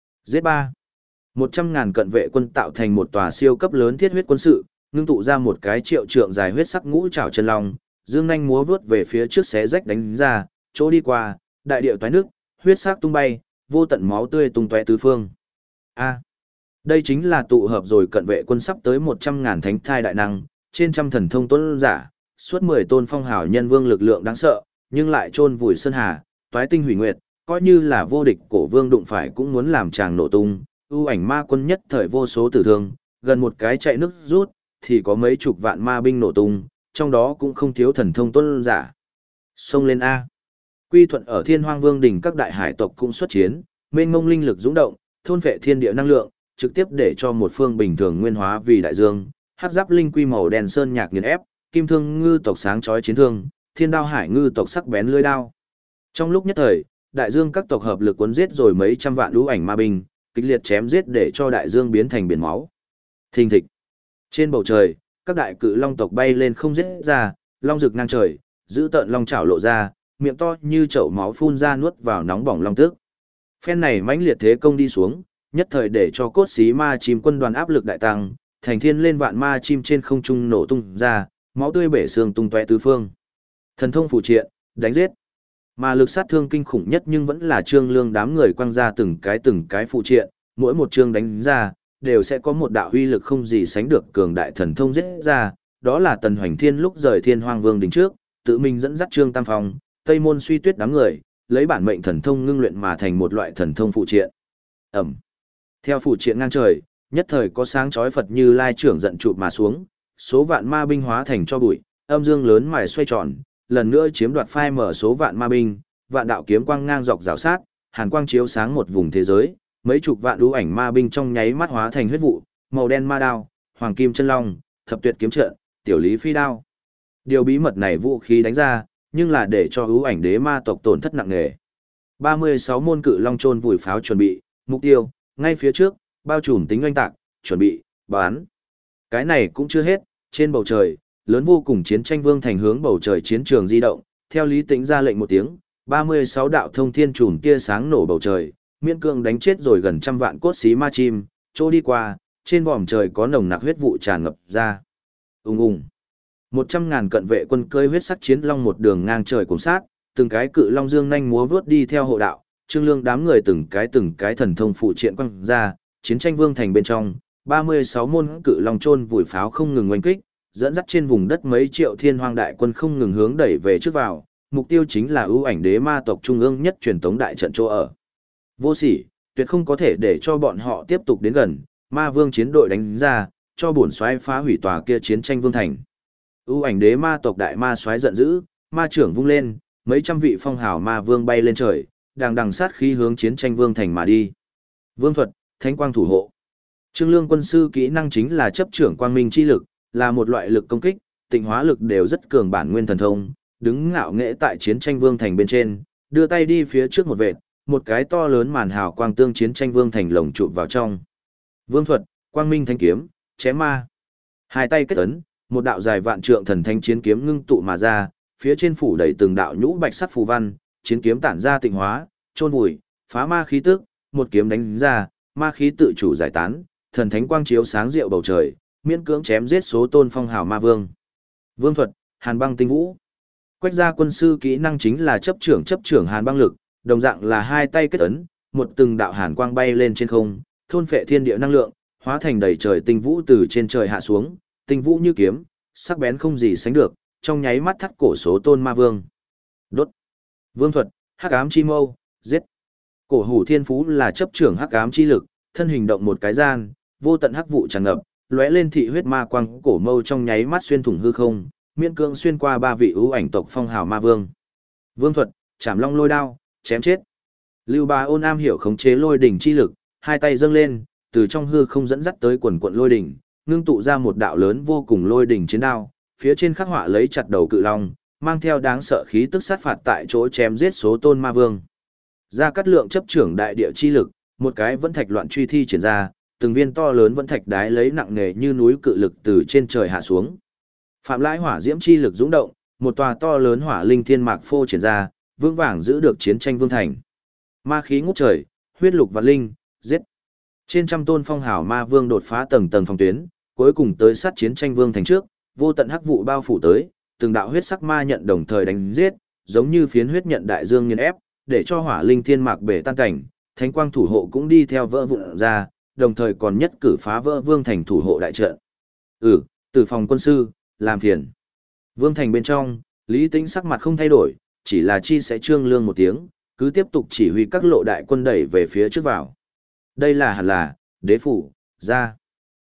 Z3 100.000 cận vệ quân tạo thành một tòa siêu cấp lớn thiết huyết quân sự, ngưng tụ ra một cái triệu trượng dài huyết sắc ngũ trảo chân long, dương nhanh múa vút về phía trước xé rách đánh ra, chỗ đi qua, đại địa toái nước, huyết sắc tung bay, vô tận máu tươi tung tóe tứ phương. Đây chính là tụ hợp rồi cận vệ quân sắp tới 100.000 thánh thai đại năng, trên trăm thần thông tuấn giả, suốt 10 tôn phong hào nhân vương lực lượng đáng sợ, nhưng lại chôn vùi sơn hà, toái tinh hủy nguyệt, coi như là vô địch cổ vương đụng phải cũng muốn làm chàng nổ tung, ưu ảnh ma quân nhất thời vô số tử thương, gần một cái chạy nước rút, thì có mấy chục vạn ma binh nổ tung, trong đó cũng không thiếu thần thông tuân giả. Xông lên A. Quy Thuận ở Thiên Hoang Vương đỉnh các đại hải tộc cũng xuất chiến, mênh mông linh lực dũng động, thôn phệ thiên địa năng lượng, trực tiếp để cho một phương bình thường nguyên hóa vì đại dương, hắc giáp linh quy màu đen sơn nhạc nghiền ép, kim thương ngư tộc sáng chói chiến thương, thiên đao hải ngư tộc sắc bén lưỡi đao. Trong lúc nhất thời, đại dương các tộc hợp lực cuốn giết rồi mấy trăm vạn lũ ảnh ma binh, kịch liệt chém giết để cho đại dương biến thành biển máu. Thình thịch. Trên bầu trời, các đại cự long tộc bay lên không giết ra, long rực ngang trời, giữ tợn long chảo lộ ra, miệng to như chậu máu phun ra nuốt vào nóng bỏng long tước. Phen này mãnh liệt thế công đi xuống, nhất thời để cho cốt xí ma chim quân đoàn áp lực đại tăng, thành thiên lên vạn ma chim trên không trung nổ tung ra, máu tươi bể xương tung tóe tứ phương. Thần thông phụ triện, đánh giết. Mà lực sát thương kinh khủng nhất nhưng vẫn là Trương Lương đám người quăng ra từng cái phụ triện, mỗi một chương đánh ra, đều sẽ có một đạo huy lực không gì sánh được cường đại thần thông giết ra, đó là Tần Hoành Thiên lúc rời Thiên Hoang Vương đỉnh trước, tự mình dẫn dắt Trương Tam Phong, Tây Môn Suy Tuyết đám người, lấy bản mệnh thần thông ngưng luyện mà thành một loại thần thông phụ triện. Ẩm. Theo phụ triện ngang trời, nhất thời có sáng chói Phật Như Lai trưởng giận chụp mà xuống, số vạn ma binh hóa thành cho bụi, âm dương lớn mài xoay tròn, lần nữa chiếm đoạt phai mở số vạn ma binh, vạn đạo kiếm quang ngang dọc rào sát, hàn quang chiếu sáng một vùng thế giới, mấy chục vạn đũ ảnh ma binh trong nháy mắt hóa thành huyết vụ, màu đen ma đao, hoàng kim chân long, thập tuyệt kiếm trận, tiểu lý phi đao. Điều bí mật này vũ khí đánh ra, nhưng là để cho ưu ảnh đế ma tộc tổn thất nặng nề. 36 môn cự long chôn vùi pháo chuẩn bị, mục tiêu, ngay phía trước, bao trùm tính oanh tạc, chuẩn bị, bán. Cái này cũng chưa hết, trên bầu trời, lớn vô cùng chiến tranh vương thành hướng bầu trời chiến trường di động, theo Lý Tĩnh ra lệnh một tiếng, 36 đạo thông thiên chùm tia sáng nổ bầu trời, miễn cương đánh chết rồi gần trăm vạn cốt xí ma chim, chỗ đi qua, trên vòm trời có nồng nặc huyết vụ tràn ngập ra. Ùng ùng. 100.000 cận vệ quân cơi huyết sắc chiến long một đường ngang trời cùng sát, từng cái cự long dương nhanh múa vướt đi theo hộ đạo, Trương Lương đám người từng cái thần thông phụ triện quăng ra, chiến tranh vương thành bên trong, 36 môn cự long chôn vùi pháo không ngừng oanh kích, dẫn dắt trên vùng đất mấy triệu thiên hoang đại quân không ngừng hướng đẩy về trước vào, mục tiêu chính là ưu ảnh đế ma tộc trung ương nhất truyền tống đại trận chỗ ở. Vô sỉ, tuyệt không có thể để cho bọn họ tiếp tục đến gần, ma vương chiến đội đánh ra, cho bổn soái phá hủy tòa kia chiến tranh vương thành. Ưu ảnh đế ma tộc đại ma soái giận dữ, ma trưởng vung lên, mấy trăm vị phong hào ma vương bay lên trời, đằng sát khí hướng chiến tranh vương thành mà đi. Vương thuật, thánh quang thủ hộ. Trương Lương quân sư kỹ năng chính là chấp trưởng quang minh chi lực, là một loại lực công kích, tịnh hóa lực đều rất cường bản nguyên thần thông, đứng ngạo nghễ tại chiến tranh vương thành bên trên, đưa tay đi phía trước một vệt, một cái to lớn màn hào quang tương chiến tranh vương thành lồng chụp vào trong. Vương thuật, quang minh thanh kiếm, chém ma. Hai tay kết ấn, một đạo dài vạn trượng thần thanh chiến kiếm ngưng tụ mà ra, phía trên phủ đầy từng đạo nhũ bạch sắc phù văn, chiến kiếm tản ra tịnh hóa, chôn vùi, phá ma khí tức, một kiếm đánh ra, ma khí tự chủ giải tán, thần thánh quang chiếu sáng rượu bầu trời, miễn cưỡng chém giết số tôn phong hào ma vương. Vương thuật, Hàn băng tinh vũ. Quách gia quân sư kỹ năng chính là chấp trưởng hàn băng lực, đồng dạng là hai tay kết ấn, một từng đạo hàn quang bay lên trên không, thôn phệ thiên địa năng lượng, hóa thành đầy trời tinh vũ từ trên trời hạ xuống, tinh vũ như kiếm, sắc bén không gì sánh được, trong nháy mắt thắt cổ số tôn ma vương. Đốt. Vương thuật, hắc ám chi mâu, giết. Cổ hủ thiên phú là chấp trưởng hắc ám chi lực, thân hình động một cái gian, vô tận hắc vụ tràn ngập, lóe lên thị huyết ma quang, cổ mâu trong nháy mắt xuyên thủng hư không, miễn cưỡng xuyên qua ba vị ưu ảnh tộc phong hào ma vương. Vương thuật, chạm long lôi đao, chém chết. Lưu Bá Ôn am hiểu khống chế lôi đỉnh chi lực, hai tay dâng lên, từ trong hư không dẫn dắt tới quần quận lôi đỉnh, ngưng tụ ra một đạo lớn vô cùng lôi đỉnh chiến đao, phía trên khắc họa lấy chặt đầu cự long, mang theo đáng sợ khí tức sát phạt tại chỗ chém giết số tôn ma vương. Gia Cát Lượng chấp trưởng đại địa chi lực, một cái vẫn thạch loạn truy thi triển ra, từng viên to lớn vẫn thạch đái lấy nặng nề như núi cự lực từ trên trời hạ xuống. Phạm Lãi hỏa diễm chi lực dũng động, một tòa to lớn hỏa linh thiên mạc phô triển ra, vững vàng giữ được chiến tranh vương thành. Ma khí ngút trời, huyết lục và linh, giết. Trên trăm tôn phong hào ma vương đột phá tầng tầng phòng tuyến, cuối cùng tới sát chiến tranh vương thành trước, vô tận hắc vụ bao phủ tới, từng đạo huyết sắc ma nhận đồng thời đánh giết, giống như phiến huyết nhận đại dương nghiền ép, để cho hỏa linh thiên mạc bể tan cảnh, thánh quang thủ hộ cũng đi theo vỡ vụn ra, đồng thời còn nhất cử phá vỡ vương thành thủ hộ đại trận. Từ phòng quân sư, làm phiền. Vương thành bên trong, Lý Tĩnh sắc mặt không thay đổi, chỉ là chi sẽ Trương Lương một tiếng, cứ tiếp tục chỉ huy các lộ đại quân đẩy về phía trước vào. Đây là hẳn là, đế phủ, ra.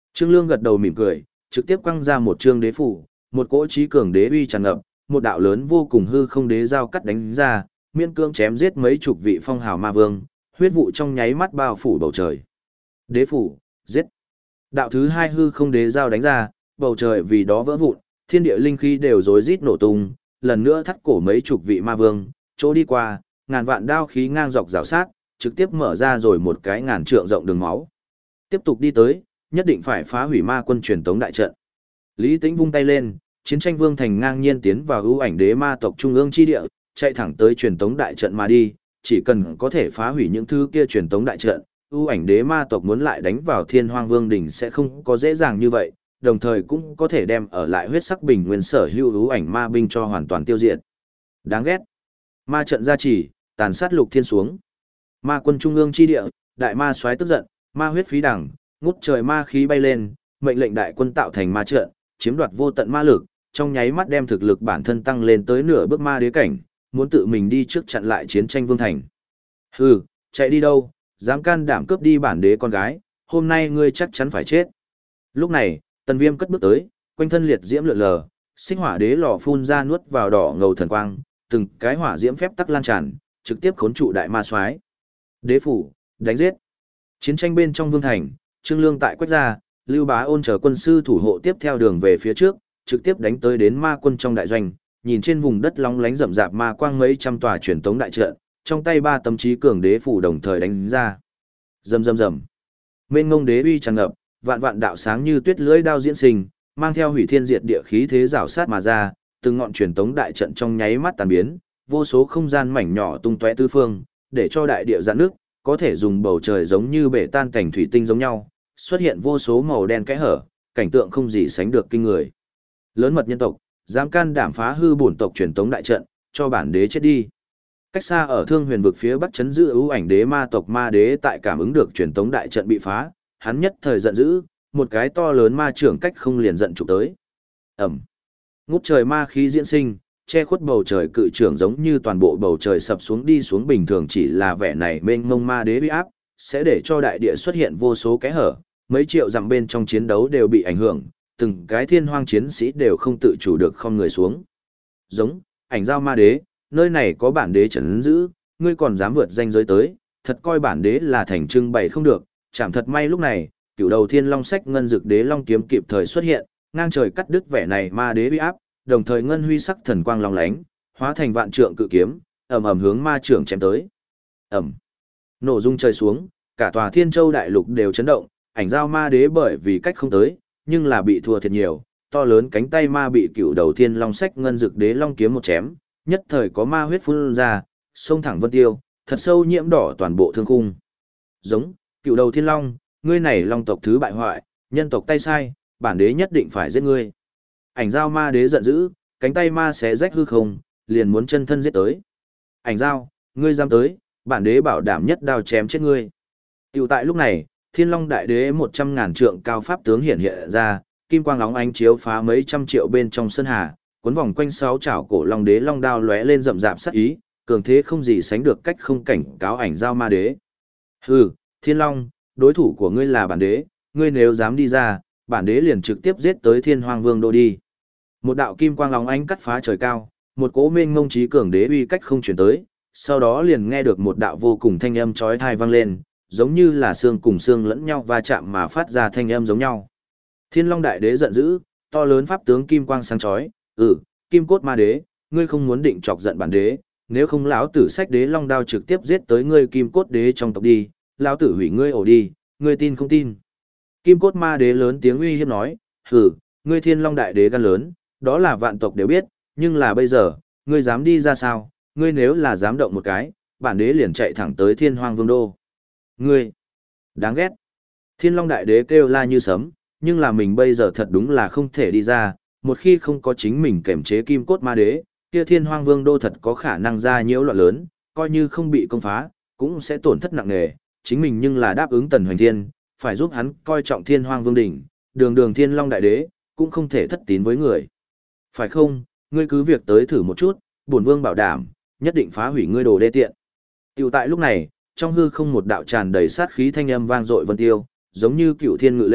Trương Lương gật đầu mỉm cười, trực tiếp quăng ra một trương đế phủ, một cỗ trí cường đế uy tràn ngập, một đạo lớn vô cùng hư không đế giao cắt đánh ra, miễn cưỡng chém giết mấy chục vị phong hào ma vương, huyết vụ trong nháy mắt bao phủ bầu trời. Đế phủ, giết. Đạo thứ hai hư không đế giao đánh ra, bầu trời vì đó vỡ vụn, thiên địa linh khí đều rối rít nổ tung, lần nữa thắt cổ mấy chục vị ma vương, chỗ đi qua, ngàn vạn đao khí ngang dọc rào sát, trực tiếp mở ra rồi một cái ngàn trượng rộng đường máu. Tiếp tục đi tới, nhất định phải phá hủy ma quân truyền tống đại trận. Lý Tĩnh vung tay lên, chiến tranh vương thành ngang nhiên tiến vào ưu ảnh đế ma tộc trung ương chi địa, chạy thẳng tới truyền tống đại trận mà đi, chỉ cần có thể phá hủy những thứ kia truyền tống đại trận, ưu ảnh đế ma tộc muốn lại đánh vào Thiên Hoang Vương đỉnh sẽ không có dễ dàng như vậy, đồng thời cũng có thể đem ở lại huyết sắc bình nguyên sở hữu ưu ảnh ma binh cho hoàn toàn tiêu diệt. Đáng ghét. Ma trận gia trì, tàn sát lục thiên xuống. Ma quân trung ương chi địa, đại ma soái tức giận, ma huyết phí đẳng, ngút trời ma khí bay lên, mệnh lệnh đại quân tạo thành ma trận, chiếm đoạt vô tận ma lực, trong nháy mắt đem thực lực bản thân tăng lên tới nửa bước ma đế cảnh, muốn tự mình đi trước chặn lại chiến tranh vương thành. Hừ, chạy đi đâu, dám can đảm cướp đi bản đế con gái, hôm nay ngươi chắc chắn phải chết. Lúc này, Tần Viêm cất bước tới, quanh thân liệt diễm lượn lờ, sinh hỏa đế lò phun ra nuốt vào đỏ ngầu thần quang, từng cái hỏa diễm phép tắc lan tràn, trực tiếp khốn trụ đại ma soái. Đế phủ, đánh giết. Chiến tranh bên trong vương thành, Trương Lương tại quét ra, Lưu Bá Ôn chờ quân sư thủ hộ tiếp theo đường về phía trước, trực tiếp đánh tới đến ma quân trong đại doanh, nhìn trên vùng đất long lánh rậm rạp ma quang mấy trăm tòa truyền tống đại trận, trong tay ba tấm chí cường đế phủ đồng thời đánh ra. Rầm rầm rầm. Mênh ngông đế uy tràn ngập, vạn vạn đạo sáng như tuyết lưỡi đao diễn sinh, mang theo hủy thiên diệt địa khí thế rảo sát mà ra, từng ngọn truyền tống đại trận trong nháy mắt tàn biến, vô số không gian mảnh nhỏ tung tóe tứ phương, để cho đại địa giãn nước, có thể dùng bầu trời giống như bể tan cảnh thủy tinh giống nhau, xuất hiện vô số màu đen kẽ hở, cảnh tượng không gì sánh được kinh người. Lớn mật nhân tộc, dám can đảm phá hư bổn tộc truyền tống đại trận, cho bản đế chết đi. Cách xa ở Thương Huyền vực phía bắc chấn giữ ưu ảnh đế ma tộc ma đế tại cảm ứng được truyền tống đại trận bị phá, hắn nhất thời giận dữ, một cái to lớn ma trưởng cách không liền giận chụp tới. Ầm. Ngút trời ma khí diễn sinh, che khuất bầu trời cự trưởng giống như toàn bộ bầu trời sập xuống đi xuống bình thường, chỉ là vẻ này mênh mông ma đế uy áp, sẽ để cho đại địa xuất hiện vô số kẽ hở, mấy triệu dặm bên trong chiến đấu đều bị ảnh hưởng, từng cái thiên hoang chiến sĩ đều không tự chủ được không người xuống. Giống, ảnh giao ma đế, nơi này có bản đế trấn giữ, ngươi còn dám vượt ranh giới tới, thật coi bản đế là thành trưng bày không được, chảm thật may lúc này, cửu đầu thiên long sách ngân dực đế long kiếm kịp thời xuất hiện, ngang trời cắt đứt vẻ này ma đế uy áp, đồng thời ngân huy sắc thần quang long lánh, hóa thành vạn trượng cự kiếm, ầm ầm hướng ma trưởng chém tới. Ầm. Nổ rung trời xuống, cả tòa Thiên Châu đại lục đều chấn động, ảnh giao ma đế bởi vì cách không tới, nhưng là bị thua thiệt nhiều, to lớn cánh tay ma bị cựu đầu thiên long sách ngân dực đế long kiếm một chém, nhất thời có ma huyết phun ra, xông thẳng vân tiêu, thật sâu nhiễm đỏ toàn bộ thương khung. Giống, cựu đầu thiên long, ngươi này long tộc thứ bại hoại, nhân tộc tay sai, bản đế nhất định phải giết ngươi. Ảnh giao ma đế giận dữ, cánh tay ma xé rách hư không, liền muốn chân thân giết tới. Ảnh giao, ngươi dám tới, bản đế bảo đảm nhất đao chém chết ngươi. Tiểu tại lúc này, Thiên Long Đại Đế 100.000 trượng cao pháp tướng hiện hiện ra, kim quang óng ánh chiếu phá mấy trăm triệu bên trong sơn hà, cuốn vòng quanh sáu chảo cổ Long Đế long đao lóe lên rậm rạp sát ý, cường thế không gì sánh được cách không cảnh cáo ảnh giao ma đế. Hừ, Thiên Long, đối thủ của ngươi là bản đế, ngươi nếu dám đi ra, bản đế liền trực tiếp giết tới Thiên Hoang Vương đô đi. Một đạo kim quang óng ánh cắt phá trời cao, một cỗ mênh mông chí cường đế uy cách không chuyển tới, sau đó liền nghe được một đạo vô cùng thanh âm chói tai vang lên, giống như là xương cùng xương lẫn nhau va chạm mà phát ra thanh âm giống nhau. Thiên Long Đại Đế giận dữ, to lớn pháp tướng kim quang sáng chói, Kim Cốt Ma Đế, ngươi không muốn định chọc giận bản đế, nếu không lão tử xách đế long đao trực tiếp giết tới ngươi Kim Cốt Đế trong tộc đi, lão tử hủy ngươi ổ đi, ngươi tin không tin? Kim Cốt Ma Đế lớn tiếng uy hiếp nói, ngươi Thiên Long Đại Đế gan lớn, đó là vạn tộc đều biết, nhưng là bây giờ, ngươi dám đi ra sao? Ngươi nếu là dám động một cái, bản đế liền chạy thẳng tới Thiên Hoang Vương đô. Ngươi, đáng ghét. Thiên Long Đại Đế kêu la như sấm, nhưng là mình bây giờ thật đúng là không thể đi ra, một khi không có chính mình kềm chế Kim Cốt Ma Đế, kia Thiên Hoang Vương đô thật có khả năng ra nhiễu loạn lớn, coi như không bị công phá, cũng sẽ tổn thất nặng nề, chính mình nhưng là đáp ứng Tần Hoành Thiên, phải giúp hắn coi trọng Thiên Hoang Vương đỉnh, đường Thiên Long Đại Đế, cũng không thể thất tín với người. Phải không, ngươi cứ việc tới thử một chút, bổn vương bảo đảm, nhất định phá hủy ngươi đồ đê tiện. Tiểu tại lúc này, trong hư không một đạo tràn đầy sát khí thanh âm vang dội vân tiêu, giống như cựu thiên ngự lệnh,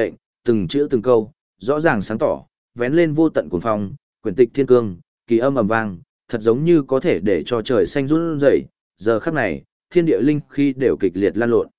từng chữ từng câu, rõ ràng sáng tỏ, vén lên vô tận cuồng phong, quyển tịch thiên cương, kỳ âm ầm vang, thật giống như có thể để cho trời xanh run rẩy. Giờ khắc này, thiên địa linh khí đều kịch liệt lan lộn.